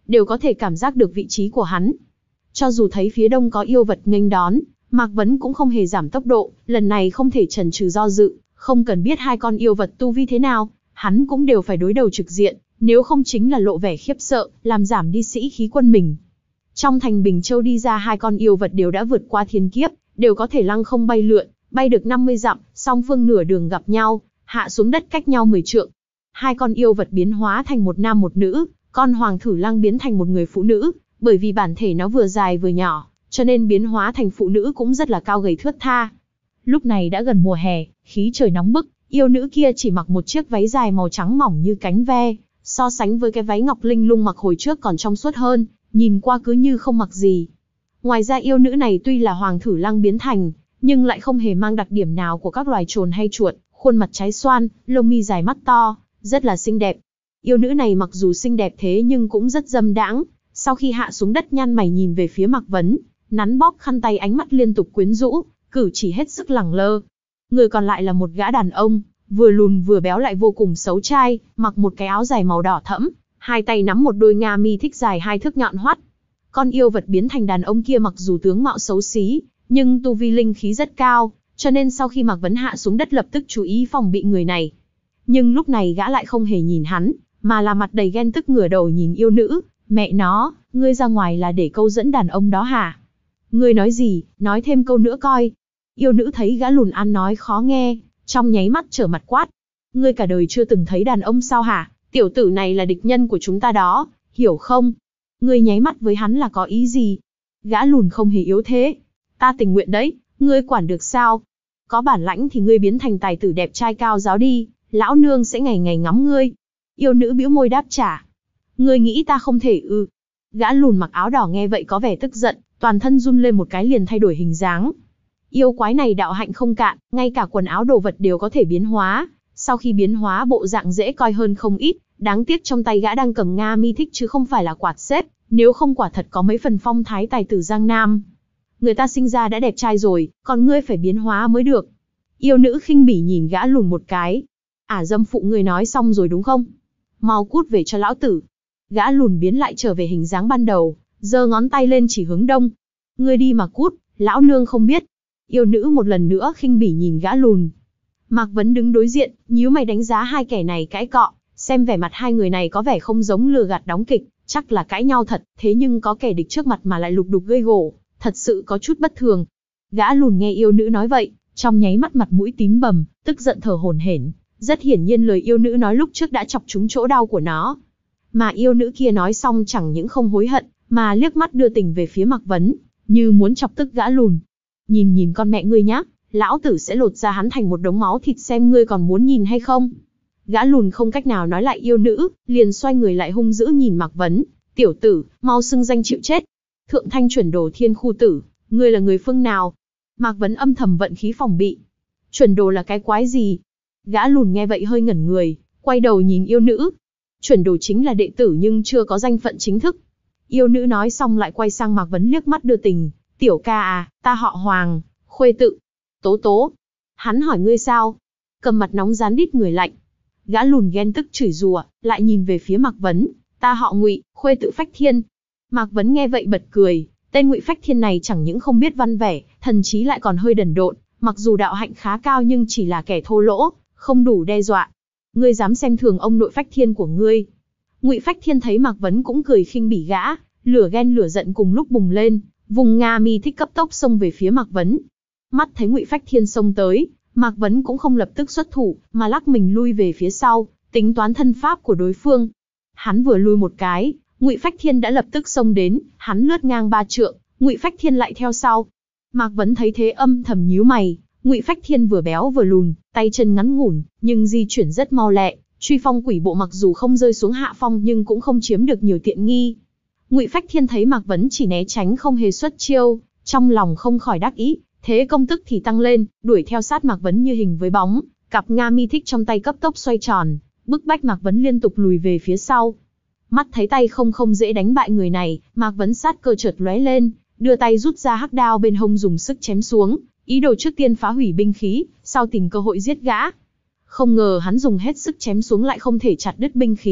đều có thể cảm giác được vị trí của hắn. Cho dù thấy phía đông có yêu vật nghênh đón, Mạc Vấn cũng không hề giảm tốc độ, lần này không thể chần chừ do dự, không cần biết hai con yêu vật tu vi thế nào, hắn cũng đều phải đối đầu trực diện, nếu không chính là lộ vẻ khiếp sợ, làm giảm đi sĩ khí quân mình. Trong thành Bình Châu đi ra hai con yêu vật đều đã vượt qua thiên kiếp, đều có thể lăng không bay lượn, bay được năm mươi dặm, song phương nửa đường gặp nhau, hạ xuống đất cách nhau mười trượng. Hai con yêu vật biến hóa thành một nam một nữ, con hoàng thử lăng biến thành một người phụ nữ, bởi vì bản thể nó vừa dài vừa nhỏ, cho nên biến hóa thành phụ nữ cũng rất là cao gầy thướt tha. Lúc này đã gần mùa hè, khí trời nóng bức, yêu nữ kia chỉ mặc một chiếc váy dài màu trắng mỏng như cánh ve, so sánh với cái váy ngọc linh lung mặc hồi trước còn trong suốt hơn, nhìn qua cứ như không mặc gì. Ngoài ra yêu nữ này tuy là hoàng thử lăng biến thành, nhưng lại không hề mang đặc điểm nào của các loài trồn hay chuột, khuôn mặt trái xoan, lông mi dài mắt to, rất là xinh đẹp. Yêu nữ này mặc dù xinh đẹp thế nhưng cũng rất dâm đãng, sau khi hạ xuống đất nhăn mày nhìn về phía Mạc Vấn, nắn bóp khăn tay ánh mắt liên tục quyến rũ, cử chỉ hết sức lẳng lơ. Người còn lại là một gã đàn ông, vừa lùn vừa béo lại vô cùng xấu trai, mặc một cái áo dài màu đỏ thẫm, hai tay nắm một đôi nga mi thích dài hai thước nhọn hoắt. Con yêu vật biến thành đàn ông kia mặc dù tướng mạo xấu xí, nhưng tu vi linh khí rất cao, cho nên sau khi Mạc Vấn hạ xuống đất lập tức chú ý phòng bị người này. Nhưng lúc này gã lại không hề nhìn hắn, mà là mặt đầy ghen tức ngửa đầu nhìn yêu nữ. Mẹ nó, ngươi ra ngoài là để câu dẫn đàn ông đó hả? Ngươi nói gì, nói thêm câu nữa coi. Yêu nữ thấy gã lùn ăn nói khó nghe, trong nháy mắt trở mặt quát. Ngươi cả đời chưa từng thấy đàn ông sao hả? Tiểu tử này là địch nhân của chúng ta đó, hiểu không? Ngươi nháy mắt với hắn là có ý gì? Gã lùn không hề yếu thế. Ta tình nguyện đấy, ngươi quản được sao? Có bản lãnh thì ngươi biến thành tài tử đẹp trai cao giáo đi, lão nương sẽ ngày ngày ngắm ngươi. Yêu nữ bĩu môi đáp trả. Ngươi nghĩ ta không thể ư? Gã lùn mặc áo đỏ nghe vậy có vẻ tức giận, toàn thân run lên một cái liền thay đổi hình dáng. Yêu quái này đạo hạnh không cạn, ngay cả quần áo đồ vật đều có thể biến hóa. Sau khi biến hóa bộ dạng dễ coi hơn không ít, đáng tiếc trong tay gã đang cầm nga mi thích chứ không phải là quạt xếp, nếu không quả thật có mấy phần phong thái tài tử Giang Nam. Người ta sinh ra đã đẹp trai rồi, còn ngươi phải biến hóa mới được. Yêu nữ khinh bỉ nhìn gã lùn một cái. À dâm phụ ngươi nói xong rồi đúng không? Mau cút về cho lão tử. Gã lùn biến lại trở về hình dáng ban đầu, giơ ngón tay lên chỉ hướng đông. Ngươi đi mà cút, lão nương không biết. Yêu nữ một lần nữa khinh bỉ nhìn gã lùn. Mạc Vấn đứng đối diện, nhíu mày đánh giá hai kẻ này cãi cọ, xem vẻ mặt hai người này có vẻ không giống lừa gạt đóng kịch, chắc là cãi nhau thật, thế nhưng có kẻ địch trước mặt mà lại lục đục gây gổ, thật sự có chút bất thường. Gã lùn nghe yêu nữ nói vậy, trong nháy mắt mặt mũi tím bầm, tức giận thở hổn hển, rất hiển nhiên lời yêu nữ nói lúc trước đã chọc trúng chỗ đau của nó. Mà yêu nữ kia nói xong chẳng những không hối hận, mà liếc mắt đưa tình về phía Mạc Vấn, như muốn chọc tức gã lùn. Nhìn nhìn con mẹ ngươi nhá, lão tử sẽ lột ra hắn thành một đống máu thịt xem ngươi còn muốn nhìn hay không. Gã lùn không cách nào nói lại yêu nữ, liền xoay người lại hung dữ nhìn Mạc Vấn. Tiểu tử, mau xưng danh chịu chết. Thượng thanh chuẩn đồ thiên khu tử, ngươi là người phương nào? Mạc Vấn âm thầm vận khí phòng bị. Chuẩn đồ là cái quái gì? Gã lùn nghe vậy hơi ngẩn người, quay đầu nhìn yêu nữ. Chuẩn đồ chính là đệ tử nhưng chưa có danh phận chính thức. Yêu nữ nói xong lại quay sang Mạc Vấn liếc mắt đưa tình. Tiểu ca à, ta họ Hoàng, khuê tự. Tố tố. Hắn hỏi ngươi sao? Cầm mặt nóng rán đít người lạnh. Gã lùn ghen tức chửi rủa, lại nhìn về phía Mạc Vấn. Ta họ Ngụy, khuê tự Phách Thiên. Mạc Vấn nghe vậy bật cười. Tên Ngụy Phách Thiên này chẳng những không biết văn vẻ, thần trí lại còn hơi đần độn. Mặc dù đạo hạnh khá cao nhưng chỉ là kẻ thô lỗ, không đủ đe dọa. Ngươi dám xem thường ông nội Phách Thiên của ngươi? Ngụy Phách Thiên thấy Mạc Vấn cũng cười khinh bỉ gã, lửa ghen lửa giận cùng lúc bùng lên, vùng nga mi thích cấp tốc xông về phía Mạc Vấn. Mắt thấy Ngụy Phách Thiên xông tới, Mạc Vấn cũng không lập tức xuất thủ, mà lắc mình lui về phía sau, tính toán thân pháp của đối phương. Hắn vừa lui một cái, Ngụy Phách Thiên đã lập tức xông đến, hắn lướt ngang ba trượng, Ngụy Phách Thiên lại theo sau. Mạc Vấn thấy thế âm thầm nhíu mày, Ngụy Phách Thiên vừa béo vừa lùn, tay chân ngắn ngủn, nhưng di chuyển rất mau lẹ, truy phong quỷ bộ mặc dù không rơi xuống hạ phong nhưng cũng không chiếm được nhiều tiện nghi. Ngụy Phách Thiên thấy Mạc Vấn chỉ né tránh không hề xuất chiêu, trong lòng không khỏi đắc ý, thế công tức thì tăng lên, đuổi theo sát Mạc Vấn như hình với bóng, cặp nga mi thích trong tay cấp tốc xoay tròn, bức bách Mạc Vấn liên tục lùi về phía sau. Mắt thấy tay không không dễ đánh bại người này, Mạc Vấn sát cơ chợt lóe lên, đưa tay rút ra hắc đao bên hông dùng sức chém xuống, ý đồ trước tiên phá hủy binh khí, sau tìm cơ hội giết gã. Không ngờ hắn dùng hết sức chém xuống lại không thể chặt đứt binh khí,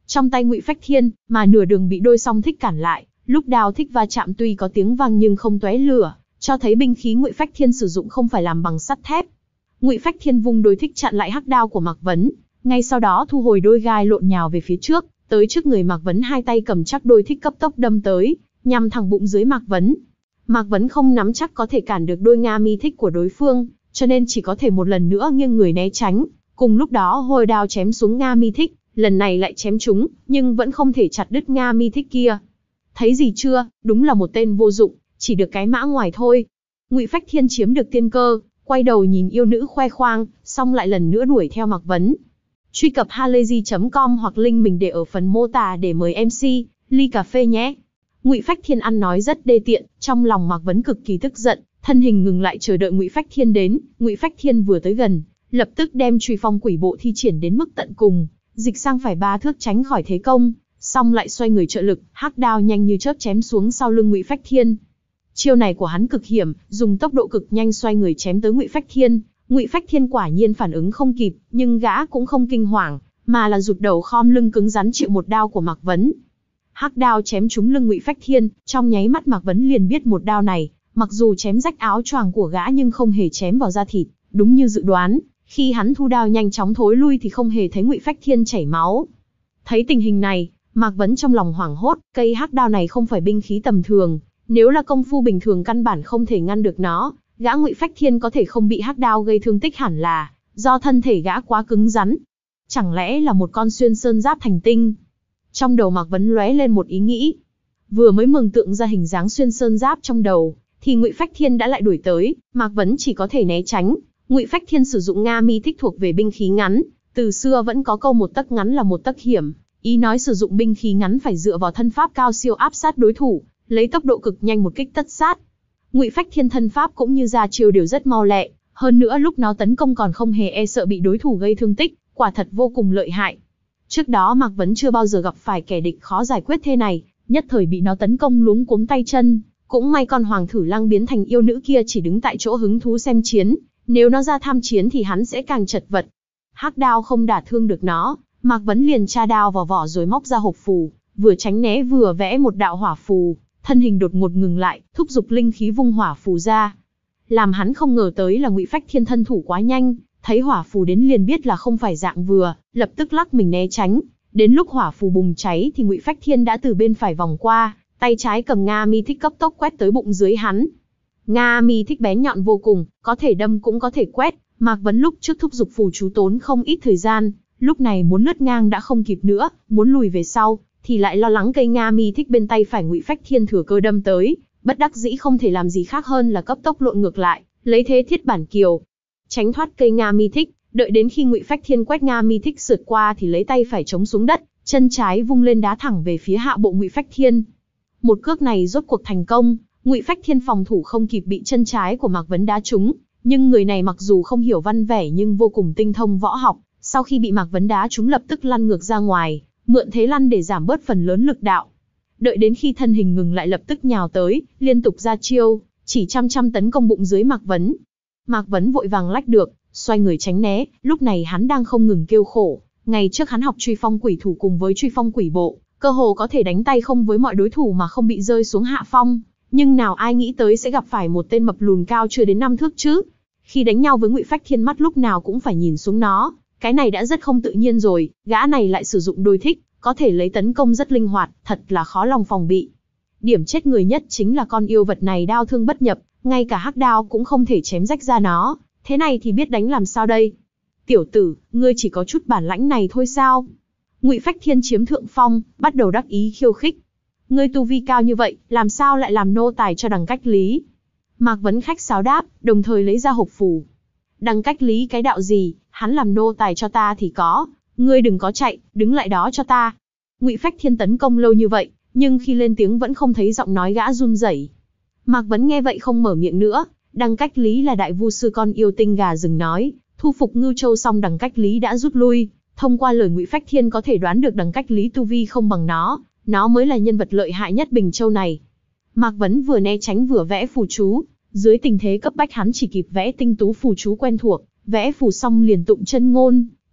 trong tay Ngụy Phách Thiên, mà nửa đường bị đôi song thích cản lại. Lúc đao thích va chạm tuy có tiếng vang nhưng không tóe lửa, cho thấy binh khí Ngụy Phách Thiên sử dụng không phải làm bằng sắt thép. Ngụy Phách Thiên vung đôi thích chặn lại hắc đao của Mạc Vấn, ngay sau đó thu hồi đôi gai lộn nhào về phía trước, tới trước người Mạc Vấn, hai tay cầm chắc đôi thích cấp tốc đâm tới, nhằm thẳng bụng dưới Mạc Vấn. Mạc Vấn không nắm chắc có thể cản được đôi Nga mi thích của đối phương, cho nên chỉ có thể một lần nữa nghiêng người né tránh. Cùng lúc đó hôi đao chém xuống Nga mi thích, lần này lại chém trúng, nhưng vẫn không thể chặt đứt Nga mi thích kia. Thấy gì chưa, đúng là một tên vô dụng, chỉ được cái mã ngoài thôi. Ngụy Phách Thiên chiếm được tiên cơ, quay đầu nhìn yêu nữ khoe khoang, xong lại lần nữa đuổi theo Mạc Vấn. Truy cập halayzi chấm com hoặc link mình để ở phần mô tả để mời em xê, ly cà phê nhé. Ngụy Phách Thiên ăn nói rất đê tiện, trong lòng Mạc Vấn cực kỳ tức giận, thân hình ngừng lại chờ đợi Ngụy Phách Thiên đến. Ngụy Phách Thiên vừa tới gần, lập tức đem truy phong quỷ bộ thi triển đến mức tận cùng, dịch sang phải ba thước tránh khỏi thế công, xong lại xoay người trợ lực, hắc đao nhanh như chớp chém xuống sau lưng Ngụy Phách Thiên. Chiêu này của hắn cực hiểm, dùng tốc độ cực nhanh xoay người chém tới Ngụy Phách Thiên. Ngụy Phách Thiên quả nhiên phản ứng không kịp, nhưng gã cũng không kinh hoàng, mà là rụt đầu khom lưng cứng rắn chịu một đao của Mạc Vấn. Hắc đao chém trúng lưng Ngụy Phách Thiên, trong nháy mắt Mạc Vấn liền biết một đao này, mặc dù chém rách áo choàng của gã nhưng không hề chém vào da thịt, đúng như dự đoán, khi hắn thu đao nhanh chóng thối lui thì không hề thấy Ngụy Phách Thiên chảy máu. Thấy tình hình này, Mạc Vấn trong lòng hoảng hốt, cây hắc đao này không phải binh khí tầm thường, nếu là công phu bình thường căn bản không thể ngăn được nó. Gã Ngụy Phách Thiên có thể không bị hắc đao gây thương tích hẳn là do thân thể gã quá cứng rắn. Chẳng lẽ là một con xuyên sơn giáp thành tinh? Trong đầu Mạc Vấn lóe lên một ý nghĩ. Vừa mới mường tượng ra hình dáng xuyên sơn giáp trong đầu, thì Ngụy Phách Thiên đã lại đuổi tới, Mạc Vấn chỉ có thể né tránh. Ngụy Phách Thiên sử dụng Nga mi thích thuộc về binh khí ngắn, từ xưa vẫn có câu một tấc ngắn là một tấc hiểm, ý nói sử dụng binh khí ngắn phải dựa vào thân pháp cao siêu áp sát đối thủ, lấy tốc độ cực nhanh một kích tất sát. Ngụy Phách Thiên thân pháp cũng như ra chiêu đều rất mau lẹ, hơn nữa lúc nó tấn công còn không hề e sợ bị đối thủ gây thương tích, quả thật vô cùng lợi hại. Trước đó Mạc Vấn chưa bao giờ gặp phải kẻ địch khó giải quyết thế này, nhất thời bị nó tấn công luống cuống tay chân, cũng may con Hoàng Thử Lăng biến thành yêu nữ kia chỉ đứng tại chỗ hứng thú xem chiến, nếu nó ra tham chiến thì hắn sẽ càng chật vật. Hắc đao không đả thương được nó, Mạc Vấn liền tra đao vào vỏ rồi móc ra hộp phù, vừa tránh né vừa vẽ một đạo hỏa phù. Thân hình đột ngột ngừng lại, thúc giục linh khí vung hỏa phù ra. Làm hắn không ngờ tới là Ngụy Phách Thiên thân thủ quá nhanh, thấy hỏa phù đến liền biết là không phải dạng vừa, lập tức lắc mình né tránh. Đến lúc hỏa phù bùng cháy thì Ngụy Phách Thiên đã từ bên phải vòng qua, tay trái cầm Nga mi thích cấp tốc quét tới bụng dưới hắn. Nga mi thích bén nhọn vô cùng, có thể đâm cũng có thể quét. Mạc Vấn lúc trước thúc giục phù chú tốn không ít thời gian, lúc này muốn lướt ngang đã không kịp nữa, muốn lùi về sau thì lại lo lắng cây Nga mi thích bên tay phải Ngụy Phách Thiên thừa cơ đâm tới, bất đắc dĩ không thể làm gì khác hơn là cấp tốc lộn ngược lại, lấy thế thiết bản kiều, tránh thoát cây Nga mi thích. Đợi đến khi Ngụy Phách Thiên quét Nga mi thích sượt qua thì lấy tay phải chống xuống đất, chân trái vung lên đá thẳng về phía hạ bộ Ngụy Phách Thiên. Một cước này rốt cuộc thành công, Ngụy Phách Thiên phòng thủ không kịp bị chân trái của Mạc Vấn đá trúng, nhưng người này mặc dù không hiểu văn vẻ nhưng vô cùng tinh thông võ học, sau khi bị Mạc Vấn đá trúng lập tức lăn ngược ra ngoài, mượn thế lăn để giảm bớt phần lớn lực đạo. Đợi đến khi thân hình ngừng lại lập tức nhào tới, liên tục ra chiêu, chỉ chăm chăm tấn công bụng dưới Mạc Vấn. Mạc Vấn vội vàng lách được, xoay người tránh né, lúc này hắn đang không ngừng kêu khổ. Ngày trước hắn học truy phong quỷ thủ cùng với truy phong quỷ bộ, cơ hồ có thể đánh tay không với mọi đối thủ mà không bị rơi xuống hạ phong. Nhưng nào ai nghĩ tới sẽ gặp phải một tên mập lùn cao chưa đến năm thước chứ. Khi đánh nhau với Ngụy Phách Thiên mắt lúc nào cũng phải nhìn xuống nó, cái này đã rất không tự nhiên rồi, gã này lại sử dụng đôi thích, có thể lấy tấn công rất linh hoạt, thật là khó lòng phòng bị. Điểm chết người nhất chính là con yêu vật này đao thương bất nhập, ngay cả hắc đao cũng không thể chém rách ra nó, thế này thì biết đánh làm sao đây? Tiểu tử, ngươi chỉ có chút bản lãnh này thôi sao? Ngụy Phách Thiên chiếm thượng phong, bắt đầu đắc ý khiêu khích. Ngươi tu vi cao như vậy, làm sao lại làm nô tài cho Đằng Cách Lý? Mạc Vấn khách sáo đáp, đồng thời lấy ra hộp phù. Đằng Cách Lý cái đạo gì, hắn làm nô tài cho ta thì có, ngươi đừng có chạy, đứng lại đó cho ta. Ngụy Phách Thiên tấn công lâu như vậy, nhưng khi lên tiếng vẫn không thấy giọng nói gã run rẩy. Mạc Vấn nghe vậy không mở miệng nữa, Đằng Cách Lý là đại vu sư con yêu tinh gà rừng nói, thu phục Ngưu Châu xong Đằng Cách Lý đã rút lui, thông qua lời Ngụy Phách Thiên có thể đoán được Đằng Cách Lý tu vi không bằng nó, nó mới là nhân vật lợi hại nhất Bình Châu này. Mạc Vấn vừa né tránh vừa vẽ phù chú, dưới tình thế cấp bách hắn chỉ kịp vẽ tinh tú phù chú quen thuộc, vẽ phù xong liền tụng chân ngôn,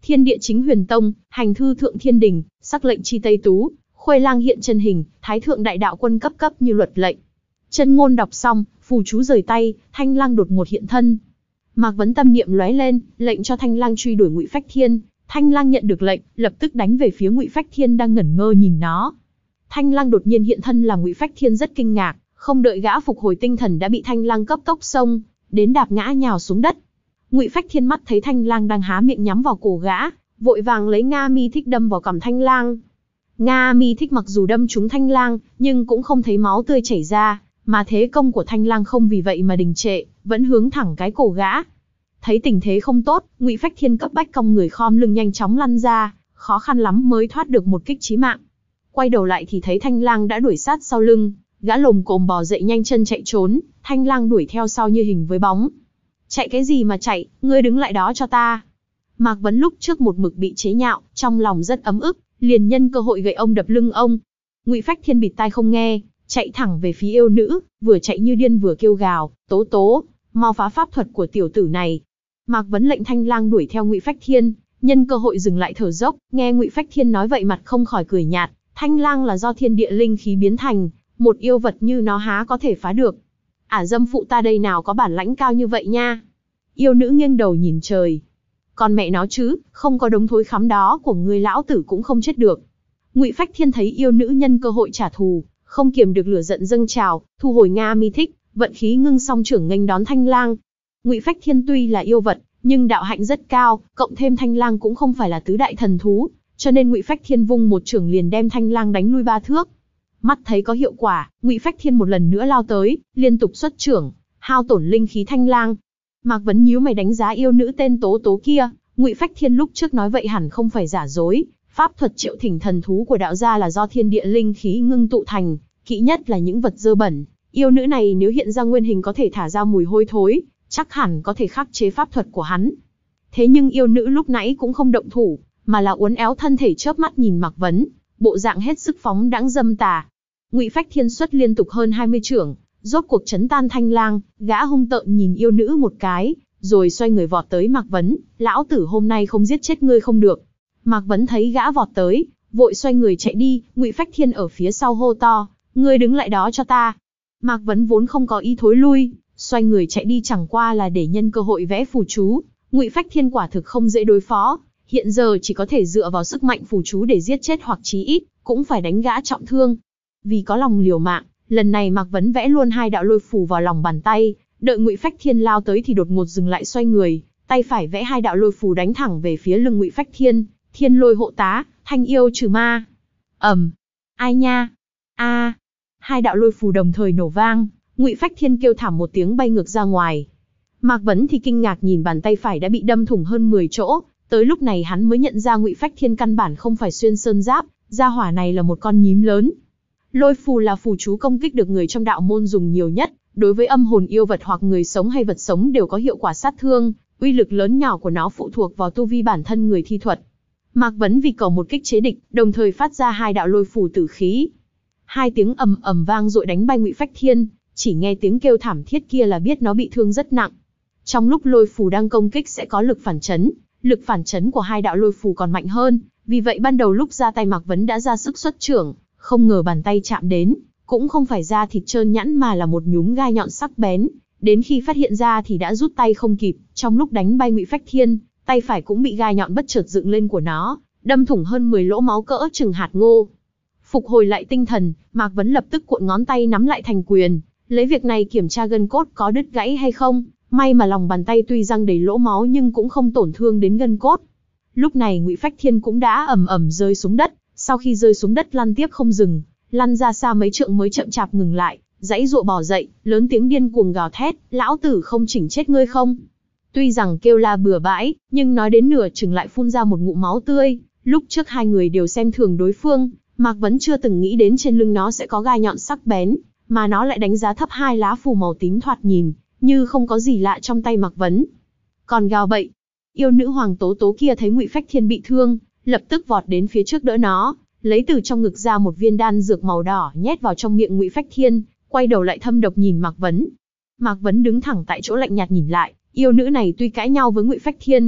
Thiên địa chính huyền tông, hành thư thượng thiên đình, sắc lệnh chi tây tú, Khuê Lang hiện chân hình, thái thượng đại đạo quân cấp cấp như luật lệnh. Chân ngôn đọc xong, phù chú rời tay, Thanh Lang đột ngột hiện thân. Mạc Vấn tâm niệm lóe lên, lệnh cho Thanh Lang truy đuổi Ngụy Phách Thiên. Thanh Lang nhận được lệnh, lập tức đánh về phía Ngụy Phách Thiên đang ngẩn ngơ nhìn nó. Thanh Lang đột nhiên hiện thân làm Ngụy Phách Thiên rất kinh ngạc, không đợi gã phục hồi tinh thần đã bị Thanh Lang cấp tốc xông đến đạp ngã nhào xuống đất. Ngụy Phách Thiên mắt thấy Thanh Lang đang há miệng nhắm vào cổ gã, vội vàng lấy Nga Mi Thích đâm vào cằm Thanh Lang. Nga Mi Thích mặc dù đâm trúng Thanh Lang, nhưng cũng không thấy máu tươi chảy ra, mà thế công của Thanh Lang không vì vậy mà đình trệ, vẫn hướng thẳng cái cổ gã. Thấy tình thế không tốt, Ngụy Phách Thiên cấp bách cong người khom lưng nhanh chóng lăn ra, khó khăn lắm mới thoát được một kích chí mạng. Quay đầu lại thì thấy Thanh Lang đã đuổi sát sau lưng, gã lồm cồm bò dậy nhanh chân chạy trốn, Thanh Lang đuổi theo sau như hình với bóng. Chạy cái gì mà chạy, ngươi đứng lại đó cho ta. Mạc Vấn lúc trước một mực bị chế nhạo, trong lòng rất ấm ức, liền nhân cơ hội gậy ông đập lưng ông. Ngụy Phách Thiên bịt tai không nghe, chạy thẳng về phía yêu nữ, vừa chạy như điên vừa kêu gào, tố tố, mau phá pháp thuật của tiểu tử này. Mạc Vấn lệnh Thanh Lang đuổi theo Ngụy Phách Thiên, nhân cơ hội dừng lại thở dốc, nghe Ngụy Phách Thiên nói vậy mặt không khỏi cười nhạt, Thanh Lang là do thiên địa linh khí biến thành, một yêu vật như nó há có thể phá được. Ả dâm phụ ta đây nào có bản lãnh cao như vậy nha. Yêu nữ nghiêng đầu nhìn trời. Còn mẹ nó chứ, không có đống thối khắm đó của ngươi lão tử cũng không chết được. Ngụy Phách Thiên thấy yêu nữ nhân cơ hội trả thù, không kiềm được lửa giận dâng trào, thu hồi Nga Mi Thích, vận khí ngưng song trưởng nghênh đón Thanh Lang. Ngụy Phách Thiên tuy là yêu vật, nhưng đạo hạnh rất cao, cộng thêm Thanh Lang cũng không phải là tứ đại thần thú, cho nên Ngụy Phách Thiên vung một chưởng liền đem Thanh Lang đánh lui ba thước. Mắt thấy có hiệu quả, Ngụy Phách Thiên một lần nữa lao tới, liên tục xuất chưởng, hao tổn linh khí Thanh Lang. Mạc Vấn nhíu mày đánh giá yêu nữ tên Tố Tố kia, Ngụy Phách Thiên lúc trước nói vậy hẳn không phải giả dối, pháp thuật triệu thỉnh thần thú của đạo gia là do thiên địa linh khí ngưng tụ thành, kỵ nhất là những vật dơ bẩn, yêu nữ này nếu hiện ra nguyên hình có thể thả ra mùi hôi thối, chắc hẳn có thể khắc chế pháp thuật của hắn. Thế nhưng yêu nữ lúc nãy cũng không động thủ, mà là uốn éo thân thể chớp mắt nhìn Mạc Vấn, bộ dạng hết sức phóng đãng dâm tà. Ngụy Phách Thiên xuất liên tục hơn hai mươi chưởng, rốt cuộc chấn tan Thanh Lang, gã hung tợn nhìn yêu nữ một cái, rồi xoay người vọt tới Mạc Vấn, lão tử hôm nay không giết chết ngươi không được. Mạc Vấn thấy gã vọt tới, vội xoay người chạy đi, Ngụy Phách Thiên ở phía sau hô to, ngươi đứng lại đó cho ta. Mạc Vấn vốn không có ý thối lui, xoay người chạy đi chẳng qua là để nhân cơ hội vẽ phù chú. Ngụy Phách Thiên quả thực không dễ đối phó, hiện giờ chỉ có thể dựa vào sức mạnh phù chú để giết chết hoặc chí ít cũng phải đánh gã trọng thương. Vì có lòng liều mạng, lần này Mạc Vấn vẽ luôn hai đạo lôi phù vào lòng bàn tay, đợi Ngụy Phách Thiên lao tới thì đột ngột dừng lại xoay người, tay phải vẽ hai đạo lôi phù đánh thẳng về phía lưng Ngụy Phách Thiên, Thiên Lôi hộ tá, Thanh Yêu trừ ma. Ầm, ai nha, a, hai đạo lôi phù đồng thời nổ vang, Ngụy Phách Thiên kêu thảm một tiếng bay ngược ra ngoài. Mạc Vấn thì kinh ngạc nhìn bàn tay phải đã bị đâm thủng hơn mười chỗ, tới lúc này hắn mới nhận ra Ngụy Phách Thiên căn bản không phải xuyên sơn giáp, gia hỏa này là một con nhím lớn. Lôi phù là phù chú công kích được người trong đạo môn dùng nhiều nhất, đối với âm hồn yêu vật hoặc người sống hay vật sống đều có hiệu quả sát thương, uy lực lớn nhỏ của nó phụ thuộc vào tu vi bản thân người thi thuật. Mạc Vấn vì cầu một kích chế địch, đồng thời phát ra hai đạo lôi phù tử khí. Hai tiếng ầm ầm vang dội đánh bay Ngụy Phách Thiên, chỉ nghe tiếng kêu thảm thiết kia là biết nó bị thương rất nặng. Trong lúc lôi phù đang công kích sẽ có lực phản chấn, lực phản chấn của hai đạo lôi phù còn mạnh hơn, vì vậy ban đầu lúc ra tay Mạc Vấn đã ra sức xuất chưởng, không ngờ bàn tay chạm đến, cũng không phải da thịt trơn nhẵn mà là một nhúm gai nhọn sắc bén, đến khi phát hiện ra thì đã rút tay không kịp, trong lúc đánh bay Ngụy Phách Thiên, tay phải cũng bị gai nhọn bất chợt dựng lên của nó, đâm thủng hơn mười lỗ máu cỡ chừng hạt ngô. Phục hồi lại tinh thần, Mạc Vấn lập tức cuộn ngón tay nắm lại thành quyền, lấy việc này kiểm tra gân cốt có đứt gãy hay không, may mà lòng bàn tay tuy răng đầy lỗ máu nhưng cũng không tổn thương đến gân cốt. Lúc này Ngụy Phách Thiên cũng đã ầm ầm rơi xuống đất, sau khi rơi xuống đất lăn tiếp không dừng, lăn ra xa mấy trượng mới chậm chạp ngừng lại, giãy giụa bò dậy, lớn tiếng điên cuồng gào thét, lão tử không chỉnh chết ngươi không? Tuy rằng kêu la bừa bãi, nhưng nói đến nửa chừng lại phun ra một ngụm máu tươi. Lúc trước hai người đều xem thường đối phương, Mạc Vấn chưa từng nghĩ đến trên lưng nó sẽ có gai nhọn sắc bén, mà nó lại đánh giá thấp hai lá phù màu tím thoạt nhìn như không có gì lạ trong tay Mạc Vấn. Còn gào bậy, yêu nữ Hoàng Tố Tố kia thấy Ngụy Phách Thiên bị thương, lập tức vọt đến phía trước đỡ nó, lấy từ trong ngực ra một viên đan dược màu đỏ nhét vào trong miệng Ngụy Phách Thiên, quay đầu lại thâm độc nhìn Mạc Vấn. Mạc Vấn đứng thẳng tại chỗ lạnh nhạt nhìn lại, yêu nữ này tuy cãi nhau với Ngụy Phách Thiên,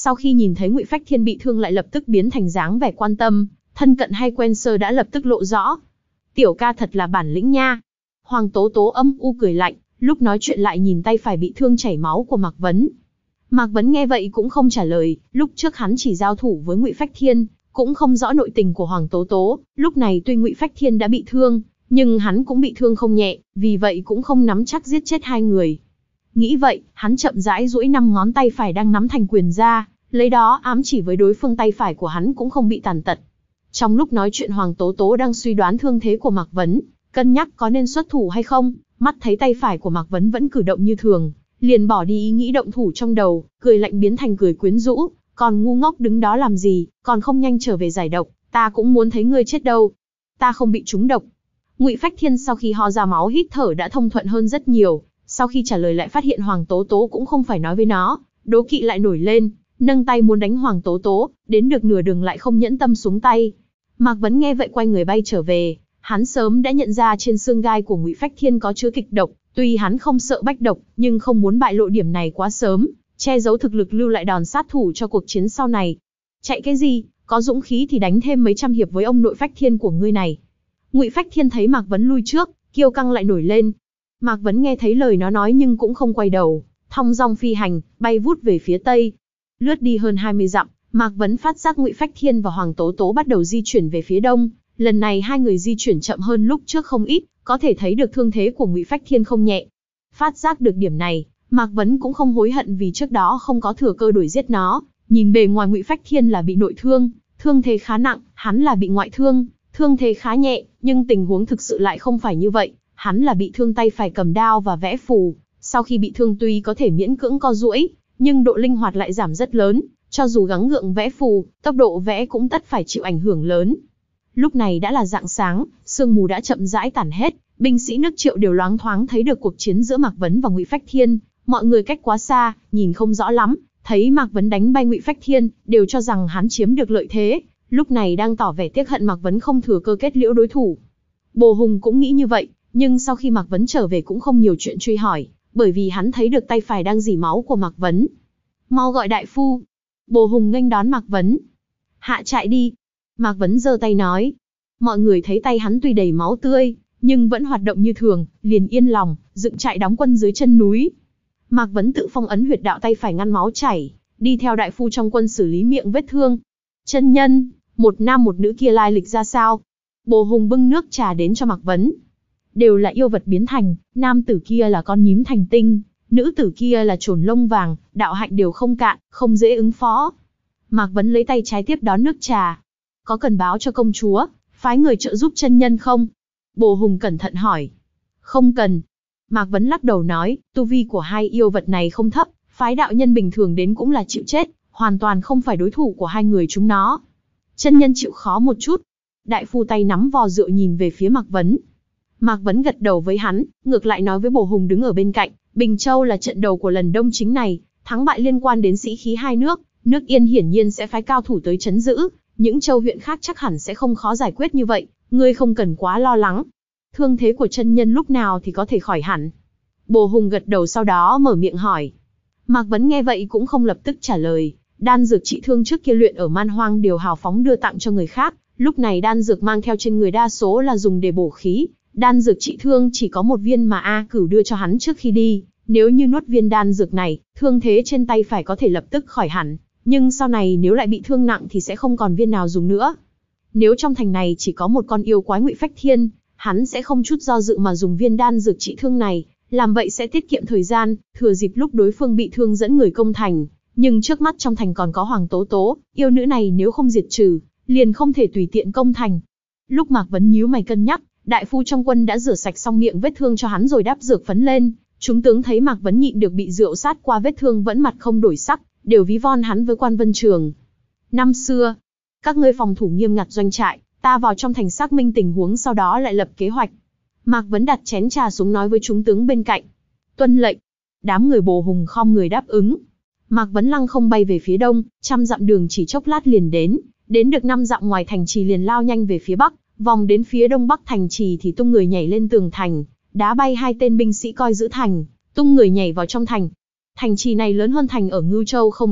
Sau khi nhìn thấy Ngụy Phách Thiên bị thương lại lập tức biến thành dáng vẻ quan tâm, thân cận hay quen sơ đã lập tức lộ rõ. Tiểu ca thật là bản lĩnh nha. Hoàng Tố Tố âm u cười lạnh, lúc nói chuyện lại nhìn tay phải bị thương chảy máu của Mạc Vấn. Mạc Vấn nghe vậy cũng không trả lời, lúc trước hắn chỉ giao thủ với Ngụy Phách Thiên, cũng không rõ nội tình của Hoàng Tố Tố, lúc này tuy Ngụy Phách Thiên đã bị thương, nhưng hắn cũng bị thương không nhẹ, vì vậy cũng không nắm chắc giết chết hai người. Nghĩ vậy, hắn chậm rãi duỗi năm ngón tay phải đang nắm thành quyền ra, lấy đó ám chỉ với đối phương tay phải của hắn cũng không bị tàn tật. Trong lúc nói chuyện Hoàng Tố Tố đang suy đoán thương thế của Mạc Vấn, cân nhắc có nên xuất thủ hay không, mắt thấy tay phải của Mạc Vấn vẫn cử động như thường, liền bỏ đi ý nghĩ động thủ trong đầu, cười lạnh biến thành cười quyến rũ, còn ngu ngốc đứng đó làm gì, còn không nhanh trở về giải độc, ta cũng muốn thấy ngươi chết đâu. Ta không bị trúng độc. Ngụy Phách Thiên sau khi ho ra máu hít thở đã thông thuận hơn rất nhiều, sau khi trả lời lại phát hiện Hoàng Tố Tố cũng không phải nói với nó, đố kỵ lại nổi lên, nâng tay muốn đánh Hoàng Tố Tố, đến được nửa đường lại không nhẫn tâm xuống tay. Mạc Vấn nghe vậy quay người bay trở về, hắn sớm đã nhận ra trên xương gai của Ngụy Phách Thiên có chứa kịch độc, tuy hắn không sợ bách độc, nhưng không muốn bại lộ điểm này quá sớm, che giấu thực lực lưu lại đòn sát thủ cho cuộc chiến sau này. Chạy cái gì, có dũng khí thì đánh thêm mấy trăm hiệp với ông nội Phách Thiên của ngươi này. Ngụy Phách Thiên thấy Mạc Vấn lui trước, kiêu căng lại nổi lên. Mạc Vấn nghe thấy lời nó nói nhưng cũng không quay đầu, thong dong phi hành, bay vút về phía tây. Lướt đi hơn hai mươi dặm, Mạc Vấn phát giác Ngụy Phách Thiên và Hoàng Tố Tố bắt đầu di chuyển về phía đông. Lần này hai người di chuyển chậm hơn lúc trước không ít, có thể thấy được thương thế của Ngụy Phách Thiên không nhẹ. Phát giác được điểm này, Mạc Vấn cũng không hối hận vì trước đó không có thừa cơ đuổi giết nó. Nhìn bề ngoài Ngụy Phách Thiên là bị nội thương, thương thế khá nặng, hắn là bị ngoại thương, thương thế khá nhẹ, nhưng tình huống thực sự lại không phải như vậy. Hắn là bị thương tay phải cầm đao và vẽ phù, sau khi bị thương tuy có thể miễn cưỡng co duỗi, nhưng độ linh hoạt lại giảm rất lớn, cho dù gắng gượng vẽ phù, tốc độ vẽ cũng tất phải chịu ảnh hưởng lớn. Lúc này đã là rạng sáng, sương mù đã chậm rãi tản hết, binh sĩ nước Triệu đều loáng thoáng thấy được cuộc chiến giữa Mạc Vấn và Ngụy Phách Thiên, mọi người cách quá xa, nhìn không rõ lắm, thấy Mạc Vấn đánh bay Ngụy Phách Thiên, đều cho rằng hắn chiếm được lợi thế, lúc này đang tỏ vẻ tiếc hận Mạc Vấn không thừa cơ kết liễu đối thủ. Bồ Hùng cũng nghĩ như vậy, nhưng sau khi Mạc Vấn trở về cũng không nhiều chuyện truy hỏi, bởi vì hắn thấy được tay phải đang rỉ máu của Mạc Vấn. Mau gọi đại phu. Bồ Hùng nghênh đón Mạc Vấn. Hạ trại đi. Mạc Vấn giơ tay nói. Mọi người thấy tay hắn tuy đầy máu tươi, nhưng vẫn hoạt động như thường, liền yên lòng, dựng trại đóng quân dưới chân núi. Mạc Vấn tự phong ấn huyệt đạo tay phải ngăn máu chảy, đi theo đại phu trong quân xử lý miệng vết thương. Chân nhân, một nam một nữ kia lai lịch ra sao? Bồ Hùng bưng nước trà đến cho Mạc Vấn. Đều là yêu vật biến thành, nam tử kia là con nhím thành tinh, nữ tử kia là trồn lông vàng, đạo hạnh đều không cạn, không dễ ứng phó. Mạc Vấn lấy tay trái tiếp đón nước trà. Có cần báo cho công chúa, phái người trợ giúp chân nhân không? Bồ Hùng cẩn thận hỏi. Không cần. Mạc Vấn lắc đầu nói, tu vi của hai yêu vật này không thấp, phái đạo nhân bình thường đến cũng là chịu chết, hoàn toàn không phải đối thủ của hai người chúng nó. Chân nhân chịu khó một chút. Đại phu tay nắm vò rượu nhìn về phía Mạc Vấn. Mạc Vấn gật đầu với hắn, ngược lại nói với Bồ Hùng đứng ở bên cạnh, Bình Châu là trận đầu của lần đông chính này, thắng bại liên quan đến sĩ khí hai nước, nước Yên hiển nhiên sẽ phái cao thủ tới trấn giữ, những châu huyện khác chắc hẳn sẽ không khó giải quyết như vậy, ngươi không cần quá lo lắng. Thương thế của chân nhân lúc nào thì có thể khỏi hẳn? Bồ Hùng gật đầu sau đó mở miệng hỏi. Mạc Vấn nghe vậy cũng không lập tức trả lời, đan dược trị thương trước kia luyện ở Man Hoang đều hào phóng đưa tặng cho người khác, lúc này đan dược mang theo trên người đa số là dùng để bổ khí. Đan dược trị thương chỉ có một viên mà A Cửu đưa cho hắn trước khi đi, nếu như nuốt viên đan dược này, thương thế trên tay phải có thể lập tức khỏi hẳn, nhưng sau này nếu lại bị thương nặng thì sẽ không còn viên nào dùng nữa. Nếu trong thành này chỉ có một con yêu quái Ngụy Phách Thiên, hắn sẽ không chút do dự mà dùng viên đan dược trị thương này, làm vậy sẽ tiết kiệm thời gian, thừa dịp lúc đối phương bị thương dẫn người công thành, nhưng trước mắt trong thành còn có Hoàng Tố Tố, yêu nữ này nếu không diệt trừ, liền không thể tùy tiện công thành. Lúc Mạc Vấn nhíu mày cân nhắc, đại phu trong quân đã rửa sạch xong miệng vết thương cho hắn rồi đắp dược phấn lên. Chúng tướng thấy Mạc Vấn nhịn được bị rượu sát qua vết thương vẫn mặt không đổi sắc, đều ví von hắn với Quan Vân Trường. Năm xưa, các ngươi phòng thủ nghiêm ngặt doanh trại, ta vào trong thành xác minh tình huống sau đó lại lập kế hoạch. Mạc Vấn đặt chén trà xuống nói với chúng tướng bên cạnh. Tuân lệnh. Đám người Bồ Hùng khom người đáp ứng. Mạc Vấn lăng không bay về phía đông, trăm dặm đường chỉ chốc lát liền đến, đến được năm dặm ngoài thành trì liền lao nhanh về phía bắc. Vòng đến phía đông bắc thành trì thì tung người nhảy lên tường thành, đá bay hai tên binh sĩ coi giữ thành, tung người nhảy vào trong thành. Thành trì này lớn hơn thành ở Ngưu Châu không ít,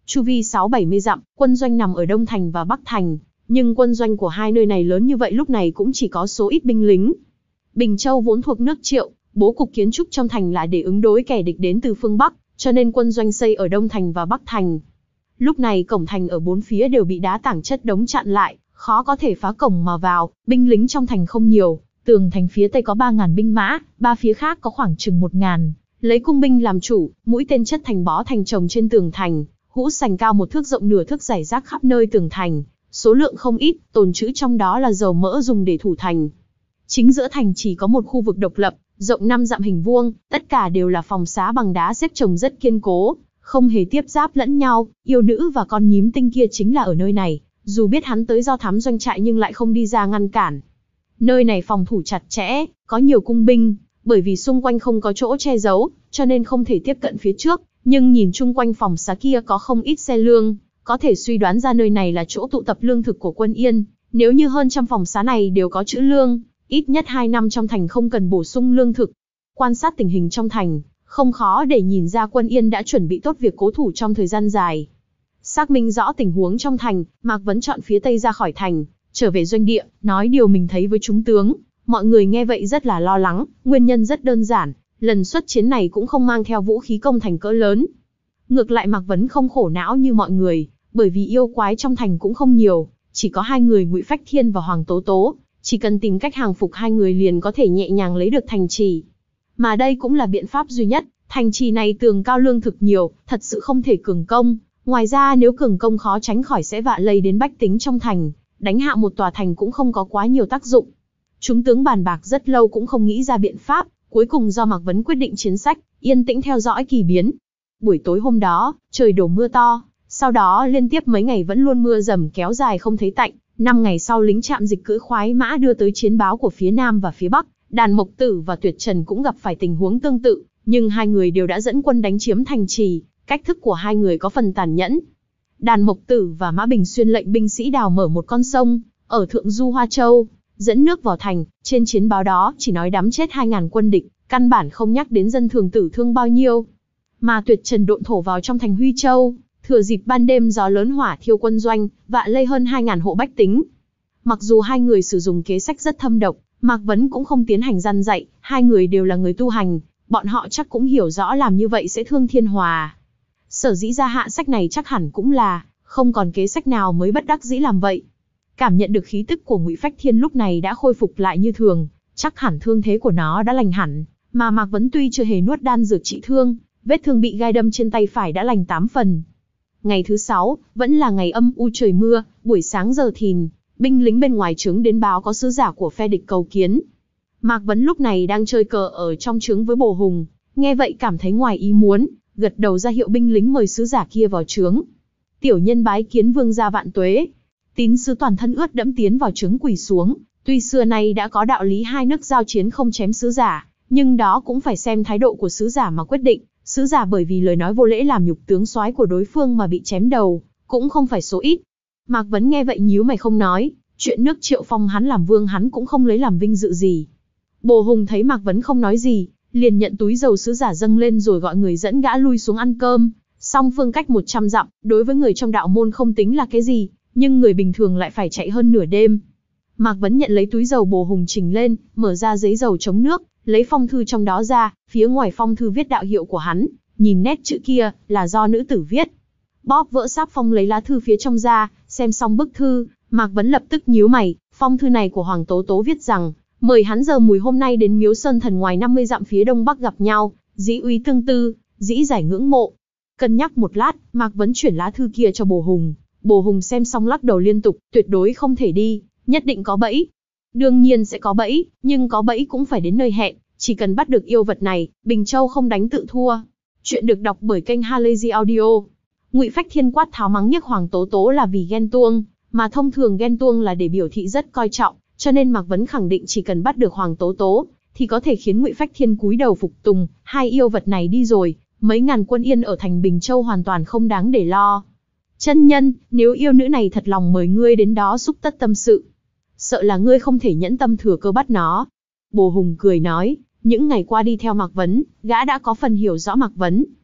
chu vi sáu bảy mươi dặm, quân doanh nằm ở Đông Thành và Bắc Thành, nhưng quân doanh của hai nơi này lớn như vậy lúc này cũng chỉ có số ít binh lính. Bình Châu vốn thuộc nước Triệu, bố cục kiến trúc trong thành là để ứng đối kẻ địch đến từ phương Bắc, cho nên quân doanh xây ở Đông Thành và Bắc Thành. Lúc này cổng thành ở bốn phía đều bị đá tảng chất đống chặn lại, khó có thể phá cổng mà vào, binh lính trong thành không nhiều, tường thành phía tây có ba ngàn binh mã, ba phía khác có khoảng chừng một ngàn, lấy cung binh làm chủ, mũi tên chất thành bó thành chồng trên tường thành, hũ sành cao một thước rộng nửa thước rải rác khắp nơi tường thành, số lượng không ít, tồn trữ trong đó là dầu mỡ dùng để thủ thành. Chính giữa thành chỉ có một khu vực độc lập, rộng năm dặm hình vuông, tất cả đều là phòng xá bằng đá xếp chồng rất kiên cố, không hề tiếp giáp lẫn nhau, yêu nữ và con nhím tinh kia chính là ở nơi này, dù biết hắn tới do thám doanh trại nhưng lại không đi ra ngăn cản. Nơi này phòng thủ chặt chẽ, có nhiều cung binh, bởi vì xung quanh không có chỗ che giấu, cho nên không thể tiếp cận phía trước, nhưng nhìn chung quanh phòng xá kia có không ít xe lương, có thể suy đoán ra nơi này là chỗ tụ tập lương thực của quân Yên, nếu như hơn trăm phòng xá này đều có trữ lương, ít nhất hai năm trong thành không cần bổ sung lương thực. Quan sát tình hình trong thành, không khó để nhìn ra quân Yên đã chuẩn bị tốt việc cố thủ trong thời gian dài. Xác minh rõ tình huống trong thành, Mạc Vấn chọn phía tây ra khỏi thành, trở về doanh địa, nói điều mình thấy với chúng tướng. Mọi người nghe vậy rất là lo lắng, nguyên nhân rất đơn giản, lần xuất chiến này cũng không mang theo vũ khí công thành cỡ lớn. Ngược lại Mạc Vấn không khổ não như mọi người, bởi vì yêu quái trong thành cũng không nhiều, chỉ có hai người Ngụy Phách Thiên và Hoàng Tố Tố, chỉ cần tìm cách hàng phục hai người liền có thể nhẹ nhàng lấy được thành trì. Mà đây cũng là biện pháp duy nhất, thành trì này tường cao lương thực nhiều, thật sự không thể cường công. Ngoài ra nếu cường công khó tránh khỏi sẽ vạ lây đến bách tính trong thành, đánh hạ một tòa thành cũng không có quá nhiều tác dụng. Chúng tướng bàn bạc rất lâu cũng không nghĩ ra biện pháp, cuối cùng do Mạc Vấn quyết định chiến sách, yên tĩnh theo dõi kỳ biến. Buổi tối hôm đó, trời đổ mưa to, sau đó liên tiếp mấy ngày vẫn luôn mưa rầm kéo dài không thấy tạnh. Năm ngày sau lính Trạm Dịch cưỡi khoái mã đưa tới chiến báo của phía Nam và phía Bắc, Đàn Mộc Tử và Tuyệt Trần cũng gặp phải tình huống tương tự, nhưng hai người đều đã dẫn quân đánh chiếm thành trì, cách thức của hai người có phần tàn nhẫn. Đàn Mộc Tử và Mã Bình Xuyên lệnh binh sĩ đào mở một con sông, ở Thượng Du Hoa Châu, dẫn nước vào thành, trên chiến báo đó chỉ nói đắm chết hai ngàn quân địch, căn bản không nhắc đến dân thường tử thương bao nhiêu. Mà Tuyệt Trần độn thổ vào trong thành Huy Châu, thừa dịp ban đêm gió lớn hỏa thiêu quân doanh, vạ lây hơn hai ngàn hộ bách tính. Mặc dù hai người sử dụng kế sách rất thâm độc, Mạc Vấn cũng không tiến hành răn dạy, hai người đều là người tu hành, bọn họ chắc cũng hiểu rõ làm như vậy sẽ thương thiên hòa. Sở dĩ ra hạ sách này chắc hẳn cũng là, không còn kế sách nào mới bất đắc dĩ làm vậy. Cảm nhận được khí tức của Ngụy Phách Thiên lúc này đã khôi phục lại như thường, chắc hẳn thương thế của nó đã lành hẳn, mà Mạc Vấn tuy chưa hề nuốt đan dược trị thương, vết thương bị gai đâm trên tay phải đã lành tám phần. Ngày thứ sáu, vẫn là ngày âm u trời mưa, buổi sáng giờ thìn, binh lính bên ngoài trướng đến báo có sứ giả của phe địch cầu kiến. Mạc Vấn lúc này đang chơi cờ ở trong trướng với Bồ Hùng, nghe vậy cảm thấy ngoài ý muốn, gật đầu ra hiệu binh lính mời sứ giả kia vào trướng. Tiểu nhân bái kiến vương gia vạn tuế. Tín sứ toàn thân ướt đẫm tiến vào trướng quỳ xuống, tuy xưa nay đã có đạo lý hai nước giao chiến không chém sứ giả, nhưng đó cũng phải xem thái độ của sứ giả mà quyết định. Sứ giả bởi vì lời nói vô lễ làm nhục tướng soái của đối phương mà bị chém đầu, cũng không phải số ít. Mạc Vấn nghe vậy nhíu mày không nói, chuyện nước Triệu phong hắn làm vương hắn cũng không lấy làm vinh dự gì. Bồ Hùng thấy Mạc Vấn không nói gì, liền nhận túi dầu sứ giả dâng lên rồi gọi người dẫn gã lui xuống ăn cơm. Song phương cách một trăm dặm, đối với người trong đạo môn không tính là cái gì, nhưng người bình thường lại phải chạy hơn nửa đêm. Mạc Vấn nhận lấy túi dầu Bồ Hùng trình lên, mở ra giấy dầu chống nước, lấy phong thư trong đó ra, phía ngoài phong thư viết đạo hiệu của hắn, nhìn nét chữ kia, là do nữ tử viết. Bóp vỡ sáp phong lấy lá thư phía trong ra, xem xong bức thư, Mạc Vấn lập tức nhíu mày, phong thư này của Hoàng Tố Tố viết rằng, mời hắn giờ mùi hôm nay đến Miếu Sơn Thần ngoài năm mươi dặm phía đông bắc gặp nhau, dĩ úy tương tư, dĩ giải ngưỡng mộ. Cân nhắc một lát, Mạc Vấn chuyển lá thư kia cho Bồ Hùng. Bồ Hùng xem xong lắc đầu liên tục, tuyệt đối không thể đi, nhất định có bẫy. Đương nhiên sẽ có bẫy, nhưng có bẫy cũng phải đến nơi hẹn, chỉ cần bắt được yêu vật này, Bình Châu không đánh tự thua. Chuyện được đọc bởi kênh Halazy Audio. Ngụy Phách Thiên quát tháo mắng nhiếc Hoàng Tố Tố là vì ghen tuông, mà thông thường ghen tuông là để biểu thị rất coi trọng, cho nên Mạc Vấn khẳng định chỉ cần bắt được Hoàng Tố Tố, thì có thể khiến Ngụy Phách Thiên cúi đầu phục tùng. Hai yêu vật này đi rồi, mấy ngàn quân Yên ở thành Bình Châu hoàn toàn không đáng để lo. Chân nhân, nếu yêu nữ này thật lòng mời ngươi đến đó xúc tất tâm sự, sợ là ngươi không thể nhẫn tâm thừa cơ bắt nó. Bồ Hùng cười nói, những ngày qua đi theo Mạc Vấn, gã đã có phần hiểu rõ Mạc Vấn.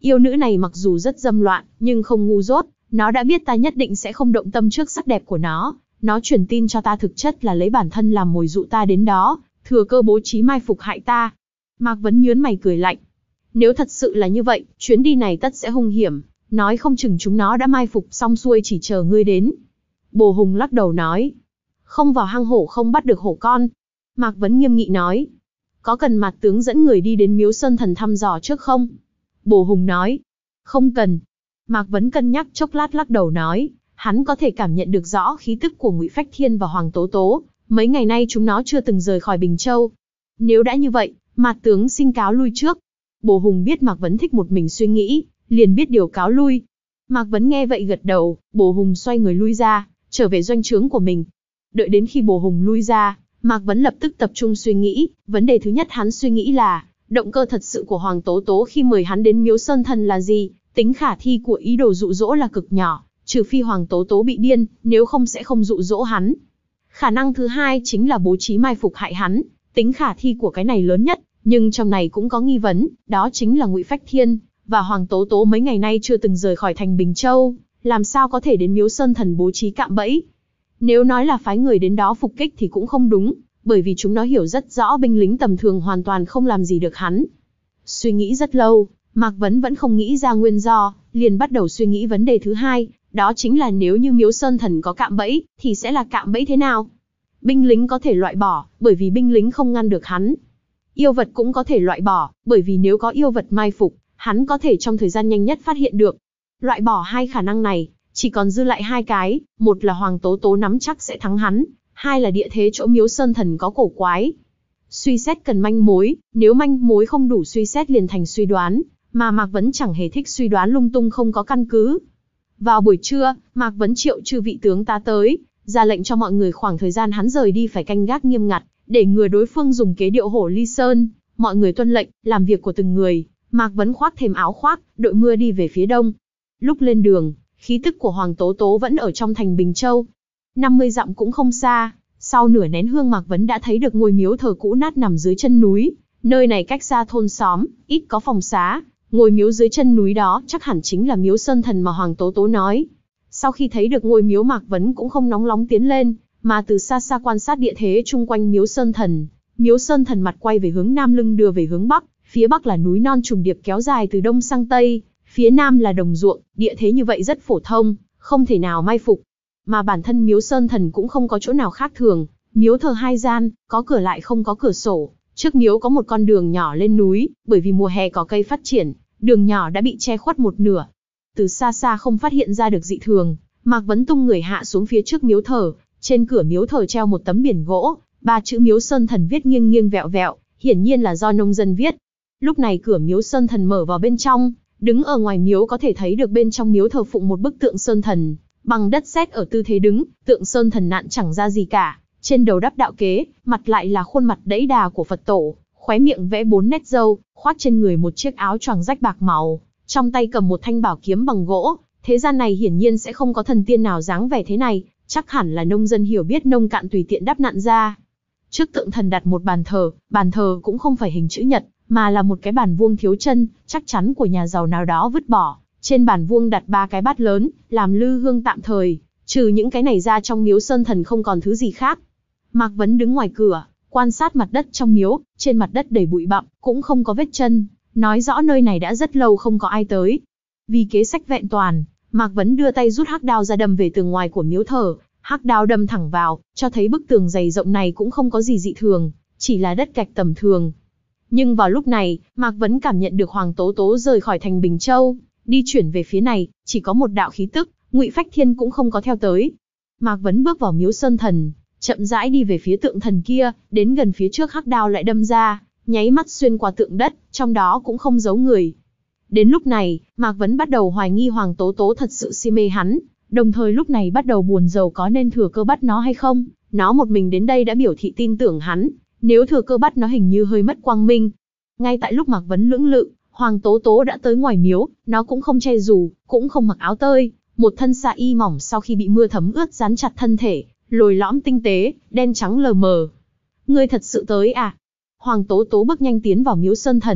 Yêu nữ này mặc dù rất dâm loạn, nhưng không ngu dốt, nó đã biết ta nhất định sẽ không động tâm trước sắc đẹp của nó. Nó truyền tin cho ta thực chất là lấy bản thân làm mồi dụ ta đến đó, thừa cơ bố trí mai phục hại ta. Mạc Vấn nhướng mày cười lạnh. Nếu thật sự là như vậy, chuyến đi này tất sẽ hung hiểm, nói không chừng chúng nó đã mai phục xong xuôi chỉ chờ ngươi đến. Bồ Hùng lắc đầu nói. Không vào hang hổ không bắt được hổ con. Mạc Vấn nghiêm nghị nói. Có cần Mạt tướng dẫn người đi đến Miếu Sơn Thần thăm dò trước không? Bồ Hùng nói. Không cần. Mạc Vấn cân nhắc chốc lát lắc đầu nói. Hắn có thể cảm nhận được rõ khí tức của Ngụy Phách Thiên và Hoàng Tố Tố. Mấy ngày nay chúng nó chưa từng rời khỏi Bình Châu. Nếu đã như vậy, Mạt tướng xin cáo lui trước. Bồ Hùng biết Mạc Vấn thích một mình suy nghĩ, liền biết điều cáo lui. Mạc Vấn nghe vậy gật đầu, Bồ Hùng xoay người lui ra, trở về doanh trướng của mình. Đợi đến khi Bồ Hùng lui ra, Mạc Vấn lập tức tập trung suy nghĩ. Vấn đề thứ nhất hắn suy nghĩ là, động cơ thật sự của Hoàng Tố Tố khi mời hắn đến Miếu Sơn Thần là gì? Tính khả thi của ý đồ dụ dỗ là cực nhỏ, trừ phi Hoàng Tố Tố bị điên, nếu không sẽ không dụ dỗ hắn. Khả năng thứ hai chính là bố trí mai phục hại hắn. Tính khả thi của cái này lớn nhất, nhưng trong này cũng có nghi vấn, đó chính là Ngụy Phách Thiên và Hoàng Tố Tố mấy ngày nay chưa từng rời khỏi thành Bình Châu, làm sao có thể đến Miếu Sơn Thần bố trí cạm bẫy. Nếu nói là phái người đến đó phục kích thì cũng không đúng, bởi vì chúng nó hiểu rất rõ binh lính tầm thường hoàn toàn không làm gì được hắn. Suy nghĩ rất lâu, Mạc Vấn vẫn không nghĩ ra nguyên do, liền bắt đầu suy nghĩ vấn đề thứ hai, đó chính là nếu như Miếu Sơn Thần có cạm bẫy, thì sẽ là cạm bẫy thế nào? Binh lính có thể loại bỏ, bởi vì binh lính không ngăn được hắn. Yêu vật cũng có thể loại bỏ, bởi vì nếu có yêu vật mai phục, hắn có thể trong thời gian nhanh nhất phát hiện được. Loại bỏ hai khả năng này, chỉ còn dư lại hai cái, một là Hoàng Tố Tố nắm chắc sẽ thắng hắn, hai là địa thế chỗ Miếu Sơn Thần có cổ quái. Suy xét cần manh mối, nếu manh mối không đủ suy xét liền thành suy đoán, mà Mạc Vấn chẳng hề thích suy đoán lung tung không có căn cứ. Vào buổi trưa, Mạc Vấn triệu chư vị tướng tá tới, ra lệnh cho mọi người khoảng thời gian hắn rời đi phải canh gác nghiêm ngặt, để ngừa đối phương dùng kế điệu hổ ly sơn. Mọi người tuân lệnh, làm việc của từng người. Mạc Vấn khoác thêm áo khoác, đội mưa đi về phía đông. Lúc lên đường, khí tức của Hoàng Tố Tố vẫn ở trong thành Bình Châu. năm mươi dặm cũng không xa, sau nửa nén hương Mạc Vấn đã thấy được ngôi miếu thờ cũ nát nằm dưới chân núi. Nơi này cách xa thôn xóm, ít có phòng xá. Ngôi miếu dưới chân núi đó chắc hẳn chính là Miếu Sơn Thần mà Hoàng Tố Tố nói. Sau khi thấy được ngôi miếu, Mạc Vấn cũng không nóng nóng tiến lên, mà từ xa xa quan sát địa thế chung quanh Miếu Sơn Thần. Miếu Sơn Thần mặt quay về hướng nam, lưng đưa về hướng bắc, phía bắc là núi non trùng điệp kéo dài từ đông sang tây, phía nam là đồng ruộng, địa thế như vậy rất phổ thông, không thể nào mai phục. Mà bản thân Miếu Sơn Thần cũng không có chỗ nào khác thường, miếu thờ hai gian, có cửa lại không có cửa sổ. Trước miếu có một con đường nhỏ lên núi, bởi vì mùa hè có cây phát triển, đường nhỏ đã bị che khuất một nửa. Từ xa xa không phát hiện ra được dị thường, Mạc Vấn tung người hạ xuống phía trước miếu thờ. Trên cửa miếu thờ treo một tấm biển gỗ, ba chữ Miếu Sơn Thần viết nghiêng nghiêng vẹo vẹo, hiển nhiên là do nông dân viết. Lúc này cửa Miếu Sơn Thần mở vào bên trong, đứng ở ngoài miếu có thể thấy được bên trong miếu thờ phụng một bức tượng Sơn Thần, bằng đất sét ở tư thế đứng, tượng Sơn Thần nặn chẳng ra gì cả, trên đầu đắp đạo kế, mặt lại là khuôn mặt đẫy đà của Phật tổ, khóe miệng vẽ bốn nét râu, khoác trên người một chiếc áo choàng rách bạc màu, trong tay cầm một thanh bảo kiếm bằng gỗ. Thế gian này hiển nhiên sẽ không có thần tiên nào dáng vẻ thế này, chắc hẳn là nông dân hiểu biết nông cạn tùy tiện đắp nặn ra. Trước tượng thần đặt một bàn thờ, bàn thờ cũng không phải hình chữ nhật, mà là một cái bàn vuông thiếu chân, chắc chắn của nhà giàu nào đó vứt bỏ. Trên bàn vuông đặt ba cái bát lớn, làm lư hương tạm thời, trừ những cái này ra trong Miếu Sơn Thần không còn thứ gì khác. Mạc Vấn đứng ngoài cửa, quan sát mặt đất trong miếu, trên mặt đất đầy bụi bặm, cũng không có vết chân, nói rõ nơi này đã rất lâu không có ai tới. Vì kế sách vẹn toàn, Mạc Vấn đưa tay rút hắc đao ra đâm về tường ngoài của miếu thờ. Hắc đao đâm thẳng vào, cho thấy bức tường dày rộng này cũng không có gì dị thường, chỉ là đất gạch tầm thường. Nhưng vào lúc này, Mạc Vấn cảm nhận được Hoàng Tố Tố rời khỏi thành Bình Châu, đi chuyển về phía này, chỉ có một đạo khí tức, Ngụy Phách Thiên cũng không có theo tới. Mạc Vấn bước vào Miếu Sơn Thần, chậm rãi đi về phía tượng thần kia, đến gần phía trước hắc đao lại đâm ra, nháy mắt xuyên qua tượng đất, trong đó cũng không giấu người. Đến lúc này, Mạc Vấn bắt đầu hoài nghi Hoàng Tố Tố thật sự si mê hắn, đồng thời lúc này bắt đầu buồn rầu có nên thừa cơ bắt nó hay không. Nó một mình đến đây đã biểu thị tin tưởng hắn, nếu thừa cơ bắt nó hình như hơi mất quang minh. Ngay tại lúc Mạc Vấn lưỡng lự, Hoàng Tố Tố đã tới ngoài miếu, nó cũng không che dù, cũng không mặc áo tơi, một thân sa y mỏng sau khi bị mưa thấm ướt dán chặt thân thể, lồi lõm tinh tế, đen trắng lờ mờ. Ngươi thật sự tới à? Hoàng Tố Tố bước nhanh tiến vào Miếu Sơn Thần,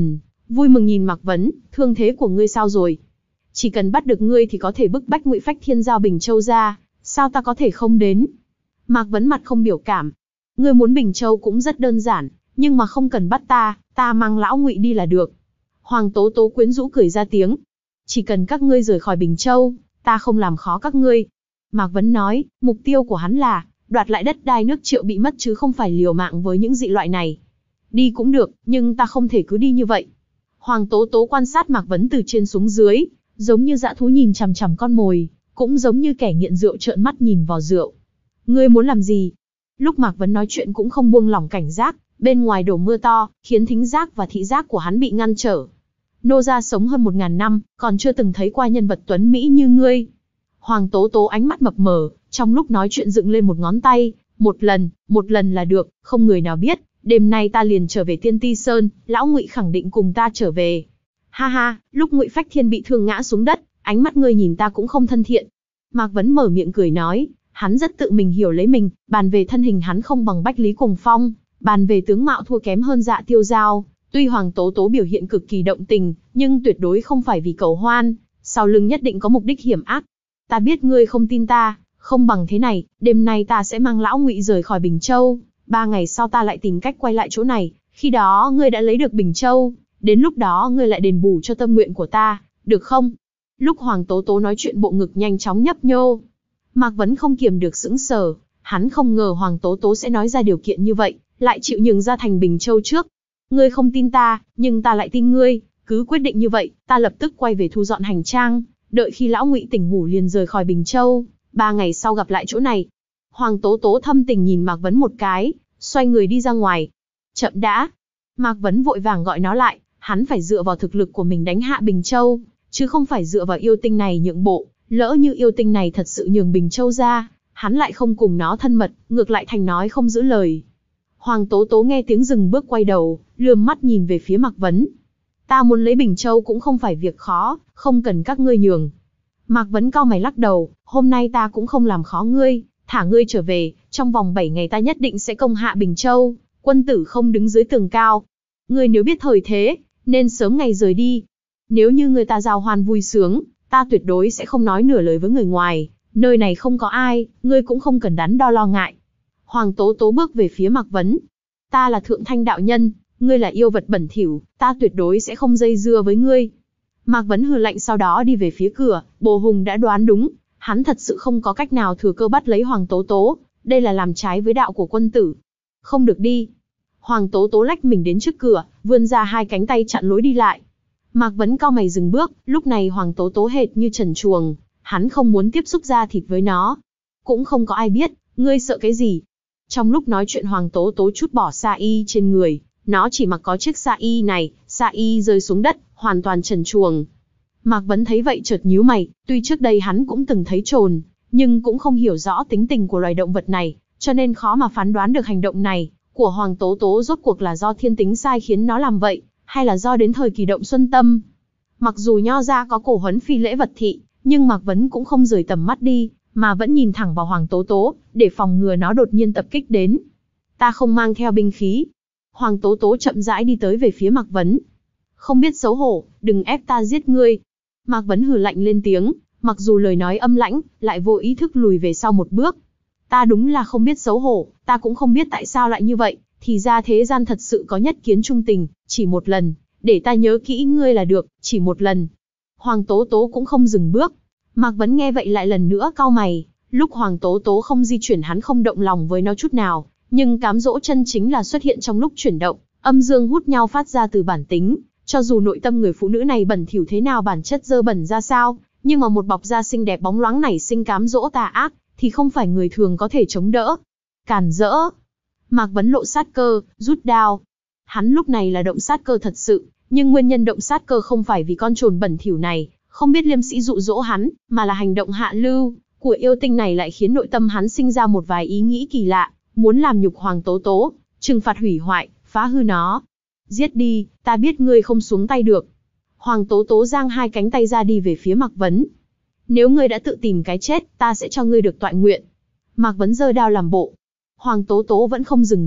vui mừng nhìn Mạc Vấn, thương thế của ngươi sao rồi? Chỉ cần bắt được ngươi thì có thể bức bách Ngụy Phách Thiên giao Bình Châu ra, sao ta có thể không đến? Mạc Vấn mặt không biểu cảm. Ngươi muốn Bình Châu cũng rất đơn giản, nhưng mà không cần bắt ta, ta mang lão Ngụy đi là được. Hoàng Tố Tố quyến rũ cười ra tiếng. Chỉ cần các ngươi rời khỏi Bình Châu, ta không làm khó các ngươi. Mạc Vấn nói, mục tiêu của hắn là đoạt lại đất đai nước Triệu bị mất chứ không phải liều mạng với những dị loại này. Đi cũng được, nhưng ta không thể cứ đi như vậy. Hoàng Tố Tố quan sát Mạc Vấn từ trên xuống dưới, giống như dã thú nhìn chằm chằm con mồi, cũng giống như kẻ nghiện rượu trợn mắt nhìn vào rượu. Ngươi muốn làm gì? Lúc Mạc Vấn nói chuyện cũng không buông lỏng cảnh giác, bên ngoài đổ mưa to, khiến thính giác và thị giác của hắn bị ngăn trở. Nô gia sống hơn một ngàn năm, còn chưa từng thấy qua nhân vật tuấn Mỹ như ngươi. Hoàng Tố Tố ánh mắt mập mờ, trong lúc nói chuyện dựng lên một ngón tay, một lần, một lần là được, không người nào biết, đêm nay ta liền trở về Tiên Ti Sơn, lão Ngụy khẳng định cùng ta trở về. Ha ha, lúc Ngụy Phách Thiên bị thương ngã xuống đất, ánh mắt ngươi nhìn ta cũng không thân thiện. Mạc Vấn mở miệng cười nói, hắn rất tự mình hiểu lấy mình, bàn về thân hình hắn không bằng Bách Lý Cuồng Phong, bàn về tướng mạo thua kém hơn Dạ Tiêu Giao. Tuy Hoàng Tố Tố biểu hiện cực kỳ động tình, nhưng tuyệt đối không phải vì cầu hoan, sau lưng nhất định có mục đích hiểm ác. Ta biết ngươi không tin ta, không bằng thế này, đêm nay ta sẽ mang lão Ngụy rời khỏi Bình Châu, ba ngày sau ta lại tìm cách quay lại chỗ này, khi đó ngươi đã lấy được Bình Châu, đến lúc đó ngươi lại đền bù cho tâm nguyện của ta, được không? Lúc Hoàng Tố Tố nói chuyện bộ ngực nhanh chóng nhấp nhô. Mạc Vấn không kiềm được sững sờ, hắn không ngờ Hoàng Tố Tố sẽ nói ra điều kiện như vậy, lại chịu nhường ra thành Bình Châu trước. Ngươi không tin ta, nhưng ta lại tin ngươi, cứ quyết định như vậy, ta lập tức quay về thu dọn hành trang, đợi khi lão Ngụy tỉnh ngủ liền rời khỏi Bình Châu, ba ngày sau gặp lại chỗ này. Hoàng Tố Tố thâm tình nhìn Mạc Vấn một cái, xoay người đi ra ngoài. Chậm đã. Mạc Vấn vội vàng gọi nó lại, hắn phải dựa vào thực lực của mình đánh hạ Bình Châu, chứ không phải dựa vào yêu tinh này nhượng bộ. Lỡ như yêu tinh này thật sự nhường Bình Châu ra, hắn lại không cùng nó thân mật, ngược lại thành nói không giữ lời. Hoàng Tố Tố nghe tiếng dừng bước quay đầu, lườm mắt nhìn về phía Mạc Vấn. Ta muốn lấy Bình Châu cũng không phải việc khó, không cần các ngươi nhường. Mạc Vấn cau mày lắc đầu, hôm nay ta cũng không làm khó ngươi, thả ngươi trở về, trong vòng bảy ngày ta nhất định sẽ công hạ Bình Châu, quân tử không đứng dưới tường cao. Ngươi nếu biết thời thế, nên sớm ngày rời đi. Nếu như người ta giao hoan vui sướng, ta tuyệt đối sẽ không nói nửa lời với người ngoài, nơi này không có ai, ngươi cũng không cần đắn đo lo ngại. Hoàng Tố Tố bước về phía Mạc Vấn. Ta là thượng thanh đạo nhân, ngươi là yêu vật bẩn thỉu, ta tuyệt đối sẽ không dây dưa với ngươi. Mạc Vấn hừ lạnh sau đó đi về phía cửa, Bồ Hùng đã đoán đúng, hắn thật sự không có cách nào thừa cơ bắt lấy Hoàng Tố Tố, đây là làm trái với đạo của quân tử. Không được đi. Hoàng Tố Tố lách mình đến trước cửa, vươn ra hai cánh tay chặn lối đi lại. Mạc Vấn cau mày dừng bước, lúc này Hoàng Tố Tố hệt như trần truồng, hắn không muốn tiếp xúc da thịt với nó. Cũng không có ai biết, ngươi sợ cái gì. Trong lúc nói chuyện Hoàng Tố Tố chút bỏ sa y trên người, nó chỉ mặc có chiếc sa y này, sa y rơi xuống đất, hoàn toàn trần truồng. Mạc Vấn thấy vậy chợt nhíu mày, tuy trước đây hắn cũng từng thấy trồn, nhưng cũng không hiểu rõ tính tình của loài động vật này, cho nên khó mà phán đoán được hành động này của Hoàng Tố Tố rốt cuộc là do thiên tính sai khiến nó làm vậy, hay là do đến thời kỳ động xuân tâm. Mặc dù nho gia có cổ huấn phi lễ vật thị, nhưng Mạc Vấn cũng không rời tầm mắt đi, mà vẫn nhìn thẳng vào Hoàng Tố Tố, để phòng ngừa nó đột nhiên tập kích đến. Ta không mang theo binh khí. Hoàng Tố Tố chậm rãi đi tới về phía Mạc Vấn. Không biết xấu hổ, đừng ép ta giết ngươi. Mạc Vấn hừ lạnh lên tiếng, mặc dù lời nói âm lãnh, lại vô ý thức lùi về sau một bước. Ta đúng là không biết xấu hổ, ta cũng không biết tại sao lại như vậy, thì ra thế gian thật sự có nhất kiến trung tình, chỉ một lần, để ta nhớ kỹ ngươi là được, chỉ một lần. Hoàng Tố Tố cũng không dừng bước. Mạc Vấn nghe vậy lại lần nữa cau mày, lúc Hoàng Tố Tố không di chuyển hắn không động lòng với nó chút nào, nhưng cám dỗ chân chính là xuất hiện trong lúc chuyển động, âm dương hút nhau phát ra từ bản tính, cho dù nội tâm người phụ nữ này bẩn thỉu thế nào bản chất dơ bẩn ra sao, nhưng mà một bọc da xinh đẹp bóng loáng nảy sinh cám dỗ tà ác, thì không phải người thường có thể chống đỡ. Càn rỡ. Mạc Vấn lộ sát cơ, rút đao. Hắn lúc này là động sát cơ thật sự, nhưng nguyên nhân động sát cơ không phải vì con trồn bẩn thỉu này, không biết liêm sĩ dụ dỗ hắn, mà là hành động hạ lưu của yêu tinh này lại khiến nội tâm hắn sinh ra một vài ý nghĩ kỳ lạ, muốn làm nhục Hoàng Tố Tố, trừng phạt hủy hoại, phá hư nó. Giết đi, ta biết ngươi không xuống tay được. Hoàng Tố Tố giang hai cánh tay ra đi về phía Mạc Vấn. Nếu ngươi đã tự tìm cái chết, ta sẽ cho ngươi được toại nguyện. Mạc Vấn giơ đao làm bộ. Hoàng Tố Tố vẫn không dừng bước,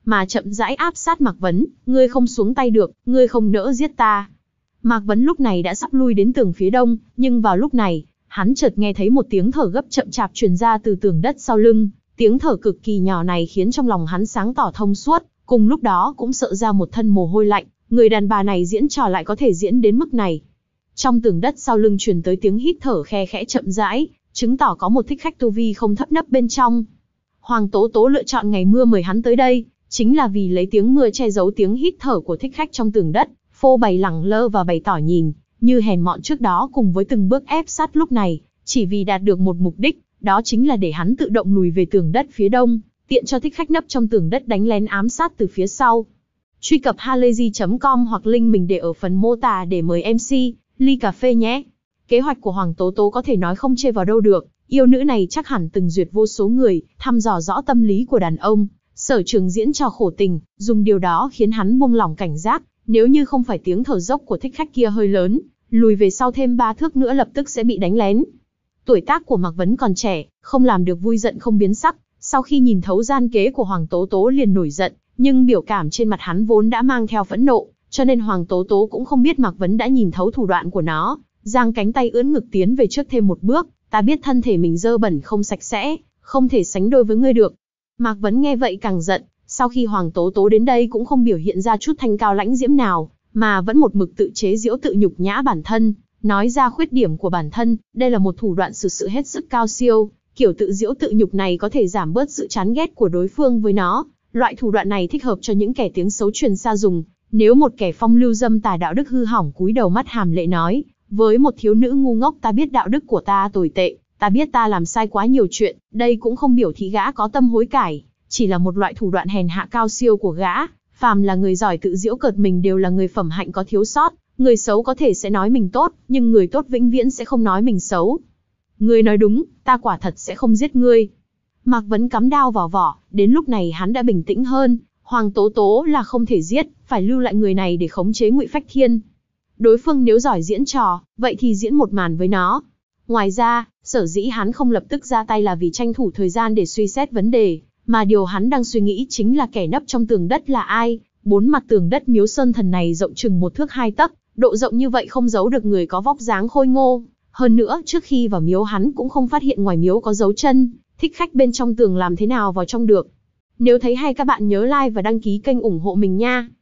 mà chậm rãi áp sát Mạc Vấn, ngươi không xuống tay được, ngươi không nỡ giết ta. Mạc Vấn lúc này đã sắp lui đến tường phía đông, nhưng vào lúc này, hắn chợt nghe thấy một tiếng thở gấp chậm chạp truyền ra từ tường đất sau lưng. Tiếng thở cực kỳ nhỏ này khiến trong lòng hắn sáng tỏ thông suốt, cùng lúc đó cũng sợ ra một thân mồ hôi lạnh, người đàn bà này diễn trò lại có thể diễn đến mức này. Trong tường đất sau lưng truyền tới tiếng hít thở khe khẽ chậm rãi, chứng tỏ có một thích khách tu vi không thấp nấp bên trong. Hoàng Tố Tố lựa chọn ngày mưa mời hắn tới đây, chính là vì lấy tiếng mưa che giấu tiếng hít thở của thích khách trong tường đất, phô bày lẳng lơ và bày tỏ nhìn, như hèn mọn trước đó cùng với từng bước ép sát lúc này, chỉ vì đạt được một mục đích, đó chính là để hắn tự động lùi về tường đất phía đông, tiện cho thích khách nấp trong tường đất đánh lén ám sát từ phía sau. Truy cập halayzi chấm com hoặc link mình để ở phần mô tả để mời em xê, ly cà phê nhé. Kế hoạch của Hoàng Tố Tố có thể nói không chê vào đâu được, yêu nữ này chắc hẳn từng duyệt vô số người, thăm dò rõ tâm lý của đàn ông, sở trường diễn trò khổ tình, dùng điều đó khiến hắn buông lỏng cảnh giác, nếu như không phải tiếng thở dốc của thích khách kia hơi lớn, lùi về sau thêm ba thước nữa lập tức sẽ bị đánh lén. Tuổi tác của Mạc Vấn còn trẻ, không làm được vui giận không biến sắc, sau khi nhìn thấu gian kế của Hoàng Tố Tố liền nổi giận, nhưng biểu cảm trên mặt hắn vốn đã mang theo phẫn nộ, cho nên Hoàng Tố Tố cũng không biết Mạc Vấn đã nhìn thấu thủ đoạn của nó, giang cánh tay ưỡn ngực tiến về trước thêm một bước, ta biết thân thể mình dơ bẩn không sạch sẽ, không thể sánh đôi với ngươi được. Mạc Vấn nghe vậy càng giận, sau khi Hoàng Tố Tố đến đây cũng không biểu hiện ra chút thanh cao lãnh diễm nào, mà vẫn một mực tự chế giễu tự nhục nhã bản thân, nói ra khuyết điểm của bản thân, đây là một thủ đoạn xử sự hết sức cao siêu, kiểu tự giễu tự nhục này có thể giảm bớt sự chán ghét của đối phương với nó, loại thủ đoạn này thích hợp cho những kẻ tiếng xấu truyền xa dùng, nếu một kẻ phong lưu dâm tà đạo đức hư hỏng cúi đầu mắt hàm lệ nói, với một thiếu nữ ngu ngốc ta biết đạo đức của ta tồi tệ, ta biết ta làm sai quá nhiều chuyện, đây cũng không biểu thị gã có tâm hối cải, chỉ là một loại thủ đoạn hèn hạ cao siêu của gã, phàm là người giỏi tự giễu cợt mình đều là người phẩm hạnh có thiếu sót, người xấu có thể sẽ nói mình tốt, nhưng người tốt vĩnh viễn sẽ không nói mình xấu. Ngươi nói đúng, ta quả thật sẽ không giết ngươi. Mạc Vấn cắm đao vào vỏ, đến lúc này hắn đã bình tĩnh hơn, Hoàng Tố Tố là không thể giết, phải lưu lại người này để khống chế Ngụy Phách Thiên. Đối phương nếu giỏi diễn trò, vậy thì diễn một màn với nó. Ngoài ra, sở dĩ hắn không lập tức ra tay là vì tranh thủ thời gian để suy xét vấn đề, mà điều hắn đang suy nghĩ chính là kẻ nấp trong tường đất là ai. Bốn mặt tường đất Miếu Sơn Thần này rộng chừng một thước hai tấc, độ rộng như vậy không giấu được người có vóc dáng khôi ngô. Hơn nữa, trước khi vào miếu hắn cũng không phát hiện ngoài miếu có dấu chân, thích khách bên trong tường làm thế nào vào trong được. Nếu thấy hay các bạn nhớ like và đăng ký kênh ủng hộ mình nha.